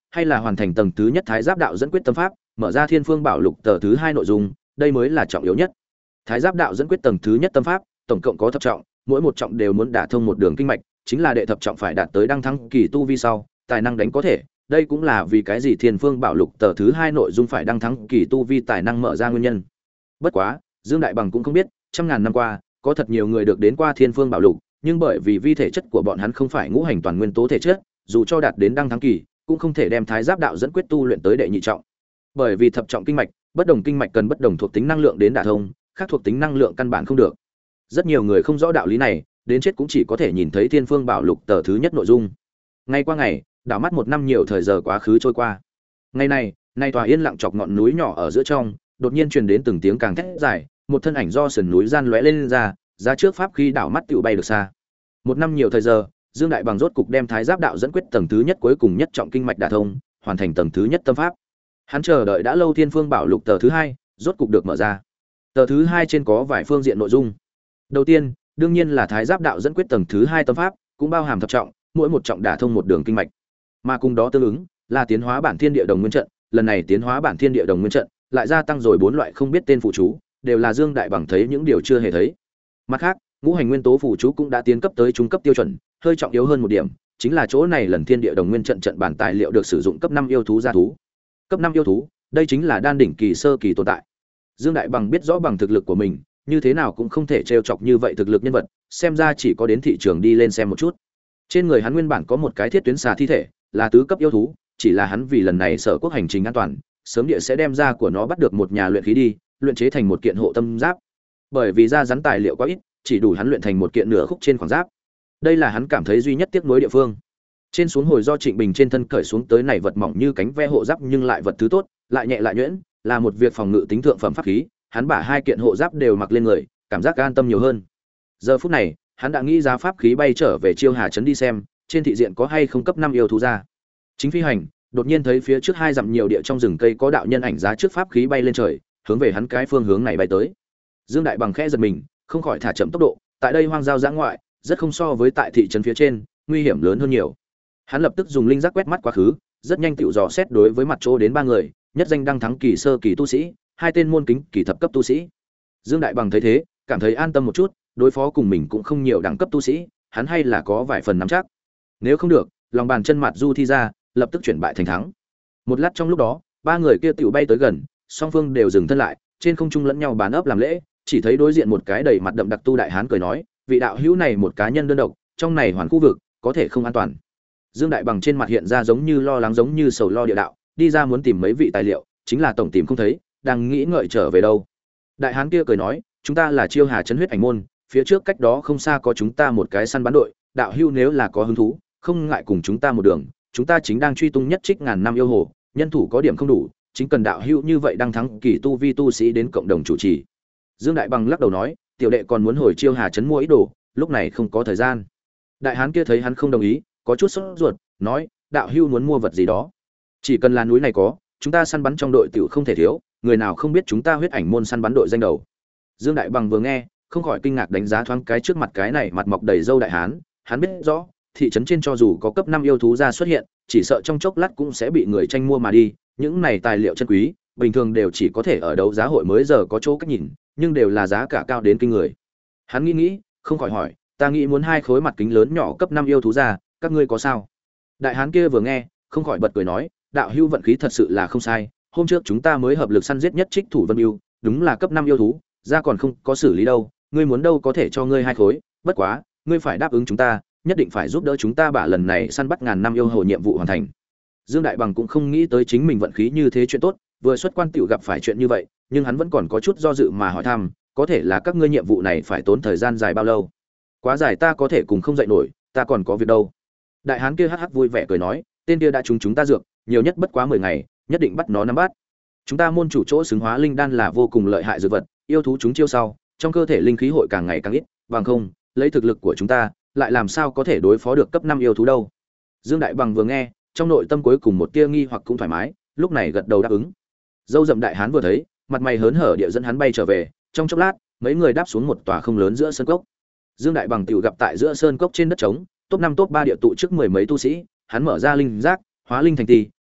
hay là hoàn thành tầng thứ nhất Thái Giáp Đạo dẫn quyết tâm pháp, mở ra Thiên Phương Bảo Lục tờ thứ hai nội dung, đây mới là trọng yếu nhất. Thái Giáp Đạo dẫn quyết tầng thứ nhất tâm pháp, tổng cộng có thập trọng, mỗi một trọng đều muốn đả thông một đường kinh mạch, chính là đệ thập trọng phải đạt tới đăng thắng kỳ tu vi sau, tài năng đánh có thể. Đây cũng là vì cái gì Thiên Phương Bảo Lục tờ thứ hai nội dung phải đăng thắng kỳ tu vi tài năng mở ra nguyên nhân. Bất quá, Dương Đại Bằng cũng không biết, trăm ngàn năm qua, có thật nhiều người được đến qua Thiên Phương Bảo Lục, nhưng bởi vì vi thể chất của bọn hắn không phải ngũ hành toàn nguyên tố thể chất, dù cho đạt đến đăng thắng kỳ, cũng không thể đem Thái Giáp Đạo dẫn quyết tu luyện tới đệ nhị trọng. Bởi vì thập trọng kinh mạch, bất đồng kinh mạch cần bất đồng thuộc tính năng lượng đến đả thông, khác thuộc tính năng lượng căn bản không được. Rất nhiều người không rõ đạo lý này, đến chết cũng chỉ có thể nhìn thấy Thiên Phương Bảo Lục tờ thứ nhất nội dung. Ngày qua ngày, đảo mắt một năm nhiều thời giờ quá khứ trôi qua. Ngày này, nay tòa yên lặng chọc ngọn núi nhỏ ở giữa trong, đột nhiên truyền đến từng tiếng càng thét dài, một thân ảnh do sườn núi gian lóe lên, lên ra, ra trước pháp khí đảo mắt tựu bay được xa. Một năm nhiều thời giờ, Dương Đại Bằng rốt cục đem Thái Giáp Đạo dẫn quyết tầng thứ nhất cuối cùng nhất trọng kinh mạch đả thông, hoàn thành tầng thứ nhất tâm pháp. Hắn chờ đợi đã lâu Thiên Phương Bảo Lục tờ thứ hai, rốt cục được mở ra. Tờ thứ hai trên có vài phương diện nội dung. Đầu tiên, đương nhiên là Thái Giáp Đạo dẫn quyết tầng thứ hai tâm pháp, cũng bao hàm thập trọng, mỗi một trọng đả thông một đường kinh mạch. Mà cùng đó tương ứng là tiến hóa bản thiên địa đồng nguyên trận, lần này tiến hóa bản thiên địa đồng nguyên trận, lại gia tăng rồi bốn loại không biết tên phụ chú, đều là Dương Đại Bằng thấy những điều chưa hề thấy. Mặt khác, ngũ hành nguyên tố phụ chú cũng đã tiến cấp tới trung cấp tiêu chuẩn, hơi trọng yếu hơn một điểm, chính là chỗ này lần thiên địa đồng nguyên trận trận bản tài liệu được sử dụng cấp năm yêu thú gia thú. Cấp năm yêu thú, đây chính là đan đỉnh kỳ sơ kỳ tồn tại. Dương Đại Bằng biết rõ bằng thực lực của mình, như thế nào cũng không thể trêu chọc như vậy thực lực nhân vật, xem ra chỉ có đến thị trường đi lên xem một chút. Trên người hắn nguyên bản có một cái thiết tuyến xà thi thể, là tứ cấp yêu thú, chỉ là hắn vì lần này Sở Quốc hành trình an toàn, sớm địa sẽ đem ra của nó bắt được một nhà luyện khí đi, luyện chế thành một kiện hộ tâm giáp. Bởi vì da rắn tài liệu quá ít, chỉ đủ hắn luyện thành một kiện nửa khúc trên khoảng giáp. Đây là hắn cảm thấy duy nhất tiếc nuối địa phương. Trên xuống hồi do Trịnh Bình trên thân cởi xuống tới này vật mỏng như cánh ve hộ giáp nhưng lại vật thứ tốt, lại nhẹ lại nhuyễn, là một việc phòng ngự tính thượng phẩm pháp khí, hắn bả hai kiện hộ giáp đều mặc lên người, cảm giác an tâm nhiều hơn. Giờ phút này, hắn đã nghĩ ra pháp khí bay trở về Chiêu Hà trấn đi xem, trên thị diện có hay không cấp năm yêu thú ra. Chính phi hành, đột nhiên thấy phía trước hai dặm nhiều địa trong rừng cây có đạo nhân ảnh giá trước pháp khí bay lên trời, hướng về hắn cái phương hướng này bay tới. Dương Đại Bằng khẽ giật mình, không khỏi thả chậm tốc độ, tại đây hoang giao dã ngoại, rất không so với tại thị trấn phía trên, nguy hiểm lớn hơn nhiều. Hắn lập tức dùng linh giác quét mắt quá khứ, rất nhanh tựu dò xét đối với mặt chỗ đến ba người, nhất danh đăng thắng kỳ sơ kỳ tu sĩ, hai tên môn kính kỳ thập cấp tu sĩ. Dương Đại Bằng thấy thế, cảm thấy an tâm một chút, đối phó cùng mình cũng không nhiều đẳng cấp tu sĩ, hắn hay là có vài phần nắm chắc. Nếu không được, lòng bàn chân mặt du thi ra, lập tức chuyển bại thành thắng. Một lát trong lúc đó, ba người kia tựu bay tới gần, song phương đều dừng thân lại, trên không trung lẫn nhau bán ấp làm lễ, chỉ thấy đối diện một cái đầy mặt đậm đặc tu đại hán cười nói, vị đạo hữu này một cá nhân đơn độc, trong này hoàn khu vực, có thể không an toàn. Dương Đại Bằng trên mặt hiện ra giống như lo lắng giống như sầu lo địa đạo, đi ra muốn tìm mấy vị tài liệu, chính là tổng tìm không thấy, đang nghĩ ngợi trở về đâu. Đại hán kia cười nói, chúng ta là Chiêu Hà trấn huyết ảnh môn, phía trước cách đó không xa có chúng ta một cái săn bắn đội, đạo hữu nếu là có hứng thú, không ngại cùng chúng ta một đường, chúng ta chính đang truy tung nhất trích ngàn năm yêu hồ, nhân thủ có điểm không đủ, chính cần đạo hữu như vậy đang thắng kỳ tu vi tu sĩ đến cộng đồng chủ trì. Dương Đại Bằng lắc đầu nói, tiểu đệ còn muốn hồi Chiêu Hà trấn mua ít đồ, lúc này không có thời gian. Đại hán kia thấy hắn không đồng ý, có chút sốt ruột, nói, đạo hữu muốn mua vật gì đó, chỉ cần là núi này có, chúng ta săn bắn trong đội tiểu không thể thiếu, người nào không biết chúng ta huyết ảnh môn săn bắn đội danh đầu. Dương Đại Bằng vừa nghe, không khỏi kinh ngạc đánh giá thoáng cái trước mặt cái này mặt mọc đầy râu đại hán, hắn biết rõ, thị trấn trên cho dù có cấp năm yêu thú ra xuất hiện, chỉ sợ trong chốc lát cũng sẽ bị người tranh mua mà đi, những này tài liệu chân quý, bình thường đều chỉ có thể ở đấu giá hội mới giờ có chỗ cách nhìn, nhưng đều là giá cả cao đến kinh người. Hắn nghĩ nghĩ, không khỏi hỏi, ta nghĩ muốn hai khối mặt kính lớn nhỏ cấp năm yêu thú ra, các ngươi có sao? Đại hán kia vừa nghe, không khỏi bật cười nói, đạo hữu vận khí thật sự là không sai, hôm trước chúng ta mới hợp lực săn giết nhất trích thủ Vân Yêu, đúng là cấp năm yêu thú, ra còn không có xử lý đâu, ngươi muốn đâu có thể cho ngươi hai khối, bất quá, ngươi phải đáp ứng chúng ta, nhất định phải giúp đỡ chúng ta bả lần này săn bắt ngàn năm yêu hồ nhiệm vụ hoàn thành. Dương Đại Bằng cũng không nghĩ tới chính mình vận khí như thế chuyện tốt, vừa xuất quan tiểu gặp phải chuyện như vậy, nhưng hắn vẫn còn có chút do dự mà hỏi thăm, có thể là các ngươi nhiệm vụ này phải tốn thời gian dài bao lâu? Quá dài ta có thể cùng không dậy nổi, ta còn có việc đâu. Đại hán kia hắc hắc vui vẻ cười nói, tên kia đã trúng chúng ta dược, nhiều nhất bất quá mười ngày, nhất định bắt nó nắm bắt. Chúng ta môn chủ chỗ xứng hóa linh đan là vô cùng lợi hại dược vật, yêu thú chúng chiêu sau, trong cơ thể linh khí hội càng ngày càng ít, bằng không, lấy thực lực của chúng ta, lại làm sao có thể đối phó được cấp năm yêu thú đâu. Dương Đại Bằng vừa nghe, trong nội tâm cuối cùng một tia nghi hoặc cũng thoải mái, lúc này gật đầu đáp ứng. Dâu rậm đại hán vừa thấy, mặt mày hớn hở địa dẫn hắn bay trở về, trong chốc lát, mấy người đáp xuống một tòa không lớn giữa sơn cốc. Dương Đại Bằng tiểu gặp tại giữa sơn cốc trên đất trống, top năm top ba địa tụ trước mười mấy tu sĩ, hắn mở ra linh giác, hóa linh thành tì,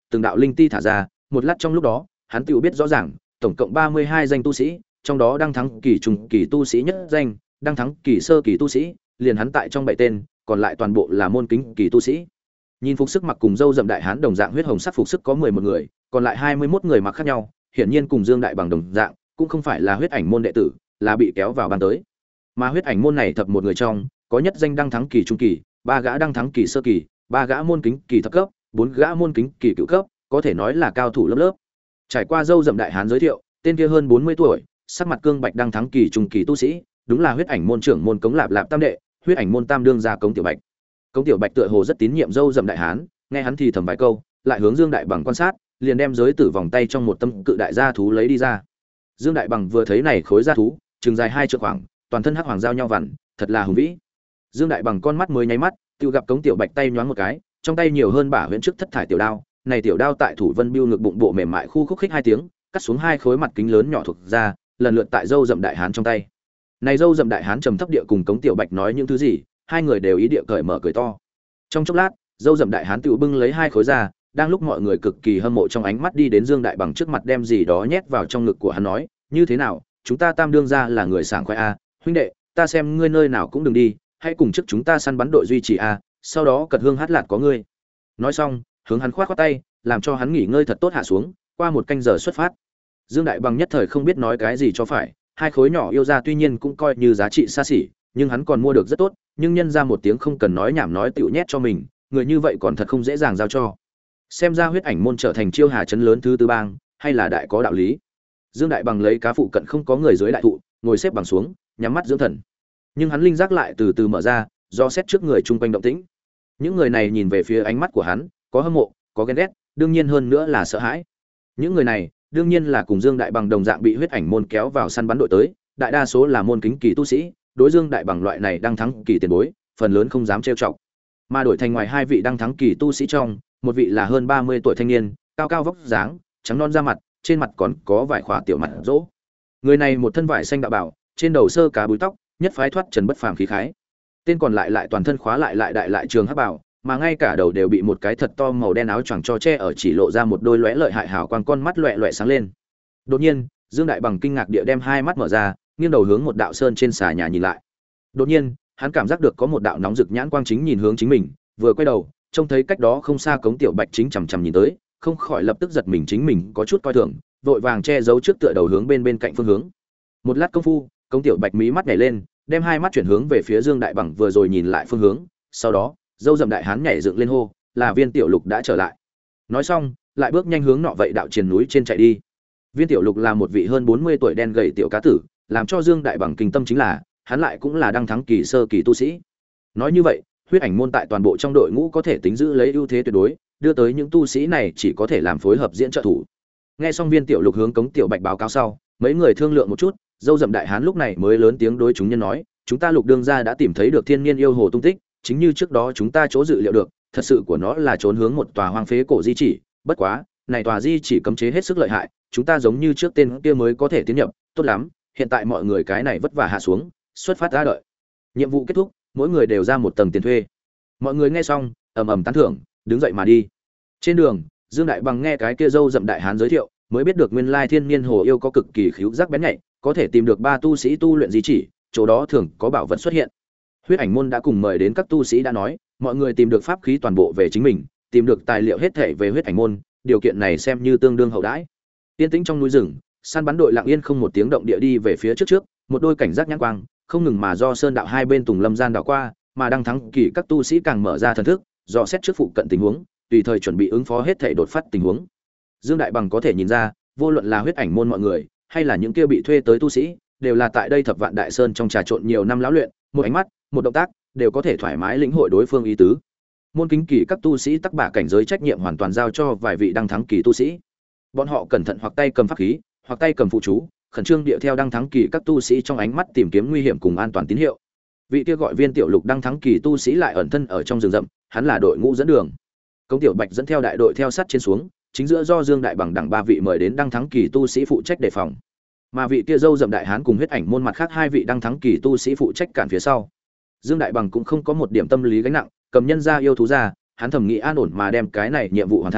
từng đạo linh ti thả ra, một lát trong lúc đó, hắn tự biết rõ ràng, tổng cộng ba mươi hai danh tu sĩ, trong đó đăng thắng kỳ trung kỳ tu sĩ nhất danh, đăng thắng kỳ sơ kỳ tu sĩ, liền hắn tại trong bảy tên, còn lại toàn bộ là môn kính kỳ tu sĩ. Nhìn phục sức mặc cùng dâu rậm đại hán đồng dạng huyết hồng sắc phục sức có mười một người, còn lại hai mươi mốt người mặc khác nhau, hiển nhiên cùng Dương Đại Bằng đồng dạng, cũng không phải là huyết ảnh môn đệ tử, là bị kéo vào ban tới. Mà huyết ảnh môn này thập một người trong, có nhất danh đăng thắng kỳ trung kỳ, ba gã đăng thắng kỳ sơ kỳ, ba gã môn kính kỳ thập cấp, bốn gã môn kính kỳ cửu cấp, có thể nói là cao thủ lớp lớp. Trải qua dâu rậm đại hán giới thiệu, tên kia hơn bốn mươi tuổi, sắc mặt cương bạch đăng thắng kỳ trung kỳ tu sĩ, đúng là huyết ảnh môn trưởng môn Cống Lạp Lạp tam đệ, huyết ảnh môn tam đương gia Cống Tiểu Bạch. Cống Tiểu Bạch tựa hồ rất tín nhiệm dâu rậm đại hán, nghe hắn thì thầm vài câu, lại hướng Dương Đại Bằng quan sát, liền đem giới tử vòng tay trong một tâm cự đại gia thú lấy đi ra. Dương Đại Bằng vừa thấy này khối gia thú, chừng dài hai trượng khoảng, toàn thân hắc hoàng giao nhau vằn, thật là hùng vĩ. Dương Đại Bằng con mắt mới nháy mắt, tự gặp Cống Tiểu Bạch tay nhoáng một cái, trong tay nhiều hơn bả huyễn trước thất thải tiểu đao, này tiểu đao tại thủ vân biêu ngực bụng bộ mềm mại khu khúc khích hai tiếng, cắt xuống hai khối mặt kính lớn nhỏ thuộc ra, lần lượt tại dâu rậm đại hán trong tay. Này dâu rậm đại hán trầm thấp địa cùng Cống Tiểu Bạch nói những thứ gì, hai người đều ý địa cởi mở cười to. Trong chốc lát, dâu rậm đại hán tự bưng lấy hai khối ra, đang lúc mọi người cực kỳ hâm mộ trong ánh mắt đi đến Dương Đại Bằng trước mặt đem gì đó nhét vào trong ngực của hắn nói, như thế nào, chúng ta tam đương gia là người sảng khoái a, huynh đệ, ta xem ngươi nơi nào cũng đừng đi, hãy cùng trước chúng ta săn bắn đội duy trì a, sau đó cật hương hát lạt có ngươi. Nói xong, hướng hắn khoát khoát tay, làm cho hắn nghỉ ngơi thật tốt hạ xuống, qua một canh giờ xuất phát. Dương Đại Bằng nhất thời không biết nói cái gì cho phải, hai khối nhỏ yêu ra tuy nhiên cũng coi như giá trị xa xỉ, nhưng hắn còn mua được rất tốt, nhưng nhân ra một tiếng không cần nói nhảm nói tựu nhét cho mình, người như vậy còn thật không dễ dàng giao cho. Xem ra huyết ảnh môn trở thành chiêu hà trấn lớn thứ tư bang, hay là đại có đạo lý. Dương Đại Bằng lấy cá phụ cận không có người dưới đại thụ, ngồi xếp bằng xuống, nhắm mắt dưỡng thần. Nhưng hắn linh giác lại từ từ mở ra, do xét trước người chung quanh động tĩnh. Những người này nhìn về phía ánh mắt của hắn, có hâm mộ, có ghen ghét, đương nhiên hơn nữa là sợ hãi. Những người này, đương nhiên là cùng Dương Đại Bằng đồng dạng bị huyết ảnh môn kéo vào săn bắn đội tới, đại đa số là môn kính kỳ tu sĩ, đối Dương Đại Bằng loại này đang thắng kỳ tiền bối, phần lớn không dám trêu chọc. Mà đổi thành ngoài hai vị đang thắng kỳ tu sĩ trong, một vị là hơn ba mươi tuổi thanh niên, cao cao vóc dáng, trắng non da mặt, trên mặt còn có vài khỏa tiểu mặt rỗ. Người này một thân vải xanh đạo bảo, trên đầu sơ cá búi tóc, nhất phái thoát trần bất phàm khí khái. Tên còn lại lại toàn thân khóa lại lại đại lại trường hắc bảo, mà ngay cả đầu đều bị một cái thật to màu đen áo choàng cho che ở, chỉ lộ ra một đôi lóe lợi hại hào quang con mắt loẹt loẹt sáng lên. Đột nhiên, Dương Đại Bằng kinh ngạc địa đem hai mắt mở ra, nghiêng đầu hướng một đạo sơn trên xà nhà nhìn lại. Đột nhiên, hắn cảm giác được có một đạo nóng rực nhãn quang chính nhìn hướng chính mình, vừa quay đầu, trông thấy cách đó không xa Cống Tiểu Bạch chính chằm chằm nhìn tới, không khỏi lập tức giật mình chính mình có chút coi thường, vội vàng che giấu trước tựa đầu hướng bên bên cạnh phương hướng. Một lát công phu, Cống Tiểu Bạch mí mắt nhảy lên, đem hai mắt chuyển hướng về phía Dương Đại Bằng vừa rồi nhìn lại phương hướng, sau đó, dâu rậm đại hán nhảy dựng lên hô, là Viên Tiểu Lục đã trở lại. Nói xong, lại bước nhanh hướng nọ vậy đạo triền núi trên chạy đi. Viên Tiểu Lục là một vị hơn bốn mươi tuổi đen gầy tiểu cá tử, làm cho Dương Đại Bằng kinh tâm chính là, hắn lại cũng là đăng thắng kỳ sơ kỳ tu sĩ. Nói như vậy, huyết ảnh môn tại toàn bộ trong đội ngũ có thể tính giữ lấy ưu thế tuyệt đối, đưa tới những tu sĩ này chỉ có thể làm phối hợp diễn trợ thủ. Nghe xong Viên Tiểu Lục hướng Cống Tiểu Bạch báo cáo sau, mấy người thương lượng một chút, dâu rậm đại hán lúc này mới lớn tiếng đối chúng nhân nói, chúng ta Lục đương gia đã tìm thấy được thiên niên yêu hồ tung tích, chính như trước đó chúng ta chỗ dự liệu được, thật sự của nó là trốn hướng một tòa hoang phế cổ di chỉ, bất quá, này tòa di chỉ cấm chế hết sức lợi hại, chúng ta giống như trước tên kia mới có thể tiến nhập, tốt lắm, hiện tại mọi người cái này vất vả hạ xuống, xuất phát ra đợi. Nhiệm vụ kết thúc, mỗi người đều ra một tầng tiền thuê. Mọi người nghe xong, ầm ầm tán thưởng, đứng dậy mà đi. Trên đường, Dương Đại Bằng nghe cái kia dâu rậm đại hán giới thiệu, mới biết được nguyên lai thiên niên hồ yêu có cực kỳ khứu giác bén nhạy, có thể tìm được ba tu sĩ tu luyện di chỉ, chỗ đó thường có bảo vật xuất hiện. Huyết ảnh môn đã cùng mời đến các tu sĩ đã nói, mọi người tìm được pháp khí toàn bộ về chính mình, tìm được tài liệu hết thảy về huyết ảnh môn, điều kiện này xem như tương đương hậu đãi. Tiên tĩnh trong núi rừng, săn bắn đội lặng yên không một tiếng động địa đi về phía trước trước, một đôi cảnh giác nhãn quang, không ngừng mà do sơn đạo hai bên tùng lâm gian đảo qua, mà đang thắng kỳ các tu sĩ càng mở ra thần thức, dò xét trước phụ cận tình huống, tùy thời chuẩn bị ứng phó hết thảy đột phát tình huống. Dương Đại Bằng có thể nhìn ra, vô luận là huyết ảnh môn mọi người, hay là những kia bị thuê tới tu sĩ, đều là tại đây Thập Vạn Đại Sơn trong trà trộn nhiều năm lão luyện, một ánh mắt, một động tác, đều có thể thoải mái lĩnh hội đối phương ý tứ. Môn kính kỳ các tu sĩ tắc bạ cảnh giới trách nhiệm hoàn toàn giao cho vài vị đăng thắng kỳ tu sĩ. Bọn họ cẩn thận hoặc tay cầm pháp khí, hoặc tay cầm phụ chú, khẩn trương điệu theo đăng thắng kỳ các tu sĩ trong ánh mắt tìm kiếm nguy hiểm cùng an toàn tín hiệu. Vị kia gọi Viên Tiểu Lục đăng thắng kỳ tu sĩ lại ẩn thân ở trong rừng rậm, hắn là đội ngũ dẫn đường. Cống Tiểu Bạch dẫn theo đại đội theo sát trên xuống, chính giữa do Dương Đại Bằng đẳng ba vị mời đến đăng thắng kỳ tu sĩ phụ trách đề phòng. Mà vị kia dâu rậm đại hán cùng huyết ảnh môn mặt khác hai vị đăng thắng kỳ tu sĩ phụ trách cản phía sau. Dương Đại Bằng cũng không có một điểm tâm lý gánh nặng, cầm nhân ra yêu thú ra, hắn thầm nghĩ an ổn mà đem cái này nhiệm vụ hoàn thành,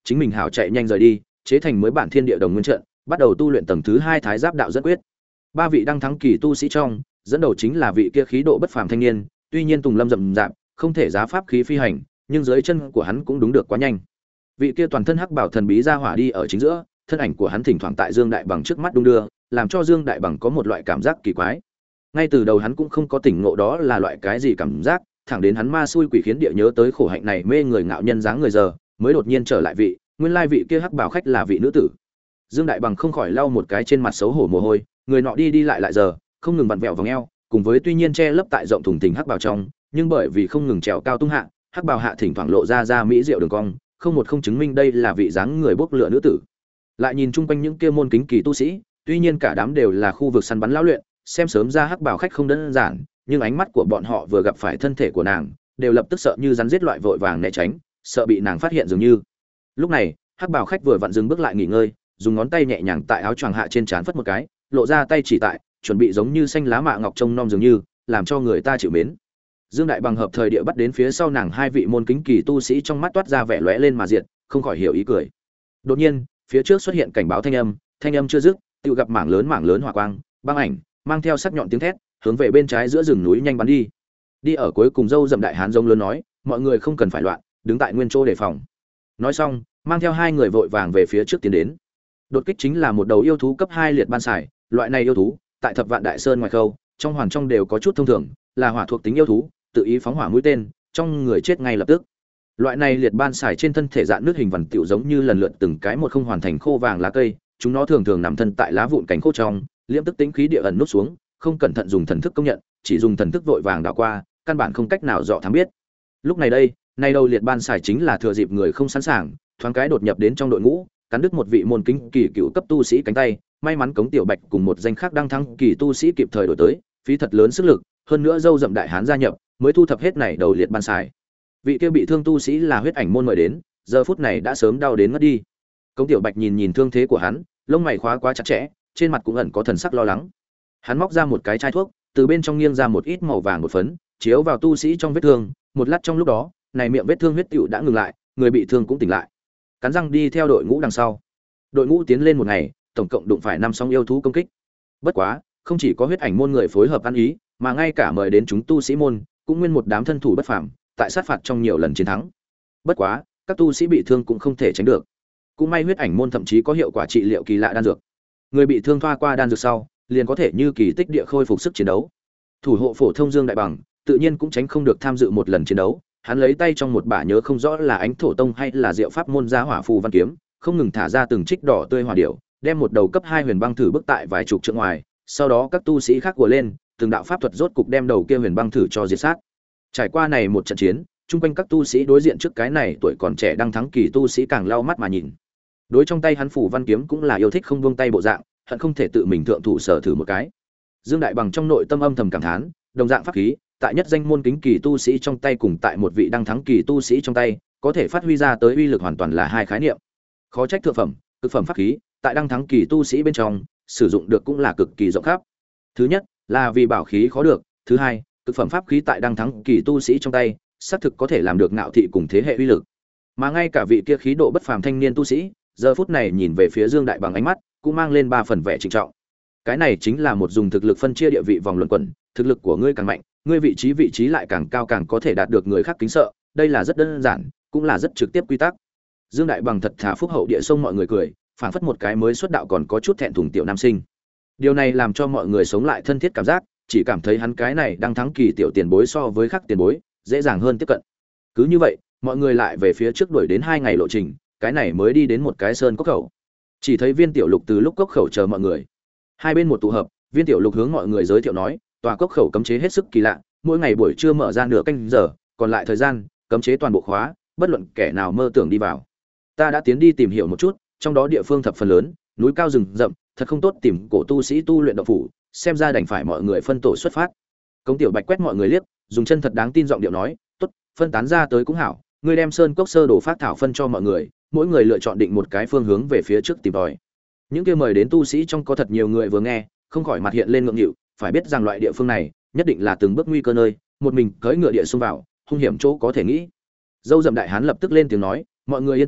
chính mình hảo chạy nhanh rời đi, chế thành mới bản thiên địa đồng nguyên trận, bắt đầu tu luyện tầng thứ hai thái giáp đạo dẫn quyết. Ba vị đăng thắng kỳ tu sĩ trong, dẫn đầu chính là vị kia khí độ bất phàm thanh niên, tuy nhiên tùng lâm rậm rạp, không thể giá pháp khí phi hành, nhưng dưới chân của hắn cũng đúng được quá nhanh. Vị kia toàn thân hắc bảo thần bí ra hỏa đi ở chính giữa, thân ảnh của hắn thỉnh thoảng tại Dương Đại Bằng trước mắt đung đưa, làm cho Dương Đại Bằng có một loại cảm giác kỳ quái. Ngay từ đầu hắn cũng không có tỉnh ngộ đó là loại cái gì cảm giác, thẳng đến hắn ma xui quỷ khiến địa nhớ tới khổ hạnh này mê người ngạo nhân dáng người giờ, mới đột nhiên trở lại vị, nguyên lai vị kia hắc bảo khách là vị nữ tử. Dương Đại Bằng không khỏi lau một cái trên mặt xấu hổ mồ hôi, người nọ đi đi lại lại giờ, không ngừng vặn vẹo vòng eo, cùng với tuy nhiên che lấp tại rộng thùng thình hắc bảo trong, nhưng bởi vì không ngừng trèo cao tung hạ, hắc bảo hạ thỉnh thoảng lộ ra ra mỹ diệu đường cong, không một không chứng minh đây là vị dáng người bốc lửa nữ tử. Lại nhìn chung quanh những kia môn kính kỳ tu sĩ, tuy nhiên cả đám đều là khu vực săn bắn lão luyện, xem sớm ra hắc bảo khách không đơn giản, nhưng ánh mắt của bọn họ vừa gặp phải thân thể của nàng, đều lập tức sợ như rắn giết loại vội vàng né tránh, sợ bị nàng phát hiện dường như. Lúc này, hắc bảo khách vừa vặn dừng bước lại nghỉ ngơi, dùng ngón tay nhẹ nhàng tại áo choàng hạ trên trán phất một cái, lộ ra tay chỉ tại, chuẩn bị giống như xanh lá mạ ngọc trông nom dường như, làm cho người ta chịu mến. Dương Đại Bằng hợp thời địa bắt đến phía sau nàng hai vị môn kính kỳ tu sĩ trong mắt toát ra vẻ lóe lên mà diệt, không khỏi hiểu ý cười. Đột nhiên, phía trước xuất hiện cảnh báo thanh âm, thanh âm chưa dứt, tự gặp mảng lớn mảng lớn hỏa quang, băng ảnh, mang theo sắc nhọn tiếng thét, hướng về bên trái giữa rừng núi nhanh bắn đi. Đi ở cuối cùng dâu dậm đại hán giống lớn nói, mọi người không cần phải loạn, đứng tại nguyên chỗ đề phòng. Nói xong, mang theo hai người vội vàng về phía trước tiến đến. Đột kích chính là một đầu yêu thú cấp hai liệt ban xài, loại này yêu thú, tại Thập Vạn Đại Sơn ngoài khâu, trong hoàn trong đều có chút thông thường, là hỏa thuộc tính yêu thú, tự ý phóng hỏa mũi tên, trong người chết ngay lập tức. Loại này liệt ban xài trên thân thể dạng nước hình vằn tiểu giống như lần lượt từng cái một không hoàn thành khô vàng lá cây, chúng nó thường thường nằm thân tại lá vụn cánh khô trong, liễm tức tính khí địa ẩn nút xuống, không cẩn thận dùng thần thức công nhận, chỉ dùng thần thức vội vàng đảo qua, căn bản không cách nào dọ thám biết. Lúc này đây, nay đầu liệt ban xài chính là thừa dịp người không sẵn sàng, thoáng cái đột nhập đến trong đội ngũ, cắn đứt một vị môn kính kỳ cựu cấp tu sĩ cánh tay, may mắn Cống Tiểu Bạch cùng một danh khác đang thắng kỳ tu sĩ kịp thời đổi tới, phí thật lớn sức lực, hơn nữa dâu dậm đại hán gia nhập, mới thu thập hết này đầu liệt ban xài. Vị kia bị thương tu sĩ là huyết ảnh môn mời đến, giờ phút này đã sớm đau đến ngất đi. Cống Tiểu Bạch nhìn nhìn thương thế của hắn, lông mày khóa quá chặt chẽ, trên mặt cũng ẩn có thần sắc lo lắng. Hắn móc ra một cái chai thuốc, từ bên trong nghiêng ra một ít màu vàng một phấn, chiếu vào tu sĩ trong vết thương, một lát trong lúc đó, này miệng vết thương huyết tựu đã ngừng lại, người bị thương cũng tỉnh lại. Cắn răng đi theo đội ngũ đằng sau. Đội ngũ tiến lên một ngày, tổng cộng đụng phải năm sóng yêu thú công kích. Bất quá, không chỉ có huyết ảnh môn người phối hợp ăn ý, mà ngay cả mời đến chúng tu sĩ môn, cũng nguyên một đám thân thủ bất phàm, tại sát phạt trong nhiều lần chiến thắng. Bất quá, các tu sĩ bị thương cũng không thể tránh được. Cũng may huyết ảnh môn thậm chí có hiệu quả trị liệu kỳ lạ đan dược. Người bị thương thoa qua đan dược sau, liền có thể như kỳ tích địa khôi phục sức chiến đấu. Thủ hộ phổ thông Dương Đại Bằng, tự nhiên cũng tránh không được tham dự một lần chiến đấu. Hắn lấy tay trong một bả nhớ không rõ là Ánh Thổ Tông hay là Diệu Pháp môn ra hỏa phù văn kiếm, không ngừng thả ra từng trích đỏ tươi hỏa điểu, đem một đầu cấp hai huyền băng thử bức tại vài chục trượng ngoài, sau đó các tu sĩ khác của lên, từng đạo pháp thuật rốt cục đem đầu kia huyền băng thử cho diệt sát. Trải qua này một trận chiến, chung quanh các tu sĩ đối diện trước cái này tuổi còn trẻ đang thắng kỳ tu sĩ càng lau mắt mà nhìn. Đối trong tay hắn phủ văn kiếm cũng là yêu thích không buông tay bộ dạng, hận không thể tự mình thượng thủ sở thử một cái. Dương Đại Bằng trong nội tâm âm thầm cảm thán, đồng dạng pháp khí, tại nhất danh môn kính kỳ tu sĩ trong tay cùng tại một vị đăng thắng kỳ tu sĩ trong tay, có thể phát huy ra tới uy lực hoàn toàn là hai khái niệm. Khó trách thượng phẩm, cực phẩm pháp khí, tại đăng thắng kỳ tu sĩ bên trong, sử dụng được cũng là cực kỳ rộng khắp. Thứ nhất, là vì bảo khí khó được, thứ hai, cực phẩm pháp khí tại đăng thắng kỳ tu sĩ trong tay, xác thực có thể làm được ngạo thị cùng thế hệ uy lực. Mà ngay cả vị kia khí độ bất phàm thanh niên tu sĩ, giờ phút này nhìn về phía Dương Đại Bằng ánh mắt, cũng mang lên ba phần vẻ trịnh trọng. Cái này chính là một dùng thực lực phân chia địa vị vòng luẩn quẩn, thực lực của ngươi càng mạnh, ngươi vị trí vị trí lại càng cao càng có thể đạt được người khác kính sợ, đây là rất đơn giản, cũng là rất trực tiếp quy tắc. Dương Đại Bằng thật thà phúc hậu địa sông mọi người cười, phảng phất một cái mới xuất đạo còn có chút thẹn thùng tiểu nam sinh. Điều này làm cho mọi người sống lại thân thiết cảm giác, chỉ cảm thấy hắn cái này đang thắng kỳ tiểu tiền bối so với khác tiền bối, dễ dàng hơn tiếp cận. Cứ như vậy, mọi người lại về phía trước đuổi đến hai ngày lộ trình, cái này mới đi đến một cái sơn cốc khẩu. Chỉ thấy Viên Tiểu Lục từ lúc cốc khẩu chờ mọi người. Hai bên một tụ hợp, Viên Tiểu Lục hướng mọi người giới thiệu nói, tòa cốc khẩu cấm chế hết sức kỳ lạ, mỗi ngày buổi trưa mở ra nửa canh giờ, còn lại thời gian, cấm chế toàn bộ khóa, bất luận kẻ nào mơ tưởng đi vào. Ta đã tiến đi tìm hiểu một chút, trong đó địa phương thập phần lớn, núi cao rừng rậm, thật không tốt tìm cổ tu sĩ tu luyện động phủ, xem ra đành phải mọi người phân tổ xuất phát. Cống Tiểu Bạch quét mọi người liếc, dùng chân thật đáng tin giọng điệu nói, "Tốt, phân tán ra tới cũng hảo, ngươi đem sơn cốc sơ đồ phát thảo phân cho mọi người, mỗi người lựa chọn định một cái phương hướng về phía trước tìm tòi." Những kia mời đến tu sĩ trong có thật nhiều người vừa nghe, không khỏi mặt hiện lên ngượng nghịu, phải biết rằng loại địa phương này, nhất định là từng bước nguy cơ nơi, một mình cưỡi ngựa địa xông vào, hung hiểm chỗ có thể nghĩ. Dâu Dậm đại hán lập tức lên tiếng nói, "Mọi người yên tâm,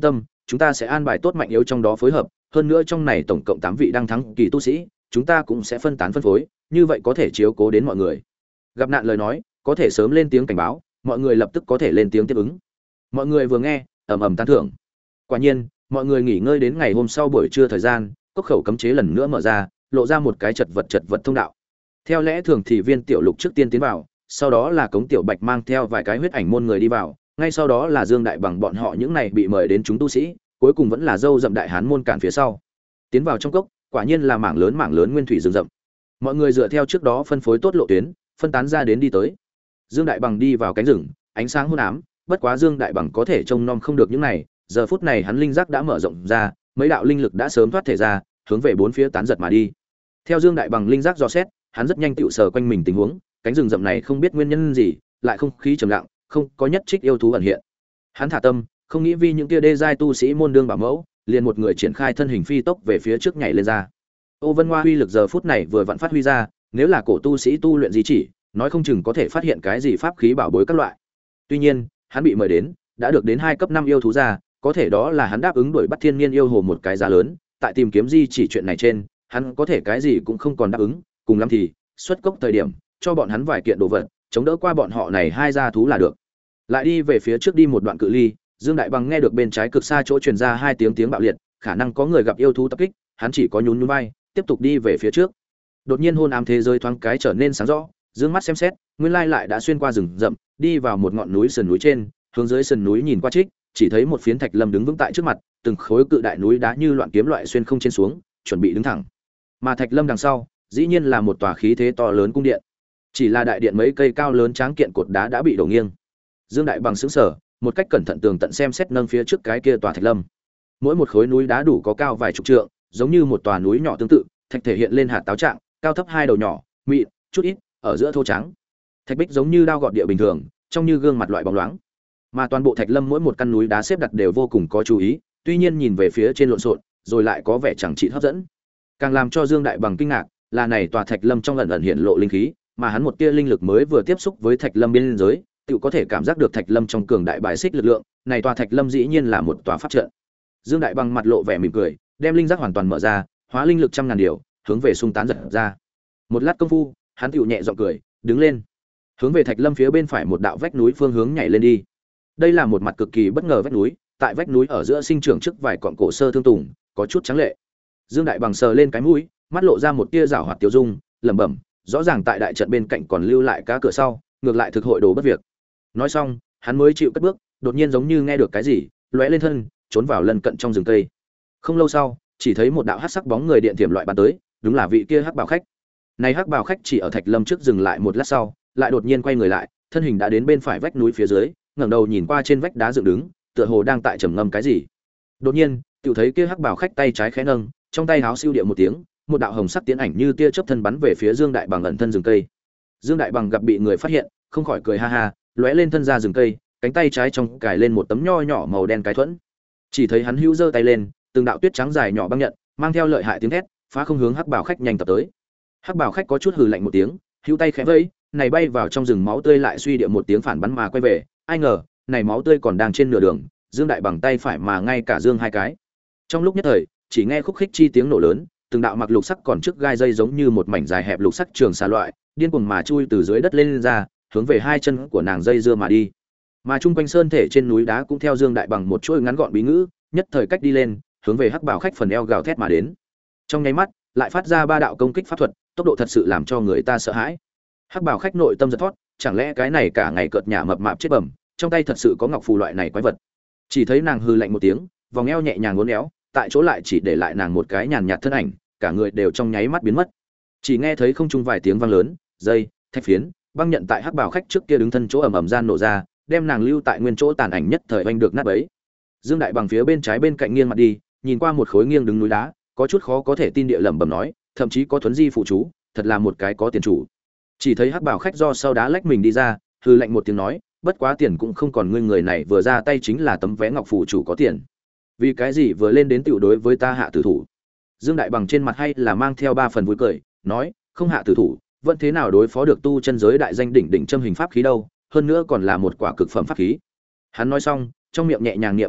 chúng ta sẽ an bài tốt mạnh yếu trong đó phối hợp, hơn nữa trong này tổng cộng tám vị đăng thắng kỳ tu sĩ, chúng ta cũng sẽ phân tán phân phối, như vậy có thể chiếu cố đến mọi người. Gặp nạn lời nói, có thể sớm lên tiếng cảnh báo, mọi người lập tức có thể lên tiếng tiếp ứng. Mọi người vừa nghe, ầm ầm tán thưởng. Quả nhiên, mọi người nghỉ ngơi đến ngày hôm sau buổi trưa thời gian, cốc khẩu cấm chế lần nữa mở ra, lộ ra một cái chật vật chật vật thông đạo. Theo lẽ thường thì Viên Tiểu Lục trước tiên tiến vào, sau đó là Cống Tiểu Bạch mang theo vài cái huyết ảnh môn người đi vào, ngay sau đó là Dương Đại Bằng bọn họ những này bị mời đến chúng tu sĩ, cuối cùng vẫn là dâu dậm đại hán môn cản phía sau. Tiến vào trong cốc, quả nhiên là mảng lớn mảng lớn nguyên thủy rừng rậm. Mọi người dựa theo trước đó phân phối tốt lộ tuyến, phân tán ra đến đi tới. Dương Đại Bằng đi vào cánh rừng, ánh sáng hôn ám, bất quá Dương Đại Bằng có thể trông nom không được những này, giờ phút này hắn linh giác đã mở rộng ra, mấy đạo linh lực đã sớm thoát thể ra, hướng về bốn phía tán giật mà đi. Theo Dương Đại Bằng linh giác dò xét, hắn rất nhanh tựu sờ quanh mình tình huống, cánh rừng rậm này không biết nguyên nhân gì, lại không khí trầm lặng, không có nhất trích yêu thú ẩn hiện. Hắn thả tâm, không nghĩ vì những kia đê giai tu sĩ môn đương bảo mẫu, liền một người triển khai thân hình phi tốc về phía trước nhảy lên ra. Ô Vân Hoa huy lực giờ phút này vừa vặn phát huy ra, nếu là cổ tu sĩ tu luyện gì chỉ, nói không chừng có thể phát hiện cái gì pháp khí bảo bối các loại. Tuy nhiên, hắn bị mời đến, đã được đến hai cấp năm yêu thú ra, có thể đó là hắn đáp ứng đuổi bắt thiên niên yêu hồ một cái giá lớn, tại tìm kiếm di chỉ chuyện này trên, hắn có thể cái gì cũng không còn đáp ứng, cùng lắm thì xuất cốc thời điểm, cho bọn hắn vài kiện đồ vật, chống đỡ qua bọn họ này hai gia thú là được. Lại đi về phía trước đi một đoạn cự ly, Dương Đại Bằng nghe được bên trái cực xa chỗ truyền ra hai tiếng tiếng bạo liệt, khả năng có người gặp yêu thú tập kích, hắn chỉ có nhún nhún vai, tiếp tục đi về phía trước. Đột nhiên hôn ám thế giới thoáng cái trở nên sáng rõ, dương mắt xem xét, nguyên lai lại đã xuyên qua rừng rậm, đi vào một ngọn núi sườn núi trên, hướng dưới sườn núi nhìn qua trích, chỉ thấy một phiến thạch lâm đứng vững tại trước mặt, từng khối cự đại núi đá như loạn kiếm loại xuyên không trên xuống, chuẩn bị đứng thẳng. Mà thạch lâm đằng sau, dĩ nhiên là một tòa khí thế to lớn cung điện. Chỉ là đại điện mấy cây cao lớn tráng kiện cột đá đã bị đổ nghiêng. Dương Đại Bằng sững sờ, một cách cẩn thận tường tận xem xét nâng phía trước cái kia tòa thạch lâm. Mỗi một khối núi đá đủ có cao vài chục trượng, giống như một tòa núi nhỏ tương tự, thạch thể hiện lên hạt táo trạng, cao thấp hai đầu nhỏ, mịn, chút ít, ở giữa thô trắng. Thạch bích giống như đao gọt địa bình thường, trông như gương mặt loại bóng loáng. Mà toàn bộ thạch lâm mỗi một căn núi đá xếp đặt đều vô cùng có chú ý, tuy nhiên nhìn về phía trên lộn xộn, rồi lại có vẻ chẳng trị hấp dẫn. Càng làm cho Dương Đại Bằng kinh ngạc, là này tòa thạch lâm trong ẩn ẩn hiện lộ linh khí, mà hắn một tia linh lực mới vừa tiếp xúc với thạch lâm biên giới, tự có thể cảm giác được thạch lâm trong cường đại bài xích lực lượng, này tòa thạch lâm dĩ nhiên là một tòa pháp trận. Dương Đại Bằng mặt lộ vẻ mỉm cười, đem linh giác hoàn toàn mở ra, hóa linh lực trăm ngàn điều, hướng về xung tán giật ra. Một lát công phu, hắn tựu nhẹ giọng cười, đứng lên, hướng về thạch lâm phía bên phải một đạo vách núi phương hướng nhảy lên đi. Đây là một mặt cực kỳ bất ngờ vách núi, tại vách núi ở giữa sinh trưởng trước vài cọn cổ sơ thương tùng, có chút trắng lệ. Dương Đại Bằng sờ lên cái mũi, mắt lộ ra một tia rảo hoạt tiêu dung, lẩm bẩm, rõ ràng tại đại trận bên cạnh còn lưu lại cá cửa sau, ngược lại thực hội đồ bất việc. Nói xong, hắn mới chịu cất bước, đột nhiên giống như nghe được cái gì, lóe lên thân, trốn vào lân cận trong rừng cây. Không lâu sau, chỉ thấy một đạo hắc sắc bóng người điện thiểm loại bắn tới, đúng là vị kia hắc bảo khách. Này hắc bảo khách chỉ ở thạch lâm trước dừng lại một lát sau, lại đột nhiên quay người lại, thân hình đã đến bên phải vách núi phía dưới, ngẩng đầu nhìn qua trên vách đá dựng đứng, tựa hồ đang tại trầm ngâm cái gì. Đột nhiên, tiểu thấy kia hắc bảo khách tay trái khẽ nâng, trong tay háo siêu địa một tiếng, một đạo hồng sắc tiến ảnh như tia chớp thân bắn về phía Dương Đại Bằng ẩn thân rừng cây. Dương Đại Bằng gặp bị người phát hiện, không khỏi cười ha ha, lóe lên thân ra rừng cây, cánh tay trái trong cài lên một tấm nho nhỏ màu đen cái thuẫn. Chỉ thấy hắn hữu giơ tay lên, từng đạo tuyết trắng dài nhỏ băng nhận, mang theo lợi hại tiếng thét, phá không hướng hắc bảo khách nhanh tập tới. Hắc bảo khách có chút hừ lạnh một tiếng, hữu tay khẽ vẫy, này bay vào trong rừng máu tươi lại suy địa một tiếng phản bắn mà quay về, ai ngờ, này máu tươi còn đang trên nửa đường, Dương Đại Bằng tay phải mà ngay cả dương hai cái. Trong lúc nhất thời, chỉ nghe khúc khích chi tiếng nổ lớn, từng đạo mặc lục sắc còn trước gai dây giống như một mảnh dài hẹp lục sắc trường xà loại, điên cuồng mà chui từ dưới đất lên, lên ra, hướng về hai chân của nàng dây dưa mà đi. Mà chung quanh sơn thể trên núi đá cũng theo Dương Đại Bằng một chuỗi ngắn gọn bí ngữ, nhất thời cách đi lên, hướng về hắc bảo khách phần eo gào thét mà đến. Trong nháy mắt, lại phát ra ba đạo công kích pháp thuật, tốc độ thật sự làm cho người ta sợ hãi. Hắc bảo khách nội tâm giật thoát, chẳng lẽ cái này cả ngày cợt nhả mập mạp chết bẩm, trong tay thật sự có ngọc phù loại này quái vật. Chỉ thấy nàng hừ lạnh một tiếng, vòng eo nhẹ nhàng uốn éo, tại chỗ lại chỉ để lại nàng một cái nhàn nhạt thân ảnh, cả người đều trong nháy mắt biến mất. Chỉ nghe thấy không trung vài tiếng vang lớn, dây, thạch phiến, băng nhận tại hắc bảo khách trước kia đứng thân chỗ ầm ầm gian nổ ra, đem nàng lưu tại nguyên chỗ tàn ảnh nhất thời oanh được nát bấy. Dương Đại Bằng phía bên trái bên cạnh nghiêng mặt đi, nhìn qua một khối nghiêng đứng núi đá, có chút khó có thể tin địa lẩm bẩm nói, thậm chí có thuấn di phụ chú, thật là một cái có tiền chủ. Chỉ thấy hắc bảo khách do sau đá lách mình đi ra, hừ lạnh một tiếng nói, bất quá tiền cũng không còn, ngươi người này vừa ra tay chính là tấm vé ngọc phụ chủ có tiền. Vì cái gì vừa lên đến tiểu đối với ta hạ tử thủ? Dương Đại Bằng trên mặt hay là mang theo ba phần vui cười, nói, không hạ tử thủ, vẫn thế nào đối phó được tu chân giới đại danh đỉnh đỉnh châm hình pháp khí đâu, hơn nữa còn là một quả cực phẩm pháp khí. Hắn nói xong, trong miệng nhẹ nhàng niệm thanh đoạn,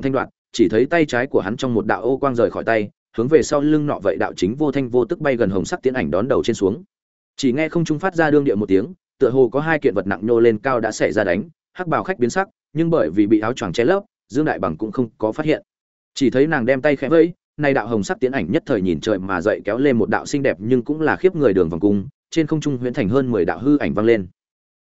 chỉ thấy tay trái của hắn trong một đạo ô quang rời khỏi tay, hướng về sau lưng nọ vậy đạo chính vô thanh vô tức bay gần hồng sắc tiễn ảnh đón đầu trên xuống. Chỉ nghe không trung phát ra đương địa một tiếng, tựa hồ có hai kiện vật nặng nhô lên cao đã xảy ra đánh, hắc bào khách biến sắc, nhưng bởi vì bị áo choàng che lấp, Dương Đại Bằng cũng không có phát hiện. Chỉ thấy nàng đem tay khẽ vẫy, này đạo hồng sắc tiễn ảnh nhất thời nhìn trời mà dậy kéo lên một đạo xinh đẹp nhưng cũng là khiếp người đường vòng cung, trên không trung huyễn thành hơn mười đạo hư ảnh vang lên.